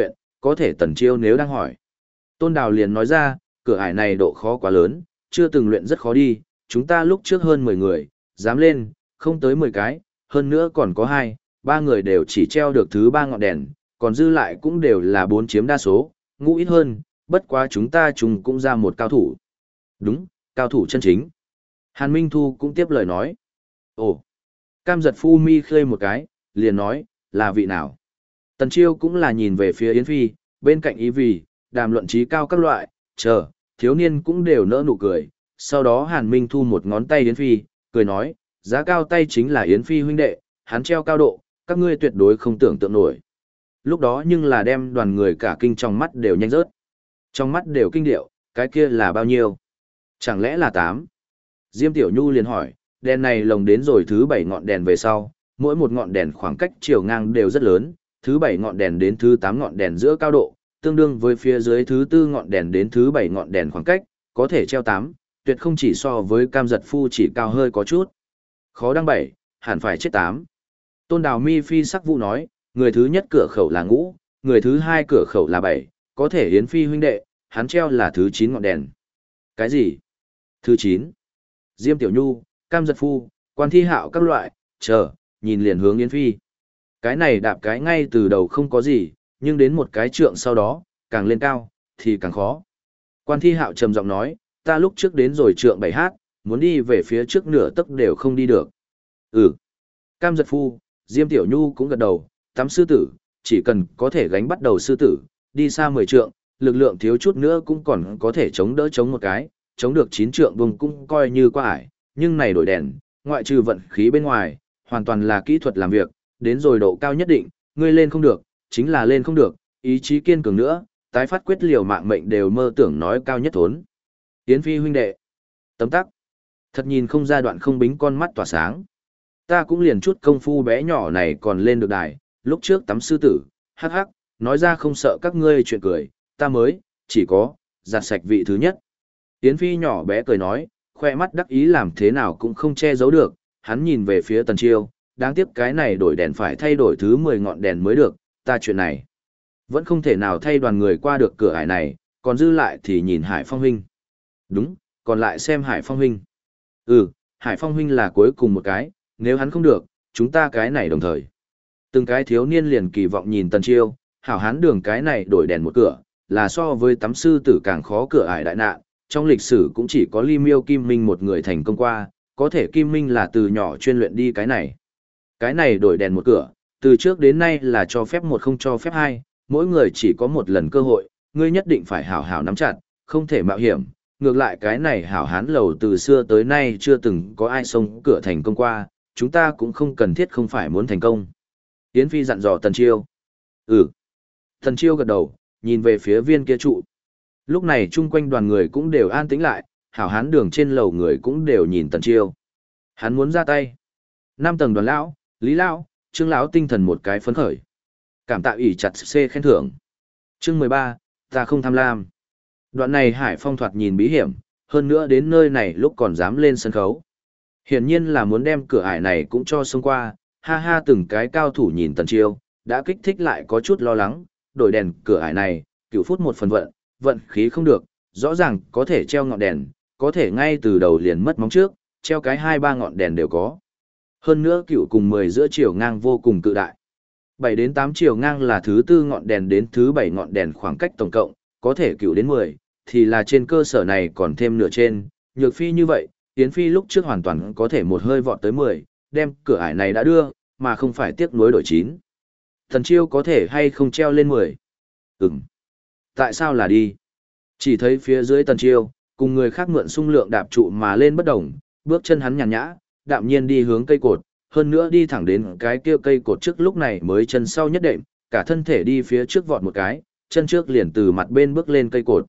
S1: có thể Tần Chiêu nếu đang hỏi. Tôn Đào liền nói ra, cửa ải này độ khó quá lớn, chưa từng luyện rất khó đi, chúng ta lúc trước hơn 10 người, dám lên, không tới 10 cái, hơn nữa còn có 2, 3 người đều chỉ treo được thứ 3 ngọn đèn, còn dư lại cũng đều là 4 chiếm đa số, ngũ ít hơn, bất quá chúng ta chung cũng ra một cao thủ. Đúng, cao thủ chân chính. Hàn Minh Thu cũng tiếp lời nói. Ồ, Cam Giật Phu mi khơi một cái, liền nói, là vị nào? Tần Chiêu cũng là nhìn về phía Yến Phi, bên cạnh ý vì, đàm luận trí cao các loại, chờ, thiếu niên cũng đều nỡ nụ cười. Sau đó Hàn Minh Thu một ngón tay Yến Phi, cười nói, giá cao tay chính là Yến Phi huynh đệ, hắn treo cao độ, các ngươi tuyệt đối không tưởng tượng nổi. Lúc đó nhưng là đem đoàn người cả kinh trong mắt đều nhanh rớt. Trong mắt đều kinh điệu, cái kia là bao nhiêu? Chẳng lẽ là 8? Diêm Tiểu Nhu liền hỏi, đèn này lồng đến rồi thứ 7 ngọn đèn về sau, mỗi một ngọn đèn khoảng cách chiều ngang đều rất lớn, thứ 7 ngọn đèn đến thứ 8 ngọn đèn giữa cao độ, tương đương với phía dưới thứ 4 ngọn đèn đến thứ 7 ngọn đèn khoảng cách, có thể treo 8, tuyệt không chỉ so với Cam Giật Phu chỉ cao hơi có chút. Khó đăng 7, hẳn phải chết 8. Tôn Đào mi phi sắc vụ nói, người thứ nhất cửa khẩu là ngũ, người thứ hai cửa khẩu là 7, có thể Yến Phi huynh đệ, hắn treo là thứ 9 ngọn đèn. Cái gì? Thứ 9. Diêm Tiểu Nhu, Cam Giật Phu, Quan Thi Hạo các loại, chờ, nhìn liền hướng Yến Phi. Cái này đạp cái ngay từ đầu không có gì, nhưng đến một cái trượng sau đó, càng lên cao, thì càng khó. Quan Thi Hạo trầm giọng nói, ta lúc trước đến rồi trượng 7h, muốn đi về phía trước nửa tấc đều không đi được. Ừ. Cam Giật Phu, Diêm Tiểu Nhu cũng gật đầu, tắm sư tử, chỉ cần có thể gánh bắt đầu sư tử, đi xa 10 trượng, lực lượng thiếu chút nữa cũng còn có thể chống đỡ chống một cái, chống được 9 trượng vùng cũng coi như qua ải, nhưng này đổi đèn, ngoại trừ vận khí bên ngoài, hoàn toàn là kỹ thuật làm việc, đến rồi độ cao nhất định, ngươi lên không được, chính là lên không được, ý chí kiên cường nữa, tái phát quyết liều mạng mệnh đều mơ tưởng nói cao nhất thốn. Yến Phi huynh đệ, tấm tắc, thật nhìn không ra đoạn không bính con mắt tỏa sáng. Ta cũng liền chút công phu bé nhỏ này còn lên được đài, lúc trước tắm sư tử, hắc hắc, nói ra không sợ các ngươi chuyện cười, ta mới, chỉ có, giặt sạch vị thứ nhất. Yến Phi nhỏ bé cười nói, khoe mắt đắc ý làm thế nào cũng không che giấu được, hắn nhìn về phía Tần Chiêu, đáng tiếc cái này đổi đèn phải thay đổi thứ 10 ngọn đèn mới được, ta chuyện này. Vẫn không thể nào thay đoàn người qua được cửa ải này, còn dư lại thì nhìn Hải Phong huynh. Đúng, còn lại xem Hải Phong huynh. Ừ, Hải Phong huynh là cuối cùng một cái, nếu hắn không được, chúng ta cái này đồng thời. Từng cái thiếu niên liền kỳ vọng nhìn Tần Chiêu, hảo hán đường cái này đổi đèn một cửa, là so với tắm sư tử càng khó cửa ải đại nạn, trong lịch sử cũng chỉ có Ly Miêu Kim Minh một người thành công qua, có thể Kim Minh là từ nhỏ chuyên luyện đi cái này. Cái này đổi đèn một cửa, từ trước đến nay là cho phép một không cho phép hai, mỗi người chỉ có một lần cơ hội, ngươi nhất định phải hảo hảo nắm chặt, không thể mạo hiểm. Ngược lại cái này hảo hán lầu từ xưa tới nay chưa từng có ai xông cửa thành công qua, chúng ta cũng không cần thiết không phải muốn thành công. Yến Phi dặn dò Tần Chiêu. Ừ. Tần Chiêu gật đầu, nhìn về phía viên kia trụ. Lúc này chung quanh đoàn người cũng đều an tĩnh lại, hảo hán đường trên lầu người cũng đều nhìn Tần Chiêu. Hắn muốn ra tay. 5 tầng đoàn lão, Lý lão, Trương lão tinh thần một cái phấn khởi. Cảm tạ ủy chặt C khen thưởng. Chương 13, ta không tham lam. Đoạn này Hải Phong thoạt nhìn bí hiểm, hơn nữa đến nơi này lúc còn dám lên sân khấu. Hiển nhiên là muốn đem cửa ải này cũng cho xông qua, ha ha từng cái cao thủ nhìn Tần Chiêu, đã kích thích lại có chút lo lắng, đổi đèn cửa ải này, cửu phút một phần vận khí không được, rõ ràng có thể treo ngọn đèn, có thể ngay từ đầu liền mất móng trước, treo cái 2-3 ngọn đèn đều có. Hơn nữa cửu cùng 10 giữa chiều ngang vô cùng cự đại. 7 đến 8 chiều ngang là thứ 4 ngọn đèn đến thứ 7 ngọn đèn khoảng cách tổng cộng, có thể cửu đến 10, thì là trên cơ sở này còn thêm nửa trên, nhược phi như vậy, Yến Phi lúc trước hoàn toàn có thể một hơi vọt tới 10, đem cửa ải này đã đưa, mà không phải tiếc nuối đổi 9. Tần Chiêu có thể hay không treo lên 10? Ừm. Tại sao là đi? Chỉ thấy phía dưới Tần Chiêu, cùng người khác mượn xung lượng đạp trụ mà lên bất động, bước chân hắn nhàn nhã, đạm nhiên đi hướng cây cột, hơn nữa đi thẳng đến cái kia cây cột trước lúc này mới chân sau nhất đệm, cả thân thể đi phía trước vọt một cái, chân trước liền từ mặt bên bước lên cây cột.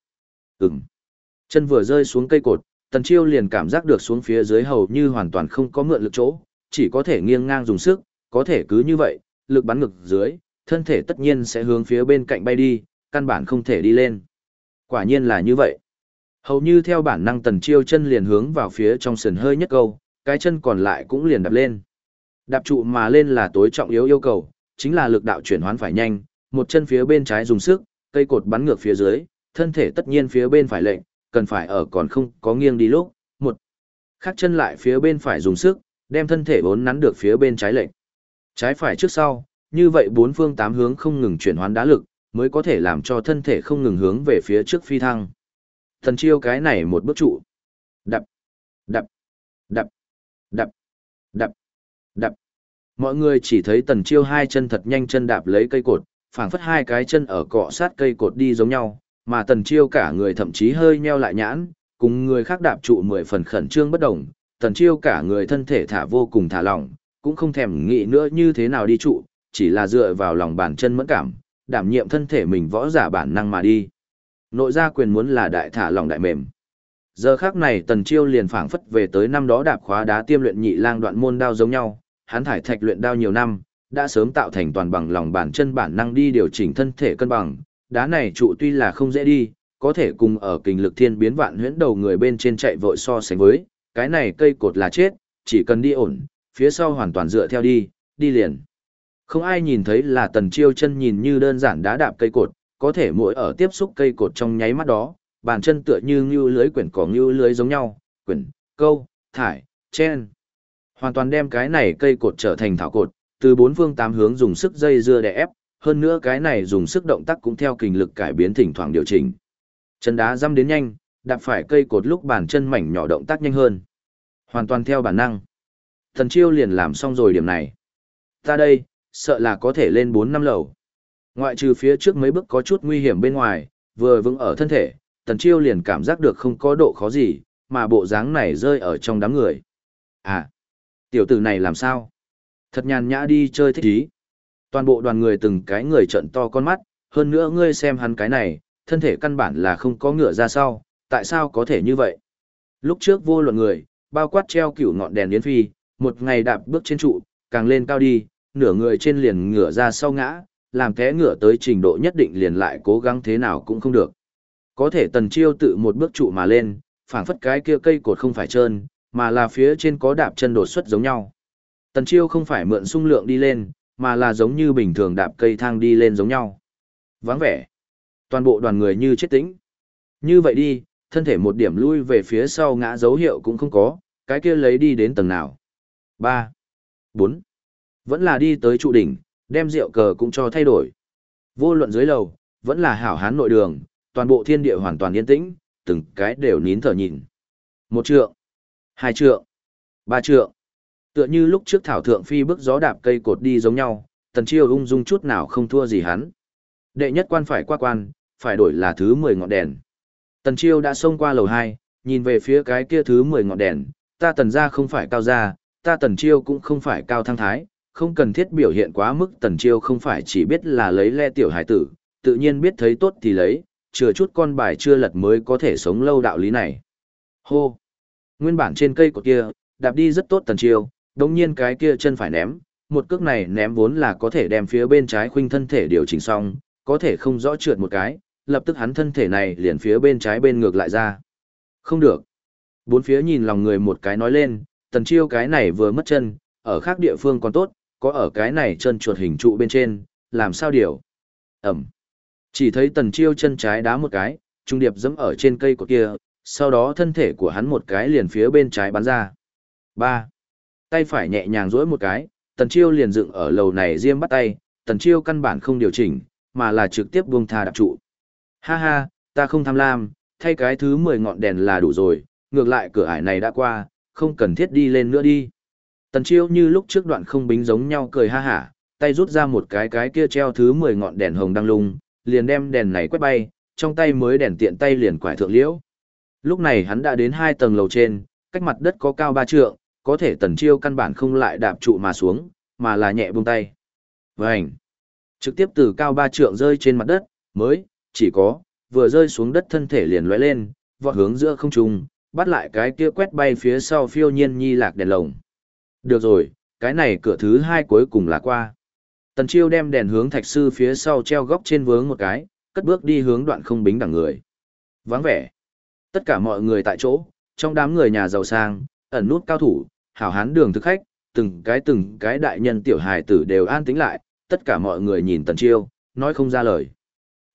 S1: Chân vừa rơi xuống cây cột, Tần Chiêu liền cảm giác được xuống phía dưới hầu như hoàn toàn không có mượn lực chỗ, chỉ có thể nghiêng ngang dùng sức, có thể cứ như vậy, lực bắn ngực dưới, thân thể tất nhiên sẽ hướng phía bên cạnh bay đi, căn bản không thể đi lên. Quả nhiên là như vậy. Hầu như theo bản năng Tần Chiêu chân liền hướng vào phía trong sườn hơi nhất câu, cái chân còn lại cũng liền đạp lên. Đạp trụ mà lên là tối trọng yếu yêu cầu, chính là lực đạo chuyển hoán phải nhanh, một chân phía bên trái dùng sức, cây cột bắn ngược phía dưới, thân thể tất nhiên phía bên phải lệnh, cần phải ở còn không có nghiêng đi lúc, một khác chân lại phía bên phải dùng sức, đem thân thể vốn nắn được phía bên trái lệnh. Trái phải trước sau, như vậy bốn phương tám hướng không ngừng chuyển hoán đá lực, mới có thể làm cho thân thể không ngừng hướng về phía trước phi thăng. Tần Chiêu cái này một bước trụ. Đập, đập, đập, đập, đập, đập. Mọi người chỉ thấy Tần Chiêu hai chân thật nhanh chân đạp lấy cây cột, phảng phất hai cái chân ở cọ sát cây cột đi giống nhau, mà Tần Chiêu cả người thậm chí hơi nheo lại nhãn, cùng người khác đạp trụ 10 phần khẩn trương bất động. Tần Chiêu cả người thân thể thả vô cùng thả lỏng, cũng không thèm nghĩ nữa như thế nào đi trụ, chỉ là dựa vào lòng bàn chân mẫn cảm, đảm nhiệm thân thể mình võ giả bản năng mà đi. Nội gia quyền muốn là đại thả lỏng đại mềm. Giờ khắc này Tần Chiêu liền phảng phất về tới năm đó đạp khóa đá tiêm luyện nhị lang đoạn môn đao giống nhau, hắn thải thạch luyện đao nhiều năm, đã sớm tạo thành toàn bằng lòng bàn chân bản năng đi điều chỉnh thân thể cân bằng. Đá này trụ tuy là không dễ đi, có thể cùng ở kình lực thiên biến vạn huyễn đầu người bên trên chạy vội so sánh với, cái này cây cột là chết, chỉ cần đi ổn, phía sau hoàn toàn dựa theo đi, đi liền. Không ai nhìn thấy là Tần Chiêu chân nhìn như đơn giản đá đạp cây cột, có thể mỗi ở tiếp xúc cây cột trong nháy mắt đó, bàn chân tựa như ngưu lưới quyển cỏ ngưu lưới giống nhau, quyển, câu, thải, chen. Hoàn toàn đem cái này cây cột trở thành thảo cột, từ bốn phương tám hướng dùng sức dây dưa đè ép, hơn nữa cái này dùng sức động tác cũng theo kình lực cải biến thỉnh thoảng điều chỉnh. Chân đá dăm đến nhanh, đạp phải cây cột lúc bàn chân mảnh nhỏ động tác nhanh hơn. Hoàn toàn theo bản năng. Tần Chiêu liền làm xong rồi điểm này. Ta đây, sợ là có thể lên 4 năm lầu. Ngoại trừ phía trước mấy bước có chút nguy hiểm bên ngoài, vừa vững ở thân thể, Tần Chiêu liền cảm giác được không có độ khó gì, mà bộ dáng này rơi ở trong đám người. À, tiểu tử này làm sao? Thật nhàn nhã đi chơi thích ý. Toàn bộ đoàn người từng cái người trợn to con mắt, hơn nữa ngươi xem hắn cái này, thân thể căn bản là không có ngựa ra sau, tại sao có thể như vậy? Lúc trước vô luận người, bao quát treo cửu ngọn đèn yến phi, một ngày đạp bước trên trụ, càng lên cao đi, nửa người trên liền ngựa ra sau ngã, làm té ngựa tới trình độ nhất định liền lại cố gắng thế nào cũng không được. Có thể Tần Chiêu tự một bước trụ mà lên, phảng phất cái kia cây cột không phải trơn, mà là phía trên có đạp chân đột xuất giống nhau. Tần Chiêu không phải mượn xung lượng đi lên, mà là giống như bình thường đạp cây thang đi lên giống nhau. Vắng vẻ. Toàn bộ đoàn người như chết tĩnh. Như vậy đi, thân thể một điểm lui về phía sau ngã dấu hiệu cũng không có, cái kia lấy đi đến tầng nào. 3, 4. Vẫn là đi tới trụ đỉnh, đem rượu cờ cũng cho thay đổi. Vô luận dưới lầu, vẫn là hảo hán nội đường, toàn bộ thiên địa hoàn toàn yên tĩnh, từng cái đều nín thở nhìn. 1 trượng, 2 trượng, 3 trượng. Tựa như lúc trước Thảo Thượng Phi bước gió đạp cây cột đi giống nhau, Tần Chiêu ung dung chút nào không thua gì hắn. Đệ nhất quan phải qua quan, phải đổi là thứ 10 ngọn đèn. Tần Chiêu đã xông qua lầu 2, nhìn về phía cái kia thứ 10 ngọn đèn, ta Tần gia không phải cao gia, ta Tần Chiêu cũng không phải cao thăng thái, không cần thiết biểu hiện quá mức. Tần Chiêu không phải chỉ biết là lấy le tiểu hải tử, tự nhiên biết thấy tốt thì lấy, chừa chút con bài chưa lật mới có thể sống lâu đạo lý này. Hô! Nguyên bản trên cây cột kia, đạp đi rất tốt Tần Chiêu, đồng nhiên cái kia chân phải ném, một cước này ném vốn là có thể đem phía bên trái khuynh thân thể điều chỉnh xong, có thể không rõ trượt một cái, lập tức hắn thân thể này liền phía bên trái bên ngược lại ra. Không được. Bốn phía nhìn lòng người một cái nói lên, Tần Chiêu cái này vừa mất chân, ở khác địa phương còn tốt, có ở cái này chân chuột hình trụ bên trên, làm sao điều. Ẩm. Chỉ thấy Tần Chiêu chân trái đá một cái, trung điệp giẫm ở trên cây cột kia, sau đó thân thể của hắn một cái liền phía bên trái bắn ra. 3. Tay phải nhẹ nhàng duỗi một cái, Tần Chiêu liền dựng ở lầu này diêm bắt tay, Tần Chiêu căn bản không điều chỉnh, mà là trực tiếp buông tha đạp trụ. Ha ha, ta không tham lam, thay cái thứ 10 ngọn đèn là đủ rồi, ngược lại cửa ải này đã qua, không cần thiết đi lên nữa đi. Tần Chiêu như lúc trước đoạn không bính giống nhau cười ha hả, tay rút ra một cái kia treo thứ 10 ngọn đèn hồng đăng lung, liền đem đèn này quét bay, trong tay mới đèn tiện tay liền quải thượng liễu. Lúc này hắn đã đến 2 tầng lầu trên, cách mặt đất có cao 3 trượng, có thể Tần Chiêu căn bản không lại đạp trụ mà xuống, mà là nhẹ buông tay. Vành! Trực tiếp từ cao 3 trượng rơi trên mặt đất, mới, chỉ có, vừa rơi xuống đất thân thể liền lóe lên, vọt hướng giữa không trung, bắt lại cái kia quét bay phía sau phiêu nhiên nhi lạc đèn lồng. Được rồi, cái này cửa thứ 2 cuối cùng là qua. Tần Chiêu đem đèn hướng thạch sư phía sau treo góc trên vướng một cái, cất bước đi hướng đoạn không bính đằng người. Vắng vẻ. Tất cả mọi người tại chỗ, trong đám người nhà giàu sang, ẩn nút cao thủ, hảo hán đường thực khách, từng cái đại nhân tiểu hài tử đều an tĩnh lại, tất cả mọi người nhìn Tần Chiêu, nói không ra lời.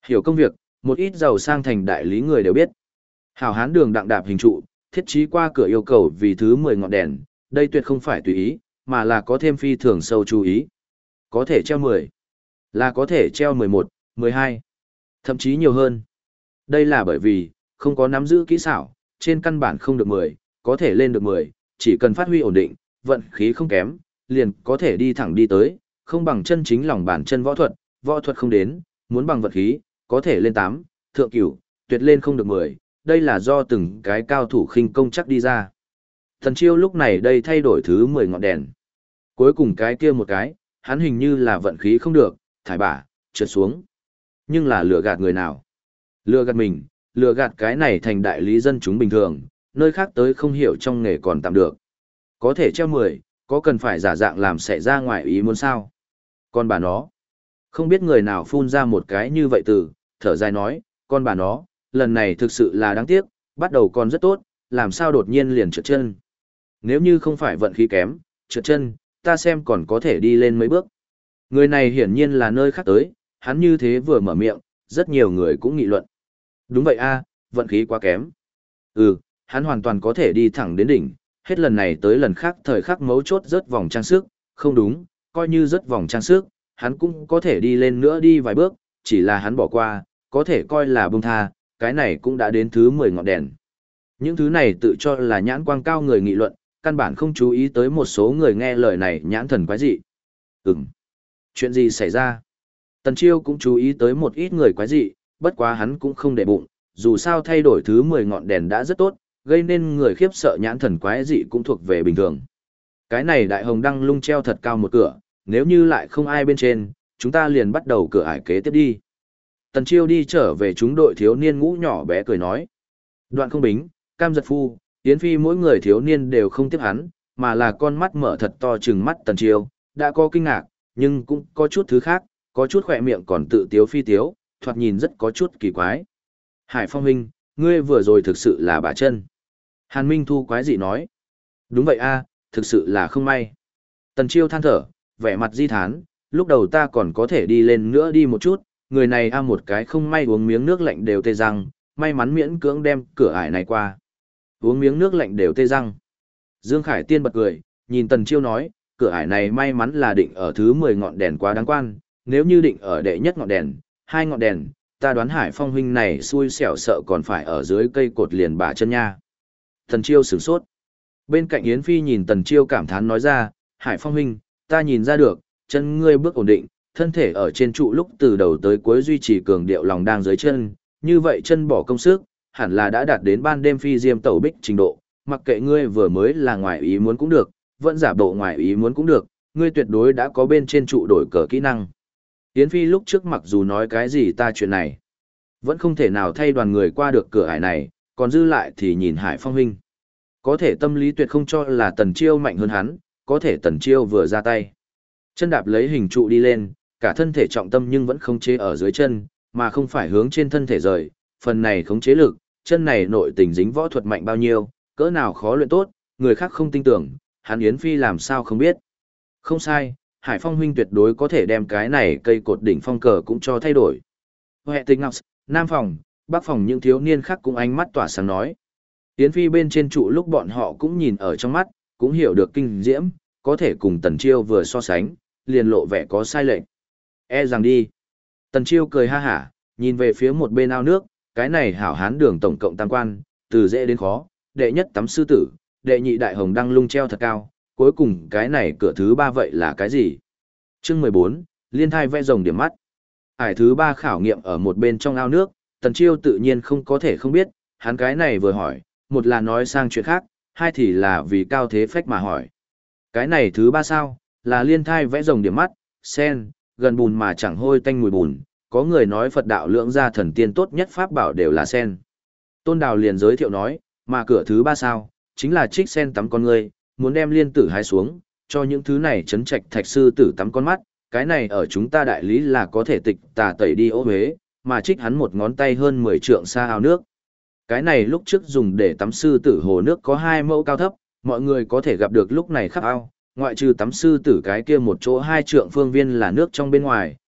S1: Hiểu công việc, một ít giàu sang thành đại lý người đều biết. Hảo hán đường đặng đạp hình trụ, thiết trí qua cửa yêu cầu vì thứ 10 ngọn đèn, đây tuyệt không phải tùy ý, mà là có thêm phi thường sâu chú ý. Có thể treo 10, là có thể treo 11, 12, thậm chí nhiều hơn. Đây là bởi vì, không có nắm giữ kỹ xảo, trên căn bản không được 10, có thể lên được 10, chỉ cần phát huy ổn định, vận khí không kém, liền có thể đi thẳng đi tới, không bằng chân chính lòng bản chân võ thuật không đến, muốn bằng vận khí, có thể lên 8, thượng cửu, tuyệt lên không được 10, đây là do từng cái cao thủ khinh công chắc đi ra. Thần Chiêu lúc này đây thay đổi thứ 10 ngọn đèn. Cuối cùng cái kia một cái, hắn hình như là vận khí không được, thải bả, trượt xuống. Nhưng là lừa gạt người nào? Lừa gạt mình, lừa gạt cái này thành đại lý dân chúng bình thường, nơi khác tới không hiểu trong nghề còn tạm được. Có thể treo 10, có cần phải giả dạng làm xảy ra ngoài ý muốn sao? Con bà nó. Không biết người nào phun ra một cái như vậy từ, thở dài nói, con bà nó, lần này thực sự là đáng tiếc, bắt đầu còn rất tốt, làm sao đột nhiên liền trượt chân. Nếu như không phải vận khí kém, trượt chân, ta xem còn có thể đi lên mấy bước. Người này hiển nhiên là nơi khác tới, hắn như thế vừa mở miệng, rất nhiều người cũng nghị luận. Đúng vậy a, vận khí quá kém. Hắn hoàn toàn có thể đi thẳng đến đỉnh, hết lần này tới lần khác thời khắc mấu chốt rớt vòng trang sức, không đúng, coi như rớt vòng trang sức, hắn cũng có thể đi lên nữa đi vài bước, chỉ là hắn bỏ qua, có thể coi là buông tha, cái này cũng đã đến thứ 10 ngọn đèn. Những thứ này tự cho là nhãn quang cao người nghị luận, căn bản không chú ý tới một số người nghe lời này nhãn thần quái dị. Chuyện gì xảy ra? Tần Chiêu cũng chú ý tới một ít người quái dị, bất quá hắn cũng không để bụng, dù sao thay đổi thứ 10 ngọn đèn đã rất tốt, gây nên người khiếp sợ nhãn thần quái dị cũng thuộc về bình thường. Cái này đại hồng đăng lung treo thật cao một cửa, nếu như lại không ai bên trên, chúng ta liền bắt đầu cửa ải kế tiếp đi. Tần Chiêu đi trở về chúng đội thiếu niên ngũ nhỏ bé cười nói. Đoạn không bính, Cam Giật Phu, Yến Phi mỗi người thiếu niên đều không tiếp hắn, mà là con mắt mở thật to trừng mắt Tần Chiêu, đã có kinh ngạc, nhưng cũng có chút thứ khác, có chút khỏe miệng còn tự tiếu phi tiếu, thoạt nhìn rất có chút kỳ quái. Hải Phong huynh, ngươi vừa rồi thực sự là bả chân. Hàn Minh Thu quái dị nói. Đúng vậy a, thực sự là không may. Tần Chiêu than thở, vẻ mặt di thán, lúc đầu ta còn có thể đi lên nữa đi một chút, người này một cái không may uống miếng nước lạnh đều tê răng, may mắn miễn cưỡng đem cửa ải này qua. Uống miếng nước lạnh đều tê răng. Dương Khải Tiên bật cười, nhìn Tần Chiêu nói, cửa ải này may mắn là định ở thứ 10 ngọn đèn quá đáng quan, nếu như định ở đệ nhất ngọn đèn, 2 ngọn đèn, ta đoán Hải Phong huynh này xui xẻo sợ còn phải ở dưới cây cột liền bả chân nha. Tần Chiêu sửng sốt. Bên cạnh Yến Phi nhìn Tần Chiêu cảm thán nói ra, Hải Phong huynh, ta nhìn ra được, chân ngươi bước ổn định, thân thể ở trên trụ lúc từ đầu tới cuối duy trì cường điệu lòng đang dưới chân, như vậy chân bỏ công sức, hẳn là đã đạt đến ban đêm phi diêm tẩu bích trình độ, mặc kệ ngươi vừa mới là ngoài ý muốn cũng được, vẫn giả bộ ngoài ý muốn cũng được, ngươi tuyệt đối đã có bên trên trụ đổi cờ kỹ năng. Yến Phi lúc trước mặc dù nói cái gì ta chuyện này, vẫn không thể nào thay đoàn người qua được cửa ải này, còn dư lại thì nhìn Hải Phong huynh. Có thể tâm lý tuyệt không cho là Tần Chiêu mạnh hơn hắn, có thể Tần Chiêu vừa ra tay. Chân đạp lấy hình trụ đi lên, cả thân thể trọng tâm nhưng vẫn khống chế ở dưới chân, mà không phải hướng trên thân thể rời, phần này khống chế lực, chân này nội tình dính võ thuật mạnh bao nhiêu, cỡ nào khó luyện tốt, người khác không tin tưởng, hắn Yến Phi làm sao không biết. Không sai, Hải Phong huynh tuyệt đối có thể đem cái này cây cột đỉnh phong cờ cũng cho thay đổi. Hệ Tình Ngọc, Nam phòng, Bắc phòng những thiếu niên khác cũng ánh mắt tỏa sáng nói. Yến Phi bên trên trụ lúc bọn họ cũng nhìn ở trong mắt, cũng hiểu được kinh diễm, có thể cùng Tần Chiêu vừa so sánh, liền lộ vẻ có sai lệch. E rằng đi. Tần Chiêu cười ha hả, nhìn về phía một bên ao nước, cái này hảo hán đường tổng cộng tam quan, từ dễ đến khó, đệ nhất tắm sư tử, đệ nhị đại hồng đăng lung treo thật cao, cuối cùng cái này cửa thứ 3 vậy là cái gì? Chương 14, liên thai vẽ rồng điểm mắt. Ải thứ 3 khảo nghiệm ở một bên trong ao nước, Tần Chiêu tự nhiên không có thể không biết, hắn cái này vừa hỏi, một là nói sang chuyện khác, hai thì là vì cao thế phách mà hỏi. Cái này thứ 3 sao, là liên thai vẽ rồng điểm mắt, sen, gần bùn mà chẳng hôi tanh mùi bùn, có người nói Phật đạo lưỡng gia thần tiên tốt nhất pháp bảo đều là sen. Tôn Đào liền giới thiệu nói, mà cửa thứ 3 sao, chính là trích sen tắm con người, muốn đem liên tử hái xuống, cho những thứ này chấn trạch thạch sư tử tắm con mắt, cái này ở chúng ta đại lý là có thể tịch tà tẩy đi ô huế, mà trích hắn một ngón tay hơn 10 trượng xa ao nước. Cái này lúc trước dùng để tắm sư tử hồ nước có 2 mẫu cao thấp, mọi người có thể gặp được lúc này khắp ao, ngoại trừ tắm sư tử cái kia một chỗ 2 trượng phương viên là nước trong bên ngoài,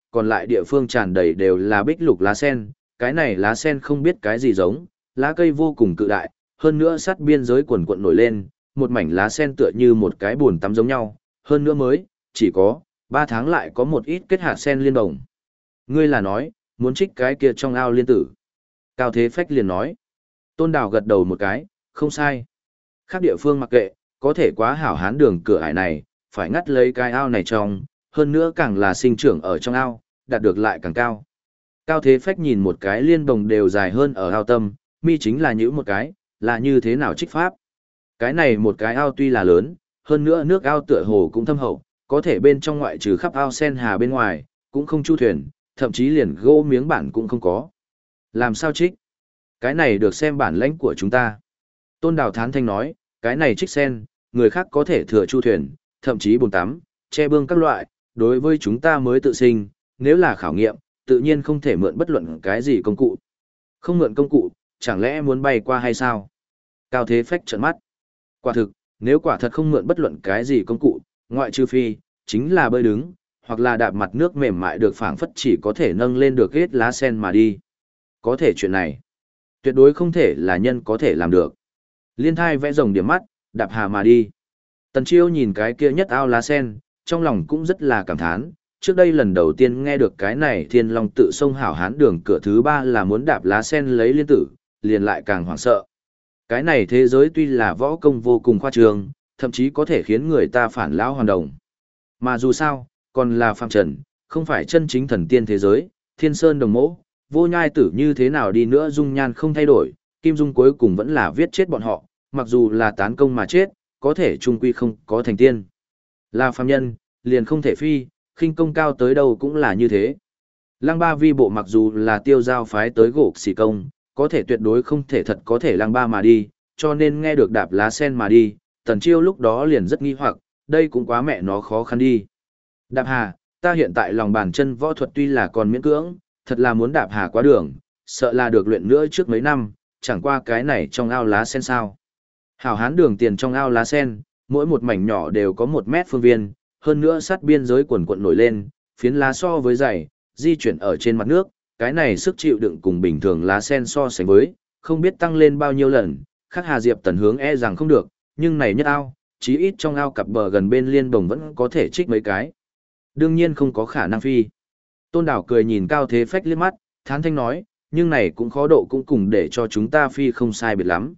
S1: còn lại địa phương tràn đầy đều là bích lục lá sen, cái này lá sen không biết cái gì giống, lá cây vô cùng cự đại, hơn nữa sát biên giới quần quận nổi lên, một mảnh lá sen tựa như một cái bồn tắm giống nhau, hơn nữa mới, chỉ có 3 tháng lại có một ít kết hạt sen liên đồng. Ngươi là nói, muốn trích cái kia trong ao liên tử. Cao Thế Phách liền nói. Tôn Đào gật đầu một cái, không sai. Khác địa phương mặc kệ, có thể quá hảo hán đường cửa ải này, phải ngắt lấy cái ao này trong, hơn nữa càng là sinh trưởng ở trong ao, đạt được lại càng cao. Cao Thế Phách nhìn một cái liên đồng đều dài hơn ở ao tâm, mi chính là những một cái, là như thế nào trích pháp. Cái này một cái ao tuy là lớn, hơn nữa nước ao tựa hồ cũng thâm hậu, có thể bên trong ngoại trừ khắp ao sen hà bên ngoài, cũng không chu thuyền, thậm chí liền gỗ miếng bản cũng không có. Làm sao trích? Cái này được xem bản lãnh của chúng ta. Tôn Đào thán thanh nói, cái này trích sen, người khác có thể thừa chu thuyền, thậm chí bồn tắm, che bương các loại, đối với chúng ta mới tự sinh, nếu là khảo nghiệm, tự nhiên không thể mượn bất luận cái gì công cụ. Không mượn công cụ, chẳng lẽ muốn bay qua hay sao? Cao Thế Phách trợn mắt. Quả thực, nếu quả thật không mượn bất luận cái gì công cụ, ngoại trừ phi, chính là bơi đứng, hoặc là đạp mặt nước mềm mại được phảng phất chỉ có thể nâng lên được hết lá sen mà đi. Có thể chuyện này, tuyệt đối không thể là nhân có thể làm được. Liên Thai vẽ rồng điểm mắt, đạp hà mà đi. Tần Chiêu nhìn cái kia nhất ao lá sen, trong lòng cũng rất là cảm thán. Trước đây lần đầu tiên nghe được cái này Thiên Long tự sông hảo hán đường cửa thứ 3 là muốn đạp lá sen lấy liên tử, liền lại càng hoảng sợ. Cái này thế giới tuy là võ công vô cùng khoa trương, thậm chí có thể khiến người ta phản lão hoàn đồng. Mà dù sao, còn là phàm trần, không phải chân chính thần tiên thế giới, thiên sơn đồng mẫu, vô nhai tử như thế nào đi nữa dung nhan không thay đổi, Kim Dung cuối cùng vẫn là viết chết bọn họ, mặc dù là tán công mà chết, có thể trung quy không có thành tiên. Là phàm nhân, liền không thể phi, khinh công cao tới đâu cũng là như thế. Lăng Ba vi bộ mặc dù là tiêu giao phái tới gỗ xì công, có thể tuyệt đối không thể thật có thể Lăng Ba mà đi, cho nên nghe được đạp lá sen mà đi, Tần Chiêu lúc đó liền rất nghi hoặc, đây cũng quá mẹ nó khó khăn đi. Đạp hà, ta hiện tại lòng bàn chân võ thuật tuy là còn miễn cưỡng, thật là muốn đạp hà quá đường, sợ là được luyện nữa trước mấy năm, chẳng qua cái này trong ao lá sen sao. Hảo hán đường tiền trong ao lá sen, mỗi một mảnh nhỏ đều có 1 mét phương viên, hơn nữa sát biên giới quần quận nổi lên, phiến lá so với dày, di chuyển ở trên mặt nước, cái này sức chịu đựng cùng bình thường lá sen so sánh với, không biết tăng lên bao nhiêu lần, khác Hà Diệp Tần hướng e rằng không được, nhưng này nhất ao, chí ít trong ao cặp bờ gần bên liên đồng vẫn có thể trích mấy cái. Đương nhiên không có khả năng phi. Tôn Đảo cười nhìn Cao Thế Phách liếc mắt, thán thanh nói, nhưng này cũng khó độ cũng cùng để cho chúng ta phi không sai biệt lắm.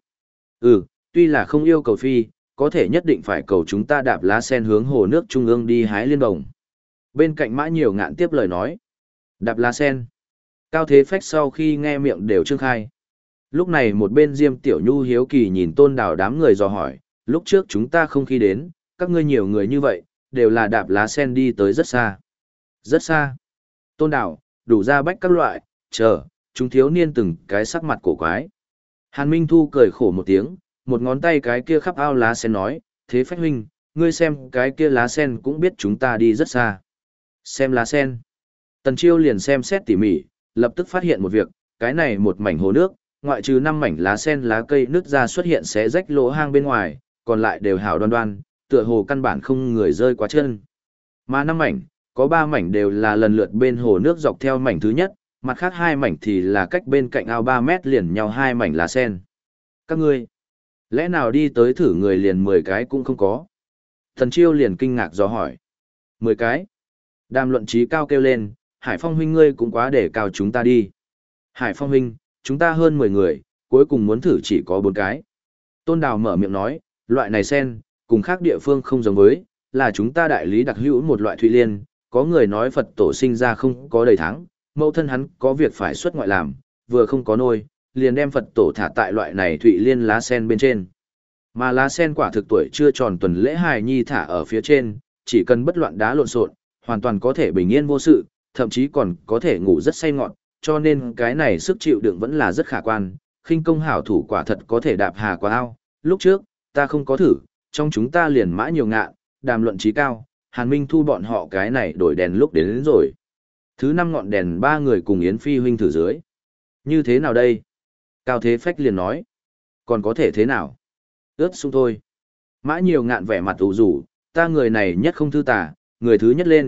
S1: Tuy là không yêu cầu phi, có thể nhất định phải cầu chúng ta đạp lá sen hướng hồ nước trung ương đi hái liên đồng. Bên cạnh Mã Nhiều Ngạn tiếp lời nói, đạp lá sen. Cao Thế Phách sau khi nghe miệng đều trương khai. Lúc này một bên Diêm Tiểu Nhu hiếu kỳ nhìn Tôn Đảo đám người dò hỏi, lúc trước chúng ta không khi đến, các ngươi nhiều người như vậy, đều là đạp lá sen đi tới rất xa. Rất xa. Tôn Đảo, đủ ra bách các loại, chờ, chúng thiếu niên từng cái sắc mặt cổ quái. Hàn Minh Thu cười khổ một tiếng, một ngón tay cái kia khắp ao lá sen nói, Thế Phách huynh, ngươi xem cái kia lá sen cũng biết chúng ta đi rất xa. Xem lá sen. Tần Chiêu liền xem xét tỉ mỉ, lập tức phát hiện một việc, cái này một mảnh hồ nước, ngoại trừ 5 mảnh lá sen lá cây nứt ra xuất hiện xé rách lỗ hang bên ngoài, còn lại đều hảo đoan đoan, tựa hồ căn bản không người rơi quá chân. Mà 5 mảnh, có 3 mảnh đều là lần lượt bên hồ nước dọc theo mảnh thứ nhất, mặt khác 2 mảnh thì là cách bên cạnh ao 3 mét liền nhau 2 mảnh lá sen. Các ngươi, lẽ nào đi tới thử người liền 10 cái cũng không có? Thần Chiêu liền kinh ngạc dò hỏi. 10 cái? Đàm Luận Trí cao kêu lên, Hải Phong huynh ngươi cũng quá để cao chúng ta đi. Hải Phong huynh, chúng ta hơn 10 người, cuối cùng muốn thử chỉ có 4 cái. Tôn Đào mở miệng nói, loại này sen, cùng khác địa phương không giống với, là chúng ta đại lý đặc hữu một loại thủy liên, có người nói Phật tổ sinh ra không có đầy tháng, mẫu thân hắn có việc phải xuất ngoại làm, vừa không có nôi, liền đem Phật tổ thả tại loại này thủy liên lá sen bên trên. Mà lá sen quả thực tuổi chưa tròn tuần lễ hài nhi thả ở phía trên, chỉ cần bất loạn đá lộn xộn, hoàn toàn có thể bình yên vô sự, thậm chí còn có thể ngủ rất say ngọt, cho nên cái này sức chịu đựng vẫn là rất khả quan, khinh công hảo thủ quả thật có thể đạp hà qua ao. Lúc trước, ta không có thử, trong chúng ta liền Mã Nhiều Ngạn, Đàm Luận Trí cao, Hàn Minh Thu bọn họ cái này đổi đèn lúc đến rồi. Thứ 5 ngọn đèn 3 người cùng Yến Phi huynh thử dưới. Như thế nào đây? Cao Thế Phách liền nói. Còn có thể thế nào? Ướt sung thôi. Mã Nhiều Ngạn vẻ mặt ủ rủ, ta người này nhất không thư tả, người thứ nhất lên,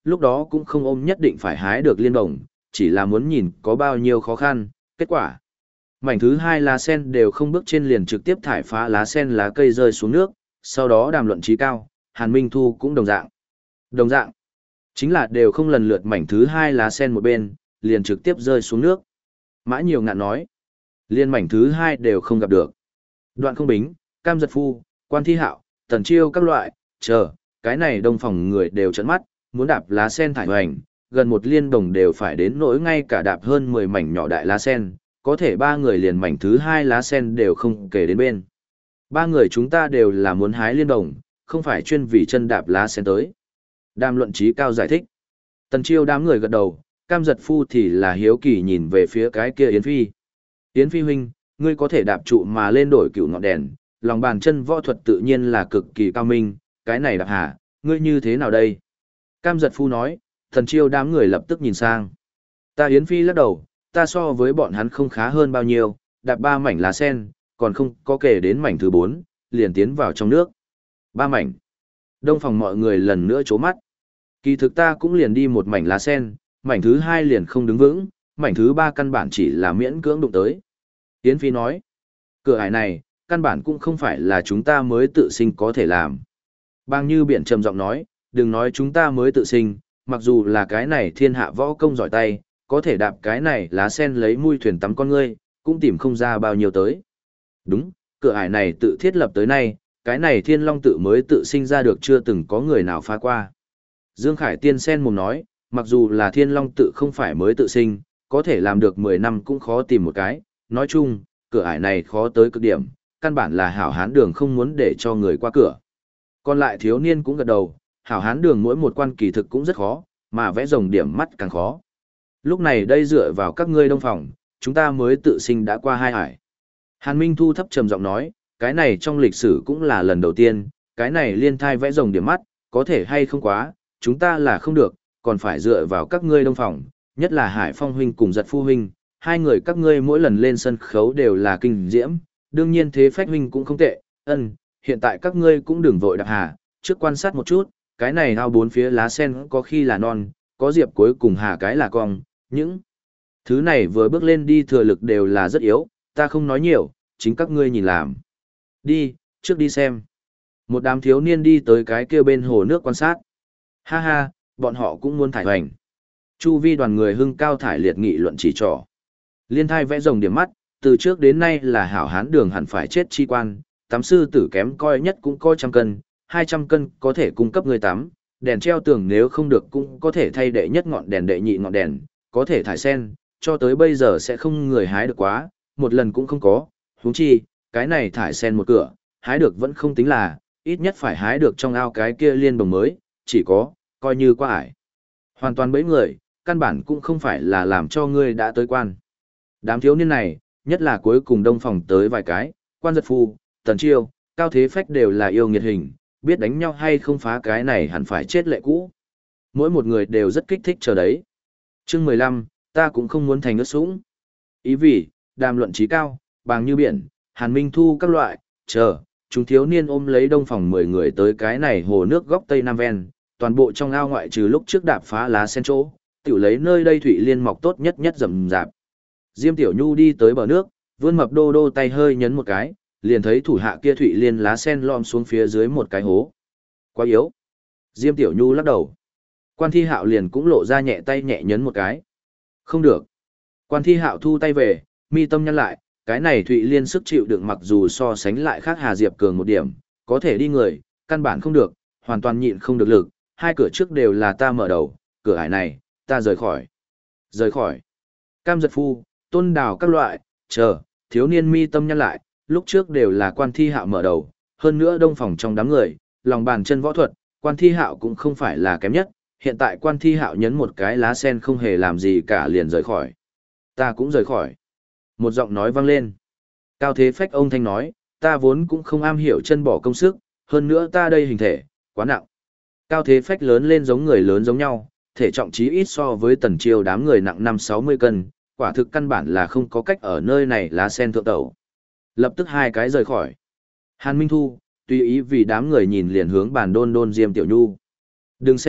S1: lúc đó cũng không ôm nhất định phải hái được liên đồng, chỉ là muốn nhìn có bao nhiêu khó khăn, kết quả. Mảnh thứ hai lá sen đều không bước trên liền trực tiếp thải phá lá sen lá cây rơi xuống nước, sau đó đàm luận trí cao, Hàn Minh Thu cũng đồng dạng. Đồng dạng, chính là đều không lần lượt mảnh thứ hai lá sen một bên, liền trực tiếp rơi xuống nước. Mã Nhiều Ngạn nói, liên mảnh thứ hai đều không gặp được. Đoạn Không Bính, Cam Giật Phu, Quan Thi Hạo, Tần Chiêu các loại, chờ, cái này đông phòng người đều trợn mắt, muốn đạp lá sen thải hoành, gần một liên đồng đều phải đến nỗi ngay cả đạp hơn 10 mảnh nhỏ đại lá sen, có thể ba người liền mảnh thứ hai lá sen đều không kể đến bên. Ba người chúng ta đều là muốn hái liên đồng, không phải chuyên vì chân đạp lá sen tới. Đàm luận trí cao giải thích. Tần Chiêu đám người gật đầu, Cam Giật Phu thì là hiếu kỳ nhìn về phía cái kia Yến Phi. Yến Phi huynh, ngươi có thể đạp trụ mà lên đổi cựu ngọn đèn, lòng bàn chân võ thuật tự nhiên là cực kỳ cao minh, cái này đạp hả, ngươi như thế nào đây? Cam Giật Phu nói, Tần Chiêu đám người lập tức nhìn sang. Ta Yến Phi lắc đầu, ta so với bọn hắn không khá hơn bao nhiêu, đạp 3 mảnh lá sen, còn không có kể đến mảnh thứ 4, liền tiến vào trong nước. 3 mảnh. Đông phòng mọi người lần nữa chố mắt. Kỳ thực ta cũng liền đi một mảnh lá sen, mảnh thứ 2 liền không đứng vững, mảnh thứ 3 căn bản chỉ là miễn cưỡng đụng tới. Yến Phi nói, cửa ải này, căn bản cũng không phải là chúng ta mới tự sinh có thể làm. Bang Như Biển trầm giọng nói, đừng nói chúng ta mới tự sinh, mặc dù là cái này thiên hạ võ công giỏi tay, có thể đạp cái này lá sen lấy mui thuyền tắm con ngươi, cũng tìm không ra bao nhiêu tới. Đúng, cửa ải này tự thiết lập tới nay, cái này thiên long tự mới tự sinh ra được chưa từng có người nào phá qua. Dương Khải Tiên sen mồm nói, mặc dù là thiên long tự không phải mới tự sinh, có thể làm được 10 năm cũng khó tìm một cái, nói chung, cửa ải này khó tới cực điểm, căn bản là hảo hán đường không muốn để cho người qua cửa. Còn lại thiếu niên cũng gật đầu, hảo hán đường mỗi một quan kỳ thực cũng rất khó, mà vẽ rồng điểm mắt càng khó. Lúc này đây dựa vào các ngươi đông phòng, chúng ta mới tự sinh đã qua 2 hải. Hàn Minh Thu thấp trầm giọng nói, cái này trong lịch sử cũng là lần đầu tiên, cái này liên thai vẽ rồng điểm mắt, có thể hay không quá, chúng ta là không được, còn phải dựa vào các ngươi đông phòng, nhất là Hải Phong huynh cùng Giật Phu huynh, hai người các ngươi mỗi lần lên sân khấu đều là kinh diễm, đương nhiên Thế Phách huynh cũng không tệ, hiện tại các ngươi cũng đừng vội đạp hà, trước quan sát một chút, cái này ao 4 phía lá sen có khi là non, có diệp cuối cùng hà cái là cong, những thứ này vừa bước lên đi thừa lực đều là rất yếu, ta không nói nhiều, chính các ngươi nhìn làm. Đi, trước đi xem. Một đám thiếu niên đi tới cái kia bên hồ nước quan sát. Ha ha, bọn họ cũng muốn thải hoành. Chu vi đoàn người hưng cao thải liệt nghị luận chỉ trỏ. Liên thai vẽ rồng điểm mắt, từ trước đến nay là hảo hán đường hẳn phải chết chi quan, tắm sư tử kém coi nhất cũng coi 100 cân, 200 cân có thể cung cấp người tắm, đèn treo tường nếu không được cũng có thể thay đệ nhất ngọn đèn đệ nhị ngọn đèn, có thể thải sen, cho tới bây giờ sẽ không người hái được quá, một lần cũng không có, huống chi, cái này thải sen một cửa, hái được vẫn không tính là, ít nhất phải hái được trong ao cái kia liên bồng mới, chỉ có, coi như qua ải. Hoàn toàn bấy người, căn bản cũng không phải là làm cho ngươi đã tới quan. Đám thiếu niên này, nhất là cuối cùng đông phòng tới vài cái, Quan Giật Phu, Tần Chiêu, Cao Thế Phách đều là yêu nghiệt hình, biết đánh nhau hay không phá cái này hẳn phải chết lệ cũ. Mỗi một người đều rất kích thích chờ đấy. Chương 15, ta cũng không muốn thành ớt sũng. Ý vì, đàm luận trí cao, Bàng Như Biển, Hàn Minh Thu các loại, chờ, chúng thiếu niên ôm lấy đông phòng 10 người tới cái này hồ nước góc Tây Nam Ven, toàn bộ trong ao ngoại trừ lúc trước đạp phá lá sen chỗ, tiểu lấy nơi đây thủy liên mọc tốt nhất nhất rầm rạp. Diêm Tiểu Nhu đi tới bờ nước, vươn mập đô đô tay hơi nhấn một cái, liền thấy thủ hạ kia thủy liên lá sen lom xuống phía dưới một cái hố. Quá yếu. Diêm Tiểu Nhu lắc đầu. Quan Thi Hạo liền cũng lộ ra nhẹ tay nhẹ nhấn một cái. Không được. Quan Thi Hạo thu tay về, mi tâm nhăn lại, cái này thủy liên sức chịu đựng mặc dù so sánh lại khác Hà Diệp Cường một điểm, có thể đi người, căn bản không được, hoàn toàn nhịn không được lực, hai cửa trước đều là ta mở đầu, cửa ải này, ta rời khỏi. Rời khỏi. Cam Giật Phu, Tôn Đào các loại, chờ, thiếu niên mi tâm nhăn lại, lúc trước đều là Quan Thi Hạo mở đầu, hơn nữa đông phòng trong đám người, lòng bàn chân võ thuật, Quan Thi Hạo cũng không phải là kém nhất, hiện tại Quan Thi Hạo nhấn một cái lá sen không hề làm gì cả liền rời khỏi. Ta cũng rời khỏi. Một giọng nói vang lên. Cao Thế Phách ông thanh nói, ta vốn cũng không am hiểu chân bỏ công sức, hơn nữa ta đây hình thể, quá nặng. Cao Thế Phách lớn lên giống người lớn giống nhau, thể trọng chí ít so với Tần Chiêu đám người nặng 5-60 cân, quả thực căn bản là không có cách ở nơi này lá sen thượng tẩu. Lập tức hai cái rời khỏi. Hàn Minh Thu, tùy ý vì đám người nhìn liền hướng bàn đôn đôn Diêm Tiểu Nhu. Đừng xem,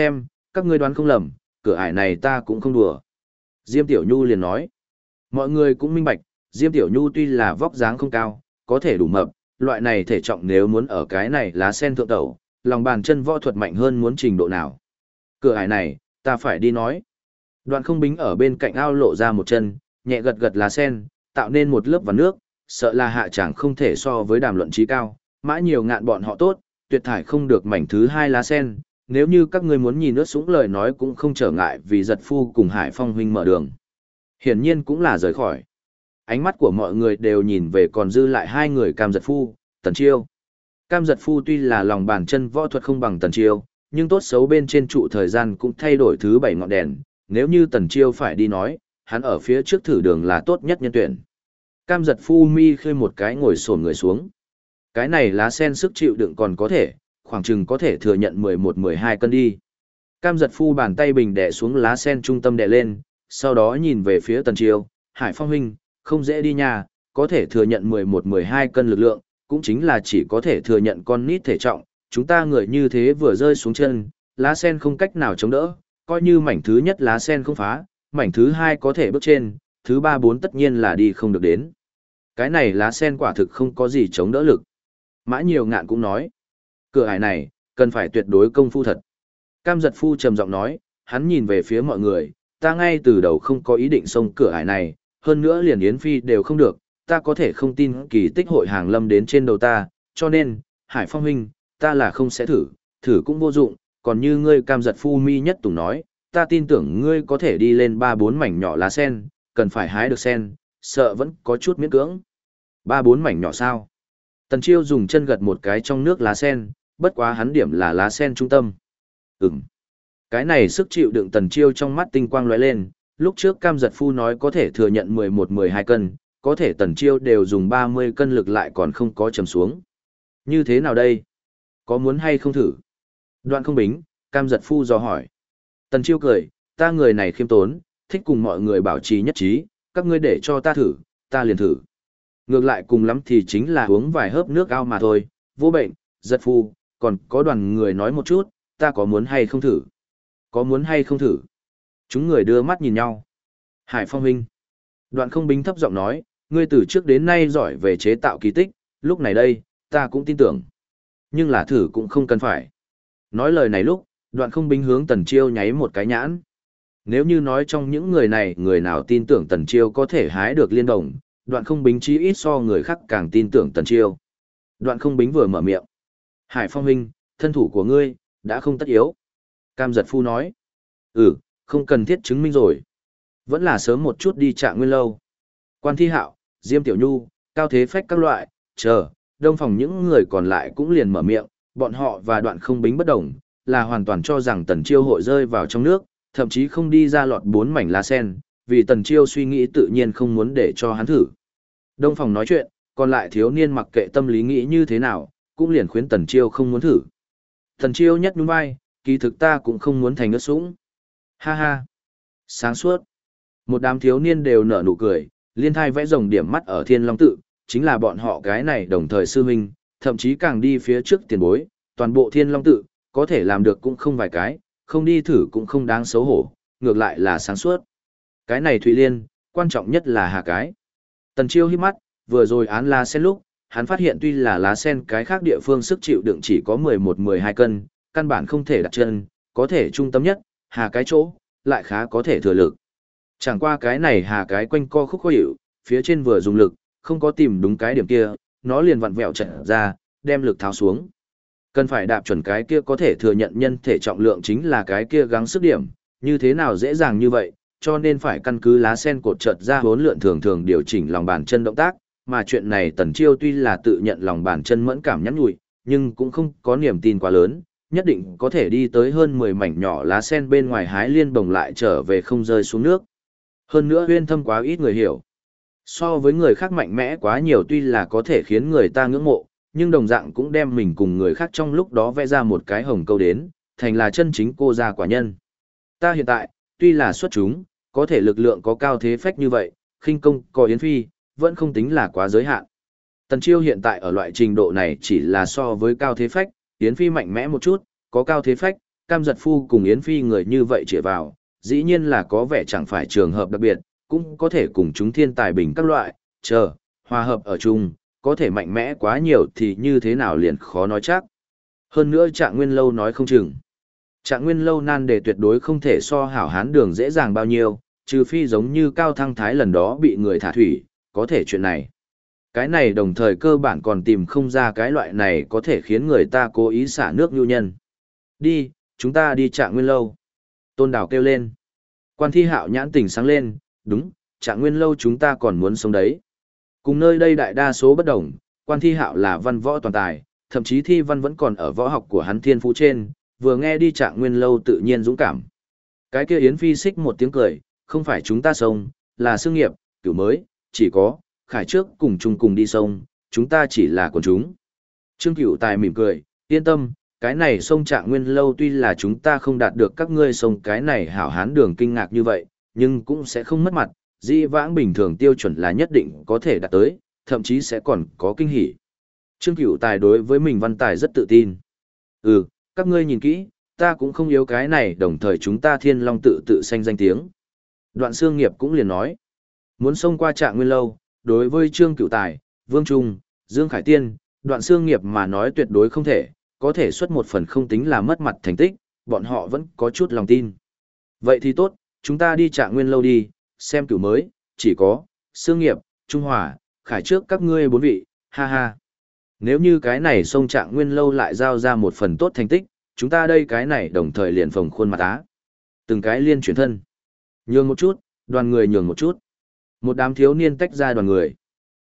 S1: các ngươi đoán không lầm, cửa ải này ta cũng không đùa. Diêm Tiểu Nhu liền nói. Mọi người cũng minh bạch, Diêm Tiểu Nhu tuy là vóc dáng không cao, có thể đủ mập, loại này thể trọng nếu muốn ở cái này lá sen thượng tẩu, lòng bàn chân võ thuật mạnh hơn muốn trình độ nào. Cửa ải này, ta phải đi nói. Đoạn Không Bính ở bên cạnh ao lộ ra một chân, nhẹ gật gật lá sen, tạo nên một lớp vằn nước, sợ là hạ chẳng không thể so với Đàm Luận trí cao, Mã Nhiều Ngạn bọn họ tốt, tuyệt thải không được mảnh thứ hai lá sen, nếu như các ngươi muốn nhìn ướt sũng lời nói cũng không trở ngại vì Giật Phu cùng Hải Phong huynh mở đường. Hiển nhiên cũng là rời khỏi. Ánh mắt của mọi người đều nhìn về còn dư lại hai người Cam Giật Phu, Tần Chiêu. Cam Giật Phu tuy là lòng bàn chân võ thuật không bằng Tần Chiêu, nhưng tốt xấu bên trên trụ thời gian cũng thay đổi thứ 7 ngọn đèn, nếu như Tần Chiêu phải đi nói, hắn ở phía trước thử đường là tốt nhất nhân tuyển. Cam Giật Phu mi khơi một cái ngồi xổm người xuống. Cái này lá sen sức chịu đựng còn có thể, khoảng chừng có thể thừa nhận 11-12 cân đi. Cam Giật Phu bàn tay bình đè xuống lá sen trung tâm đè lên, sau đó nhìn về phía Tần Chiêu, Hải Phong huynh, không dễ đi nha, có thể thừa nhận 11-12 cân lực lượng, cũng chính là chỉ có thể thừa nhận con nít thể trọng, chúng ta người như thế vừa rơi xuống chân, lá sen không cách nào chống đỡ, coi như mảnh thứ nhất lá sen không phá, mảnh thứ hai có thể bước trên, thứ ba bốn tất nhiên là đi không được đến. Cái này lá sen quả thực không có gì chống đỡ lực. Mã Nhiều Ngạn cũng nói, cửa ải này, cần phải tuyệt đối công phu thật. Cam Giật Phu trầm giọng nói, hắn nhìn về phía mọi người, ta ngay từ đầu không có ý định xông cửa ải này, hơn nữa liền Yến Phi đều không được, ta có thể không tin kỳ tích hội hàng lâm đến trên đầu ta, cho nên, Hải Phong huynh, ta là không sẽ thử, thử cũng vô dụng, còn như ngươi Cam Giật Phu mi nhất tùng nói, ta tin tưởng ngươi có thể đi lên 3-4 mảnh nhỏ lá sen, cần phải hái được sen, sợ vẫn có chút miễn cưỡng. 3-4 mảnh nhỏ sao? Tần Chiêu dùng chân gật một cái trong nước lá sen, bất quá hắn điểm là lá sen trung tâm. Cái này sức chịu đựng Tần Chiêu trong mắt tinh quang lóe lên, lúc trước Cam Giật Phu nói có thể thừa nhận 11-12 cân, có thể Tần Chiêu đều dùng 30 cân lực lại còn không có trầm xuống. Như thế nào đây? Có muốn hay không thử? Đoạn Không Bính, Cam Giật Phu dò hỏi. Tần Chiêu cười, ta người này khiêm tốn, thích cùng mọi người bảo trì nhất trí, các ngươi để cho ta thử, ta liền thử. Ngược lại cùng lắm thì chính là uống vài hớp nước ao mà thôi, vô bệnh, Giật Phu, còn có đoàn người nói một chút, ta có muốn hay không thử? Có muốn hay không thử? Chúng người đưa mắt nhìn nhau. Hải Phong huynh. Đoạn Không Bính thấp giọng nói, ngươi từ trước đến nay giỏi về chế tạo kỳ tích, lúc này đây, ta cũng tin tưởng. Nhưng là thử cũng không cần phải. Nói lời này lúc, Đoạn Không Bính hướng Tần Chiêu nháy một cái nhãn. Nếu như nói trong những người này người nào tin tưởng Tần Chiêu có thể hái được liên đồng, Đoạn Không Bính chí ít so người khác càng tin tưởng Tần Chiêu. Đoạn Không Bính vừa mở miệng. Hải Phong huynh, thân thủ của ngươi, đã không tất yếu. Cam Giật Phu nói. Không cần thiết chứng minh rồi. Vẫn là sớm một chút đi Trạng Nguyên lâu. Quan Thi Hạo, Diêm Tiểu Nhu, Cao Thế Phách các loại, đông phòng những người còn lại cũng liền mở miệng, bọn họ và Đoạn Không Bính bất đồng, là hoàn toàn cho rằng Tần Chiêu hội rơi vào trong nước, thậm chí không đi ra lọt 4 mảnh lá sen, vì Tần Chiêu suy nghĩ tự nhiên không muốn để cho hắn thử. Đông phòng nói chuyện, còn lại thiếu niên mặc kệ tâm lý nghĩ như thế nào, cũng liền khuyến Tần Chiêu không muốn thử. Tần Chiêu nhất nhún vai, kỳ thực ta cũng không muốn thành ớt sũng. Ha ha. Sáng suốt. Một đám thiếu niên đều nở nụ cười, liên thai vẽ rồng điểm mắt ở Thiên Long tự, chính là bọn họ cái này đồng thời sư huynh, thậm chí càng đi phía trước tiền bối, toàn bộ Thiên Long tự, có thể làm được cũng không vài cái, không đi thử cũng không đáng xấu hổ, ngược lại là sáng suốt. Cái này Thụy Liên, quan trọng nhất là hà cái. Tần Chiêu hít mắt, vừa rồi án lá sen lúc, hắn phát hiện tuy là lá sen cái khác địa phương sức chịu đựng chỉ có 11-12 cân, căn bản không thể đặt chân, có thể trung tâm nhất, hà cái chỗ, lại khá có thể thừa lực. Chẳng qua cái này hà cái quanh co khúc khó hiểu, phía trên vừa dùng lực, không có tìm đúng cái điểm kia, nó liền vặn vẹo chạy ra, đem lực tháo xuống. Cần phải đạp chuẩn cái kia có thể thừa nhận nhân thể trọng lượng chính là cái kia gắng sức điểm, như thế nào dễ dàng như vậy, cho nên phải căn cứ lá sen cột chợt ra huấn lượn thường thường điều chỉnh lòng bàn chân động tác, mà chuyện này Tần Chiêu tuy là tự nhận lòng bàn chân mẫn cảm nhắn nhủi, nhưng cũng không có niềm tin quá lớn, nhất định có thể đi tới hơn 10 mảnh nhỏ lá sen bên ngoài hái liên bồng lại trở về không rơi xuống nước. Hơn nữa uyên thâm quá ít người hiểu. So với người khác mạnh mẽ quá nhiều tuy là có thể khiến người ta ngưỡng mộ, nhưng đồng dạng cũng đem mình cùng người khác trong lúc đó vẽ ra một cái hồng câu đến, thành là chân chính cô gia quả nhân. Ta hiện tại, tuy là xuất chúng, có thể lực lượng có cao thế phách như vậy, khinh công có Yến Phi, vẫn không tính là quá giới hạn. Tần Chiêu hiện tại ở loại trình độ này chỉ là so với cao thế phách, Yến Phi mạnh mẽ một chút, có cao thế phách, Cam Giật Phu cùng Yến Phi người như vậy chĩa vào, dĩ nhiên là có vẻ chẳng phải trường hợp đặc biệt, cũng có thể cùng chúng thiên tài bình các loại, hòa hợp ở chung, có thể mạnh mẽ quá nhiều thì như thế nào liền khó nói chắc. Hơn nữa Trạng Nguyên Lâu nói không chừng. Trạng Nguyên Lâu nan đề tuyệt đối không thể so Hảo Hán Đường dễ dàng bao nhiêu, trừ phi giống như Cao Thăng Thái lần đó bị người thả thủy, có thể chuyện này. Cái này đồng thời cơ bản còn tìm không ra cái loại này có thể khiến người ta cố ý xả nước nhu nhân. Đi, chúng ta đi Trạng Nguyên Lâu. Tôn Đào kêu lên. Quan Thi Hạo nhãn tỉnh sáng lên, đúng, Trạng Nguyên Lâu chúng ta còn muốn sống đấy. Cùng nơi đây đại đa số bất đồng, Quan Thi Hạo là văn võ toàn tài, thậm chí thi văn vẫn còn ở võ học của hắn thiên phú trên, vừa nghe đi Trạng Nguyên Lâu tự nhiên dũng cảm. Cái kia Yến Phi xích một tiếng cười, không phải chúng ta sông, là xương nghiệp, cửu mới, chỉ có, Khải trước cùng chung cùng đi sông, chúng ta chỉ là quần chúng. Trương Cửu Tài mỉm cười, yên tâm, cái này sông Trạng Nguyên Lâu tuy là chúng ta không đạt được các ngươi sông cái này Hảo Hán Đường kinh ngạc như vậy, nhưng cũng sẽ không mất mặt, dĩ vãng bình thường tiêu chuẩn là nhất định có thể đạt tới, thậm chí sẽ còn có kinh hỉ. Trương Cửu Tài đối với mình văn tài rất tự tin. Các ngươi nhìn kỹ, ta cũng không yếu cái này, đồng thời chúng ta Thiên Long tự sanh danh tiếng. Đoạn Xương Nghiệp cũng liền nói, muốn xông qua Trạng Nguyên Lâu, đối với Trương Cửu Tài, Vương Trung, Dương Khải Tiên, Đoạn Xương Nghiệp mà nói tuyệt đối không thể, có thể xuất một phần không tính là mất mặt thành tích, bọn họ vẫn có chút lòng tin. Vậy thì tốt, chúng ta đi Trạng Nguyên Lâu đi, xem cửu mới, chỉ có, Xương Nghiệp, Trung Hòa, Khải trước các ngươi 4 vị, ha ha. Nếu như cái này sông Trạng Nguyên Lâu lại giao ra một phần tốt thành tích, chúng ta đây cái này đồng thời liền phồng khuôn mặt á. Từng cái liên chuyển thân. Nhường một chút, đoàn người nhường một chút. Một đám thiếu niên tách ra đoàn người.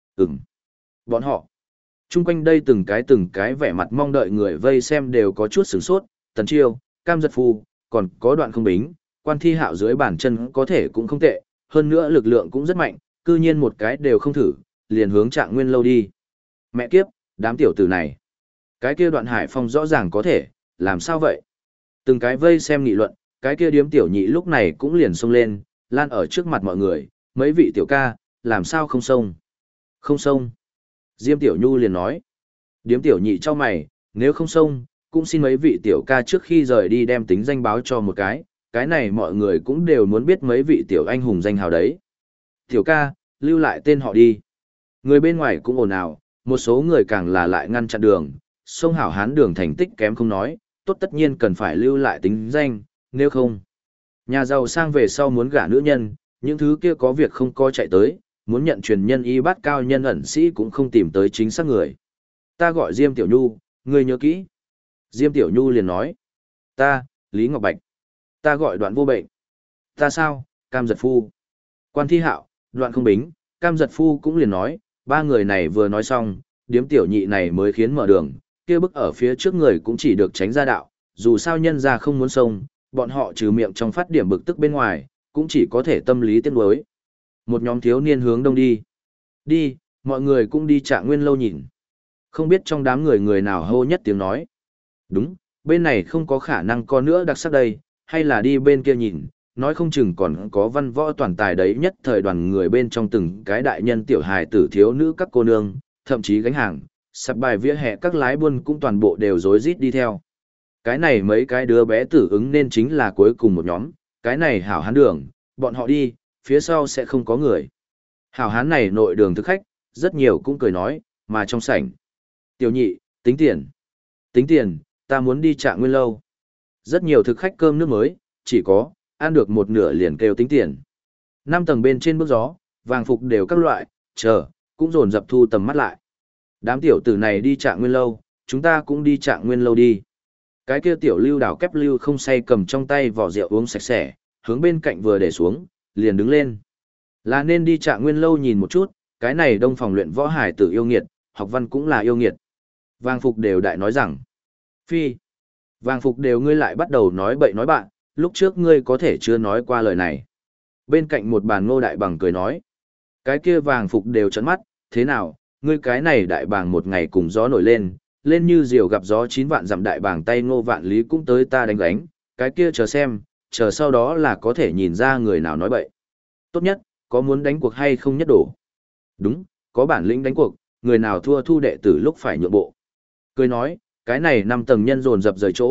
S1: Bọn họ. Trung quanh đây từng cái vẻ mặt mong đợi người vây xem đều có chút sửng sốt, Tần Chiêu, Cam Giật Phu, còn có Đoạn Không Bính, Quan Thi Hạo dưới bàn chân có thể cũng không tệ, hơn nữa lực lượng cũng rất mạnh, cư nhiên một cái đều không thử, liền hướng Trạng Nguyên Lâu đi. Mẹ kiếp, đám tiểu tử này. Cái kia Đoạn Hải Phong rõ ràng có thể, làm sao vậy? Từng cái vây xem nghị luận, cái kia điếm tiểu nhị lúc này cũng liền xông lên, lan ở trước mặt mọi người, mấy vị tiểu ca, làm sao không xông? Không xông. Diêm Tiểu Nhu liền nói. Điếm tiểu nhị cho mày, nếu không xông, cũng xin mấy vị tiểu ca trước khi rời đi đem tính danh báo cho một cái này mọi người cũng đều muốn biết mấy vị tiểu anh hùng danh hào đấy. Tiểu ca, lưu lại tên họ đi. Người bên ngoài cũng ồn ào, một số người càng là lại ngăn chặn đường, sông Hảo Hán Đường thành tích kém không nói, tốt tất nhiên cần phải lưu lại tính danh, nếu không. Nhà giàu sang về sau muốn gả nữ nhân, những thứ kia có việc không có chạy tới, muốn nhận truyền nhân y bát cao nhân ẩn sĩ cũng không tìm tới chính xác người. Ta gọi Diêm Tiểu Nhu, ngươi nhớ kỹ. Diêm Tiểu Nhu liền nói. Ta, Lý Ngọc Bạch. Ta gọi Đoạn Vô Bệnh. Ta sao, Cam Giật Phu. Quan Thi Hạo, Đoạn Không Bính, Cam Giật Phu cũng liền nói, ba người này vừa nói xong, điếm tiểu nhị này mới khiến mở đường, kia bức ở phía trước người cũng chỉ được tránh ra đạo, dù sao nhân ra không muốn xông, bọn họ trừ miệng trong phát điểm bực tức bên ngoài, cũng chỉ có thể tâm lý tiếc nuối. Một nhóm thiếu niên hướng đông đi. Đi, mọi người cũng đi Trạng Nguyên Lâu nhìn. Không biết trong đám người người nào hô nhất tiếng nói. Đúng, bên này không có khả năng có nữa đặc sắc đây, hay là đi bên kia nhìn, nói không chừng còn có văn võ toàn tài đấy, nhất thời đoàn người bên trong từng cái đại nhân tiểu hài tử thiếu nữ các cô nương, thậm chí gánh hàng, sạp bài vỉa hè các lái buôn cũng toàn bộ đều rối rít đi theo. Cái này mấy cái đứa bé tử ứng nên chính là cuối cùng một nhóm, cái này Hảo Hán Đường, bọn họ đi, phía sau sẽ không có người. Hảo Hán này nội đường thực khách, rất nhiều cũng cười nói, mà trong sảnh. Tiểu nhị, tính tiền. Tính tiền, ta muốn đi Trạng Nguyên Lâu. Rất nhiều thực khách cơm nước mới, chỉ có, ăn được một nửa liền kêu tính tiền. 5 tầng bên trên bước gió, vàng phục đều các loại, cũng dồn dập thu tầm mắt lại. Đám tiểu tử này đi Trạng Nguyên Lâu, chúng ta cũng đi Trạng Nguyên Lâu đi. Cái kia tiểu lưu đảo kép lưu không say cầm trong tay vỏ rượu uống sạch sẽ, hướng bên cạnh vừa để xuống, liền đứng lên. Là nên đi Trạng Nguyên Lâu nhìn một chút, cái này đông phòng luyện võ hải tử yêu nghiệt, học văn cũng là yêu nghiệt. Vàng phục đều đại nói rằng, phi, vàng phục đều ngươi lại bắt đầu nói bậy nói bạn, lúc trước ngươi có thể chưa nói qua lời này. Bên cạnh một bàn Ngô Đại Bằng cười nói, cái kia vàng phục đều trấn mắt, thế nào, ngươi cái này đại bàng một ngày cùng gió nổi lên, lên như diều gặp gió 9 vạn dặm, đại bàng tay Ngô Vạn Lý cũng tới ta đánh, cái kia chờ xem, chờ sau đó là có thể nhìn ra người nào nói bậy. Tốt nhất, có muốn đánh cuộc hay không nhất đổ. Đúng, có bản lĩnh đánh cuộc, người nào thua thu đệ tử lúc phải nhượng bộ. Cười nói, cái này 5 tầng nhân dồn dập rời chỗ,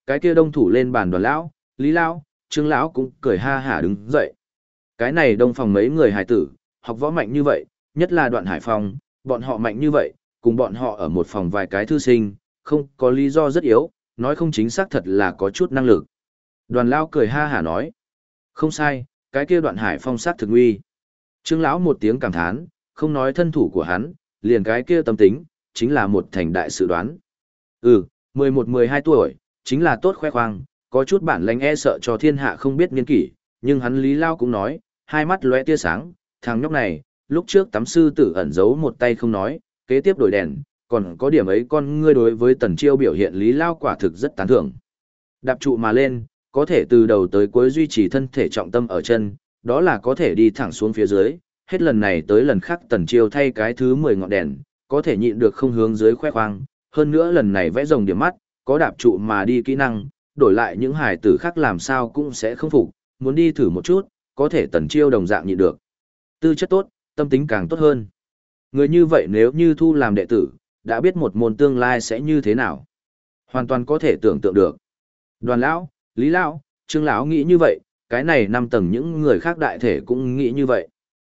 S1: Cái kia đông thủ lên bàn Đoàn lão, Lý lão, Trương lão cũng cười ha hả đứng dậy. Cái này đông phòng mấy người hài tử, học võ mạnh như vậy, nhất là Đoạn Hải Phong, bọn họ mạnh như vậy, cùng bọn họ ở một phòng vài cái thư sinh, không có lý do rất yếu, nói không chính xác thật là có chút năng lực. Đoàn lão cười ha hả nói, không sai, cái kia Đoạn Hải Phong sát thực uy. Trương lão một tiếng cảm thán, không nói thân thủ của hắn, liền cái kia tâm tính, chính là một thành đại sự đoán. 11-12 tuổi, chính là tốt khoe khoang, có chút bản lĩnh e sợ cho thiên hạ không biết niên kỷ, nhưng hắn Lý Lao cũng nói, hai mắt lóe tia sáng, thằng nhóc này, lúc trước tắm sư tử ẩn giấu một tay không nói, kế tiếp đổi đèn, còn có điểm ấy con ngươi đối với Tần Chiêu biểu hiện Lý Lao quả thực rất tán thưởng. Đạp trụ mà lên, có thể từ đầu tới cuối duy trì thân thể trọng tâm ở chân, đó là có thể đi thẳng xuống phía dưới, hết lần này tới lần khác Tần Chiêu thay cái thứ 10 ngọn đèn, có thể nhịn được không hướng dưới khoe khoang, hơn nữa lần này vẽ rồng điểm mắt, có đạp trụ mà đi kỹ năng, đổi lại những hải tử khác làm sao cũng sẽ không phục, muốn đi thử một chút, có thể Tần Chiêu đồng dạng nhịn được. Tư chất tốt, tâm tính càng tốt hơn. Người như vậy nếu như thu làm đệ tử, đã biết một môn tương lai sẽ như thế nào. Hoàn toàn có thể tưởng tượng được. Đoàn lão, Lý lão, Trương lão nghĩ như vậy, cái này 5 tầng những người khác đại thể cũng nghĩ như vậy.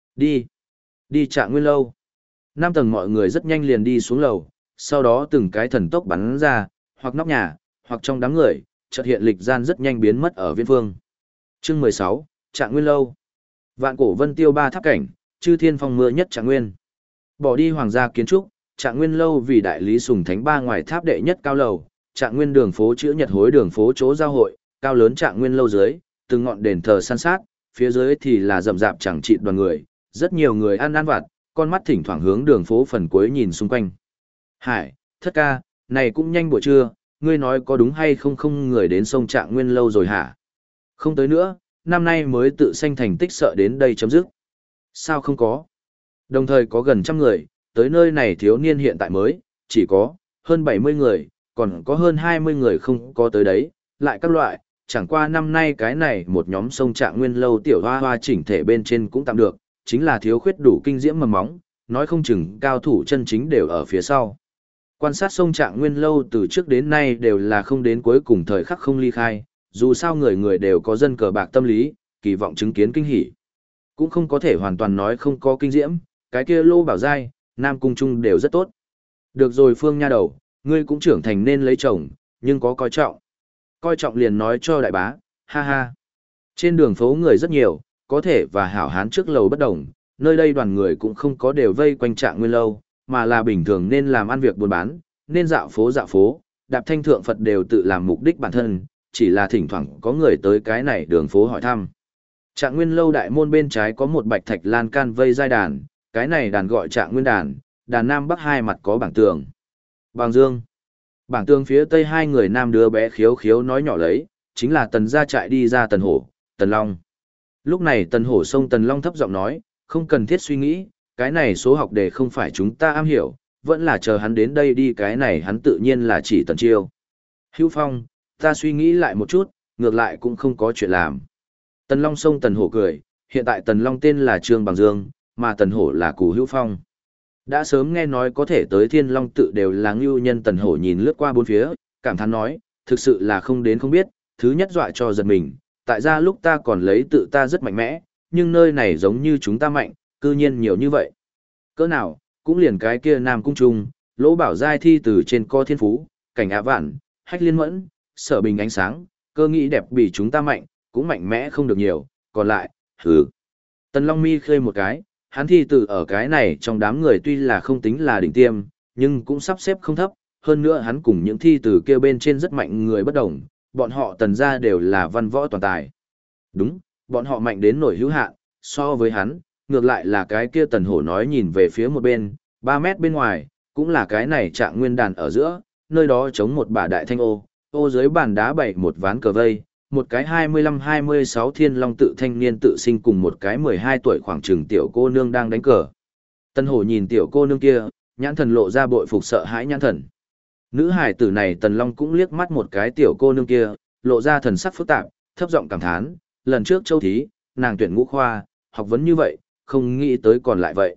S1: Đi Trạng Nguyên lâu. 5 tầng mọi người rất nhanh liền đi xuống lầu, sau đó từng cái thần tốc bắn ra, hoặc nóc nhà, hoặc trong đám người, chợt hiện lịch gian rất nhanh biến mất ở viên phương. Chương 16, Trạng Nguyên lâu. Vạn cổ vân tiêu 3 tháp cảnh, chư thiên phong mưa nhất Trạng Nguyên. Bỏ đi hoàng gia kiến trúc, Trạng Nguyên lâu vì đại lý sùng thánh 3 ngoài tháp đệ nhất cao lầu, Trạng Nguyên đường phố chữ nhật hối đường phố chỗ giao hội, cao lớn Trạng Nguyên lâu dưới, từng ngọn đền thờ san sát, phía dưới thì là rậm rạp chẳng trị đoàn người, rất nhiều người ăn vặt, con mắt thỉnh thoảng hướng đường phố phần cuối nhìn xung quanh. Hải, Thất ca, này cũng nhanh buổi trưa, ngươi nói có đúng hay không không người đến sông Trạng Nguyên lâu rồi hả? Không tới nữa, năm nay mới tự sanh thành tích sợ đến đây chấm dứt. Sao không có? Đồng thời có gần 100 người, tới nơi này thiếu niên hiện tại mới, chỉ có hơn 70 người, còn có hơn 20 người không có tới đấy, lại các loại, chẳng qua năm nay cái này một nhóm sông Trạng Nguyên lâu tiểu hoa hoa chỉnh thể bên trên cũng tạm được, chính là thiếu khuyết đủ kinh diễm mầm móng, nói không chừng cao thủ chân chính đều ở phía sau. Quan sát sông Trạng Nguyên lâu từ trước đến nay đều là không đến cuối cùng thời khắc không ly khai, dù sao người người đều có dân cờ bạc tâm lý, kỳ vọng chứng kiến kinh hỉ. Cũng không có thể hoàn toàn nói không có kinh diễm, cái kia Lô Bảo Giai, Nam Cung Trung đều rất tốt. Được rồi Phương nha đầu, ngươi cũng trưởng thành nên lấy chồng, nhưng có coi trọng. Coi trọng liền nói cho đại bá, ha ha. Trên đường phố người rất nhiều, có thể và hảo hán trước lầu bất đồng, nơi đây đoàn người cũng không có đều vây quanh Trạng Nguyên lâu, mà là bình thường nên làm ăn việc buôn bán, nên dạo phố, đạp thanh thượng Phật đều tự làm mục đích bản thân, chỉ là thỉnh thoảng có người tới cái này đường phố hỏi thăm. Trạng Nguyên lâu đại môn bên trái có một bạch thạch lan can vây giai đàn, cái này đàn gọi Trạng Nguyên đàn, đàn nam bắc hai mặt có bảng tường. Bảng dương. Bảng tường phía tây hai người nam đứa bé khiếu khiếu nói nhỏ lấy, chính là Tần gia trại đi ra Tần Hổ, Tần Long. Lúc này Tần Hổ xông Tần Long thấp giọng nói, không cần thiết suy nghĩ, cái này số học đề không phải chúng ta am hiểu, vẫn là chờ hắn đến đây đi, cái này hắn tự nhiên là chỉ Tần Chiêu. Hữu Phong, ta suy nghĩ lại một chút, ngược lại cũng không có chuyện làm. Tần Long xông Tần Hổ cười, hiện tại Tần Long tên là Trương Bằng Dương, mà Tần Hổ là Cù Hữu Phong. Đã sớm nghe nói có thể tới Thiên Long tự đều là ngưu nhân. Tần Hổ nhìn lướt qua bốn phía, cảm thán nói, thực sự là không đến không biết, thứ nhất dọa cho giật mình, tại ra lúc ta còn lấy tự ta rất mạnh mẽ, nhưng nơi này giống như chúng ta mạnh, cư nhiên nhiều như vậy. Cỡ nào, cũng liền cái kia Nam Cung Trung, Lỗ Bảo Giai thi từ trên co thiên phú, cảnh Á Vạn, Hách Liên Mẫn, Sở Bình ánh sáng, cơ nghĩ đẹp bị chúng ta mạnh, cũng mạnh mẽ không được nhiều, còn lại, hừ. Tần Long mi khơi một cái, hắn thi từ ở cái này trong đám người tuy là không tính là đỉnh tiêm, nhưng cũng sắp xếp không thấp, hơn nữa hắn cùng những thi từ kia bên trên rất mạnh người bất đồng, bọn họ Tần gia đều là văn võ toàn tài. Đúng, bọn họ mạnh đến nổi hữu hạn, so với hắn, ngược lại là cái kia Tần Hổ nói nhìn về phía một bên, 3 mét bên ngoài, cũng là cái này Trạng Nguyên đàn ở giữa, nơi đó chống một bả đại thanh ô dưới bàn đá bày một ván cờ vây, một cái 25-26 Thiên Long tự thanh niên tự sinh cùng một cái 12 tuổi khoảng chừng tiểu cô nương đang đánh cờ. Tần Hổ nhìn tiểu cô nương kia, nhãn thần lộ ra bội phục sợ hãi nhãn thần. Nữ hải tử này Tần Long cũng liếc mắt một cái tiểu cô nương kia, lộ ra thần sắc phức tạp, thấp giọng cảm thán, lần trước châu thí, nàng tuyển ngũ khoa, học vấn như vậy, không nghĩ tới còn lại vậy.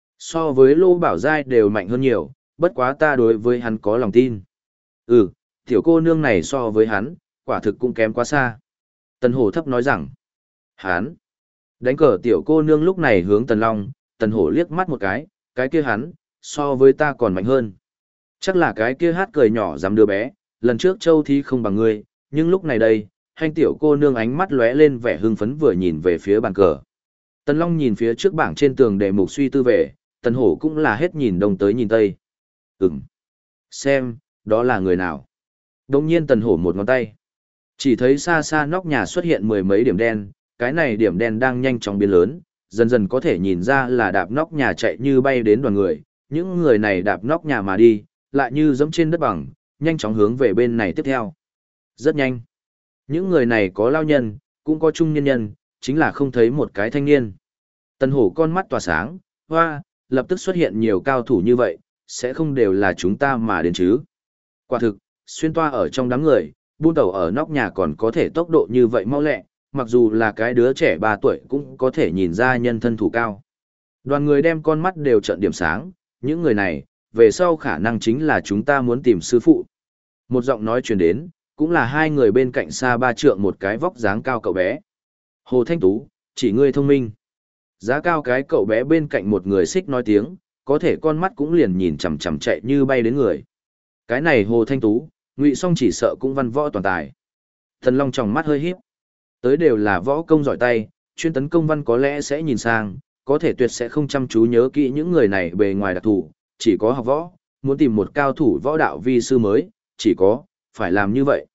S1: So với Lô Bảo Giai đều mạnh hơn nhiều, bất quá ta đối với hắn có lòng tin. Tiểu cô nương này so với hắn, quả thực cũng kém quá xa. Tần Hổ thấp nói rằng, hắn, đánh cờ tiểu cô nương lúc này hướng Tần Long, Tần Hổ liếc mắt một cái kia hắn, so với ta còn mạnh hơn. Chắc là cái kia hát cười nhỏ dám đứa bé, lần trước châu thi không bằng ngươi, nhưng lúc này đây, hành tiểu cô nương ánh mắt lóe lên vẻ hưng phấn vừa nhìn về phía bàn cờ. Tần Long nhìn phía trước bảng trên tường đề mục suy tư về, Tần Hổ cũng là hết nhìn đông tới nhìn tây. Xem, đó là người nào? Đồng nhiên Tần Hổ một ngón tay. Chỉ thấy xa xa nóc nhà xuất hiện mười mấy điểm đen, cái này điểm đen đang nhanh chóng biến lớn, dần dần có thể nhìn ra là đạp nóc nhà chạy như bay đến đoàn người, những người này đạp nóc nhà mà đi, lại như dẫm trên đất bằng, nhanh chóng hướng về bên này tiếp theo. Rất nhanh. Những người này có lao nhân, cũng có trung nhân nhân, chính là không thấy một cái thanh niên. Tần Hổ con mắt tỏa sáng, hoa, lập tức xuất hiện nhiều cao thủ như vậy, sẽ không đều là chúng ta mà đến chứ. Quả thực, xuyên toa ở trong đám người, buôn tàu ở nóc nhà còn có thể tốc độ như vậy mau lẹ, mặc dù là cái đứa trẻ 3 tuổi cũng có thể nhìn ra nhân thân thủ cao. Đoàn người đem con mắt đều trợn điểm sáng, những người này, về sau khả năng chính là chúng ta muốn tìm sư phụ. Một giọng nói truyền đến, cũng là hai người bên cạnh xa 3 trượng một cái vóc dáng cao cậu bé. Hồ Thanh Tú, chỉ ngươi thông minh. Giá cao cái cậu bé bên cạnh một người xích nói tiếng, có thể con mắt cũng liền nhìn chằm chằm chạy như bay đến người. Cái này Hồ Thanh Tú, Ngụy Song chỉ sợ cũng văn võ toàn tài. Thần Long tròng mắt hơi híp. Tới đều là võ công giỏi tay, chuyên tấn công văn có lẽ sẽ nhìn sang, có thể tuyệt sẽ không chăm chú nhớ kỹ những người này bề ngoài đặc thù, chỉ có học võ, muốn tìm một cao thủ võ đạo vi sư mới, chỉ có, phải làm như vậy.